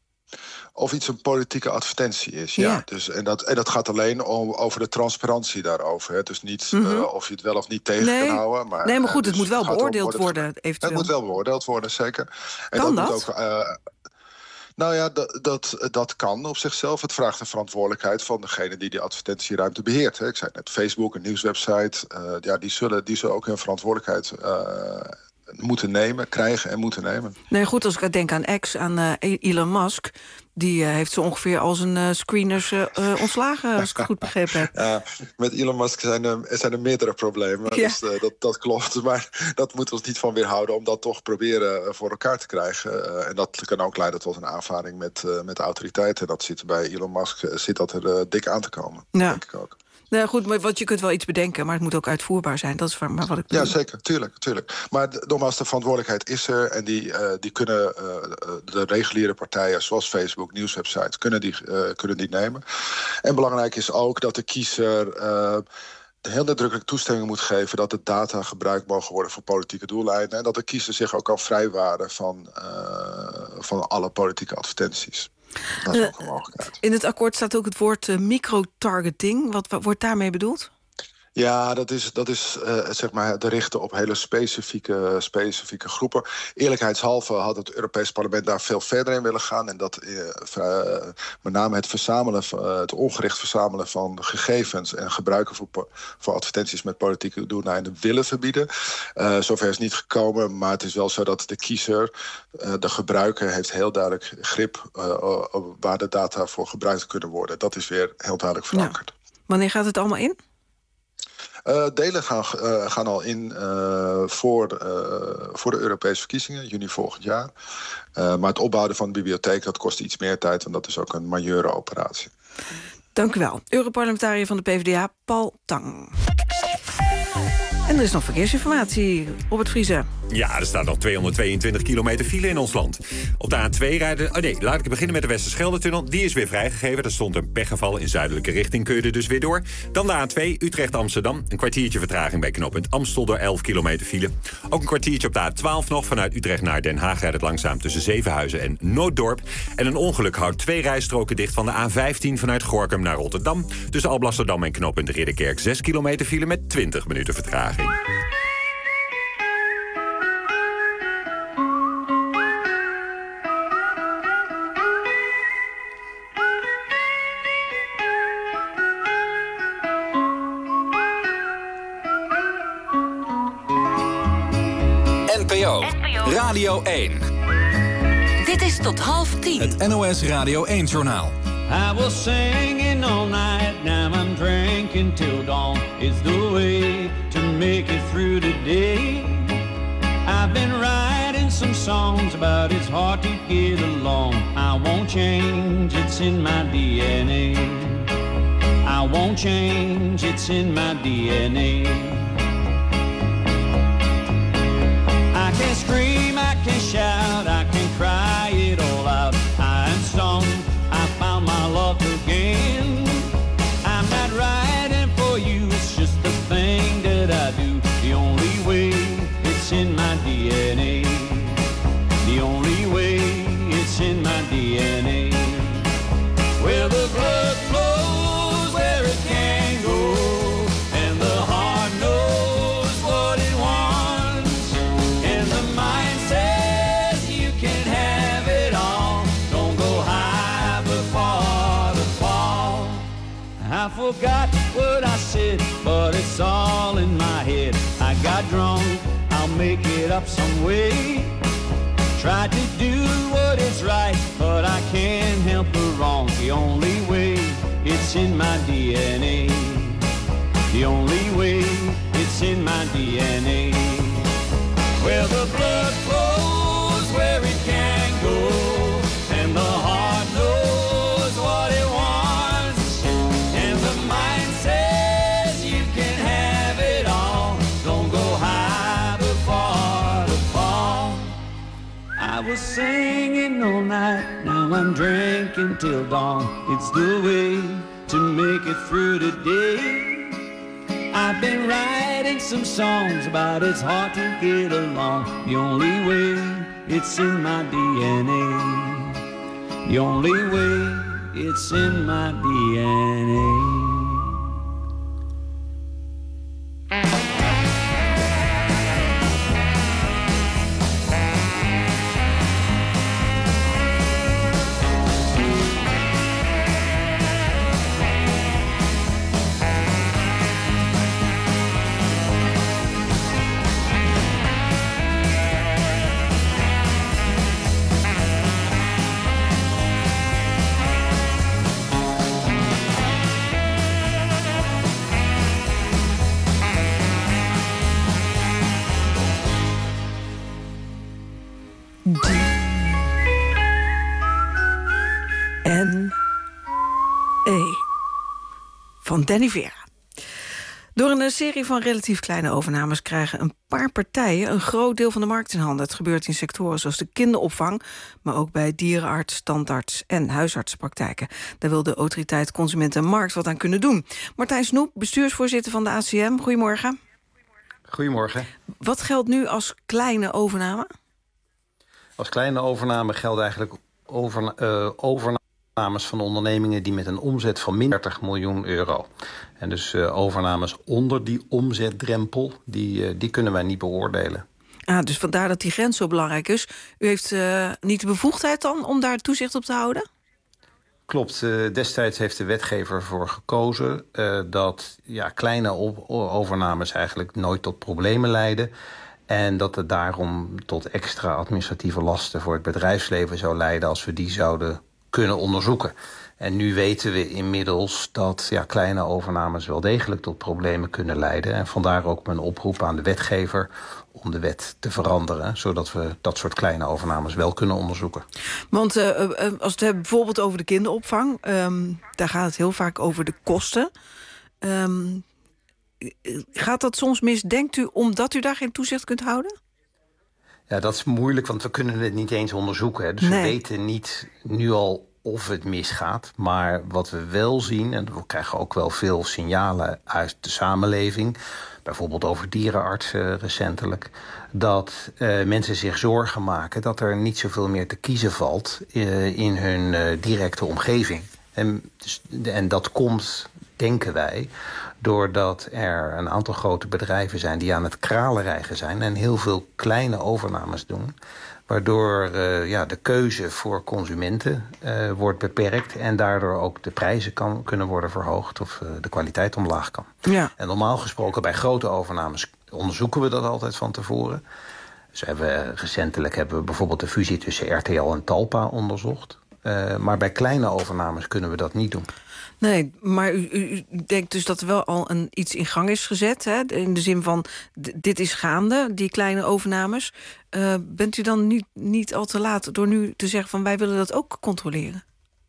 Of iets een politieke advertentie is, ja. ja. Dus, en, dat, en dat gaat alleen om, over de transparantie daarover. Hè. Dus niet Mm-hmm. uh, of je het wel of niet tegen nee. kan houden. Maar, nee, maar goed, uh, het dus moet wel het beoordeeld worden, het, eventueel. Het moet wel beoordeeld worden, zeker. En Kan dat? dat? Moet ook, uh, nou ja, dat, dat, dat kan op zichzelf. Het vraagt de verantwoordelijkheid van degene die die advertentieruimte beheert. Hè. Ik zei net, Facebook, een nieuwswebsite, uh, ja, die, zullen, die zullen ook hun verantwoordelijkheid Uh, moeten nemen, krijgen en moeten nemen. Nee, goed, als ik denk aan X, aan uh, Elon Musk, die uh, heeft zo ongeveer al zijn uh, screeners uh, uh, ontslagen, als ik het goed begrepen heb. Ja, met Elon Musk zijn er, zijn er meerdere problemen, Ja. dus, uh, dat, dat klopt. Maar dat moet ons niet van weerhouden om dat toch proberen uh, voor elkaar te krijgen. Uh, en dat kan ook leiden tot een aanvaring met, uh, met de autoriteiten. Dat zit bij Elon Musk uh, zit dat er uh, dik aan te komen, Ja. denk ik ook. Nou goed, maar wat je kunt wel iets bedenken, maar het moet ook uitvoerbaar zijn. Dat is waar, maar wat ik bedoel. Ja, zeker, tuurlijk, tuurlijk. Maar d- nogmaals, de verantwoordelijkheid is er. En die, uh, die kunnen uh, de reguliere partijen, zoals Facebook, nieuwswebsites, kunnen die, uh, kunnen die nemen. En belangrijk is ook dat de kiezer Uh, heel nadrukkelijk toestemming moet geven dat de data gebruikt mogen worden voor politieke doeleinden. En dat de kiezer zich ook kan vrijwaren van, uh, van alle politieke advertenties. Dat is ook een mogelijkheid. In het akkoord staat ook het woord uh, microtargeting. Wat, wat wordt daarmee bedoeld? Ja, dat is, dat is uh, zeg maar het richten op hele specifieke, specifieke groepen. Eerlijkheidshalve had het Europees Parlement daar veel verder in willen gaan. En dat uh, uh, met name het verzamelen, uh, het ongericht verzamelen van gegevens en gebruiken voor, voor advertenties met politieke doeleinden willen verbieden. Uh, zover is niet gekomen, maar het is wel zo dat de kiezer, uh, de gebruiker, heeft heel duidelijk grip uh, op waar de data voor gebruikt kunnen worden. Dat is weer heel duidelijk verankerd. Ja. Wanneer gaat het allemaal in? Uh, delen gaan, uh, gaan al in uh, voor, uh, voor de Europese verkiezingen, juni volgend jaar. Uh, maar het opbouwen van de bibliotheek, dat kost iets meer tijd, want dat is ook een majeure operatie. Dank u wel. Europarlementariër van de P v d A, Paul Tang. En er is nog verkeersinformatie. Robert Vrieze. Ja, er staat nog tweehonderdtweeëntwintig kilometer file in ons land. Op de A twee rijden... Oh nee, laat ik beginnen met de Westerschelde-tunnel. Die is weer vrijgegeven. Er stond een pechgeval in zuidelijke richting. Kun je er dus weer door. Dan de A twee, Utrecht-Amsterdam. Een kwartiertje vertraging bij knooppunt Amstel door elf kilometer file. Ook een kwartiertje op de A twaalf nog. Vanuit Utrecht naar Den Haag rijdt het langzaam tussen Zevenhuizen en Nooddorp. En een ongeluk houdt twee rijstroken dicht van de A vijftien vanuit Gorinchem naar Rotterdam. Tussen Alblasserdam en knooppunt Ridderkerk zes kilometer file met twintig minuten vertraging. N P O Radio één. Dit is tot half tien. Het N O S Radio één-journaal. I was singing all night, now I'm drinking till dawn. It's the way to make it through the day. I've been writing some songs about it's hard to get along. I won't change, it's in my D N A. I won't change, it's in my D N A. I can scream, I can shout, I can cry it all out. I am strong, I found my love again. I'm not riding for you, it's just the thing that I do. The only way, it's in my D N A. The only way, it's in my D N A. Where the blood flows where it can go, and the heart knows what it wants, and the mind says you can have it all. Don't go high but far to fall. I forgot what I said, but it's all in my head. I got drunk, I'll make it up some way. Tried to do what is right, but I can't help the wrong. The only way, it's in my D N A. The only way, it's in my D N A. Where the blood flows where it can go, and the heart knows what it wants, and the mind says you can have it all. Don't go high but far to fall. I was singing all night, now I'm drinking till dawn. It's the way to make it through the day. I've been writing some songs about it's hard to get along. The only way, it's in my D N A. The only way, it's in my D N A. N E van Danny Vera. Door een serie van relatief kleine overnames krijgen een paar partijen een groot deel van de markt in handen. Het gebeurt in sectoren zoals de kinderopvang, maar ook bij dierenarts, tandarts en huisartsenpraktijken. Daar wil de autoriteit Consument en Markt wat aan kunnen doen. Martijn Snoep, bestuursvoorzitter van de A C M. Goedemorgen. Goedemorgen. Wat geldt nu als kleine overname? Als kleine overname geldt eigenlijk over, uh, overnames van ondernemingen die met een omzet van min dertig miljoen euro. En dus uh, overnames onder die omzetdrempel, die, uh, die kunnen wij niet beoordelen. Ah, dus vandaar dat die grens zo belangrijk is. U heeft uh, niet de bevoegdheid dan om daar toezicht op te houden? Klopt. Uh, destijds heeft de wetgever voor gekozen uh, dat ja, kleine op- overnames eigenlijk nooit tot problemen leiden. En dat het daarom tot extra administratieve lasten voor het bedrijfsleven zou leiden als we die zouden kunnen onderzoeken. En nu weten we inmiddels dat ja, kleine overnames wel degelijk tot problemen kunnen leiden. En vandaar ook mijn oproep aan de wetgever om de wet te veranderen, zodat we dat soort kleine overnames wel kunnen onderzoeken. Want uh, uh, als we het hebben bijvoorbeeld over de kinderopvang, um, daar gaat het heel vaak over de kosten. Um, gaat dat soms mis, denkt u, omdat u daar geen toezicht kunt houden? Ja, dat is moeilijk, want we kunnen het niet eens onderzoeken. Hè. Dus nee. we weten niet nu al of het misgaat. Maar wat we wel zien, en we krijgen ook wel veel signalen uit de samenleving, bijvoorbeeld over dierenartsen recentelijk, dat uh, mensen zich zorgen maken dat er niet zoveel meer te kiezen valt uh, in hun uh, directe omgeving. En, dus, en dat komt, denken wij, doordat er een aantal grote bedrijven zijn die aan het kralenrijgen zijn en heel veel kleine overnames doen, waardoor uh, ja, de keuze voor consumenten uh, wordt beperkt en daardoor ook de prijzen kan, kunnen worden verhoogd of uh, de kwaliteit omlaag kan. Ja. En normaal gesproken bij grote overnames onderzoeken we dat altijd van tevoren. Dus hebben we, recentelijk hebben we bijvoorbeeld de fusie tussen R T L en Talpa onderzocht. Uh, maar bij kleine overnames kunnen we dat niet doen. Nee, maar u, u, u denkt dus dat er wel al een, iets in gang is gezet. Hè? In de zin van, d- dit is gaande, die kleine overnames. Uh, bent u dan niet, niet al te laat door nu te zeggen van wij willen dat ook controleren?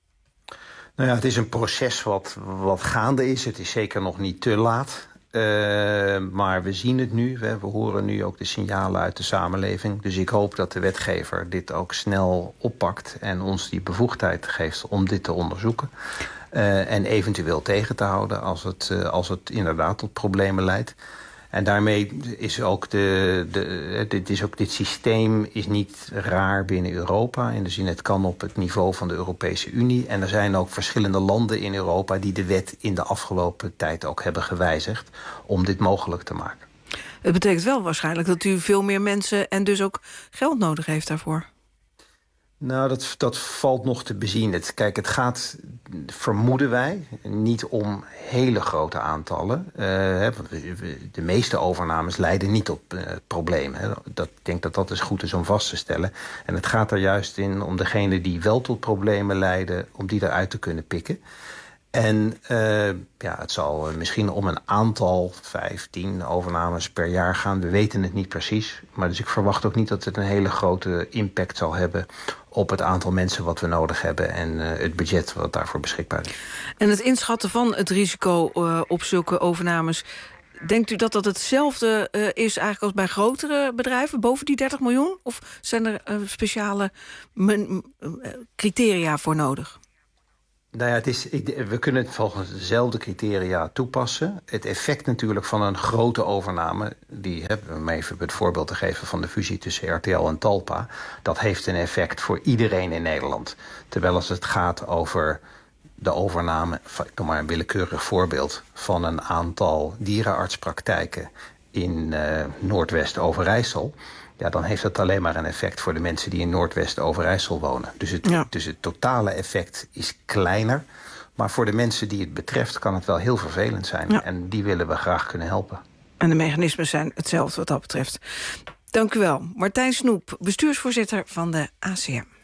Nou ja, het is een proces wat, wat gaande is. Het is zeker nog niet te laat. Uh, maar we zien het nu. We, we horen nu ook de signalen uit de samenleving. Dus ik hoop dat de wetgever dit ook snel oppakt en ons die bevoegdheid geeft om dit te onderzoeken. Uh, en eventueel tegen te houden als het, uh, als het inderdaad tot problemen leidt. En daarmee is ook, de, de, dit, is ook dit systeem is niet raar binnen Europa. In de zin, het kan op het niveau van de Europese Unie. En er zijn ook verschillende landen in Europa die de wet in de afgelopen tijd ook hebben gewijzigd om dit mogelijk te maken. Het betekent wel waarschijnlijk dat u veel meer mensen en dus ook geld nodig heeft daarvoor. Nou, dat, dat valt nog te bezien. Het, kijk, het gaat, vermoeden wij, niet om hele grote aantallen. Uh, hè, de meeste overnames leiden niet op uh, problemen. Hè. Dat, ik denk dat dat dus goed is om vast te stellen. En het gaat er juist in om degene die wel tot problemen leiden, om die eruit te kunnen pikken. En uh, ja, het zal misschien om een aantal, vijftien overnames per jaar gaan. We weten het niet precies. Maar dus ik verwacht ook niet dat het een hele grote impact zal hebben op het aantal mensen wat we nodig hebben en uh, het budget wat daarvoor beschikbaar is. En het inschatten van het risico uh, op zulke overnames, denkt u dat dat hetzelfde uh, is eigenlijk als bij grotere bedrijven, boven die dertig miljoen? Of zijn er uh, speciale uh, criteria voor nodig? Nou ja, het is, we kunnen het volgens dezelfde criteria toepassen. Het effect natuurlijk van een grote overname, die hebben we even het voorbeeld te geven van de fusie tussen R T L en Talpa, dat heeft een effect voor iedereen in Nederland. Terwijl als het gaat over de overname, ik noem maar een willekeurig voorbeeld, van een aantal dierenartspraktijken in uh, Noordwest-Overijssel, ja, dan heeft dat alleen maar een effect voor de mensen die in Noordwest-Overijssel wonen. Dus het, ja. dus het totale effect is kleiner. Maar voor de mensen die het betreft kan het wel heel vervelend zijn. Ja. En die willen we graag kunnen helpen. En de mechanismen zijn hetzelfde wat dat betreft. Dank u wel. Martijn Snoep, bestuursvoorzitter van de A C M.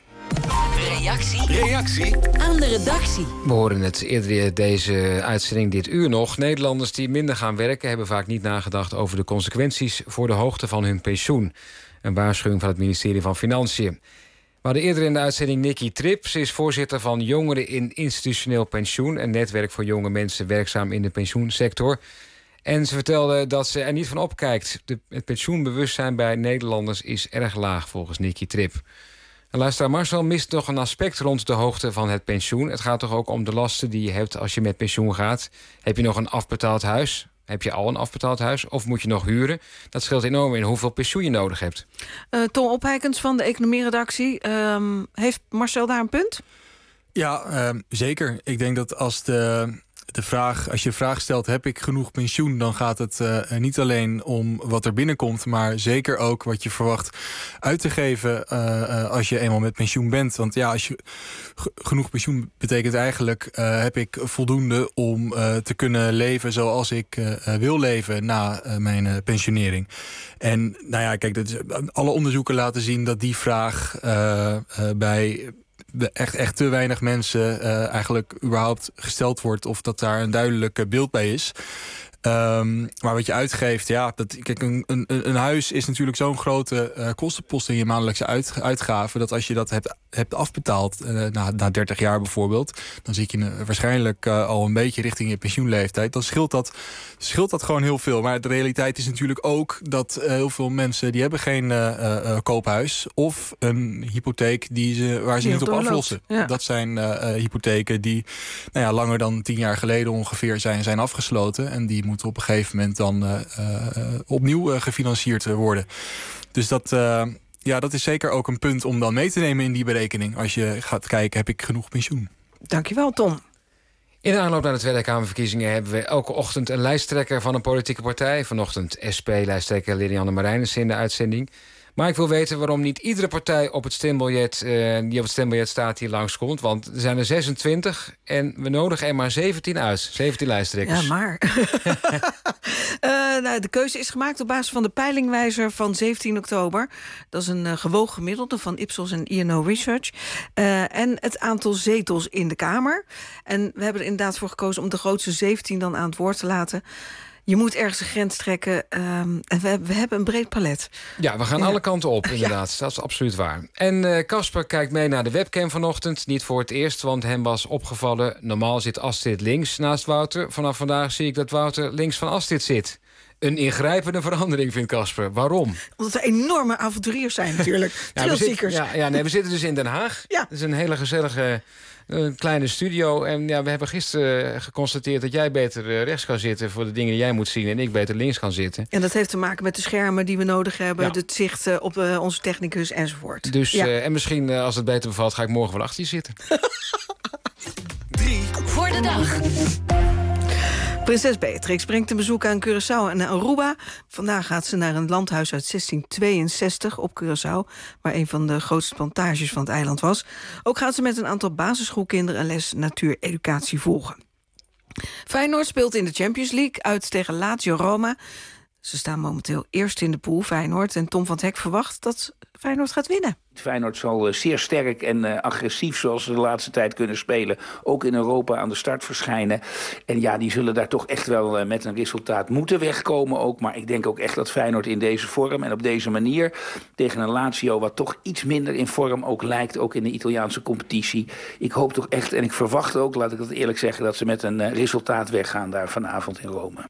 Reactie. Reactie aan de redactie. We horen het eerder deze uitzending dit uur nog. Nederlanders die minder gaan werken hebben vaak niet nagedacht over de consequenties voor de hoogte van hun pensioen. Een waarschuwing van het ministerie van Financiën. We hadden eerder in de uitzending Nikki Trip. Ze is voorzitter van Jongeren in Institutioneel Pensioen, een netwerk voor jonge mensen werkzaam in de pensioensector. En ze vertelde dat ze er niet van opkijkt. De, het pensioenbewustzijn bij Nederlanders is erg laag volgens Nikki Trip. En luisteraar Marcel mist nog een aspect rond de hoogte van het pensioen. Het gaat toch ook om de lasten die je hebt als je met pensioen gaat. Heb je nog een afbetaald huis? Heb je al een afbetaald huis? Of moet je nog huren? Dat scheelt enorm in hoeveel pensioen je nodig hebt. Uh, Tom Opheikens van de economieredactie. Um, heeft Marcel daar een punt? Ja, uh, zeker. Ik denk dat als de... De vraag, als je de vraag stelt, heb ik genoeg pensioen, dan gaat het uh, niet alleen om wat er binnenkomt, maar zeker ook wat je verwacht uit te geven uh, uh, als je eenmaal met pensioen bent. Want ja, als je g- genoeg pensioen betekent eigenlijk, uh, heb ik voldoende om uh, te kunnen leven zoals ik uh, wil leven na uh, mijn uh, pensionering. En nou ja, kijk, dat is, alle onderzoeken laten zien dat die vraag uh, uh, bij echt, echt te weinig mensen uh, eigenlijk überhaupt gesteld wordt, of dat daar een duidelijk beeld bij is. Um, maar wat je uitgeeft, ja, dat, kijk, een, een, een huis is natuurlijk zo'n grote uh, kostenpost in je maandelijkse uit, uitgaven, dat als je dat hebt, hebt afbetaald uh, na, na dertig jaar bijvoorbeeld, dan zit je uh, waarschijnlijk uh, al een beetje richting je pensioenleeftijd. Dan scheelt dat, scheelt dat gewoon heel veel. Maar de realiteit is natuurlijk ook dat uh, heel veel mensen die hebben geen uh, uh, koophuis of een hypotheek die ze, waar ze die niet op aflossen. Ja. Dat zijn uh, uh, hypotheken die nou ja, langer dan tien jaar geleden ongeveer zijn, zijn afgesloten en die moeten op een gegeven moment dan uh, uh, opnieuw uh, gefinancierd worden. Dus dat, uh, ja, dat is zeker ook een punt om dan mee te nemen in die berekening. Als je gaat kijken, heb ik genoeg pensioen? Dankjewel, Tom. In de aanloop naar de Tweede Kamerverkiezingen hebben we elke ochtend een lijsttrekker van een politieke partij. Vanochtend S P-lijsttrekker Lilianne Marijnissen in de uitzending. Maar ik wil weten waarom niet iedere partij op het stembiljet, uh, die op het stembiljet staat hier langskomt. Want er zijn er zesentwintig en we nodigen er maar zeventien uit. zeventien lijsttrekkers. Ja, maar. uh, nou, de keuze is gemaakt op basis van de peilingwijzer van zeventien oktober. Dat is een uh, gewogen gemiddelde van Ipsos en I N O Research. Uh, en het aantal zetels in de Kamer. En we hebben er inderdaad voor gekozen om de grootste zeventien dan aan het woord te laten. Je moet ergens een grens trekken. Um, en we, we hebben een breed palet. Ja, we gaan ja. alle kanten op, inderdaad. Ja. Dat is absoluut waar. En Casper uh, kijkt mee naar de webcam vanochtend. Niet voor het eerst, want hem was opgevallen. Normaal zit Astrid links naast Wouter. Vanaf vandaag zie ik dat Wouter links van Astrid zit. Een ingrijpende verandering, vindt Casper. Waarom? Omdat we enorme avonturiers zijn, natuurlijk. ja, we zitten, ja, ja, nee, we zitten dus in Den Haag. Ja. Het is een hele gezellige... Een kleine studio. En ja, we hebben gisteren geconstateerd dat jij beter rechts kan zitten voor de dingen die jij moet zien en ik beter links kan zitten. En dat heeft te maken met de schermen die we nodig hebben, ja. het zicht op uh, onze technicus enzovoort. Dus, ja. uh, en misschien uh, als het beter bevalt, ga ik morgen wel achter je zitten. Drie voor de dag. Prinses Beatrix brengt een bezoek aan Curaçao en Aruba. Vandaag gaat ze naar een landhuis uit zestien tweeënzestig op Curaçao, waar een van de grootste plantages van het eiland was. Ook gaat ze met een aantal basisschoolkinderen een les natuureducatie volgen. Feyenoord speelt in de Champions League uit tegen Lazio Roma. Ze staan momenteel eerst in de pool, Feyenoord. En Tom van het Hek verwacht dat Feyenoord gaat winnen. Feyenoord zal zeer sterk en uh, agressief, zoals ze de laatste tijd kunnen spelen, ook in Europa aan de start verschijnen. En ja, die zullen daar toch echt wel uh, met een resultaat moeten wegkomen ook. Maar ik denk ook echt dat Feyenoord in deze vorm en op deze manier tegen een Lazio wat toch iets minder in vorm ook lijkt, ook in de Italiaanse competitie. Ik hoop toch echt, en ik verwacht ook, laat ik dat eerlijk zeggen, dat ze met een uh, resultaat weggaan daar vanavond in Rome.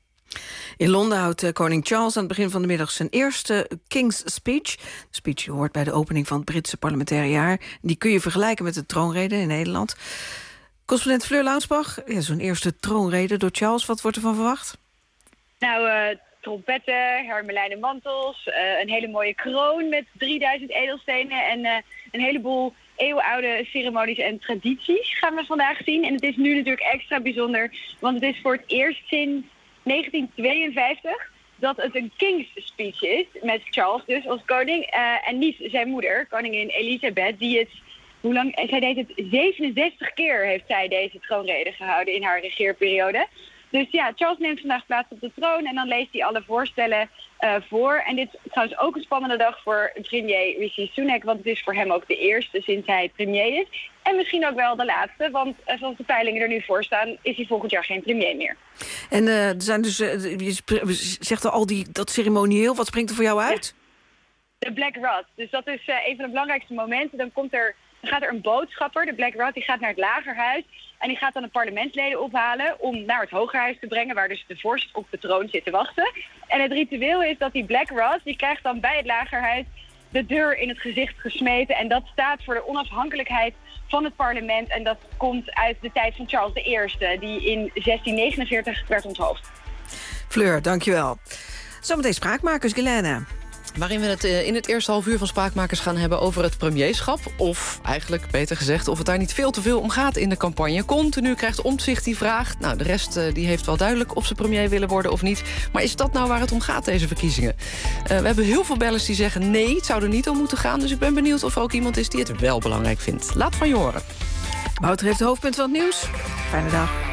In Londen houdt uh, koning Charles aan het begin van de middag zijn eerste King's Speech. De speech hoort bij de opening van het Britse parlementaire jaar. Die kun je vergelijken met de troonrede in Nederland. Correspondent Fleur Launsbach, ja, zo'n eerste troonrede door Charles. Wat wordt er van verwacht? Nou, uh, trompetten, hermelijnen mantels, uh, een hele mooie kroon met drieduizend edelstenen en uh, een heleboel eeuwenoude ceremonies en tradities gaan we vandaag zien. En het is nu natuurlijk extra bijzonder, want het is voor het eerst sinds negentien tweeënvijftig dat het een King's Speech is, met Charles dus als koning, uh, en niet zijn moeder, koningin Elisabeth, die het, hoe lang, zij deed het zevenenzestig keer heeft zij deze troonrede gehouden in haar regeerperiode. Dus ja, Charles neemt vandaag plaats op de troon en dan leest hij alle voorstellen uh, voor. En dit is trouwens ook een spannende dag voor premier Rishi Sunak, want het is voor hem ook de eerste sinds hij premier is. En misschien ook wel de laatste, want uh, zoals de peilingen er nu voor staan, is hij volgend jaar geen premier meer. En uh, er zijn dus, uh, je zegt al, al die, dat ceremonieel, wat springt er voor jou uit? Ja. De Black Rod. Dus dat is uh, een van de belangrijkste momenten. Dan komt er... Dan gaat er een boodschapper, de Black Rod, die gaat naar het Lagerhuis. En die gaat dan de parlementsleden ophalen om naar het Hogerhuis te brengen, waar dus de vorst op de troon zit te wachten. En het ritueel is dat die Black Rod, die krijgt dan bij het Lagerhuis de deur in het gezicht gesmeten. En dat staat voor de onafhankelijkheid van het parlement. En dat komt uit de tijd van Charles de Eerste, die in zestien negenenveertig werd onthoofd. Fleur, dankjewel. Zometeen Spraakmakers, Guilaine. Waarin we het in het eerste half uur van Spraakmakers gaan hebben over het premierschap. Of eigenlijk, beter gezegd, of het daar niet veel te veel om gaat in de campagne. Continu krijgt Omtzigt die vraag. Nou, de rest die heeft wel duidelijk of ze premier willen worden of niet. Maar is dat nou waar het om gaat, deze verkiezingen? Uh, we hebben heel veel bellers die zeggen nee, het zou er niet om moeten gaan. Dus ik ben benieuwd of er ook iemand is die het wel belangrijk vindt. Laat van je horen. Wouter heeft de hoofdpunt van het nieuws. Fijne dag.